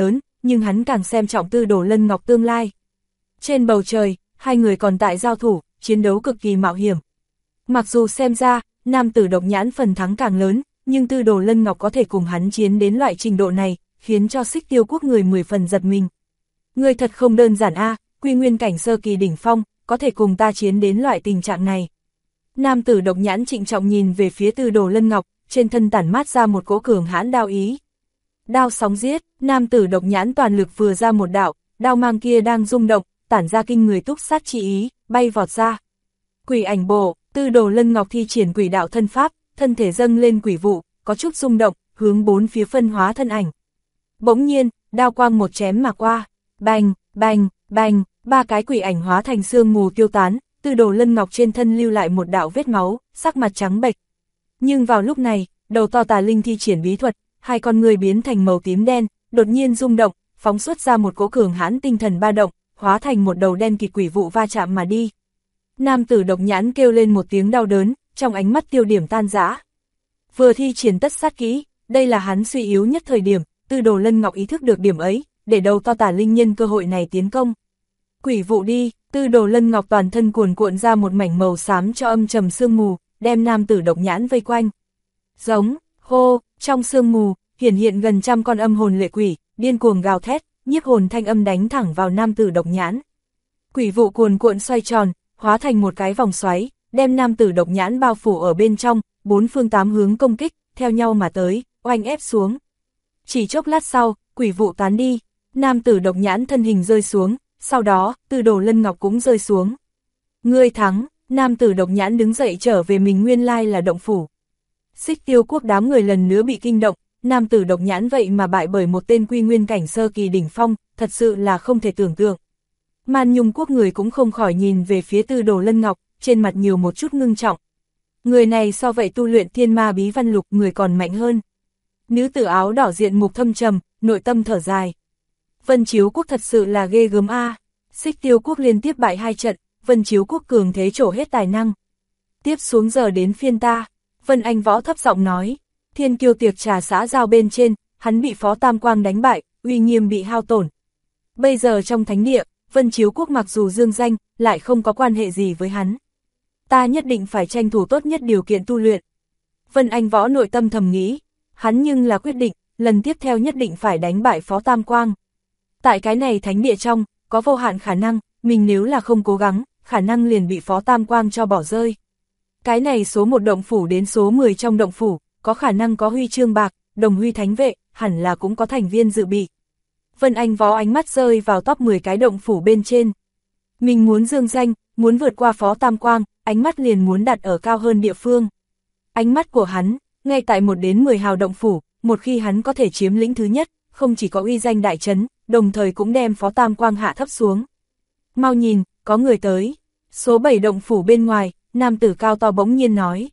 nhưng hắn càng xem trọng Tư Đồ Lân Ngọc tương lai. Trên bầu trời, hai người còn tại giao thủ, chiến đấu cực kỳ mạo hiểm. Mặc dù xem ra, nam tử Độc Nhãn phần thắng càng lớn, nhưng Tư Đồ Lân Ngọc có thể cùng hắn chiến đến loại trình độ này, khiến cho Xích Tiêu Quốc người 10 phần giật mình. Người thật không đơn giản a, quy nguyên cảnh sơ kỳ đỉnh phong, có thể cùng ta chiến đến loại tình trạng này. Nam tử Độc Nhãn trịnh trọng nhìn về phía Tư Đồ Lân Ngọc, trên thân tản mát ra một cỗ cường hãn đao ý. Đao sóng giết, nam tử Độc Nhãn toàn lực vừa ra một đạo, đao mang kia đang rung động, tản ra kinh người túc sát chi ý, bay vọt ra. Quỷ ảnh bộ, Tư Đồ Lân Ngọc thi triển quỷ đạo thân pháp, thân thể dâng lên quỷ vụ, có chút rung động, hướng bốn phía phân hóa thân ảnh. Bỗng nhiên, đao quang một chém mà qua, bành, bành, bành, ba cái quỷ ảnh hóa thành sương mù tiêu tán, Tư Đồ Lân Ngọc trên thân lưu lại một đạo vết máu, sắc mặt trắng bệch. Nhưng vào lúc này, đầu to tà linh thi triển bí thuật, hai con người biến thành màu tím đen, đột nhiên rung động, phóng xuất ra một cỗ cường hãn tinh thần ba động, hóa thành một đầu đen kịt quỷ vụ va chạm mà đi. Nam tử Độc Nhãn kêu lên một tiếng đau đớn, trong ánh mắt tiêu điểm tan rã. Vừa thi triển tất sát kỹ, đây là hắn suy yếu nhất thời điểm, Tư Đồ Lân Ngọc ý thức được điểm ấy, để đầu to tà linh nhân cơ hội này tiến công. Quỷ vụ đi, Tư Đồ Lân Ngọc toàn thân cuồn cuộn ra một mảnh màu xám cho âm trầm sương mù, đem nam tử Độc Nhãn vây quanh. Giống, hô, trong sương mù, hiển hiện gần trăm con âm hồn lệ quỷ, điên cuồng gào thét, nhiếp hồn thanh âm đánh thẳng vào nam tử Độc Nhãn. Quỷ vụ cuồn cuộn xoay tròn, hóa thành một cái vòng xoáy, đem nam tử Độc Nhãn bao phủ ở bên trong, bốn phương tám hướng công kích, theo nhau mà tới, oanh ép xuống. Chỉ chốc lát sau, quỷ vụ tán đi, nam tử Độc Nhãn thân hình rơi xuống, sau đó, Tư Đồ Lân Ngọc cũng rơi xuống. Ngươi thắng, nam tử Độc Nhãn đứng dậy trở về mình nguyên lai là động phủ. Xích Tiêu Quốc đám người lần nữa bị kinh động, nam tử Độc Nhãn vậy mà bại bởi một tên quy nguyên cảnh sơ kỳ đỉnh phong, thật sự là không thể tưởng tượng. Man Nhung Quốc người cũng không khỏi nhìn về phía Tư Đồ Lân Ngọc, trên mặt nhiều một chút ngưng trọng. Người này so vậy tu luyện thiên ma bí văn lục người còn mạnh hơn. Nữ tử áo đỏ diện mục thâm trầm, nội tâm thở dài. Vân Chiếu Quốc thật sự là ghê gớm a. Xích Tiêu Quốc liên tiếp bại 2 trận, Vân Chiếu Quốc cường thế trổ hết tài năng. Tiếp xuống giờ đến phiên ta, Vân Anh Võ thấp giọng nói. Thiên Kiêu tiệc trà xã giao bên trên, hắn bị Phó Tam Quang đánh bại, uy nghiêm bị hao tổn. Bây giờ trong thánh địa, Vân Chiếu Quốc mặc dù dương danh, lại không có quan hệ gì với hắn. Ta nhất định phải tranh thủ tốt nhất điều kiện tu luyện. Vân Anh Võ nội tâm thầm nghĩ, hắn nhưng là quyết định, lần tiếp theo nhất định phải đánh bại Phó Tam Quang. Tại cái này thánh địa trong, có vô hạn khả năng, mình nếu là không cố gắng, khả năng liền bị Phó Tam Quang cho bỏ rơi. Cái này số 1 động phủ đến số 10 trong động phủ, có khả năng có huy chương bạc, đồng huy thánh vệ, hẳn là cũng có thành viên dự bị. Vân Anh Võ ánh mắt rơi vào top 10 cái động phủ bên trên. Mình muốn dương danh, muốn vượt qua Phó Tam Quang, ánh mắt liền muốn đặt ở cao hơn địa phương. Ánh mắt của hắn, ngay tại 1 đến 10 hào động phủ, một khi hắn có thể chiếm lĩnh thứ nhất, không chỉ có uy danh đại trấn, đồng thời cũng đem Phó Tam Quang hạ thấp xuống. Mau nhìn, có người tới. Số 7 động phủ bên ngoài, nam tử cao to bỗng nhiên nói.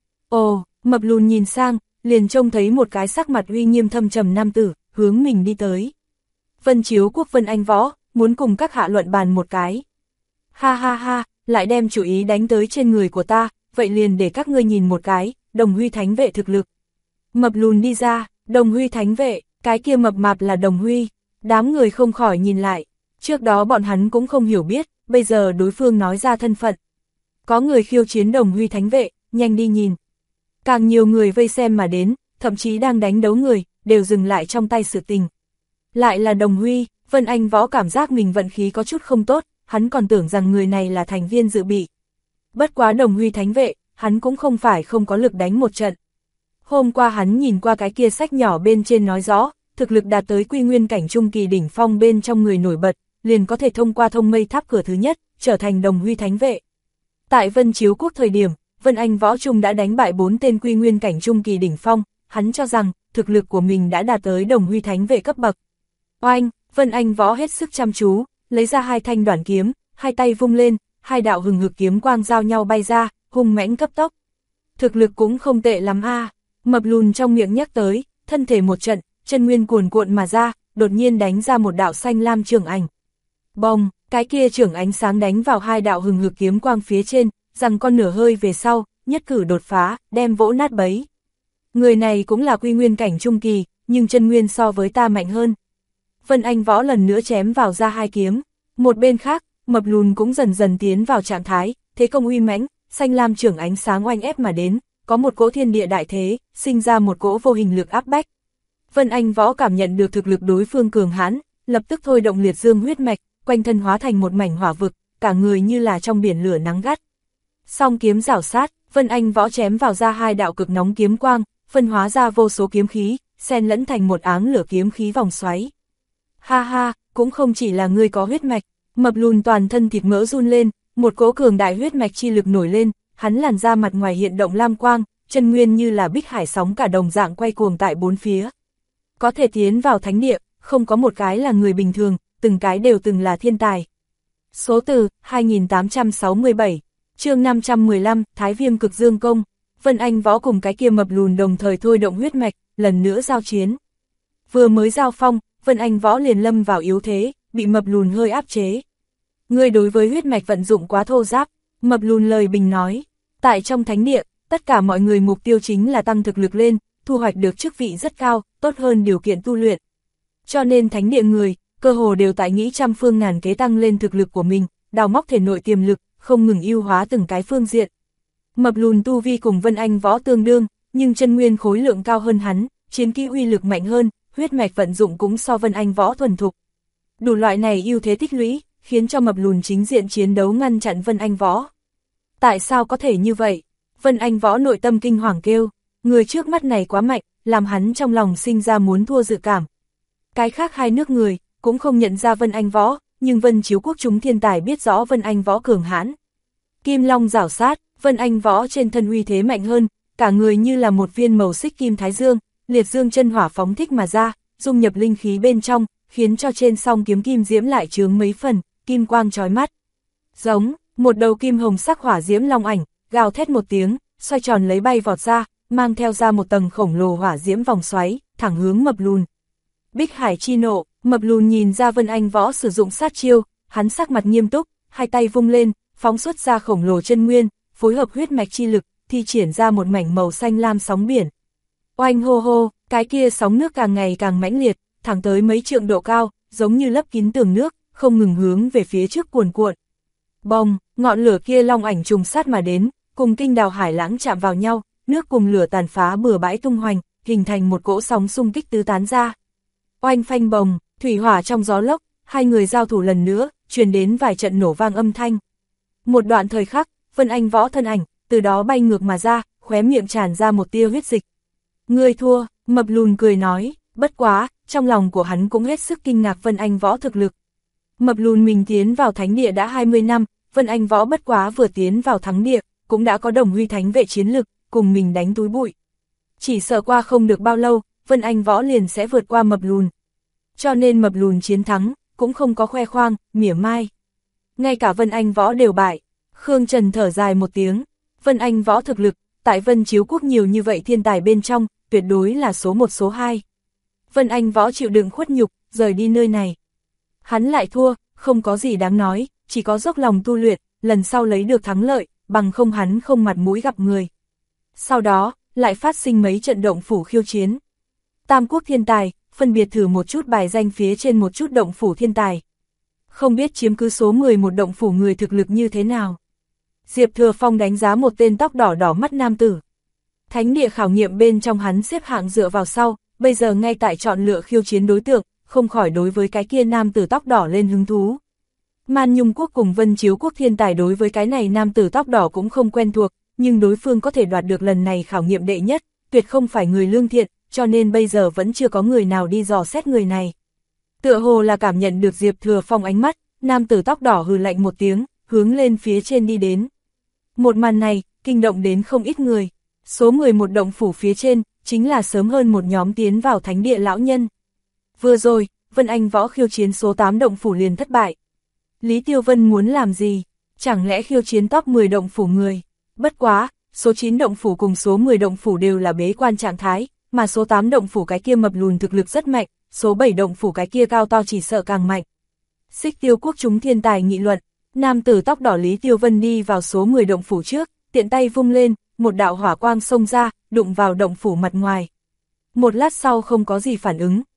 Ồ, mập lùn nhìn sang, liền trông thấy một cái sắc mặt uy nghiêm thâm trầm nam tử, hướng mình đi tới. Vân Chiếu Quốc Vân Anh Võ, muốn cùng các hạ luận bàn một cái. Ha ha ha, lại đem chủ ý đánh tới trên người của ta, vậy liền để các ngươi nhìn một cái, đồng huy thánh vệ thực lực. Mập lùn đi ra, đồng huy thánh vệ, cái kia mập mạp là đồng huy, đám người không khỏi nhìn lại. Trước đó bọn hắn cũng không hiểu biết, bây giờ đối phương nói ra thân phận. Có người khiêu chiến đồng huy thánh vệ, nhanh đi nhìn. Càng nhiều người vây xem mà đến, thậm chí đang đánh đấu người, đều dừng lại trong tay sự tình. Lại là đồng huy, Vân Anh Võ cảm giác mình vận khí có chút không tốt, hắn còn tưởng rằng người này là thành viên dự bị. Bất quá đồng huy thánh vệ, hắn cũng không phải không có lực đánh một trận. Hôm qua hắn nhìn qua cái kia sách nhỏ bên trên nói rõ, thực lực đạt tới quy nguyên cảnh trung kỳ đỉnh phong bên trong người nổi bật, liền có thể thông qua thông mây tháp cửa thứ nhất, trở thành đồng huy thánh vệ. Tại Vân Chiếu Quốc thời điểm, Vân Anh Võ Trung đã đánh bại 4 tên quy nguyên cảnh trung kỳ đỉnh phong, hắn cho rằng, thực lực của mình đã đạt tới đồng huy thánh vệ cấp bậc. Oanh, Vân Anh Võ hết sức chăm chú, lấy ra 2 thanh đoản kiếm, hai tay vung lên, 2 đạo hừng hực kiếm quang giao nhau bay ra, hung mãnh cấp tốc. Thực lực cũng không tệ lắm a. Mập lùn trong miệng nhắc tới, thân thể một trận, chân nguyên cuồn cuộn mà ra, đột nhiên đánh ra một đạo xanh lam trường ảnh. Bồng, cái kia trường ánh sáng đánh vào 2 đạo hừng hực kiếm quang phía trên, rằng con nửa hơi về sau, nhất cử đột phá, đem vỗ nát bấy. Người này cũng là quy nguyên cảnh trung kỳ, nhưng chân nguyên so với ta mạnh hơn. Vân Anh Võ lần nữa chém vào ra 2 kiếm. Một bên khác, Mập Lùn cũng dần dần tiến vào trạng thái, thế công uy mãnh, xanh lam trưởng ánh sáng oanh ép mà đến, có một cỗ thiên địa đại thế, sinh ra một cỗ vô hình lực áp bách. Vân Anh Võ cảm nhận được thực lực đối phương cường hãn, lập tức thôi động liệt dương huyết mạch, quanh thân hóa thành một mảnh hỏa vực, cả người như là trong biển lửa nắng gắt. Song kiếm rảo sát, Vân Anh Võ chém vào ra 2 đạo cực nóng kiếm quang, phân hóa ra vô số kiếm khí, xen lẫn thành một áng lửa kiếm khí vòng xoáy. Ha ha, cũng không chỉ là ngươi có huyết mạch. Mập Lùn toàn thân thịt mỡ run lên, một cỗ cường đại huyết mạch chi lực nổi lên, hắn làn ra mặt ngoài hiện động lam quang, chân nguyên như là bích hải sóng cả đồng dạng quay cuồng tại 4 phía. Có thể tiến vào thánh địa, không có một cái là người bình thường, từng cái đều từng là thiên tài. Số từ 2867, chương 515, Thái Viêm Cực Dương Công. Vân Anh Võ cùng cái kia Mập Lùn đồng thời thôi động huyết mạch, lần nữa giao chiến. Vừa mới giao phong, Vân Anh Võ liền lâm vào yếu thế, bị Mập Lùn hơi áp chế. Ngươi đối với huyết mạch vận dụng quá thô giáp, Mập Lùn lời bình nói. Tại trong thánh địa, tất cả mọi người mục tiêu chính là tăng thực lực lên, thu hoạch được chức vị rất cao, tốt hơn điều kiện tu luyện. Cho nên thánh địa người, cơ hồ đều tại nghĩ trăm phương ngàn kế tăng lên thực lực của mình, đào móc thể nội tiềm lực, không ngừng ưu hóa từng cái phương diện. Mập Lùn tu vi cùng Vân Anh Võ tương đương, nhưng chân nguyên khối lượng cao hơn hắn, chiến kỹ uy lực mạnh hơn, huyết mạch vận dụng cũng so Vân Anh Võ thuần thục. Đủ loại này ưu thế tích lũy, khiến cho Mập Lùn chính diện chiến đấu ngăn chặn Vân Anh Võ. Tại sao có thể như vậy? Vân Anh Võ nội tâm kinh hoàng kêu, người trước mắt này quá mạnh, làm hắn trong lòng sinh ra muốn thua dự cảm. Cái khác 2 nước người, cũng không nhận ra Vân Anh Võ, nhưng Vân Chiếu Quốc chúng thiên tài biết rõ Vân Anh Võ cường hãn. Kim Long rảo sát, Vân Anh Võ trên thân uy thế mạnh hơn, cả người như là một viên màu xích kim thái dương, liệt dương chân hỏa phóng thích mà ra, dung nhập linh khí bên trong, khiến cho trên song kiếm kim diễm lại chướng mấy phần, kim quang chói mắt. Giống, một đầu kim hồng sắc hỏa diễm long ảnh, gào thét một tiếng, xoay tròn lấy bay vọt ra, mang theo ra một tầng khổng lồ hỏa diễm vòng xoáy, thẳng hướng Mập Lùn. Bích Hải chi nộ, Mập Lùn nhìn ra Vân Anh Võ sử dụng sát chiêu, hắn sắc mặt nghiêm túc, 2 tay vung lên, phóng xuất ra khổng lồ chân nguyên, phối hợp huyết mạch chi lực, thi triển ra một mảnh màu xanh lam sóng biển. Oanh hô hô, cái kia sóng nước càng ngày càng mãnh liệt, thẳng tới mấy trượng độ cao, giống như lấp kín tường nước, không ngừng hướng về phía trước cuồn cuộn. Bông, ngọn lửa kia long ảnh trùng sát mà đến, cùng kinh đào hải lãng chạm vào nhau, nước cùng lửa tàn phá bừa bãi tung hoành, hình thành một cỗ sóng xung kích tứ tán ra. Oanh phanh bồng, thủy hỏa trong gió lốc, 2 người giao thủ lần nữa, truyền đến vài trận nổ vang âm thanh. Một đoạn thời khắc, Vân Anh Võ thân ảnh, từ đó bay ngược mà ra, khóe miệng tràn ra một tia huyết dịch. Ngươi thua, Mập Lùn cười nói, bất quá, trong lòng của hắn cũng hết sức kinh ngạc Vân Anh Võ thực lực. Mập Lùn mình tiến vào thánh địa đã 20 năm, Vân Anh Võ bất quá vừa tiến vào thắng địa, cũng đã có đồng huy thánh vệ chiến lực, cùng mình đánh túi bụi. Chỉ sợ qua không được bao lâu, Vân Anh Võ liền sẽ vượt qua Mập Lùn. Cho nên Mập Lùn chiến thắng, cũng không có khoe khoang, mỉa mai. Ngay cả Vân Anh Võ đều bại. Khương Trần thở dài một tiếng, Vân Anh Võ thực lực, tại Vân Chiếu Quốc nhiều như vậy thiên tài bên trong, tuyệt đối là số 1 số 2. Vân Anh Võ chịu đựng khuất nhục, rời đi nơi này. Hắn lại thua, không có gì đáng nói, chỉ có dốc lòng tu luyện, lần sau lấy được thắng lợi, bằng không hắn không mặt mũi gặp người. Sau đó, lại phát sinh mấy trận động phủ khiêu chiến. Tam quốc thiên tài, phân biệt thử một chút bài danh phía trên một chút động phủ thiên tài. Không biết chiếm cứ số 11 động phủ người thực lực như thế nào. Diệp Thừa Phong đánh giá một tên tóc đỏ đỏ mắt nam tử. Thánh địa khảo nghiệm bên trong hắn xếp hạng dựa vào sau, bây giờ ngay tại chọn lựa khiêu chiến đối tượng, không khỏi đối với cái kia nam tử tóc đỏ lên hứng thú. Man Nhung Quốc cùng Vân Chiếu Quốc thiên tài đối với cái này nam tử tóc đỏ cũng không quen thuộc, nhưng đối phương có thể đoạt được lần này khảo nghiệm đệ nhất, tuyệt không phải người lương thiện, cho nên bây giờ vẫn chưa có người nào đi dò xét người này. Tựa hồ là cảm nhận được Diệp Thừa Phong ánh mắt, nam tử tóc đỏ hừ lạnh một tiếng, hướng lên phía trên đi đến. Một màn này, kinh động đến không ít người. Số 11 động phủ phía trên, chính là sớm hơn một nhóm tiến vào thánh địa lão nhân. Vừa rồi, Vân Anh Võ khiêu chiến số 8 động phủ liền thất bại. Lý Tiêu Vân muốn làm gì? Chẳng lẽ khiêu chiến top 10 động phủ người? Bất quá, số 9 động phủ cùng số 10 động phủ đều là bế quan trạng thái, mà số 8 động phủ cái kia mập lùn thực lực rất mạnh, số 7 động phủ cái kia cao to chỉ sợ càng mạnh. Xích Tiêu Quốc chúng thiên tài nghị luận, nam tử tóc đỏ Lý Tiêu Vân đi vào số 10 động phủ trước, tiện tay vung lên, một đạo hỏa quang xông ra, đụng vào động phủ mặt ngoài. Một lát sau không có gì phản ứng,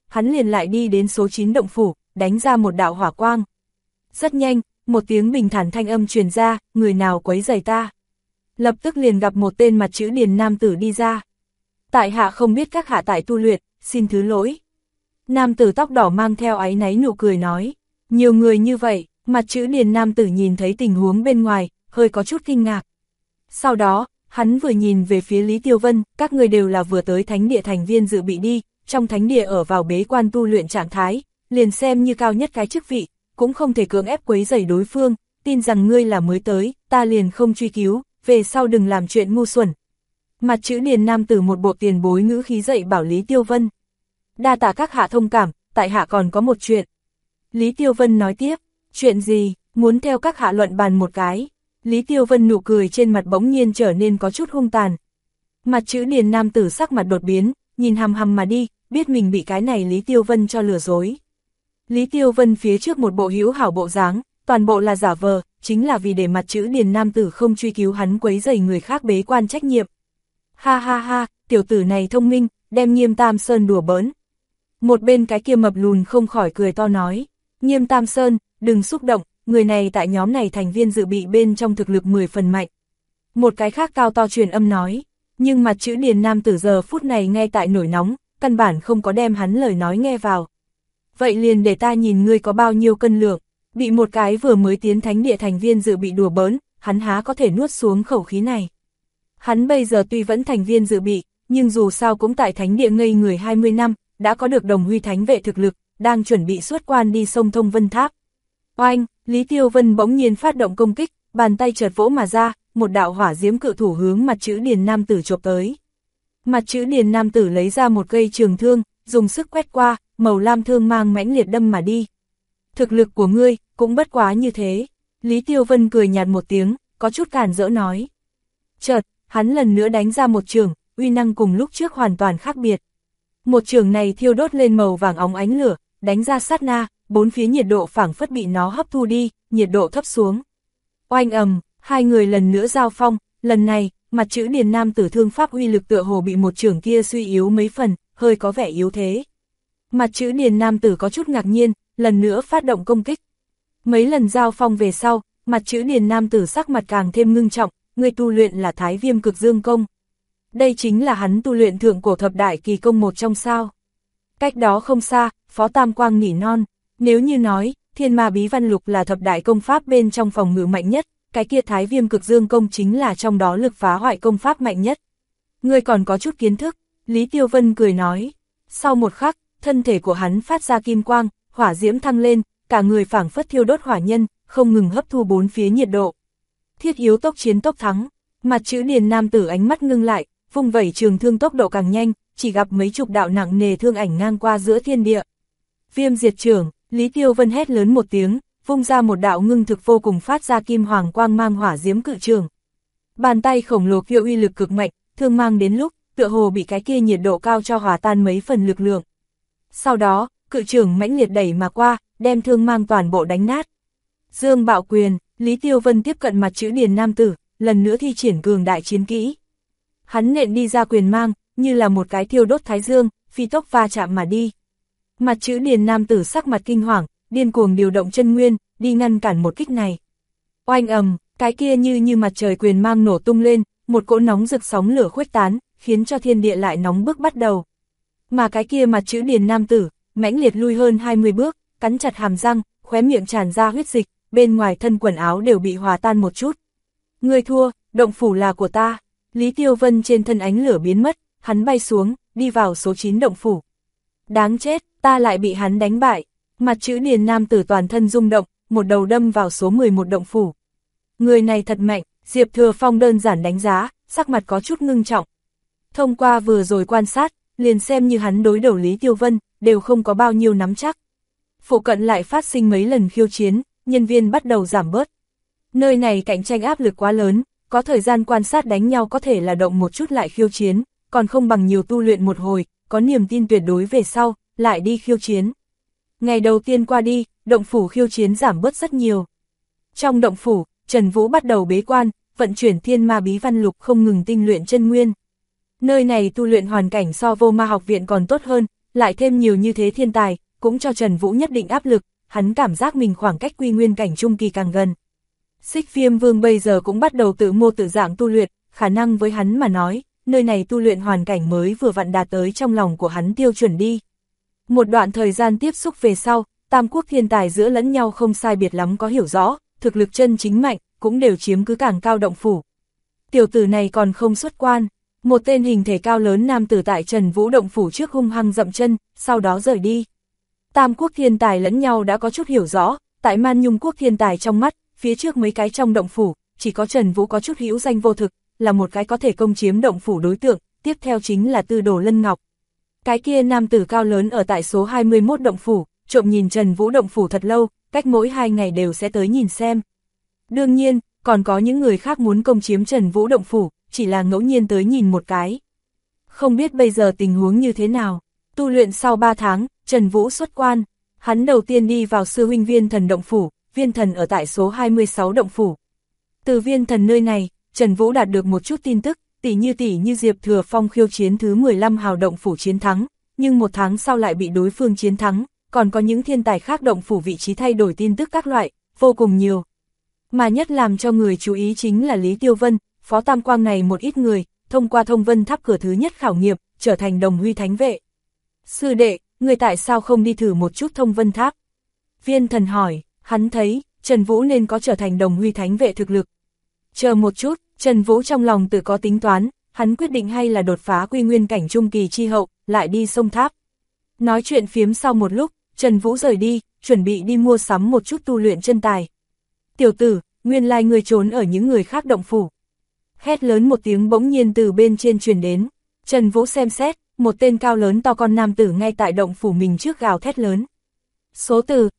hắn liền lại đi đến số 9 động phủ, đánh ra một đạo hỏa quang. Rất nhanh, một tiếng bình thản thanh âm truyền ra, người nào quấy rầy ta. Lập tức liền gặp một tên mặt chữ Điền nam tử đi ra. Tại hạ không biết các hạ tại tu luyện, xin thứ lỗi. Nam tử tóc đỏ mang theo áy náy nụ cười nói, nhiều người như vậy, mặt chữ Điền nam tử nhìn thấy tình huống bên ngoài, hơi có chút kinh ngạc. Sau đó, hắn vừa nhìn về phía Lý Tiêu Vân, các người đều là vừa tới thánh địa thành viên dự bị đi, trong thánh địa ở vào bế quan tu luyện trạng thái, liền xem như cao nhất cái chức vị, cũng không thể cưỡng ép quấy rầy đối phương, tin rằng ngươi là mới tới, ta liền không truy cứu, về sau đừng làm chuyện ngu xuẩn. Mặt chữ Điền nam tử một bộ tiền bối ngữ khí dạy bảo Lý Tiêu Vân. Đa tạ các hạ thông cảm, tại hạ còn có một chuyện. Lý Tiêu Vân nói tiếp, chuyện gì, muốn theo các hạ luận bàn một cái. Lý Tiêu Vân nụ cười trên mặt bỗng nhiên trở nên có chút hung tàn. Mặt chữ Điền nam tử sắc mặt đột biến, nhìn hằm hằm mà đi, biết mình bị cái này Lý Tiêu Vân cho lừa dối. Lý Tiêu Vân phía trước một bộ hữu hảo bộ dáng, toàn bộ là giả vờ, chính là vì để mặt chữ Điền nam tử không truy cứu hắn quấy rầy người khác bế quan trách nhiệm. Ha ha ha, tiểu tử này thông minh, đem Nghiêm Tam Sơn đùa bỡn. Một bên cái kia mập lùn không khỏi cười to nói, Nghiêm Tam Sơn, đừng xúc động, người này tại nhóm này thành viên dự bị bên trong thực lực 10 phần mạnh. Một cái khác cao to truyền âm nói, nhưng mặt chữ Điền nam tử giờ phút này ngay tại nổi nóng, căn bản không có đem hắn lời nói nghe vào. Vậy liền để ta nhìn ngươi có bao nhiêu cân lượng, bị một cái vừa mới tiến thánh địa thành viên dự bị đùa bỡn, hắn há có thể nuốt xuống khẩu khí này. Hắn bây giờ tuy vẫn thành viên dự bị, nhưng dù sao cũng tại thánh địa ngây người 20 năm, đã có được đồng huy thánh vệ thực lực, đang chuẩn bị xuất quan đi sông Thông Vân Tháp. Oanh, Lý Tiêu Vân bỗng nhiên phát động công kích, bàn tay chợt vỗ mà ra, một đạo hỏa diễm cự thủ hướng mặt chữ Điền nam tử chộp tới. Mặt chữ Điền nam tử lấy ra một cây trường thương, dùng sức quét qua, màu lam thương mang mãnh liệt đâm mà đi. Thực lực của ngươi, cũng bất quá như thế. Lý Tiêu Vân cười nhạt một tiếng, có chút cản rỡ nói. Chợt, hắn lần nữa đánh ra một trường, uy năng cùng lúc trước hoàn toàn khác biệt. Một trường này thiêu đốt lên màu vàng óng ánh lửa, đánh ra sát na, bốn phía nhiệt độ phảng phất bị nó hấp thu đi, nhiệt độ thấp xuống. Oanh ầm, hai người lần nữa giao phong, lần này, mặt chữ Điền nam tử thương pháp uy lực tựa hồ bị một trường kia suy yếu mấy phần, hơi có vẻ yếu thế. Mặt chữ Điền nam tử có chút ngạc nhiên, lần nữa phát động công kích. Mấy lần giao phong về sau, mặt chữ Điền nam tử sắc mặt càng thêm ngưng trọng, người tu luyện là Thái Viêm Cực Dương Công. Đây chính là hắn tu luyện thượng cổ thập đại kỳ công một trong sao. Cách đó không xa, Phó Tam Quang nỉ non, nếu như nói, Thiên Ma Bí Văn Lục là thập đại công pháp bên trong phòng ngự mạnh nhất, cái kia Thái Viêm Cực Dương Công chính là trong đó lực phá hoại công pháp mạnh nhất. Ngươi còn có chút kiến thức, Lý Tiêu Vân cười nói. Sau một khắc, thân thể của hắn phát ra kim quang, hỏa diễm thăng lên, cả người phảng phất thiêu đốt hỏa nhân, không ngừng hấp thu bốn phía nhiệt độ. Thiết yếu tốc chiến tốc thắng, mặt chữ Điền nam tử ánh mắt ngưng lại, vung vẩy trường thương tốc độ càng nhanh, chỉ gặp mấy chục đạo nặng nề thương ảnh ngang qua giữa thiên địa. Viêm diệt trưởng, Lý Tiêu Vân hét lớn một tiếng, vung ra một đạo ngưng thực vô cùng phát ra kim hoàng quang mang hỏa diễm cự trường. Bàn tay khổng lồ kia uy lực cực mạnh, thương mang đến lúc, tựa hồ bị cái kia nhiệt độ cao cho hòa tan mấy phần lực lượng. Sau đó, cự trường mãnh liệt đẩy mà qua, đem thương mang toàn bộ đánh nát. Dương Bạo Quyền, Lý Tiêu Vân tiếp cận mặt chữ Điền nam tử, lần nữa thi triển cường đại chiến kỹ. Hắn nện đi ra quyền mang, như là một cái thiêu đốt thái dương, phi tốc va chạm mà đi. Mặt chữ Điền nam tử sắc mặt kinh hoàng, điên cuồng điều động chân nguyên, đi ngăn cản một kích này. Oanh ầm, cái kia như mặt trời quyền mang nổ tung lên, một cỗ nóng rực sóng lửa khuếch tán, khiến cho thiên địa lại nóng bức bắt đầu. Mà cái kia mặt chữ Điền nam tử, mãnh liệt lui hơn 20 bước, cắn chặt hàm răng, khóe miệng tràn ra huyết dịch, bên ngoài thân quần áo đều bị hòa tan một chút. Ngươi thua, động phủ là của ta. Lý Tiêu Vân trên thân ánh lửa biến mất, hắn bay xuống, đi vào số 9 động phủ. Đáng chết, ta lại bị hắn đánh bại. Mặt chữ Điền nam tử toàn thân rung động, một đầu đâm vào số 11 động phủ. Người này thật mạnh, Diệp Thừa Phong đơn giản đánh giá, sắc mặt có chút ngưng trọng. Thông qua vừa rồi quan sát, liền xem như hắn đối đầu Lý Tiêu Vân, đều không có bao nhiêu nắm chắc. Phụ cận lại phát sinh mấy lần khiêu chiến, nhân viên bắt đầu giảm bớt. Nơi này cạnh tranh áp lực quá lớn, có thời gian quan sát đánh nhau có thể là động một chút lại khiêu chiến, còn không bằng nhiều tu luyện một hồi, có niềm tin tuyệt đối về sau, lại đi khiêu chiến. Ngày đầu tiên qua đi, động phủ khiêu chiến giảm bớt rất nhiều. Trong động phủ, Trần Vũ bắt đầu bế quan, vận chuyển Thiên Ma Bí Văn Lục không ngừng tinh luyện chân nguyên. Nơi này tu luyện hoàn cảnh so Vô Ma học viện còn tốt hơn, lại thêm nhiều như thế thiên tài, cũng cho Trần Vũ nhất định áp lực, hắn cảm giác mình khoảng cách quy nguyên cảnh trung kỳ càng gần. Xích Viêm Vương bây giờ cũng bắt đầu tự mô tự dạng tu luyện, khả năng với hắn mà nói, nơi này tu luyện hoàn cảnh mới vừa vặn đạt tới trong lòng của hắn tiêu chuẩn đi. Một đoạn thời gian tiếp xúc về sau, tam quốc thiên tài giữa lẫn nhau không sai biệt lắm có hiểu rõ, thực lực chân chính mạnh, cũng đều chiếm cứ càng cao động phủ. Tiểu tử này còn không xuất quan, một tên hình thể cao lớn nam tử tại Trần Vũ động phủ trước hung hăng dậm chân, sau đó rời đi. Tam quốc thiên tài lẫn nhau đã có chút hiểu rõ, tại Man Nhung quốc thiên tài trong mắt, phía trước mấy cái trong động phủ, chỉ có Trần Vũ có chút hữu danh vô thực, là một cái có thể công chiếm động phủ đối tượng, tiếp theo chính là Tư Đồ Lân Ngọc. Cái kia nam tử cao lớn ở tại số 21 động phủ, trộm nhìn Trần Vũ động phủ thật lâu, cách mỗi 2 ngày đều sẽ tới nhìn xem. Đương nhiên, còn có những người khác muốn công chiếm Trần Vũ động phủ, chỉ là ngẫu nhiên tới nhìn một cái. Không biết bây giờ tình huống như thế nào, tu luyện sau 3 tháng, Trần Vũ xuất quan, hắn đầu tiên đi vào sư huynh Viên Thần động phủ, Viên Thần ở tại số 26 động phủ. Từ Viên Thần nơi này, Trần Vũ đạt được một chút tin tức, tỷ như Diệp Thừa Phong khiêu chiến thứ 15 hào động phủ chiến thắng, nhưng 1 tháng sau lại bị đối phương chiến thắng, còn có những thiên tài khác động phủ vị trí thay đổi tin tức các loại, vô cùng nhiều. Mà nhất làm cho người chú ý chính là Lý Tiêu Vân, Phó Tam Quang này một ít người, thông qua thông vân tháp cửa thứ nhất khảo nghiệm, trở thành đồng huy thánh vệ. Sư đệ, người tại sao không đi thử một chút thông vân tháp? Viên Thần hỏi, hắn thấy, Trần Vũ nên có trở thành đồng huy thánh vệ thực lực. Chờ một chút, Trần Vũ trong lòng tự có tính toán, hắn quyết định hay là đột phá quy nguyên cảnh trung kỳ chi hậu, lại đi sông tháp. Nói chuyện phiếm sau một lúc, Trần Vũ rời đi, chuẩn bị đi mua sắm một chút tu luyện chân tài. Tiểu tử, nguyên lai người trốn ở những người khác động phủ. Hét lớn một tiếng bỗng nhiên từ bên trên truyền đến. Trần Vũ xem xét, một tên cao lớn to con nam tử ngay tại động phủ mình trước gào thét lớn. Số từ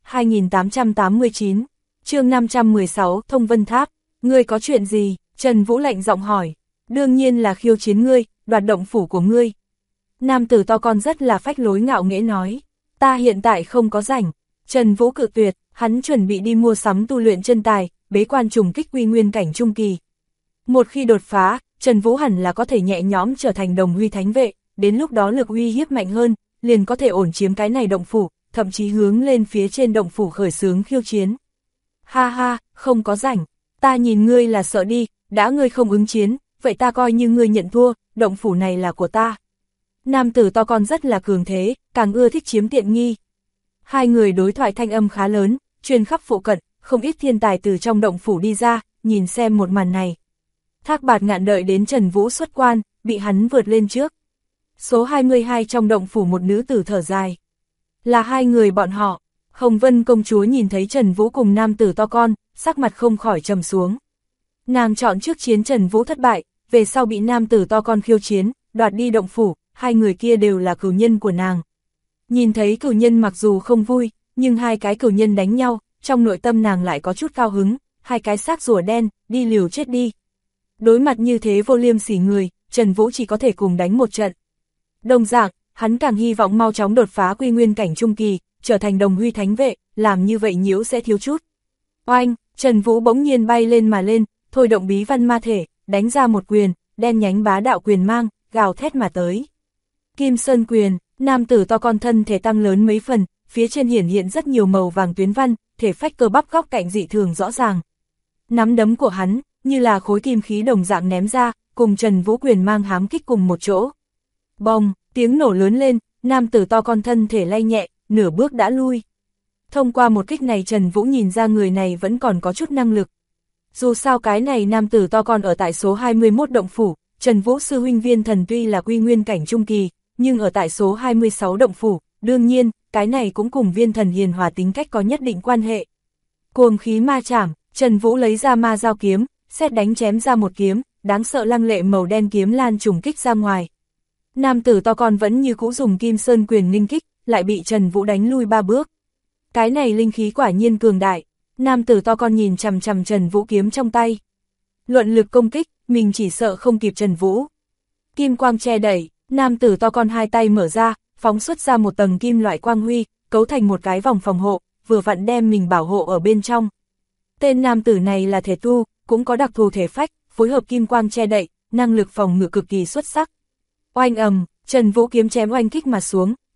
2889, chương 516, Thông Vân Tháp. Ngươi có chuyện gì? Trần Vũ lạnh giọng hỏi. Đương nhiên là khiêu chiến ngươi, đoạt động phủ của ngươi. Nam tử to con rất là phách lối ngạo nghễ nói. Ta hiện tại không có rảnh. Trần Vũ cự tuyệt, hắn chuẩn bị đi mua sắm tu luyện chân tài, bế quan trùng kích quy nguyên cảnh trung kỳ. Một khi đột phá, Trần Vũ hẳn là có thể nhẹ nhõm trở thành đồng huy thánh vệ, đến lúc đó lực uy hiếp mạnh hơn, liền có thể ổn chiếm cái này động phủ, thậm chí hướng lên phía trên động phủ khởi xướng khiêu chiến. Ha ha, không có rảnh, ta nhìn ngươi là sợ đi, đã ngươi không ứng chiến, vậy ta coi như ngươi nhận thua, động phủ này là của ta. Nam tử to con rất là cường thế, càng ưa thích chiếm tiện nghi. Hai người đối thoại thanh âm khá lớn, truyền khắp phụ cận, không ít thiên tài từ trong động phủ đi ra, nhìn xem một màn này. Thác Bạt Ngạn đợi đến Trần Vũ xuất quan, bị hắn vượt lên trước. Số 22 trong động phủ một nữ tử thở dài. Là hai người bọn họ. Hồng Vân công chúa nhìn thấy Trần Vũ cùng nam tử to con, sắc mặt không khỏi trầm xuống. Nàng chọn trước chiến Trần Vũ thất bại, về sau bị nam tử to con khiêu chiến, đoạt đi động phủ, hai người kia đều là cửu nhân của nàng. Nhìn thấy cửu nhân mặc dù không vui, nhưng hai cái cửu nhân đánh nhau, trong nội tâm nàng lại có chút cao hứng, hai cái xác rùa đen, đi liều chết đi. Đối mặt như thế vô liêm sỉ người, Trần Vũ chỉ có thể cùng đánh một trận. Đồng dạng, hắn càng hy vọng mau chóng đột phá quy nguyên cảnh trung kỳ, trở thành đồng huy thánh vệ, làm như vậy nhiễu sẽ thiếu chút. Oanh, Trần Vũ bỗng nhiên bay lên mà lên, thôi động bí văn ma thể, đánh ra một quyền, đen nhánh bá đạo quyền mang, gào thét mà tới. Kim Sơn quyền, nam tử to con thân thể tăng lớn mấy phần, phía trên hiển hiện rất nhiều màu vàng tuyến văn, thể phách cơ bắp góc cạnh dị thường rõ ràng. Nắm đấm của hắn, như là khối kim khí đồng dạng ném ra, cùng Trần Vũ quyền mang hám kích cùng một chỗ. Bông, tiếng nổ lớn lên, nam tử to con thân thể lay nhẹ, nửa bước đã lui. Thông qua một kích này Trần Vũ nhìn ra người này vẫn còn có chút năng lực. Dù sao cái này nam tử to con ở tại số 21 động phủ, Trần Vũ sư huynh Viên Thần tuy là quy nguyên cảnh trung kỳ, nhưng ở tại số 26 động phủ, đương nhiên, cái này cũng cùng Viên Thần hiền hòa tính cách có nhất định quan hệ. Cuồng khí ma chảm, Trần Vũ lấy ra ma dao kiếm, sét đánh chém ra một kiếm, đáng sợ lăng lệ màu đen kiếm lan trùng kích ra ngoài. Nam tử to con vẫn như cũ dùng Kim Sơn quyền nghênh kích, lại bị Trần Vũ đánh lui 3 bước. Cái này linh khí quả nhiên cường đại, nam tử to con nhìn chằm chằm Trần Vũ kiếm trong tay. Luận lực công kích, mình chỉ sợ không kịp Trần Vũ. Kim quang che đẩy, nam tử to con hai tay mở ra, phóng xuất ra một tầng kim loại quang huy, cấu thành một cái vòng phòng hộ, vừa vặn đem mình bảo hộ ở bên trong. Tên nam tử này là thể tu, cũng có đặc thù thể phách, phối hợp kim quang che đậy, năng lực phòng ngự cực kỳ xuất sắc. Oanh ầm, Trần Vũ kiếm chém oanh kích mà xuống,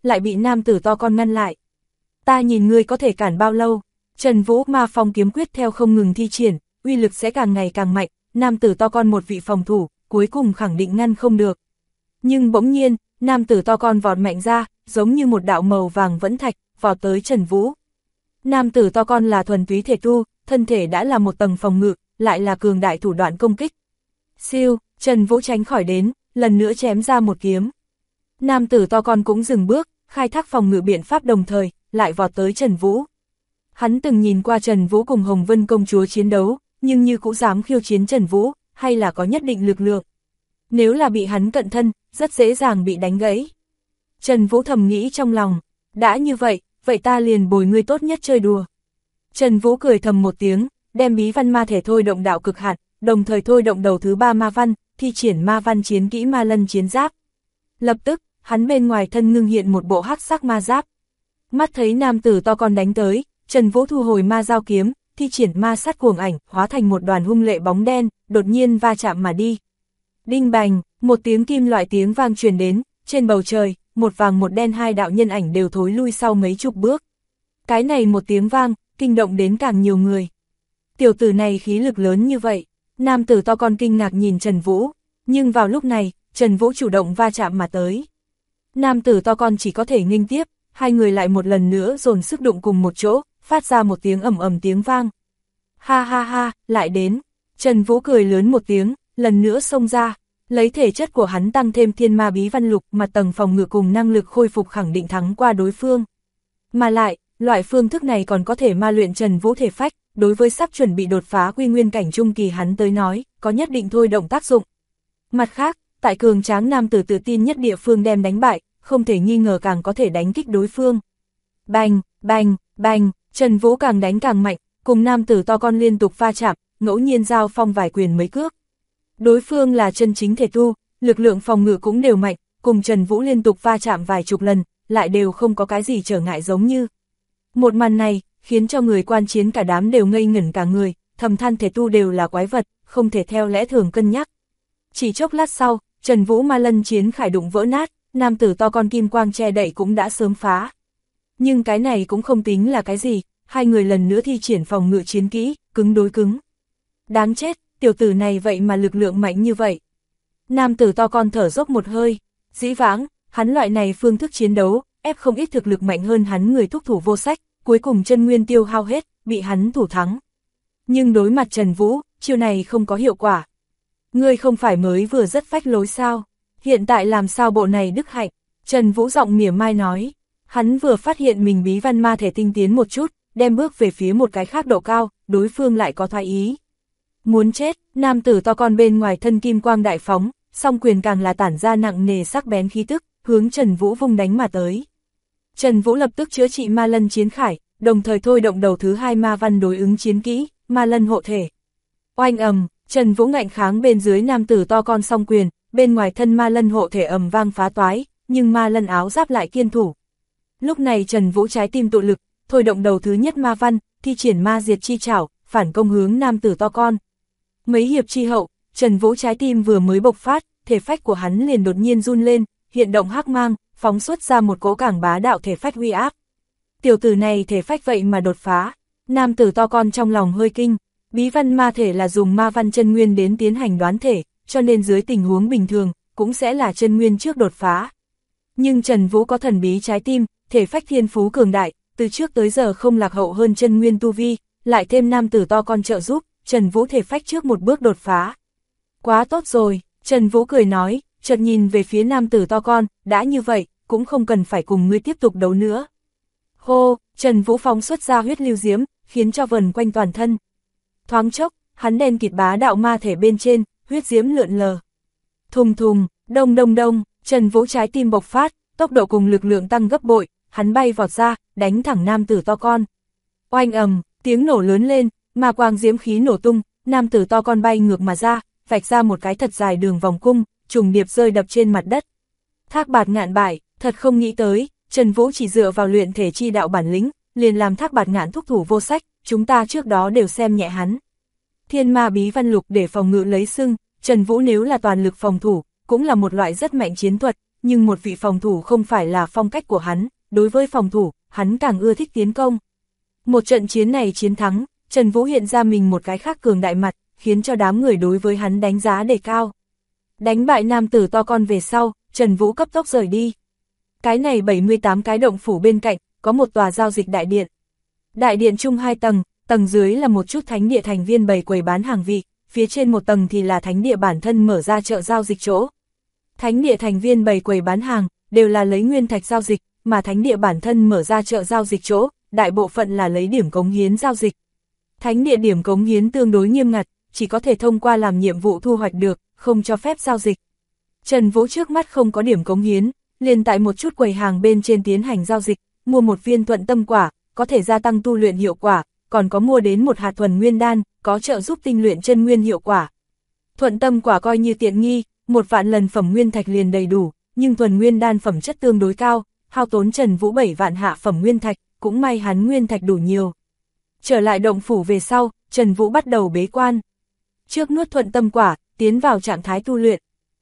lại bị nam tử to con ngăn lại. Ta nhìn ngươi có thể cản bao lâu? Trần Vũ ma phong kiếm quyết theo không ngừng thi triển, uy lực sẽ càng ngày càng mạnh, nam tử to con một vị phòng thủ, cuối cùng khẳng định ngăn không được. Nhưng bỗng nhiên, nam tử to con vọt mạnh ra, giống như một đạo màu vàng vẫn thạch, vọt tới Trần Vũ. Nam tử to con là thuần túy thể tu, thân thể đã là một tầng phòng ngự, lại là cường đại thủ đoạn công kích. Siêu, Trần Vũ tránh khỏi đến, lần nữa chém ra một kiếm. Nam tử to con cũng dừng bước, khai thác phòng ngự biện pháp đồng thời, lại vọt tới Trần Vũ. Hắn từng nhìn qua Trần Vũ cùng Hồng Vân công chúa chiến đấu, nhưng như cũng dám khiêu chiến Trần Vũ, hay là có nhất định lực lượng. Nếu là bị hắn cận thân, rất dễ dàng bị đánh gãy. Trần Vũ thầm nghĩ trong lòng, đã như vậy, vậy ta liền bồi ngươi tốt nhất chơi đùa. Trần Vũ cười thầm một tiếng, đem bí văn ma thể thôi động đạo cực hạn, đồng thời thôi động đầu thứ 3 ma văn, thi triển ma văn chiến kỹ ma lân chiến giáp. Lập tức, hắn bên ngoài thân ngưng hiện một bộ hắc sắc ma giáp. Mắt thấy nam tử to con đánh tới, Trần Vũ thu hồi ma dao kiếm, thi triển ma sát cuồng ảnh, hóa thành một đoàn hung lệ bóng đen, đột nhiên va chạm mà đi. Đinh bành, một tiếng kim loại tiếng vang truyền đến, trên bầu trời, một vàng một đen hai đạo nhân ảnh đều thối lui sau mấy chục bước. Cái này một tiếng vang, kinh động đến càng nhiều người. Tiểu tử này khí lực lớn như vậy, nam tử to con kinh ngạc nhìn Trần Vũ, nhưng vào lúc này, Trần Vũ chủ động va chạm mà tới. Nam tử to con chỉ có thể nghênh tiếp, hai người lại một lần nữa dồn sức đụng cùng một chỗ, phát ra một tiếng ầm ầm tiếng vang. Ha ha ha, lại đến. Trần Vũ cười lớn một tiếng, lần nữa xông ra, lấy thể chất của hắn tăng thêm thiên ma bí văn lục mà tầng phòng ngự cùng năng lực khôi phục khẳng định thắng qua đối phương. Mà lại, loại phương thức này còn có thể ma luyện Trần Vũ thể phách, đối với sắp chuẩn bị đột phá quy nguyên cảnh trung kỳ hắn tới nói, có nhất định thôi động tác dụng. Mặt khác, tại cường tráng nam tử tự tin nhất địa phương đem đánh bại, không thể nghi ngờ càng có thể đánh kích đối phương. Bành, bành, bành, Trần Vũ càng đánh càng mạnh, cùng nam tử to con liên tục va chạm, ngẫu nhiên giao phong vài quyền mấy cước. Đối phương là chân chính thể tu, lực lượng phòng ngự cũng đều mạnh, cùng Trần Vũ liên tục va chạm vài chục lần, lại đều không có cái gì trở ngại giống như. Một màn này, khiến cho người quan chiến cả đám đều ngây ngẩn cả người, thầm than thể tu đều là quái vật, không thể theo lẽ thường cân nhắc. Chỉ chốc lát sau, Trần Vũ ma lân chiến khải đụng vỡ nát, nam tử to con kim quang che đậy cũng đã sớm phá. Nhưng cái này cũng không tính là cái gì, hai người lần nữa thi triển phòng ngự chiến kỹ, cứng đối cứng. Đáng chết, tiểu tử này vậy mà lực lượng mạnh như vậy. Nam tử to con thở dốc một hơi, dĩ vãng, hắn loại này phương thức chiến đấu, ép không ít thực lực mạnh hơn hắn người thúc thủ vô sách, cuối cùng chân nguyên tiêu hao hết, bị hắn thủ thắng. Nhưng đối mặt Trần Vũ, chiêu này không có hiệu quả. Ngươi không phải mới vừa rất phách lối sao, hiện tại làm sao bộ này đức hạnh, Trần Vũ giọng mỉa mai nói. Hắn vừa phát hiện mình bí văn ma thể tinh tiến một chút, đem bước về phía một cái khác độ cao, đối phương lại có thoái ý. Muốn chết, nam tử to con bên ngoài thân kim quang đại phóng, song quyền càng là tản ra nặng nề sắc bén khí tức, hướng Trần Vũ vung đánh mà tới. Trần Vũ lập tức chữa trị ma lân chiến khải, đồng thời thôi động đầu thứ 2 ma văn đối ứng chiến kỹ, ma lân hộ thể. Oanh ầm, Trần Vũ ngạnh kháng bên dưới nam tử to con song quyền, bên ngoài thân ma lân hộ thể ầm vang phá toái, nhưng ma lân áo giáp lại kiên thủ. Lúc này Trần Vũ trái tim tụ lực, thôi động đầu thứ nhất ma văn, thi triển ma diệt chi trảo, phản công hướng nam tử to con. Mấy hiệp chi hậu, Trần Vũ trái tim vừa mới bộc phát, thể phách của hắn liền đột nhiên run lên, hiện động hắc mang, phóng xuất ra một cỗ cảng bá đạo thể phách uy áp. Tiểu tử này thể phách vậy mà đột phá, nam tử to con trong lòng hơi kinh, bí văn ma thể là dùng ma văn chân nguyên đến tiến hành đoán thể, cho nên dưới tình huống bình thường, cũng sẽ là chân nguyên trước đột phá. Nhưng Trần Vũ có thần bí trái tim, thể phách thiên phú cường đại, từ trước tới giờ không lạc hậu hơn chân nguyên tu vi, lại thêm nam tử to con trợ giúp, Trần Vũ thể phách trước một bước đột phá. Quá tốt rồi, Trần Vũ cười nói, chợt nhìn về phía nam tử to con, đã như vậy, cũng không cần phải cùng ngươi tiếp tục đấu nữa. Hô, Trần Vũ phóng xuất ra huyết lưu diễm, khiến cho vần quanh toàn thân. Thoáng chốc, hắn đen kịt bá đạo ma thể bên trên, huyết diễm lượn lờ. Thùng thùng, đông đông đông, Trần Vũ trái tim bộc phát, tốc độ cùng lực lượng tăng gấp bội, hắn bay vọt ra, đánh thẳng nam tử to con. Oanh ầm, tiếng nổ lớn lên, ma quang diễm khí nổ tung, nam tử to con bay ngược mà ra, vạch ra một cái thật dài đường vòng cung, trùng điệp rơi đập trên mặt đất. Thác Bạt Ngạn bại, thật không nghĩ tới, Trần Vũ chỉ dựa vào luyện thể chi đạo bản lĩnh, liền làm Thác Bạt Ngạn thúc thủ vô sách, chúng ta trước đó đều xem nhẹ hắn. Thiên ma bí văn lục để phòng ngự lấy xưng, Trần Vũ nếu là toàn lực phòng thủ, cũng là một loại rất mạnh chiến thuật, nhưng một vị phòng thủ không phải là phong cách của hắn, đối với phòng thủ, hắn càng ưa thích tiến công. Một trận chiến này chiến thắng, Trần Vũ hiện ra mình một cái khác cường đại mặt, khiến cho đám người đối với hắn đánh giá đề cao. Đánh bại nam tử to con về sau, Trần Vũ cấp tốc rời đi. Cái này 78 cái động phủ bên cạnh, có một tòa giao dịch đại điện. Đại điện chung 2 tầng, tầng dưới là một chút thánh địa thành viên bày quầy bán hàng vị, phía trên một tầng thì là thánh địa bản thân mở ra chợ giao dịch chỗ. Thánh địa thành viên bày quầy bán hàng, đều là lấy nguyên thạch giao dịch, mà thánh địa bản thân mở ra chợ giao dịch chỗ, đại bộ phận là lấy điểm cống hiến giao dịch. Thánh địa điểm cống hiến tương đối nghiêm ngặt, chỉ có thể thông qua làm nhiệm vụ thu hoạch được, không cho phép giao dịch. Trần Vũ trước mắt không có điểm cống hiến, liền tại một chút quầy hàng bên trên tiến hành giao dịch, mua một viên thuận tâm quả, có thể gia tăng tu luyện hiệu quả, còn có mua đến một hạt thuần nguyên đan, có trợ giúp tinh luyện chân nguyên hiệu quả. Thuận tâm quả coi như tiện nghi, 1 vạn lần phẩm nguyên thạch liền đầy đủ, nhưng thuần nguyên đan phẩm chất tương đối cao, hao tốn Trần Vũ 7 vạn hạ phẩm nguyên thạch, cũng may hắn nguyên thạch đủ nhiều. Trở lại động phủ về sau, Trần Vũ bắt đầu bế quan. Trước nuốt thuận tâm quả, tiến vào trạng thái tu luyện.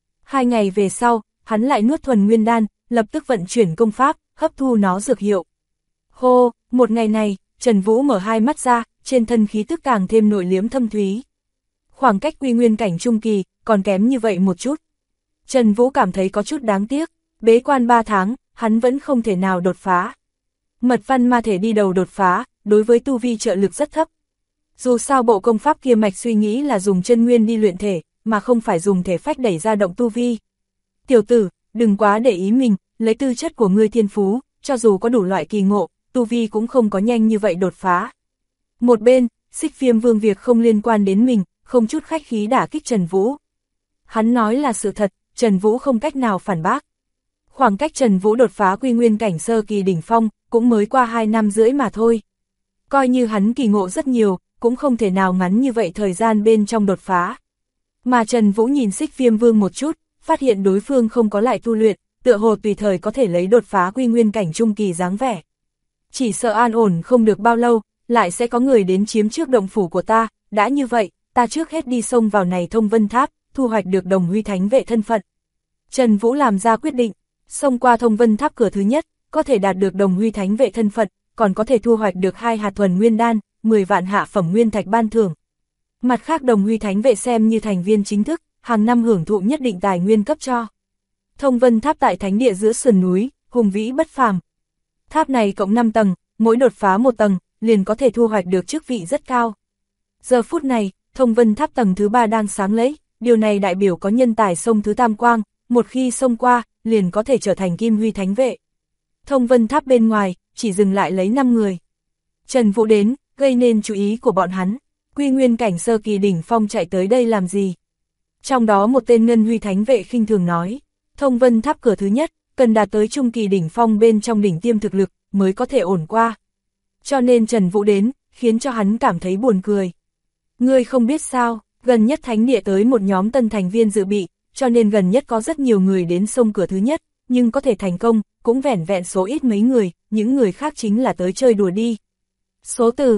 2 ngày về sau, hắn lại nuốt thuần nguyên đan, lập tức vận chuyển công pháp, hấp thu nó dược hiệu. Hô, một ngày này, Trần Vũ mở 2 mắt ra, trên thân khí tức càng thêm nội liếm thâm thúy. Khoảng cách quy nguyên cảnh trung kỳ, còn kém như vậy một chút. Trần Vũ cảm thấy có chút đáng tiếc, bế quan 3 tháng, hắn vẫn không thể nào đột phá. Mật văn ma thể đi đầu đột phá, đối với tu vi trợ lực rất thấp. Dù sao bộ công pháp kia mạch suy nghĩ là dùng chân nguyên đi luyện thể, mà không phải dùng thể phách đẩy ra động tu vi. Tiểu tử, đừng quá để ý mình, lấy tư chất của ngươi thiên phú, cho dù có đủ loại kỳ ngộ, tu vi cũng không có nhanh như vậy đột phá. Một bên, Xích Viêm Vương việc không liên quan đến mình, không chút khách khí đả kích Trần Vũ. Hắn nói là sự thật, Trần Vũ không cách nào phản bác. Khoảng cách Trần Vũ đột phá quy nguyên cảnh sơ kỳ đỉnh phong, cũng mới qua 2 năm rưỡi mà thôi. Coi như hắn kỳ ngộ rất nhiều, cũng không thể nào ngắn như vậy thời gian bên trong đột phá. Mà Trần Vũ nhìn Xích Viêm Vương một chút, phát hiện đối phương không có lại tu luyện, tựa hồ tùy thời có thể lấy đột phá quy nguyên cảnh trung kỳ dáng vẻ. Chỉ sợ an ổn không được bao lâu, lại sẽ có người đến chiếm trước động phủ của ta, đã như vậy, ta trước hết đi xông vào này Thông Vân Tháp, thu hoạch được Đồng Huy Thánh Vệ thân phận. Trần Vũ làm ra quyết định, xông qua Thông Vân Tháp cửa thứ nhất, có thể đạt được Đồng Huy Thánh Vệ thân phận, còn có thể thu hoạch được 2 hạt thuần nguyên đan, 10 vạn hạ phẩm nguyên thạch ban thưởng. Mặt khác Đồng Huy Thánh Vệ xem như thành viên chính thức, hàng năm hưởng thụ nhất định tài nguyên cấp cho. Thông Vân Tháp tại thánh địa giữa sườn núi, hùng vĩ bất phàm. Tháp này cộng 5 tầng, mỗi đột phá 1 tầng, liền có thể thu hoạch được chức vị rất cao. Giờ phút này, Thông Vân Tháp tầng thứ 3 đang sáng lẫy, điều này đại biểu có nhân tài xông thứ tam quang, một khi xông qua, liền có thể trở thành Kim Huy Thánh Vệ. Thông Vân Tháp bên ngoài, chỉ dừng lại lấy 5 người. Trần Vũ đến, gây nên chú ý của bọn hắn, quy nguyên cảnh sơ kỳ đỉnh phong chạy tới đây làm gì? Trong đó một tên Ngân Huy Thánh Vệ khinh thường nói, Thông Vân Tháp cửa thứ nhất, cần đạt tới trung kỳ đỉnh phong bên trong đỉnh tiêm thực lực, mới có thể ổn qua. Cho nên Trần Vũ đến, khiến cho hắn cảm thấy buồn cười. Ngươi không biết sao, gần nhất thánh địa tới một nhóm tân thành viên dự bị, cho nên gần nhất có rất nhiều người đến xông cửa thứ nhất, nhưng có thể thành công, cũng vẻn vẹn số ít mấy người, những người khác chính là tới chơi đùa đi. Số từ,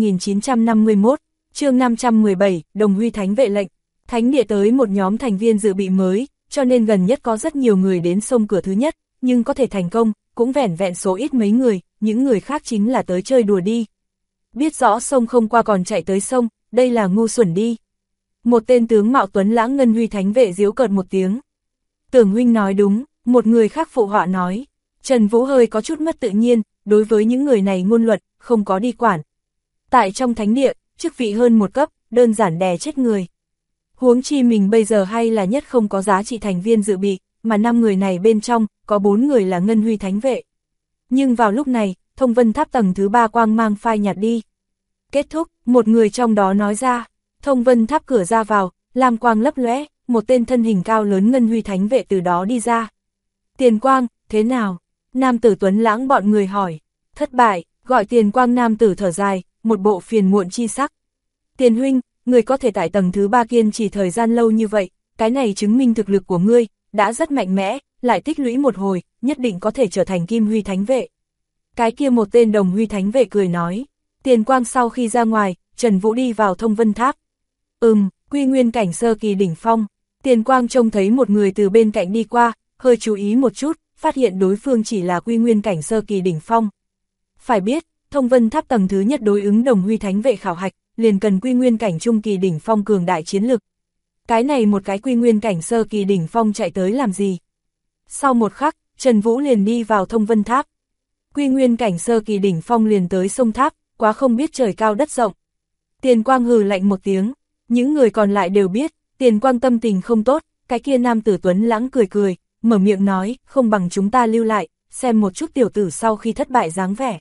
2951, chương 517, Đồng Huy Thánh Vệ lệnh. Thánh địa tới một nhóm thành viên dự bị mới, cho nên gần nhất có rất nhiều người đến xông cửa thứ nhất, nhưng có thể thành công, cũng vẻn vẹn số ít mấy người, những người khác chính là tới chơi đùa đi. Biết rõ sông không qua còn chạy tới sông, đây là ngu xuẩn đi. Một tên tướng mạo tuấn lãng Ngân Huy Thánh Vệ giễu cợt một tiếng. Tưởng huynh nói đúng, một người khác phụ họa nói. Trần Vũ hơi có chút mất tự nhiên, đối với những người này ngôn luận, không có đi quản. Tại trong thánh địa, chức vị hơn một cấp, đơn giản đè chết người. Huống chi mình bây giờ hay là nhất không có giá trị thành viên dự bị, mà 5 người này bên trong, có 4 người là Ngân Huy Thánh Vệ. Nhưng vào lúc này, Thông Vân Tháp tầng thứ 3 quang mang phai nhạt đi. Kết thúc, một người trong đó nói ra, Thông Vân Tháp cửa ra vào, lam quang lấp lóe, một tên thân hình cao lớn Ngân Huy Thánh Vệ từ đó đi ra. Tiền Quang, thế nào? Nam tử tuấn lãng bọn người hỏi. Thất bại, gọi Tiền Quang nam tử thở dài, một bộ phiền muộn chi sắc. Tiền huynh, người có thể tại tầng thứ 3 kiên trì thời gian lâu như vậy, cái này chứng minh thực lực của ngươi, đã rất mạnh mẽ, lại tích lũy một hồi, nhất định có thể trở thành Kim Huy Thánh Vệ. Cái kia một tên Đồng Huy Thánh Vệ cười nói. Tiền Quang sau khi ra ngoài, Trần Vũ đi vào Thông Vân Tháp. Quy nguyên cảnh sơ kỳ đỉnh phong. Tiền Quang trông thấy một người từ bên cạnh đi qua, hơi chú ý một chút, phát hiện đối phương chỉ là quy nguyên cảnh sơ kỳ đỉnh phong. Phải biết, Thông Vân Tháp tầng thứ nhất đối ứng Đồng Huy Thánh Vệ khảo hạch, liền cần quy nguyên cảnh trung kỳ đỉnh phong cường đại chiến lực. Cái này một cái quy nguyên cảnh sơ kỳ đỉnh phong chạy tới làm gì? Sau một khắc, Trần Vũ liền đi vào Thông Vân Tháp. Quy nguyên cảnh sơ kỳ đỉnh phong liền tới sông tháp, quá không biết trời cao đất rộng. Tiền Quang hừ lạnh một tiếng, những người còn lại đều biết, Tiền Quang tâm tình không tốt, cái kia nam tử Tuấn Lãng cười cười, mở miệng nói, không bằng chúng ta lưu lại, xem một chút tiểu tử sau khi thất bại dáng vẻ.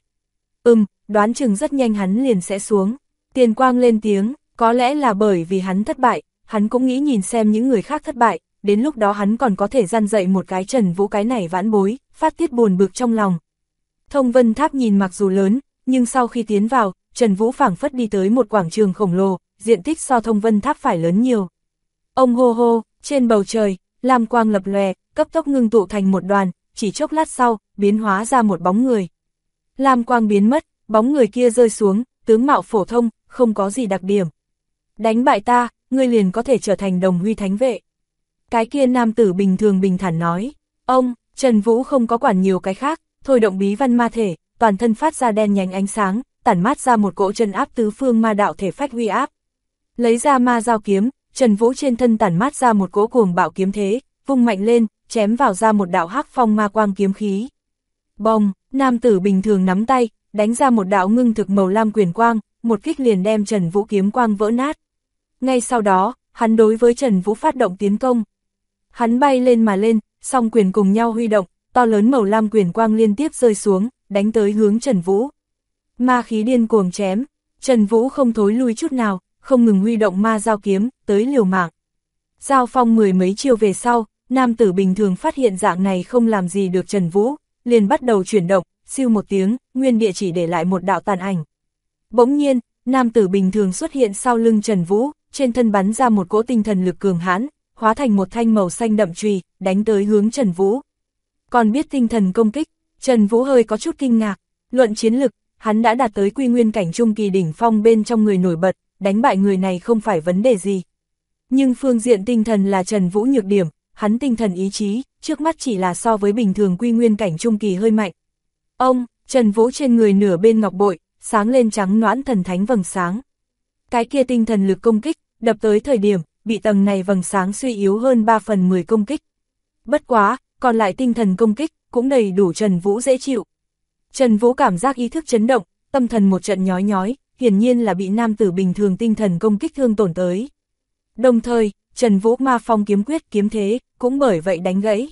Đoán chừng rất nhanh hắn liền sẽ xuống. Tiền Quang lên tiếng, có lẽ là bởi vì hắn thất bại, hắn cũng nghĩ nhìn xem những người khác thất bại, đến lúc đó hắn còn có thể răn dậy một cái Trần Vũ cái này vãn bối, phát tiết buồn bực trong lòng. Thông Vân Tháp nhìn mặc dù lớn, nhưng sau khi tiến vào, Trần Vũ phảng phất đi tới một quảng trường khổng lồ, diện tích so Thông Vân Tháp phải lớn nhiều. Ông hô hô, trên bầu trời, lam quang lập lòe, cấp tốc ngưng tụ thành một đoàn, chỉ chốc lát sau, biến hóa ra một bóng người. Lam quang biến mất, bóng người kia rơi xuống, tướng mạo phổ thông, không có gì đặc điểm. Đánh bại ta, ngươi liền có thể trở thành Đồng Huy Thánh Vệ. Cái kia nam tử bình thường bình thản nói. Trần Vũ không có quản nhiều cái khác, thôi động bí văn ma thể, toàn thân phát ra đen nhánh ánh sáng, tản mát ra một cỗ chân áp tứ phương ma đạo thể phách uy áp. Lấy ra ma dao kiếm, Trần Vũ trên thân tản mát ra một cỗ cuồng bạo kiếm thế, vung mạnh lên, chém vào ra một đạo hắc phong ma quang kiếm khí. Bồng, nam tử bình thường nắm tay, đánh ra một đạo ngưng thực màu lam quyền quang, một kích liền đem Trần Vũ kiếm quang vỡ nát. Ngay sau đó, hắn đối với Trần Vũ phát động tiến công. Hắn bay lên mà lên, song quyền cùng nhau huy động, to lớn màu lam quyền quang liên tiếp rơi xuống, đánh tới hướng Trần Vũ. Ma khí điên cuồng chém, Trần Vũ không thối lui chút nào, không ngừng huy động ma dao kiếm, tới liều mạng. Giao phong mười mấy chiêu về sau, nam tử bình thường phát hiện dạng này không làm gì được Trần Vũ, liền bắt đầu chuyển động, siêu một tiếng, nguyên địa chỉ để lại một đạo tàn ảnh. Bỗng nhiên, nam tử bình thường xuất hiện sau lưng Trần Vũ, trên thân bắn ra một cỗ tinh thần lực cường hãn, hóa thành một thanh màu xanh đậm chùy, đánh tới hướng Trần Vũ. Còn biết tinh thần công kích, Trần Vũ hơi có chút kinh ngạc, luận chiến lực, hắn đã đạt tới quy nguyên cảnh trung kỳ đỉnh phong bên trong người nổi bật, đánh bại người này không phải vấn đề gì. Nhưng phương diện tinh thần là Trần Vũ nhược điểm, hắn tinh thần ý chí, trước mắt chỉ là so với bình thường quy nguyên cảnh trung kỳ hơi mạnh. Trần Vũ trên người nửa bên ngọc bội, sáng lên trắng noãn thần thánh vầng sáng. Cái kia tinh thần lực công kích, đập tới thời điểm, bị tầng này vầng sáng suy yếu hơn 3/10 công kích. Bất quá, còn lại tinh thần công kích, cũng đầy đủ Trần Vũ dễ chịu. Trần Vũ cảm giác ý thức chấn động, tâm thần một trận nhói nhói, hiển nhiên là bị nam tử bình thường tinh thần công kích thương tổn tới. Đồng thời, Trần Vũ ma phong kiếm quyết kiếm thế, cũng bởi vậy đánh gãy.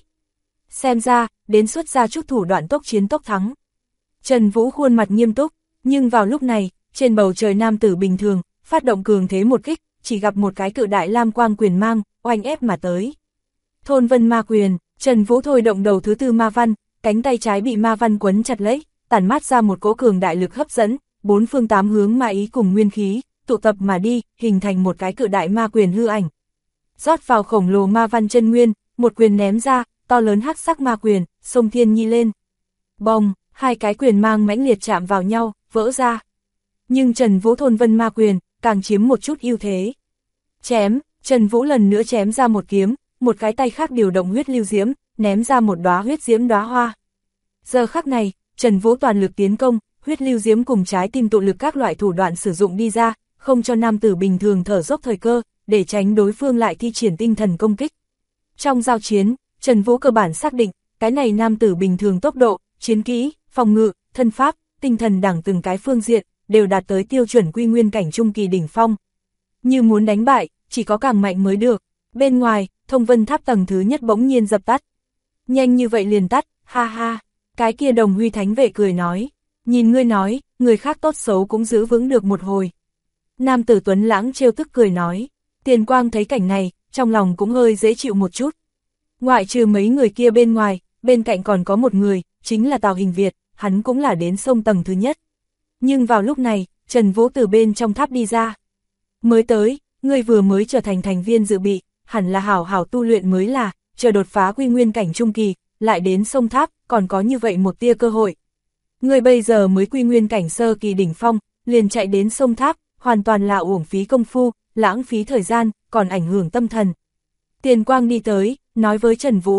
Xem ra, đến xuất ra chút thủ đoạn tốc chiến tốc thắng. Trần Vũ khuôn mặt nghiêm túc, nhưng vào lúc này, trên bầu trời nam tử bình thường, phát động cường thế một kích, chỉ gặp một cái cự đại lam quang quyền mang, oanh ép mà tới. Thôn Vân Ma Quyền, Trần Vũ thôi động đầu thứ tư ma văn, cánh tay trái bị ma văn quấn chặt lấy, tản mát ra một cỗ cường đại lực hấp dẫn, bốn phương tám hướng ma ý cùng nguyên khí, tụ tập mà đi, hình thành một cái cự đại ma quyền hư ảnh. Rót vào khổng lồ ma văn chân nguyên, một quyền ném ra, to lớn hắc sắc ma quyền, xông thiên nhi lên. Bồng, hai cái quyền mang mãnh liệt chạm vào nhau, vỡ ra. Nhưng Trần Vũ Thôn Vân Ma Quyền, càng chiếm một chút ưu thế. Chém, Trần Vũ lần nữa chém ra một kiếm, một cái tay khác điều động huyết lưu diễm, ném ra một đóa huyết diễm đóa hoa. Giờ khắc này, Trần Vũ toàn lực tiến công, huyết lưu diễm cùng trái tim tụ lực các loại thủ đoạn sử dụng đi ra, không cho nam tử bình thường thở dốc thời cơ, để tránh đối phương lại thi triển tinh thần công kích. Trong giao chiến, Trần Vũ cơ bản xác định, cái này nam tử bình thường tốc độ, chiến kỹ, phòng ngự, thân pháp, tinh thần đẳng từng cái phương diện, đều đạt tới tiêu chuẩn quy nguyên cảnh trung kỳ đỉnh phong. Như muốn đánh bại, chỉ có càng mạnh mới được. Bên ngoài, Thông Vân Tháp tầng thứ nhất bỗng nhiên dập tắt. Nhanh như vậy liền tắt, ha ha. Cái kia Đồng Huy Thánh Vệ cười nói. Nhìn ngươi nói, người khác tốt xấu cũng giữ vững được một hồi. Nam tử Tuấn Lãng trêu tức cười nói. Tiền Quang thấy cảnh này, trong lòng cũng hơi dễ chịu một chút. Ngoại trừ mấy người kia bên ngoài, bên cạnh còn có một người, chính là Tào Hình Việt, hắn cũng là đến sông tầng thứ nhất. Nhưng vào lúc này, Trần Vũ từ bên trong tháp đi ra. Mới tới, ngươi vừa mới trở thành thành viên dự bị, hẳn là hảo hảo tu luyện mới là, chờ đột phá quy nguyên cảnh trung kỳ, lại đến sông tháp, còn có như vậy một tia cơ hội. Ngươi bây giờ mới quy nguyên cảnh sơ kỳ đỉnh phong, liền chạy đến sông tháp, hoàn toàn là uổng phí công phu, lãng phí thời gian, còn ảnh hưởng tâm thần. Tiền Quang đi tới, nói với Trần Vũ.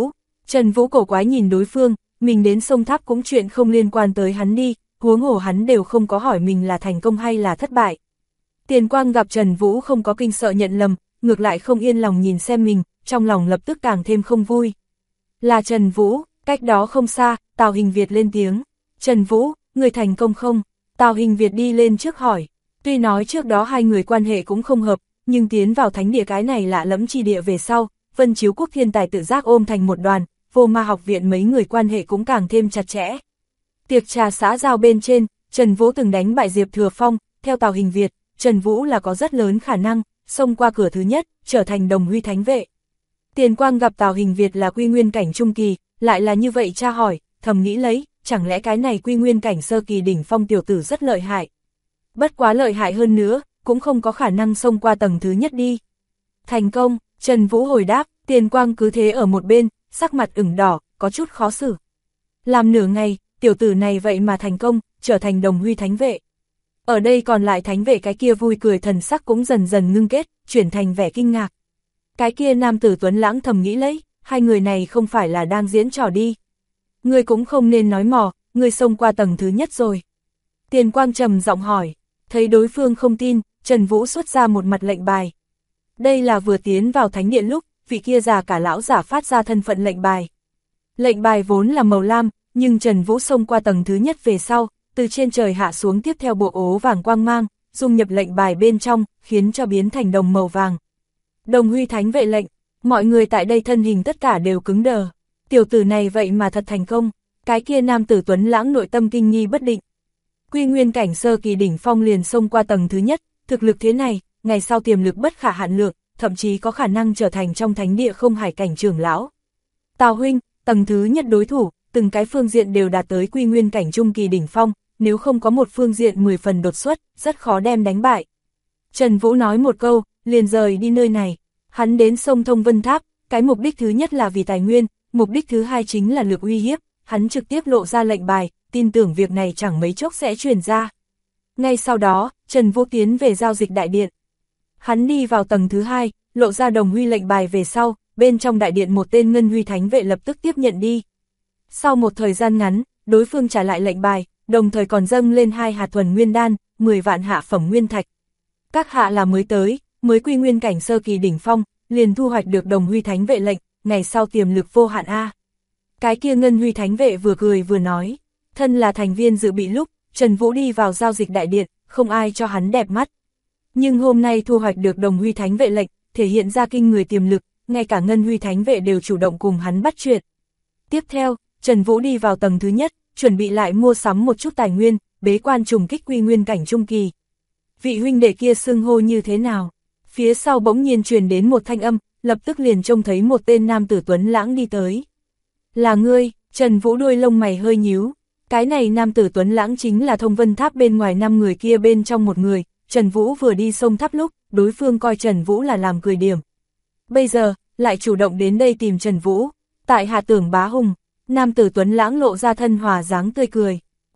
Trần Vũ cổ quái nhìn đối phương, mình đến sông Tháp cũng chuyện không liên quan tới hắn đi, huống hồ hắn đều không có hỏi mình là thành công hay là thất bại. Tiền Quang gặp Trần Vũ không có kinh sợ nhận lầm, ngược lại không yên lòng nhìn xem mình, trong lòng lập tức càng thêm không vui. Là Trần Vũ, cách đó không xa, Tào Hình Việt lên tiếng. Trần Vũ, người thành công không? Tào Hình Việt đi lên trước hỏi. Tuy nói trước đó hai người quan hệ cũng không hợp, nhưng tiến vào thánh địa cái này lạ lẫm chi địa về sau, Vân Chiếu Quốc thiên tài tự giác ôm thành một đoàn, Vô Ma học viện mấy người quan hệ cũng càng thêm chặt chẽ. Tiệc trà xã giao bên trên, Trần Vũ từng đánh bại Diệp Thừa Phong, theo Tào Hình Việt, Trần Vũ là có rất lớn khả năng, xông qua cửa thứ nhất, trở thành đồng huy thánh vệ. Tiền Quang gặp Tào Hình Việt là quy nguyên cảnh trung kỳ, lại là như vậy tra hỏi, thầm nghĩ lấy, chẳng lẽ cái này quy nguyên cảnh sơ kỳ đỉnh phong tiểu tử rất lợi hại. Bất quá lợi hại hơn nữa, cũng không có khả năng xông qua tầng thứ nhất đi. Thành công, Trần Vũ hồi đáp, Tiền Quang cứ thế ở một bên, sắc mặt ửng đỏ, có chút khó xử. Làm nửa ngày, tiểu tử này vậy mà thành công, trở thành đồng huy thánh vệ. Ở đây còn lại thánh vệ cái kia vui cười thần sắc cũng dần dần ngưng kết, chuyển thành vẻ kinh ngạc. Cái kia nam tử Tuấn Lãng thầm nghĩ lấy, hai người này không phải là đang diễn trò đi. Ngươi cũng không nên nói mò, ngươi xông qua tầng thứ nhất rồi. Tiền Quang trầm giọng hỏi, thấy đối phương không tin, Trần Vũ xuất ra một mặt lệnh bài. Đây là vừa tiến vào thánh điện lúc, vị kia già cả lão giả phát ra thân phận lệnh bài. Lệnh bài vốn là màu lam, nhưng Trần Vũ xông qua tầng thứ nhất về sau, từ trên trời hạ xuống tiếp theo bộ ố vàng quang mang, dung nhập lệnh bài bên trong, khiến cho biến thành đồng màu vàng. Đồng huy thánh vệ lệnh, mọi người tại đây thân hình tất cả đều cứng đờ. Tiểu tử này vậy mà thật thành công, cái kia nam tử Tuấn Lãng nội tâm kinh nghi bất định. Quy nguyên cảnh sơ kỳ đỉnh phong liền xông qua tầng thứ nhất, thực lực thế này, ngày sau tiềm lực bất khả hạn lượng, thậm chí có khả năng trở thành trong thánh địa không hải cảnh trưởng lão. Tào huynh, tầng thứ nhất đối thủ, từng cái phương diện đều đạt tới quy nguyên cảnh trung kỳ đỉnh phong, nếu không có một phương diện 10 phần đột xuất, rất khó đem đánh bại. Trần Vũ nói một câu, liền rời đi nơi này. Hắn đến sông Thông Vân Tháp, cái mục đích thứ nhất là vì tài nguyên, mục đích thứ hai chính là lực uy hiếp, hắn trực tiếp lộ ra lệnh bài, tin tưởng việc này chẳng mấy chốc sẽ truyền ra. Ngay sau đó, Trần Vũ tiến về giao dịch đại điện. Hắn đi vào tầng thứ hai, lộ ra đồng huy lệnh bài về sau, bên trong đại điện một tên ngân huy thánh vệ lập tức tiếp nhận đi. Sau một thời gian ngắn, đối phương trả lại lệnh bài, đồng thời còn dâng lên 2 hạt thuần nguyên đan, 10 vạn hạ phẩm nguyên thạch. Các hạ là mới tới, mới quy nguyên cảnh sơ kỳ đỉnh phong, liền thu hoạch được đồng huy thánh vệ lệnh, ngày sau tiềm lực vô hạn a. Cái kia ngân huy thánh vệ vừa cười vừa nói, thân là thành viên dự bị lúc, Trần Vũ đi vào giao dịch đại điện, không ai cho hắn đẹp mắt. Nhưng hôm nay thu hoạch được đồng huy thánh vệ lệnh, thể hiện ra kinh người tiềm lực, ngay cả ngân huy thánh vệ đều chủ động cùng hắn bắt chuyện. Tiếp theo, Trần Vũ đi vào tầng thứ nhất, chuẩn bị lại mua sắm một chút tài nguyên, bế quan trùng kích quy nguyên cảnh trung kỳ. Vị huynh đệ kia xưng hô như thế nào? Phía sau bỗng nhiên truyền đến một thanh âm, lập tức liền trông thấy một tên nam tử Tuấn Lãng đi tới. Là ngươi, Trần Vũ đuôi lông mày hơi nhíu. Cái này nam tử Tuấn Lãng chính là Thông Vân Tháp bên ngoài 5 người kia bên trong một người. Trần Vũ vừa đi sông tháp lúc, đối phương coi Trần Vũ là làm cười điểm. Bây giờ, lại chủ động đến đây tìm Trần Vũ. Tại hạ Tưởng Bá Hùng, nam tử Tuấn Lãng lộ ra thân hòa dáng tươi cười.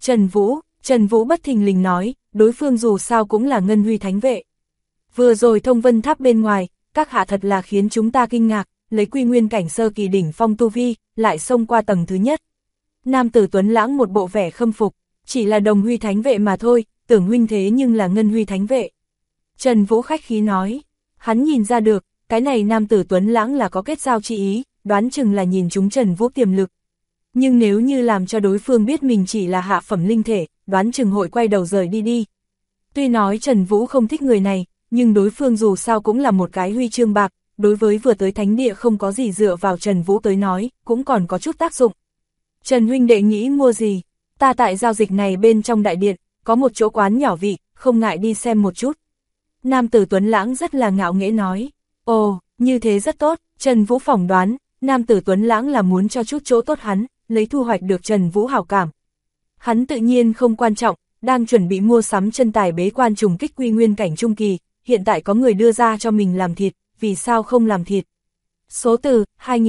Trần Vũ bất thình lình nói, đối phương dù sao cũng là ngân huy thánh vệ. Vừa rồi Thông Vân Tháp bên ngoài, các hạ thật là khiến chúng ta kinh ngạc, lấy quy nguyên cảnh sơ kỳ đỉnh phong tu vi, lại xông qua tầng thứ nhất. Nam tử Tuấn Lãng một bộ vẻ khâm phục, chỉ là đồng huy thánh vệ mà thôi, Tưởng huynh thế nhưng là ngân huy thánh vệ. Trần Vũ khách khí nói, hắn nhìn ra được, cái này nam tử Tuấn Lãng là có kết giao chi ý, đoán chừng là nhìn chúng Trần Vũ tiềm lực. Nhưng nếu như làm cho đối phương biết mình chỉ là hạ phẩm linh thể, đoán chừng hội quay đầu rời đi đi. Tuy nói Trần Vũ không thích người này, nhưng đối phương dù sao cũng là một cái huy chương bạc, đối với vừa tới thánh địa không có gì dựa vào Trần Vũ tới nói, cũng còn có chút tác dụng. Trần huynh đệ nghĩ mua gì? Ta tại giao dịch này bên trong đại điện, có một chỗ quán nhỏ vị, không ngại đi xem một chút. Nam tử Tuấn Lãng rất là ngạo nghễ nói. Ồ, như thế rất tốt, Trần Vũ phỏng đoán, nam tử Tuấn Lãng là muốn cho chút chỗ tốt hắn, lấy thu hoạch được Trần Vũ hảo cảm. Hắn tự nhiên không quan trọng, đang chuẩn bị mua sắm chân tài bế quan trùng kích quy nguyên cảnh trung kỳ, hiện tại có người đưa ra cho mình làm thịt, vì sao không làm thịt. Số từ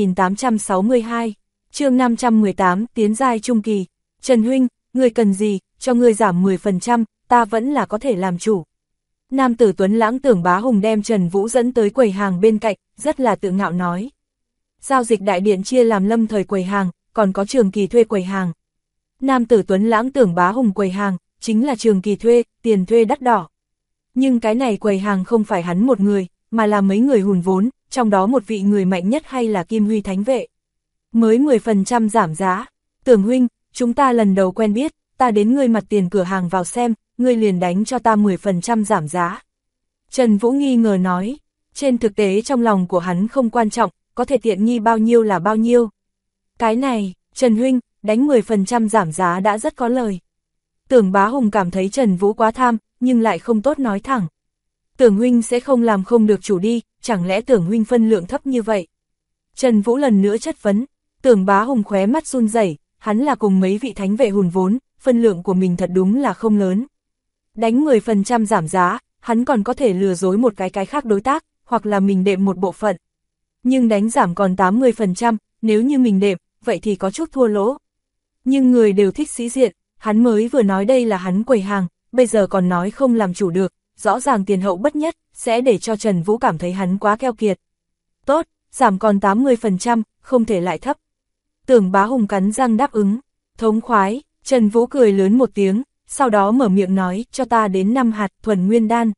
2862, chương 518 tiến giai trung kỳ. Trần huynh, người cần gì, cho người giảm 10%, ta vẫn là có thể làm chủ. Nam tử Tuấn Lãng Tưởng Bá Hùng đem Trần Vũ dẫn tới quầy hàng bên cạnh, rất là tự ngạo nói. Giao dịch đại điện chia làm lâm thời quầy hàng, còn có trường kỳ thuê quầy hàng. Nam tử tuấn lãng Tưởng Bá Hùng quầy hàng, chính là trường kỳ thuê, tiền thuê đắt đỏ. Nhưng cái này quầy hàng không phải hắn một người, mà là mấy người hùn vốn, trong đó một vị người mạnh nhất hay là Kim Huy Thánh Vệ. Mới 10% giảm giá. Tưởng huynh, chúng ta lần đầu quen biết, ta đến ngươi mặt tiền cửa hàng vào xem, ngươi liền đánh cho ta 10% giảm giá. Trần Vũ nghi ngờ nói, trên thực tế trong lòng của hắn không quan trọng, có thể tiện nghi bao nhiêu là bao nhiêu. Cái này, Trần huynh, đánh 10% giảm giá đã rất có lời. Tưởng Bá Hùng cảm thấy Trần Vũ quá tham, nhưng lại không tốt nói thẳng. Tưởng huynh sẽ không làm không được chủ đi, chẳng lẽ Tưởng huynh phân lượng thấp như vậy? Trần Vũ lần nữa chất vấn, Tưởng Bá Hùng khóe mắt run rẩy, hắn là cùng mấy vị thánh vệ hùn vốn, phân lượng của mình thật đúng là không lớn. Đánh 10% giảm giá, hắn còn có thể lừa dối một cái khác đối tác, hoặc là mình đệm một bộ phận. Nhưng đánh giảm còn 80%, nếu như mình đệm, vậy thì có chút thua lỗ. Nhưng người đều thích sĩ diện, hắn mới vừa nói đây là hắn quầy hàng, bây giờ còn nói không làm chủ được, rõ ràng tiền hậu bất nhất, sẽ để cho Trần Vũ cảm thấy hắn quá keo kiệt. Tốt, giảm còn 80%, không thể lại thấp. Tưởng Bá Hùng cắn răng đáp ứng, thống khoái, Trần Vũ cười lớn một tiếng, sau đó mở miệng nói, cho ta đến 5 hạt thuần nguyên đan.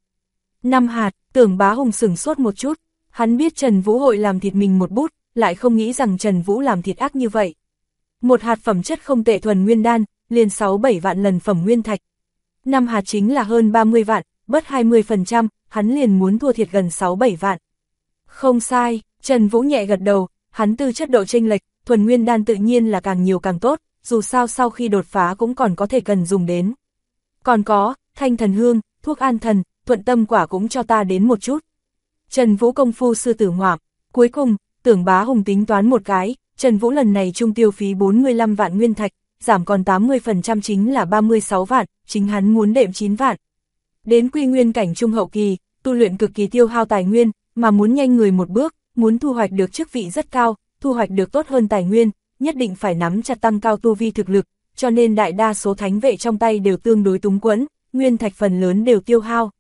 5 hạt, Tưởng Bá Hùng sửng sốt một chút, hắn biết Trần Vũ hội làm thịt mình một bút, lại không nghĩ rằng Trần Vũ làm thịt ác như vậy. Một hạt phẩm chất không tệ thuần nguyên đan, liền 6-7 vạn lần phẩm nguyên thạch. 5 hạt chính là hơn 30 vạn, bớt 20%, hắn liền muốn thua thiệt gần 6-7 vạn. Không sai, Trần Vũ nhẹ gật đầu, hắn tư chất độ chênh lệch, thuần nguyên đan tự nhiên là càng nhiều càng tốt, dù sao sau khi đột phá cũng còn có thể cần dùng đến. Còn có, thanh thần hương, thuốc an thần, thuận tâm quả cũng cho ta đến một chút. Trần Vũ công phu sư tử ngoạm, cuối cùng, Tưởng Bá Hùng tính toán một cái, Trần Vũ lần này chung tiêu phí 45 vạn nguyên thạch, giảm còn 80% chính là 36 vạn, chính hắn muốn đệm 9 vạn. Đến quy nguyên cảnh trung hậu kỳ, tu luyện cực kỳ tiêu hao tài nguyên, mà muốn nhanh người một bước, muốn thu hoạch được chức vị rất cao, thu hoạch được tốt hơn tài nguyên, nhất định phải nắm chặt tăng cao tu vi thực lực, cho nên đại đa số thánh vệ trong tay đều tương đối túng quẫn, nguyên thạch phần lớn đều tiêu hao.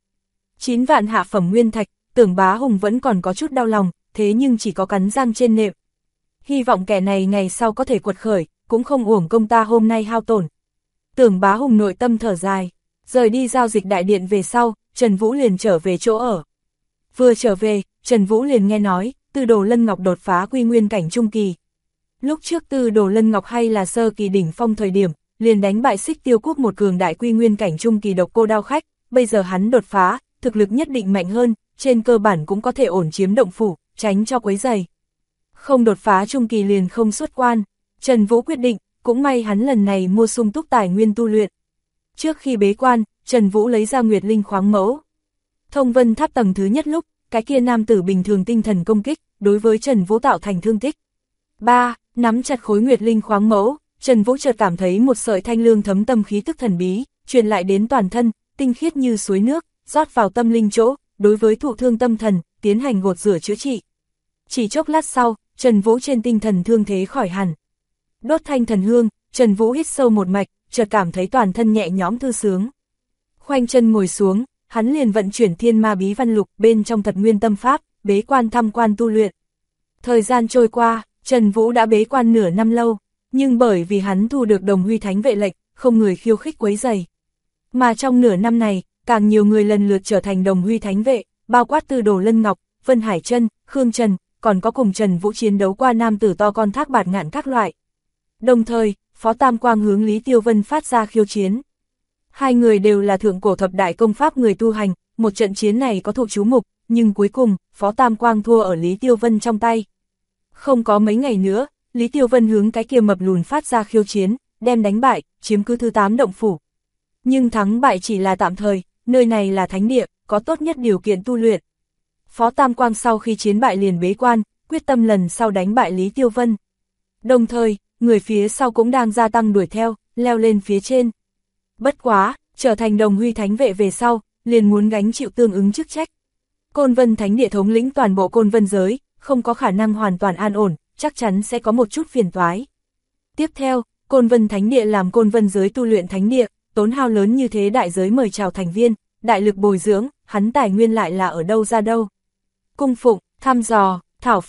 9 vạn hạ phẩm nguyên thạch, Tưởng Bá Hùng vẫn còn có chút đau lòng, thế nhưng chỉ có cắn răng trên nệm. Hy vọng kẻ này ngày sau có thể quật khởi, cũng không uổng công ta hôm nay hao tổn. Tưởng Bá Hùng nội tâm thở dài, rời đi giao dịch đại điện về sau, Trần Vũ liền trở về chỗ ở. Vừa trở về, Trần Vũ liền nghe nói, Tư Đồ Lân Ngọc đột phá quy nguyên cảnh trung kỳ. Lúc trước Tư Đồ Lân Ngọc hay là sơ kỳ đỉnh phong thời điểm, liền đánh bại Xích Tiêu Quốc một cường đại quy nguyên cảnh trung kỳ độc cô đao khách, bây giờ hắn đột phá, thực lực nhất định mạnh hơn, trên cơ bản cũng có thể ổn chiếm động phủ, tránh cho quấy rầy. Không đột phá trung kỳ liền không xuất quan, Trần Vũ quyết định, cũng may hắn lần này mua sung túc tài nguyên tu luyện. Trước khi bế quan, Trần Vũ lấy ra Nguyệt Linh khoáng mẫu. Thông Vân Tháp tầng thứ nhất lúc, cái kia nam tử bình thường tinh thần công kích, đối với Trần Vũ tạo thành thương tích. 3. Nắm chặt khối Nguyệt Linh khoáng mẫu, Trần Vũ chợt cảm thấy một sợi thanh lương thấm tâm khí tức thần bí, truyền lại đến toàn thân, tinh khiết như suối nước, rót vào tâm linh chỗ, đối với thụ thương tâm thần, tiến hành gột rửa chữa trị. Chỉ chốc lát sau, Trần Vũ trên tinh thần thương thế khỏi hẳn. Đốt thanh thần hương, Trần Vũ hít sâu một mạch, chợt cảm thấy toàn thân nhẹ nhõm thư sướng. Khoanh chân ngồi xuống, hắn liền vận chuyển Thiên Ma Bí Văn Lục bên trong Thật Nguyên Tâm Pháp, bế quan thăm quan tu luyện. Thời gian trôi qua, Trần Vũ đã bế quan nửa năm lâu, nhưng bởi vì hắn thu được Đồng Huy Thánh Vệ lệnh, không người khiêu khích quấy rầy. Mà trong nửa năm này, càng nhiều người lần lượt trở thành Đồng Huy Thánh Vệ, bao quát Tư Đồ Lân Ngọc, Vân Hải Trân, Khương Trần, còn có cùng Trần Vũ chiến đấu qua nam tử to con Thác Bạt Ngạn các loại. Đồng thời, Phó Tam Quang hướng Lý Tiêu Vân phát ra khiêu chiến. Hai người đều là thượng cổ thập đại công pháp người tu hành, một trận chiến này có thụ chú mục, nhưng cuối cùng, Phó Tam Quang thua ở Lý Tiêu Vân trong tay. Không có mấy ngày nữa, Lý Tiêu Vân hướng cái kia mập lùn phát ra khiêu chiến, đem đánh bại, chiếm cứ thứ 8 động phủ. Nhưng thắng bại chỉ là tạm thời, nơi này là thánh địa, có tốt nhất điều kiện tu luyện. Phó Tam Quang sau khi chiến bại liền bế quan, quyết tâm lần sau đánh bại Lý Tiêu Vân. Đồng thời, người phía sau cũng đang gia tăng đuổi theo, leo lên phía trên. Bất quá, trở thành Đồng Huy Thánh Vệ về sau, liền muốn gánh chịu tương ứng chức trách. Côn Vân Thánh Địa thống lĩnh toàn bộ Côn Vân giới, không có khả năng hoàn toàn an ổn, chắc chắn sẽ có một chút phiền toái. Tiếp theo, Côn Vân Thánh Địa làm Côn Vân giới tu luyện thánh địa, tốn hao lớn như thế đại giới mời chào thành viên, đại lực bồi dưỡng, hắn tài nguyên lại là ở đâu ra đâu. Cung phụng, thăm dò, thảo phạt,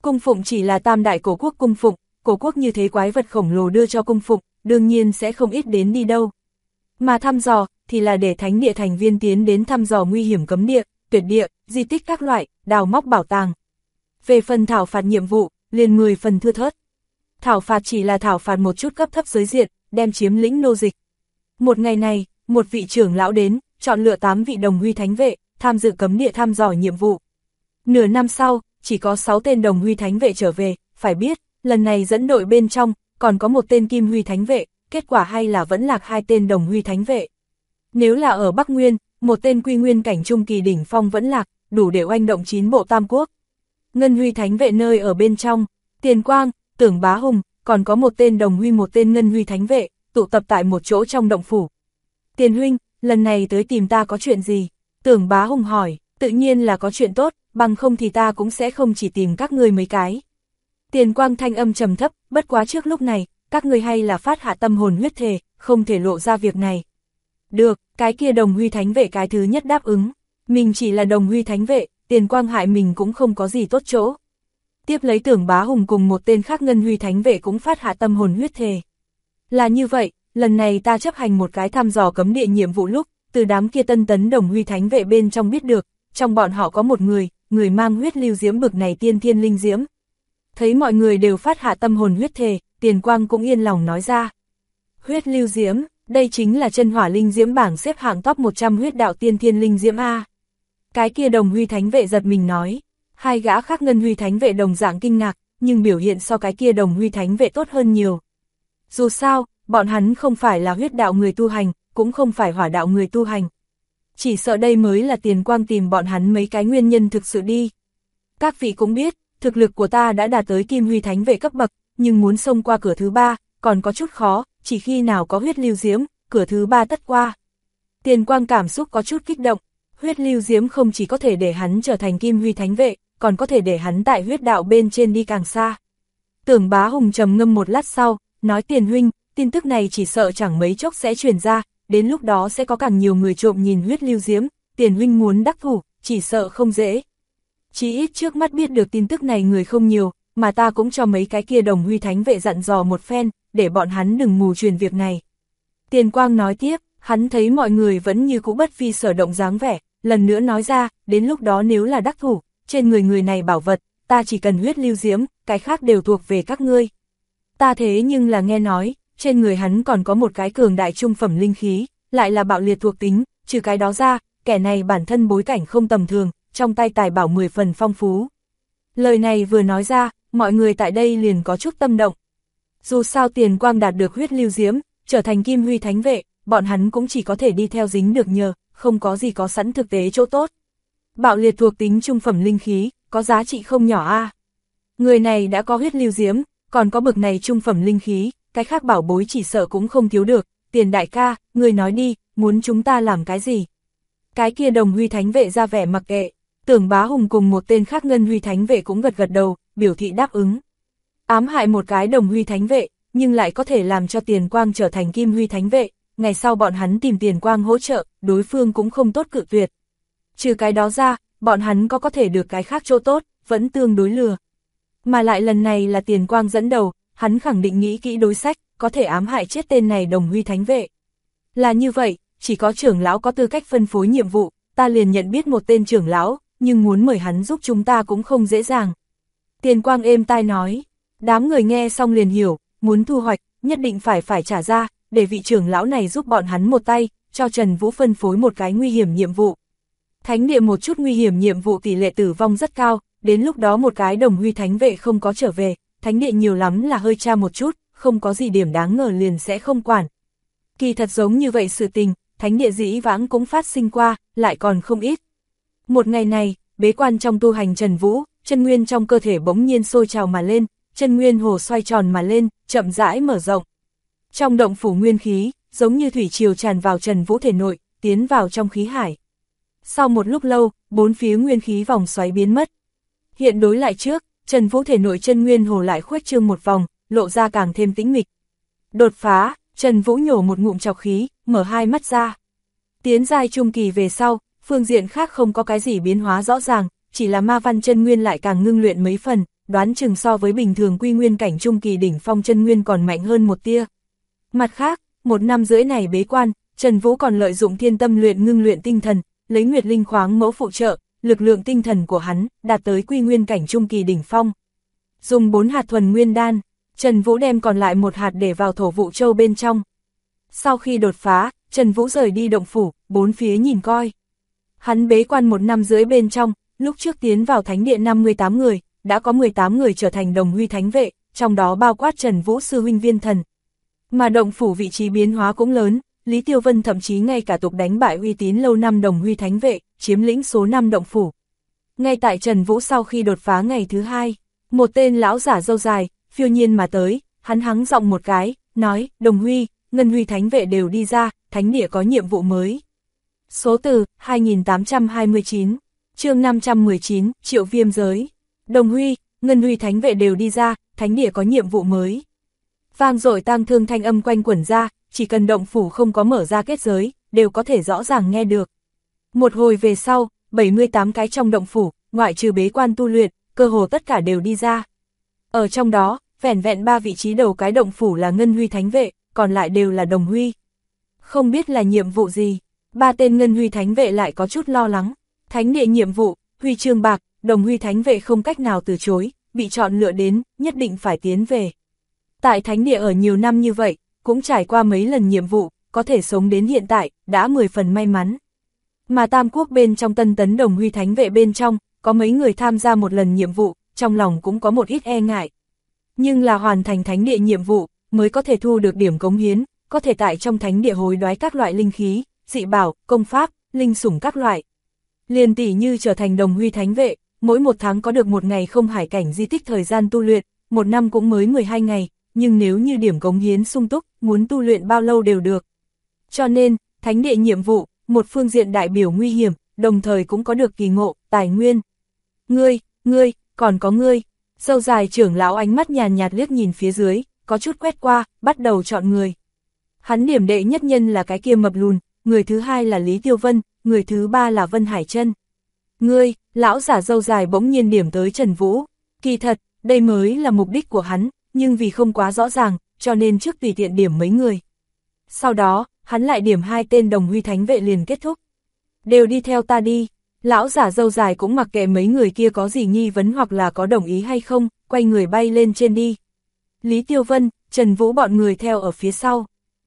Cung phụng chỉ là tam đại cổ quốc cung phụng, cổ quốc như thế quái vật khổng lồ đưa cho cung phụng, đương nhiên sẽ không ít đến đi đâu. Mà thăm dò, thì là để thánh địa thành viên tiến đến thăm dò nguy hiểm cấm địa, tuyệt địa, di tích các loại, đào móc bảo tàng. Về phần thảo phạt nhiệm vụ, liền 10 phần thưa thớt. Thảo phạt chỉ là thảo phạt một chút cấp thấp giới diện, đem chiếm lĩnh nô dịch. Một ngày này, một vị trưởng lão đến, chọn lựa 8 vị đồng huy thánh vệ, tham dự cấm địa thăm dò nhiệm vụ. Nửa năm sau, chỉ có 6 tên đồng huy thánh vệ trở về, phải biết, lần này dẫn đội bên trong, còn có một tên kim huy thánh vệ, kết quả hay là vẫn lạc 2 tên đồng huy thánh vệ. Nếu là ở Bắc Nguyên, một tên quy nguyên cảnh trung kỳ đỉnh phong vẫn lạc, đủ để oanh động 9 bộ tam quốc. Ngân huy thánh vệ nơi ở bên trong, Tiền Quang, Tưởng Bá Hùng, còn có một tên đồng huy một tên ngân huy thánh vệ, tụ tập tại một chỗ trong động phủ. Tiền huynh, lần này tới tìm ta có chuyện gì? Tưởng Bá Hùng hỏi, tự nhiên là có chuyện tốt, bằng không thì ta cũng sẽ không chỉ tìm các ngươi mấy cái. Tiền Quang thanh âm trầm thấp, bất quá trước lúc này, các ngươi hay là phát hạ tâm hồn huyết thề, không thể lộ ra việc này. Được, cái kia đồng huy thánh vệ cái thứ nhất đáp ứng. Mình chỉ là đồng huy thánh vệ, Tiền Quang hại mình cũng không có gì tốt chỗ. Tiếp lấy Tưởng Bá Hùng cùng một tên khác ngân huy thánh vệ cũng phát hạ tâm hồn huyết thề. Là như vậy, lần này ta chấp hành một cái thăm dò cấm địa nhiệm vụ lúc, từ đám kia tân tấn đồng huy thánh vệ bên trong biết được, trong bọn họ có một người mang huyết lưu diễm bực này tiên thiên linh diễm. Thấy mọi người đều phát hạ tâm hồn huyết thề, Tiền Quang cũng yên lòng nói ra. Huyết lưu diễm, đây chính là chân hỏa linh diễm bảng xếp hạng top 100 huyết đạo tiên thiên linh diễm A. Cái kia đồng huy thánh vệ giật mình nói. Hai gã khác ngân huy thánh vệ đồng dạng kinh ngạc, nhưng biểu hiện so cái kia đồng huy thánh vệ tốt hơn nhiều. Dù sao, bọn hắn không phải là huyết đạo người tu hành, cũng không phải hỏa đạo người tu hành. Chỉ sợ đây mới là Tiền Quang tìm bọn hắn mấy cái nguyên nhân thực sự đi. Các vị cũng biết, thực lực của ta đã đạt tới kim huy thánh vệ cấp bậc, nhưng muốn xông qua cửa thứ 3, còn có chút khó, chỉ khi nào có huyết lưu diễm, cửa thứ 3 tất qua. Tiền Quang cảm xúc có chút kích động, huyết lưu diễm không chỉ có thể để hắn trở thành kim huy thánh vệ, còn có thể để hắn tại huyết đạo bên trên đi càng xa. Tưởng Bá Hùng trầm ngâm một lát sau, nói Tiền huynh, tin tức này chỉ sợ chẳng mấy chốc sẽ truyền ra, đến lúc đó sẽ có càng nhiều người trộm nhìn huyết lưu diễm, Tiền huynh muốn đắc thủ, chỉ sợ không dễ. Chỉ ít trước mắt biết được tin tức này người không nhiều, mà ta cũng cho mấy cái kia đồng huy thánh vệ dặn dò một phen, để bọn hắn đừng mù truyền việc này. Tiền Quang nói tiếp, hắn thấy mọi người vẫn như cũ bất vi sở động dáng vẻ, lần nữa nói ra, đến lúc đó nếu là đắc thủ, trên người này bảo vật, ta chỉ cần huyết lưu diễm, cái khác đều thuộc về các ngươi. Ta thế nhưng là nghe nói, trên người hắn còn có một cái cường đại trung phẩm linh khí, lại là bạo liệt thuộc tính, trừ cái đó ra, kẻ này bản thân bối cảnh không tầm thường, trong tay tài bảo 10 phần phong phú. Lời này vừa nói ra, mọi người tại đây liền có chút tâm động. Dù sao Tiền Quang đạt được huyết lưu diễm, trở thành kim huy thánh vệ, bọn hắn cũng chỉ có thể đi theo dính được nhờ, không có gì có sẵn thực tế chỗ tốt. Bạo liệt thuộc tính trung phẩm linh khí, có giá trị không nhỏ a. Người này đã có huyết lưu diễm, còn có bực này trung phẩm linh khí, cái khác bảo bối chỉ sợ cũng không thiếu được. Tiền đại ca, người nói đi, muốn chúng ta làm cái gì? Cái kia đồng huy thánh vệ ra vẻ mặc kệ, Tưởng Bá Hùng cùng một tên khác ngân huy thánh vệ cũng gật gật đầu, biểu thị đáp ứng. Ám hại một cái đồng huy thánh vệ, nhưng lại có thể làm cho Tiền Quang trở thành kim huy thánh vệ, ngày sau bọn hắn tìm Tiền Quang hỗ trợ, đối phương cũng không tốt cự tuyệt. Trừ cái đó ra, bọn hắn có thể được cái khác chỗ tốt, vẫn tương đối lừa. Mà lại lần này là Tiền Quang dẫn đầu, hắn khẳng định nghĩ kỹ đối sách, có thể ám hại chết tên này đồng huy thánh vệ. Là như vậy, chỉ có trưởng lão có tư cách phân phối nhiệm vụ, ta liền nhận biết một tên trưởng lão, nhưng muốn mời hắn giúp chúng ta cũng không dễ dàng. Tiền Quang êm tai nói, đám người nghe xong liền hiểu, muốn thu hoạch, nhất định phải trả ra, để vị trưởng lão này giúp bọn hắn một tay, cho Trần Vũ phân phối một cái nguy hiểm nhiệm vụ. Thánh địa một chút nguy hiểm nhiệm vụ tỷ lệ tử vong rất cao, đến lúc đó một cái đồng huy thánh vệ không có trở về, thánh địa nhiều lắm là hơi tra một chút, không có gì điểm đáng ngờ liền sẽ không quản. Kỳ thật giống như vậy sự tình, thánh địa dĩ vãng cũng phát sinh qua, lại còn không ít. Một ngày này, bế quan trong tu hành Trần Vũ, chân nguyên trong cơ thể bỗng nhiên sôi trào mà lên, chân nguyên hồ xoay tròn mà lên, chậm rãi mở rộng. Trong động phủ nguyên khí, giống như thủy triều tràn vào Trần Vũ thể nội, tiến vào trong khí hải. Sau một lúc lâu, bốn phía nguyên khí vòng xoáy biến mất. Hiện đối lại trước, Trần Vũ thể nội chân nguyên hồ lại khuếch trương một vòng, lộ ra càng thêm tĩnh mịch. Đột phá, Trần Vũ nhổ một ngụm trọc khí, mở hai mắt ra. Tiến giai trung kỳ về sau, phương diện khác không có cái gì biến hóa rõ ràng, chỉ là ma văn chân nguyên lại càng ngưng luyện mấy phần, đoán chừng so với bình thường quy nguyên cảnh trung kỳ đỉnh phong chân nguyên còn mạnh hơn một tia. Mặt khác, 1 năm rưỡi này bế quan, Trần Vũ còn lợi dụng thiên tâm luyện ngưng luyện tinh thần, lấy Nguyệt Linh khoáng mẫu phụ trợ, lực lượng tinh thần của hắn đạt tới quy nguyên cảnh trung kỳ đỉnh phong. Dùng 4 hạt thuần nguyên đan, Trần Vũ đem còn lại 1 hạt để vào thổ vụ châu bên trong. Sau khi đột phá, Trần Vũ rời đi động phủ, bốn phía nhìn coi. Hắn bế quan 1 năm rưỡi bên trong, lúc trước tiến vào thánh địa 58 người, đã có 18 người trở thành đồng huy thánh vệ, trong đó bao quát Trần Vũ sư huynh Viên Thần. Mà động phủ vị trí biến hóa cũng lớn, Lý Tiêu Vân thậm chí ngay cả tục đánh bại uy tín lâu năm đồng huy thánh vệ, chiếm lĩnh số 5 động phủ. Ngay tại Trần Vũ sau khi đột phá ngày thứ 2, một tên lão giả râu dài, phiêu nhiên mà tới, hắn hắng giọng một cái, nói, Đồng Huy, Ngân Huy thánh vệ đều đi ra, thánh địa có nhiệm vụ mới. Số từ, 2829, chương 519, Triệu Viêm giới. Đồng Huy, Ngân Huy thánh vệ đều đi ra, thánh địa có nhiệm vụ mới. Vang dội tang thương thanh âm quanh quẩn ra, chỉ cần động phủ không có mở ra kết giới, đều có thể rõ ràng nghe được. Một hồi về sau, 78 cái trong động phủ, ngoại trừ bế quan tu luyện, cơ hồ tất cả đều đi ra. Ở trong đó, vẻn vẹn 3 vị trí đầu cái động phủ là Ngân Huy thánh vệ, còn lại đều là Đồng Huy. Không biết là nhiệm vụ gì, 3 tên Ngân Huy thánh vệ lại có chút lo lắng. Thánh địa nhiệm vụ, huy chương bạc, Đồng Huy thánh vệ không cách nào từ chối, bị chọn lựa đến, nhất định phải tiến về. Tại thánh địa ở nhiều năm như vậy, cũng trải qua mấy lần nhiệm vụ, có thể sống đến hiện tại, đã 10 phần may mắn. Mà Tam Quốc bên trong Tân Tấn Đồng Huy thánh vệ bên trong, có mấy người tham gia một lần nhiệm vụ, trong lòng cũng có một ít e ngại. Nhưng là hoàn thành thánh địa nhiệm vụ, mới có thể thu được điểm cống hiến, có thể tại trong thánh địa hối đoái các loại linh khí, dị bảo, công pháp, linh sủng các loại. Liền tỷ như trở thành Đồng Huy thánh vệ, mỗi 1 tháng có được 1 ngày không hải cảnh di tích thời gian tu luyện, 1 năm cũng mới 12 ngày, nhưng nếu như điểm cống hiến sung túc, muốn tu luyện bao lâu đều được. Cho nên, thánh địa nhiệm vụ, một phương diện đại biểu nguy hiểm, đồng thời cũng có được kỳ ngộ, tài nguyên. Ngươi, còn có ngươi. Râu dài trưởng lão ánh mắt nhàn nhạt liếc nhìn phía dưới, có chút quét qua, bắt đầu chọn người. Hắn điểm đệ nhất nhân là cái kia mập lùn, người thứ hai là Lý Tiêu Vân, người thứ ba là Vân Hải Trân. Ngươi, lão giả râu dài bỗng nhiên điểm tới Trần Vũ. Kỳ thật, đây mới là mục đích của hắn, nhưng vì không quá rõ ràng, cho nên trước tùy tiện điểm mấy người. Sau đó, hắn lại điểm 2 tên Đồng Huy thánh vệ liền kết thúc. Đều đi theo ta đi. Lão giả râu dài cũng mặc kệ mấy người kia có gì nghi vấn hoặc là có đồng ý hay không, quay người bay lên trên đi. Lý Tiêu Vân, Trần Vũ bọn người theo ở phía sau.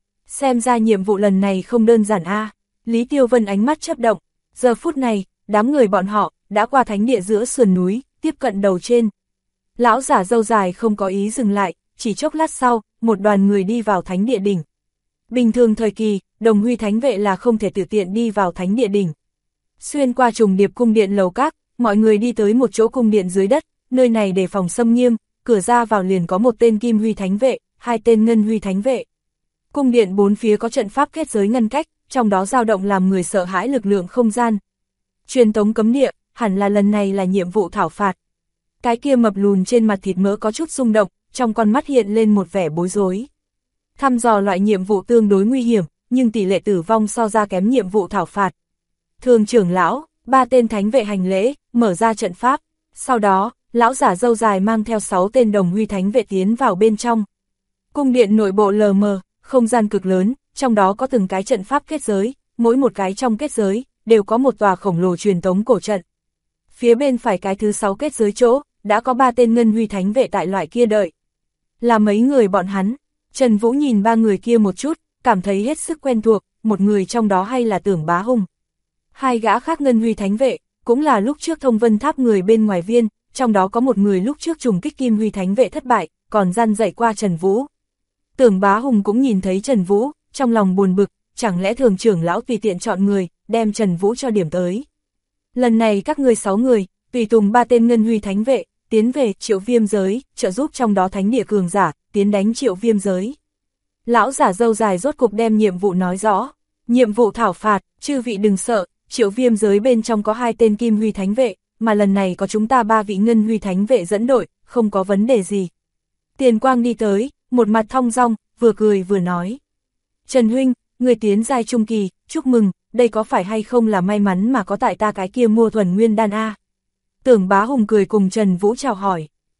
Xem ra nhiệm vụ lần này không đơn giản a. Lý Tiêu Vân ánh mắt chớp động, giờ phút này, đám người bọn họ đã qua thánh địa giữa sườn núi, tiếp cận đầu trên. Lão giả râu dài không có ý dừng lại, chỉ chốc lát sau, một đoàn người đi vào thánh địa đỉnh. Bình thường thời kỳ, Đồng Huy thánh vệ là không thể tự tiện đi vào thánh địa đỉnh. Xuyên qua trùng điệp cung điện lầu các, mọi người đi tới một chỗ cung điện dưới đất, nơi này đề phòng xâm nghiêm, cửa ra vào liền có một tên Kim Huy thánh vệ, 2 tên Ngân Huy thánh vệ. Cung điện 4 phía có trận pháp kết giới ngăn cách, trong đó dao động làm người sợ hãi lực lượng không gian. Truyền tống cấm địa, hẳn là lần này là nhiệm vụ thảo phạt. Cái kia mập lùn trên mặt thịt mỡ có chút rung động, trong con mắt hiện lên một vẻ bối rối. Thăm dò loại nhiệm vụ tương đối nguy hiểm, nhưng tỷ lệ tử vong so ra kém nhiệm vụ thảo phạt. Thường trưởng lão, 3 tên thánh vệ hành lễ, mở ra trận pháp. Sau đó, lão giả râu dài mang theo 6 tên Đồng Huy thánh vệ tiến vào bên trong. Cung điện nội bộ lờ mờ, không gian cực lớn, trong đó có từng cái trận pháp kết giới, mỗi một cái trong kết giới, đều có một tòa khổng lồ truyền tống cổ trận. Phía bên phải cái thứ 6 kết giới chỗ, đã có 3 tên Ngân Huy thánh vệ tại loại kia đợi. Là mấy người bọn hắn? Trần Vũ nhìn 3 người kia một chút, cảm thấy hết sức quen thuộc, một người trong đó hay là Tưởng Bá Hùng. 2 gã khác Ngân Huy thánh vệ, cũng là lúc trước Thông Vân Tháp người bên ngoài viên, trong đó có một người lúc trước trùng kích Kim Huy thánh vệ thất bại, còn gian dạy qua Trần Vũ. Tưởng Bá Hùng cũng nhìn thấy Trần Vũ, trong lòng buồn bực, chẳng lẽ thường trưởng lão tùy tiện chọn người, đem Trần Vũ cho điểm tới. Lần này các ngươi 6 người, tùy tùng 3 tên Ngân Huy thánh vệ, tiến về Triệu Viêm giới, trợ giúp trong đó thánh địa cường giả, tiến đánh Triệu Viêm giới. Lão giả râu dài rốt cục đem nhiệm vụ nói rõ. Nhiệm vụ thảo phạt, chư vị đừng sợ, Triệu Viêm giới bên trong có 2 tên Kim Huy thánh vệ, mà lần này có chúng ta 3 vị Ngân Huy thánh vệ dẫn đội, không có vấn đề gì. Tiền Quang đi tới, một mặt thong dong, vừa cười vừa nói. Trần huynh, người tiến giai trung kỳ, chúc mừng, đây có phải hay không là may mắn mà có tại ta cái kia mua thuần nguyên đan a. Tưởng Bá Hùng cười cùng Trần Vũ chào hỏi.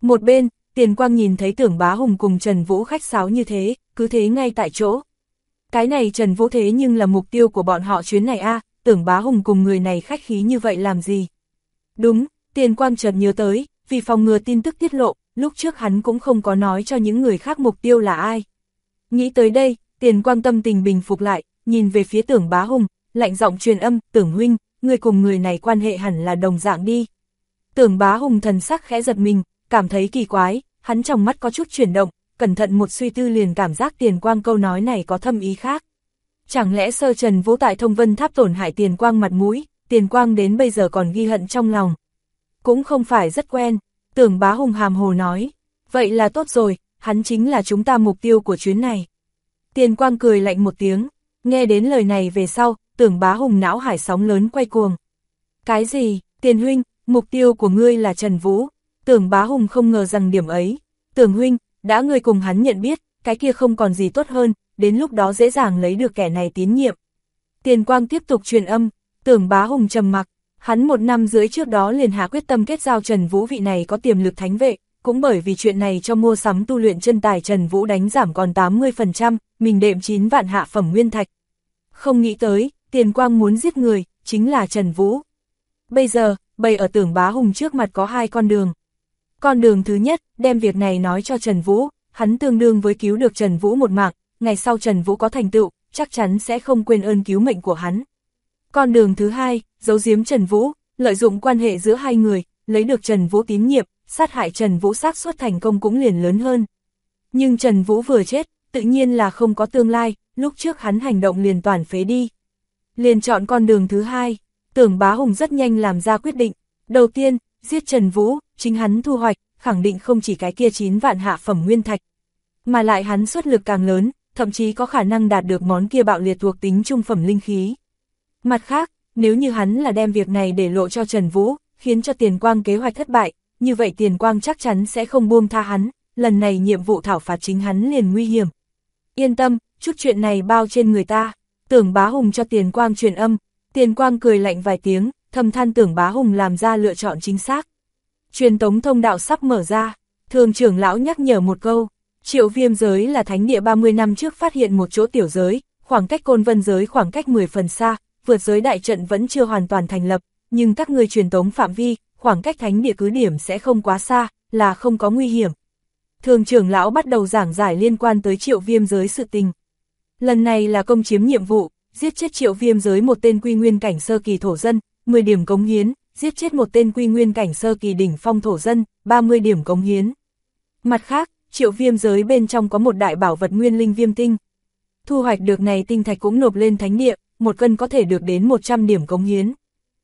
Một bên, Tiền Quang nhìn thấy Tưởng Bá Hùng cùng Trần Vũ khách sáo như thế, cứ thế ngay tại chỗ. Cái này Trần Vũ thế nhưng là mục tiêu của bọn họ chuyến này a, Tưởng Bá Hùng cùng người này khách khí như vậy làm gì? Đúng, Tiền Quang chợt nhớ tới, vì phòng ngừa tin tức tiết lộ, lúc trước hắn cũng không có nói cho những người khác mục tiêu là ai. Nghĩ tới đây, Tiền Quang tâm tình bình phục lại, nhìn về phía Tưởng Bá Hùng, lạnh giọng truyền âm, Tưởng huynh, người cùng người này quan hệ hẳn là đồng dạng đi. Tưởng Bá Hùng thần sắc khẽ giật mình, cảm thấy kỳ quái, hắn trong mắt có chút chuyển động, cẩn thận một suy tư liền cảm giác Tiền Quang câu nói này có thâm ý khác. Chẳng lẽ Sơ Trần Vũ tại Thông Vân Tháp tổn hại Tiền Quang mặt mũi, Tiền Quang đến bây giờ còn ghi hận trong lòng. Cũng không phải rất quen, Tưởng Bá Hùng hàm hồ nói. Vậy là tốt rồi, hắn chính là chúng ta mục tiêu của chuyến này. Tiền Quang cười lạnh một tiếng, nghe đến lời này về sau, Tưởng Bá Hùng não hải sóng lớn quay cuồng. Cái gì, Tiền huynh, mục tiêu của ngươi là Trần Vũ? Tưởng Bá Hùng không ngờ rằng điểm ấy. Tưởng huynh, đã ngươi cùng hắn nhận biết, cái kia không còn gì tốt hơn, đến lúc đó dễ dàng lấy được kẻ này tín nhiệm. Tiền Quang tiếp tục truyền âm, Tưởng Bá Hùng trầm mặc, hắn 1 năm rưỡi trước đó liền hạ quyết tâm kết giao Trần Vũ vị này có tiềm lực thánh vệ, cũng bởi vì chuyện này cho mua sắm tu luyện chân tài Trần Vũ đánh giảm còn 80%, mình đệm 9 vạn hạ phẩm nguyên thạch. Không nghĩ tới, Tiền Quang muốn giết người, chính là Trần Vũ. Bây giờ, bày ở Tưởng Bá Hùng trước mặt có 2 con đường. Con đường thứ nhất, đem việc này nói cho Trần Vũ, hắn tương đương với cứu được Trần Vũ một mạng, ngày sau Trần Vũ có thành tựu, chắc chắn sẽ không quên ơn cứu mệnh của hắn. Con đường thứ hai, giấu giếm Trần Vũ, lợi dụng quan hệ giữa hai người, lấy được Trần Vũ tín nhiệm, sát hại Trần Vũ xác suất thành công cũng liền lớn hơn. Nhưng Trần Vũ vừa chết, tự nhiên là không có tương lai, lúc trước hắn hành động liền toàn phế đi. Liền chọn con đường thứ hai, Tưởng Bá Hùng rất nhanh làm ra quyết định. Đầu tiên, giết Trần Vũ, chính hắn thu hoạch, khẳng định không chỉ cái kia 9 vạn hạ phẩm nguyên thạch. Mà lại hắn xuất lực càng lớn, thậm chí có khả năng đạt được món kia bạo liệt thuộc tính trung phẩm linh khí. Mặt khác, nếu như hắn là đem việc này để lộ cho Trần Vũ, khiến cho Tiền Quang kế hoạch thất bại, như vậy Tiền Quang chắc chắn sẽ không buông tha hắn, lần này nhiệm vụ thảo phạt chính hắn liền nguy hiểm. Yên tâm, chút chuyện này bao trên người ta. Tưởng Bá Hùng cho Tiền Quang truyền âm, Tiền Quang cười lạnh vài tiếng, thầm than Tưởng Bá Hùng làm ra lựa chọn chính xác. Truyền tống thông đạo sắp mở ra, Thường trưởng lão nhắc nhở một câu, Triệu Viêm giới là thánh địa 30 năm trước phát hiện một chỗ tiểu giới, khoảng cách Côn Vân giới khoảng cách 10 phần xa, vượt giới đại trận vẫn chưa hoàn toàn thành lập, nhưng các ngươi truyền tống phạm vi, khoảng cách thánh địa cứ điểm sẽ không quá xa, là không có nguy hiểm. Thường trưởng lão bắt đầu giảng giải liên quan tới Triệu Viêm giới sự tình. Lần này là công chiếm nhiệm vụ, giết chết Triệu Viêm giới một tên quy nguyên cảnh sơ kỳ thổ dân, 10 điểm cống hiến, giết chết một tên quy nguyên cảnh sơ kỳ đỉnh phong thổ dân, 30 điểm cống hiến. Mặt khác, Triệu Viêm giới bên trong có một đại bảo vật nguyên linh viêm tinh. Thu hoạch được này tinh thạch cũng nộp lên thánh địa, một cân có thể được đến 100 điểm cống hiến.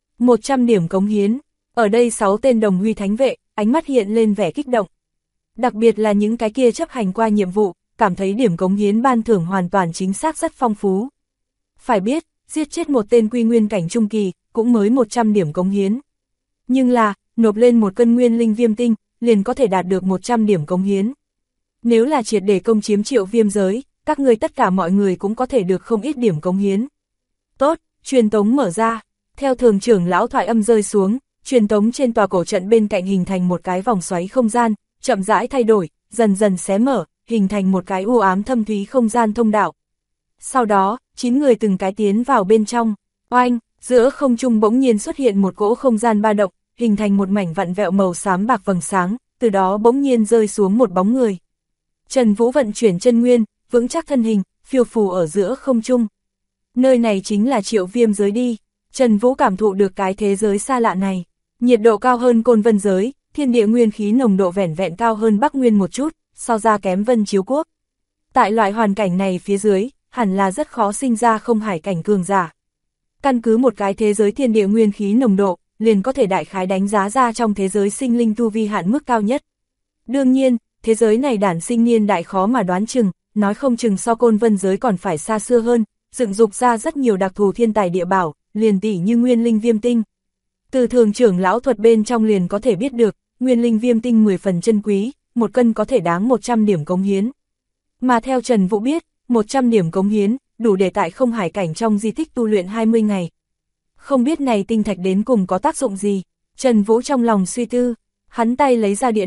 100 điểm cống hiến, ở đây 6 tên đồng huy thánh vệ, ánh mắt hiện lên vẻ kích động. Đặc biệt là những cái kia chấp hành qua nhiệm vụ, cảm thấy điểm cống hiến ban thưởng hoàn toàn chính xác rất phong phú. Phải biết, giết chết một tên quy nguyên cảnh trung kỳ, cũng mới 100 điểm cống hiến. Nhưng là, nộp lên một cân nguyên linh viêm tinh, liền có thể đạt được 100 điểm cống hiến. Nếu là triệt để công chiếm Triệu Viêm giới, các ngươi tất cả mọi người cũng có thể được không ít điểm cống hiến. Tốt, truyền tống mở ra, theo thường trưởng lão thoại âm rơi xuống, truyền tống trên tòa cổ trận bên cạnh hình thành một cái vòng xoáy không gian, chậm rãi thay đổi, dần dần xé mở, hình thành một cái u ám thâm thúy không gian thông đạo. Sau đó, 9 người từng cái tiến vào bên trong, oanh, giữa không trung bỗng nhiên xuất hiện một cỗ không gian ba động, hình thành một mảnh vặn vẹo màu xám bạc vầng sáng, từ đó bỗng nhiên rơi xuống một bóng người. Trần Vũ vận chuyển chân nguyên, vững chắc thân hình, phiêu phù ở giữa không trung. Nơi này chính là Triệu Viêm giới đi. Trần Vũ cảm thụ được cái thế giới xa lạ này. Nhiệt độ cao hơn Côn Vân giới, thiên địa nguyên khí nồng độ vẻn vẹn cao hơn Bắc Nguyên một chút, so ra kém Vân Chiếu Quốc. Tại loại hoàn cảnh này phía dưới, hẳn là rất khó sinh ra không hải cảnh cường giả. Căn cứ một cái thế giới thiên địa nguyên khí nồng độ, liền có thể đại khái đánh giá ra trong thế giới sinh linh tu vi hạn mức cao nhất. Đương nhiên, thế giới này đản sinh niên đại khó mà đoán chừng, nói không chừng so Côn Vân giới còn phải xa xưa hơn, dựng dục ra rất nhiều đặc thù thiên tài địa bảo, liền tỷ như nguyên linh viêm tinh. Từ thường trưởng lão thuật bên trong liền có thể biết được, nguyên linh viêm tinh 10 phần chân quý, một cân có thể đáng 100 điểm cống hiến. Mà theo Trần Vũ biết, 100 điểm cống hiến, đủ để tại không hải cảnh trong di tích tu luyện 20 ngày. Không biết này tinh thạch đến cùng có tác dụng gì, Trần Vũ trong lòng suy tư, hắn tay lấy ra địa đồ,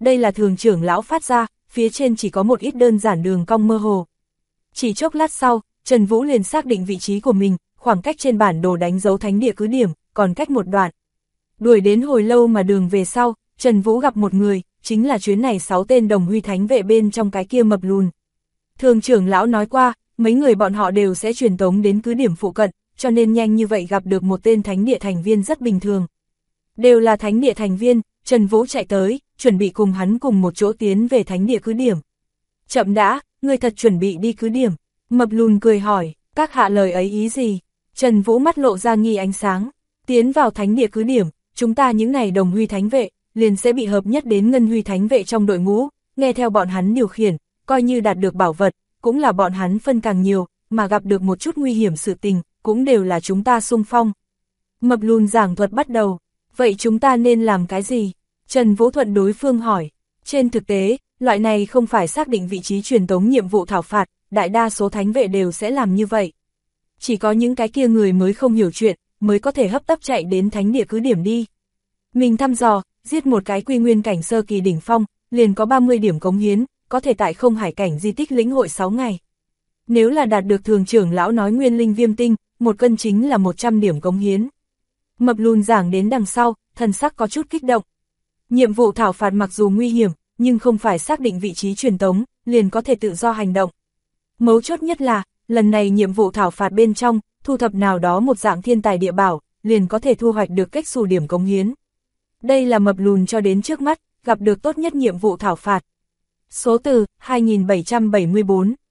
đây là thường trưởng lão phát ra, phía trên chỉ có một ít đơn giản đường cong mơ hồ. Chỉ chốc lát sau, Trần Vũ liền xác định vị trí của mình, khoảng cách trên bản đồ đánh dấu thánh địa cứ điểm, còn cách một đoạn. Đuổi đến hồi lâu mà đường về sau, Trần Vũ gặp một người, chính là chuyến này 6 tên đồng huy thánh vệ bên trong cái kia mập lùn. Thường trưởng lão nói qua, mấy người bọn họ đều sẽ truyền tống đến cứ điểm phụ cận, cho nên nhanh như vậy gặp được một tên thánh địa thành viên rất bình thường. Đều là thánh địa thành viên, Trần Vũ chạy tới, chuẩn bị cùng hắn cùng một chỗ tiến về thánh địa cứ điểm. Chậm đã, người thật chuẩn bị đi cứ điểm. Mập lùn cười hỏi, các hạ lời ấy ý gì? Trần Vũ mắt lộ ra nghi ánh sáng. Tiến vào thánh địa cứ điểm, chúng ta những này đồng huy thánh vệ, liền sẽ bị hợp nhất đến ngân huy thánh vệ trong đội ngũ, nghe theo bọn hắn điều khiển, coi như đạt được bảo vật, cũng là bọn hắn phân càng nhiều, mà gặp được một chút nguy hiểm sự tình, cũng đều là chúng ta xung phong. Mập lùn giảng thuật bắt đầu, vậy chúng ta nên làm cái gì? Trần Vũ thuận đối phương hỏi, trên thực tế, loại này không phải xác định vị trí truyền tống nhiệm vụ thảo phạt, đại đa số thánh vệ đều sẽ làm như vậy. Chỉ có những cái kia người mới không hiểu chuyện, mới có thể hấp tấp chạy đến thánh địa cứ điểm đi. Mình thăm dò, giết một cái quy nguyên cảnh sơ kỳ đỉnh phong, liền có 30 điểm cống hiến, có thể tại không hải cảnh di tích lĩnh hội 6 ngày. Nếu là đạt được thường trưởng lão nói nguyên linh viêm tinh, một cân chính là 100 điểm cống hiến. Mập lùn giảng đến đằng sau, thần sắc có chút kích động. Nhiệm vụ thảo phạt mặc dù nguy hiểm, nhưng không phải xác định vị trí truyền tống, liền có thể tự do hành động. Mấu chốt nhất là, lần này nhiệm vụ thảo phạt bên trong, thu thập nào đó một dạng thiên tài địa bảo, liền có thể thu hoạch được cách xù điểm cống hiến. Đây là mập lùn cho đến trước mắt, gặp được tốt nhất nhiệm vụ thảo phạt. Số từ 2774.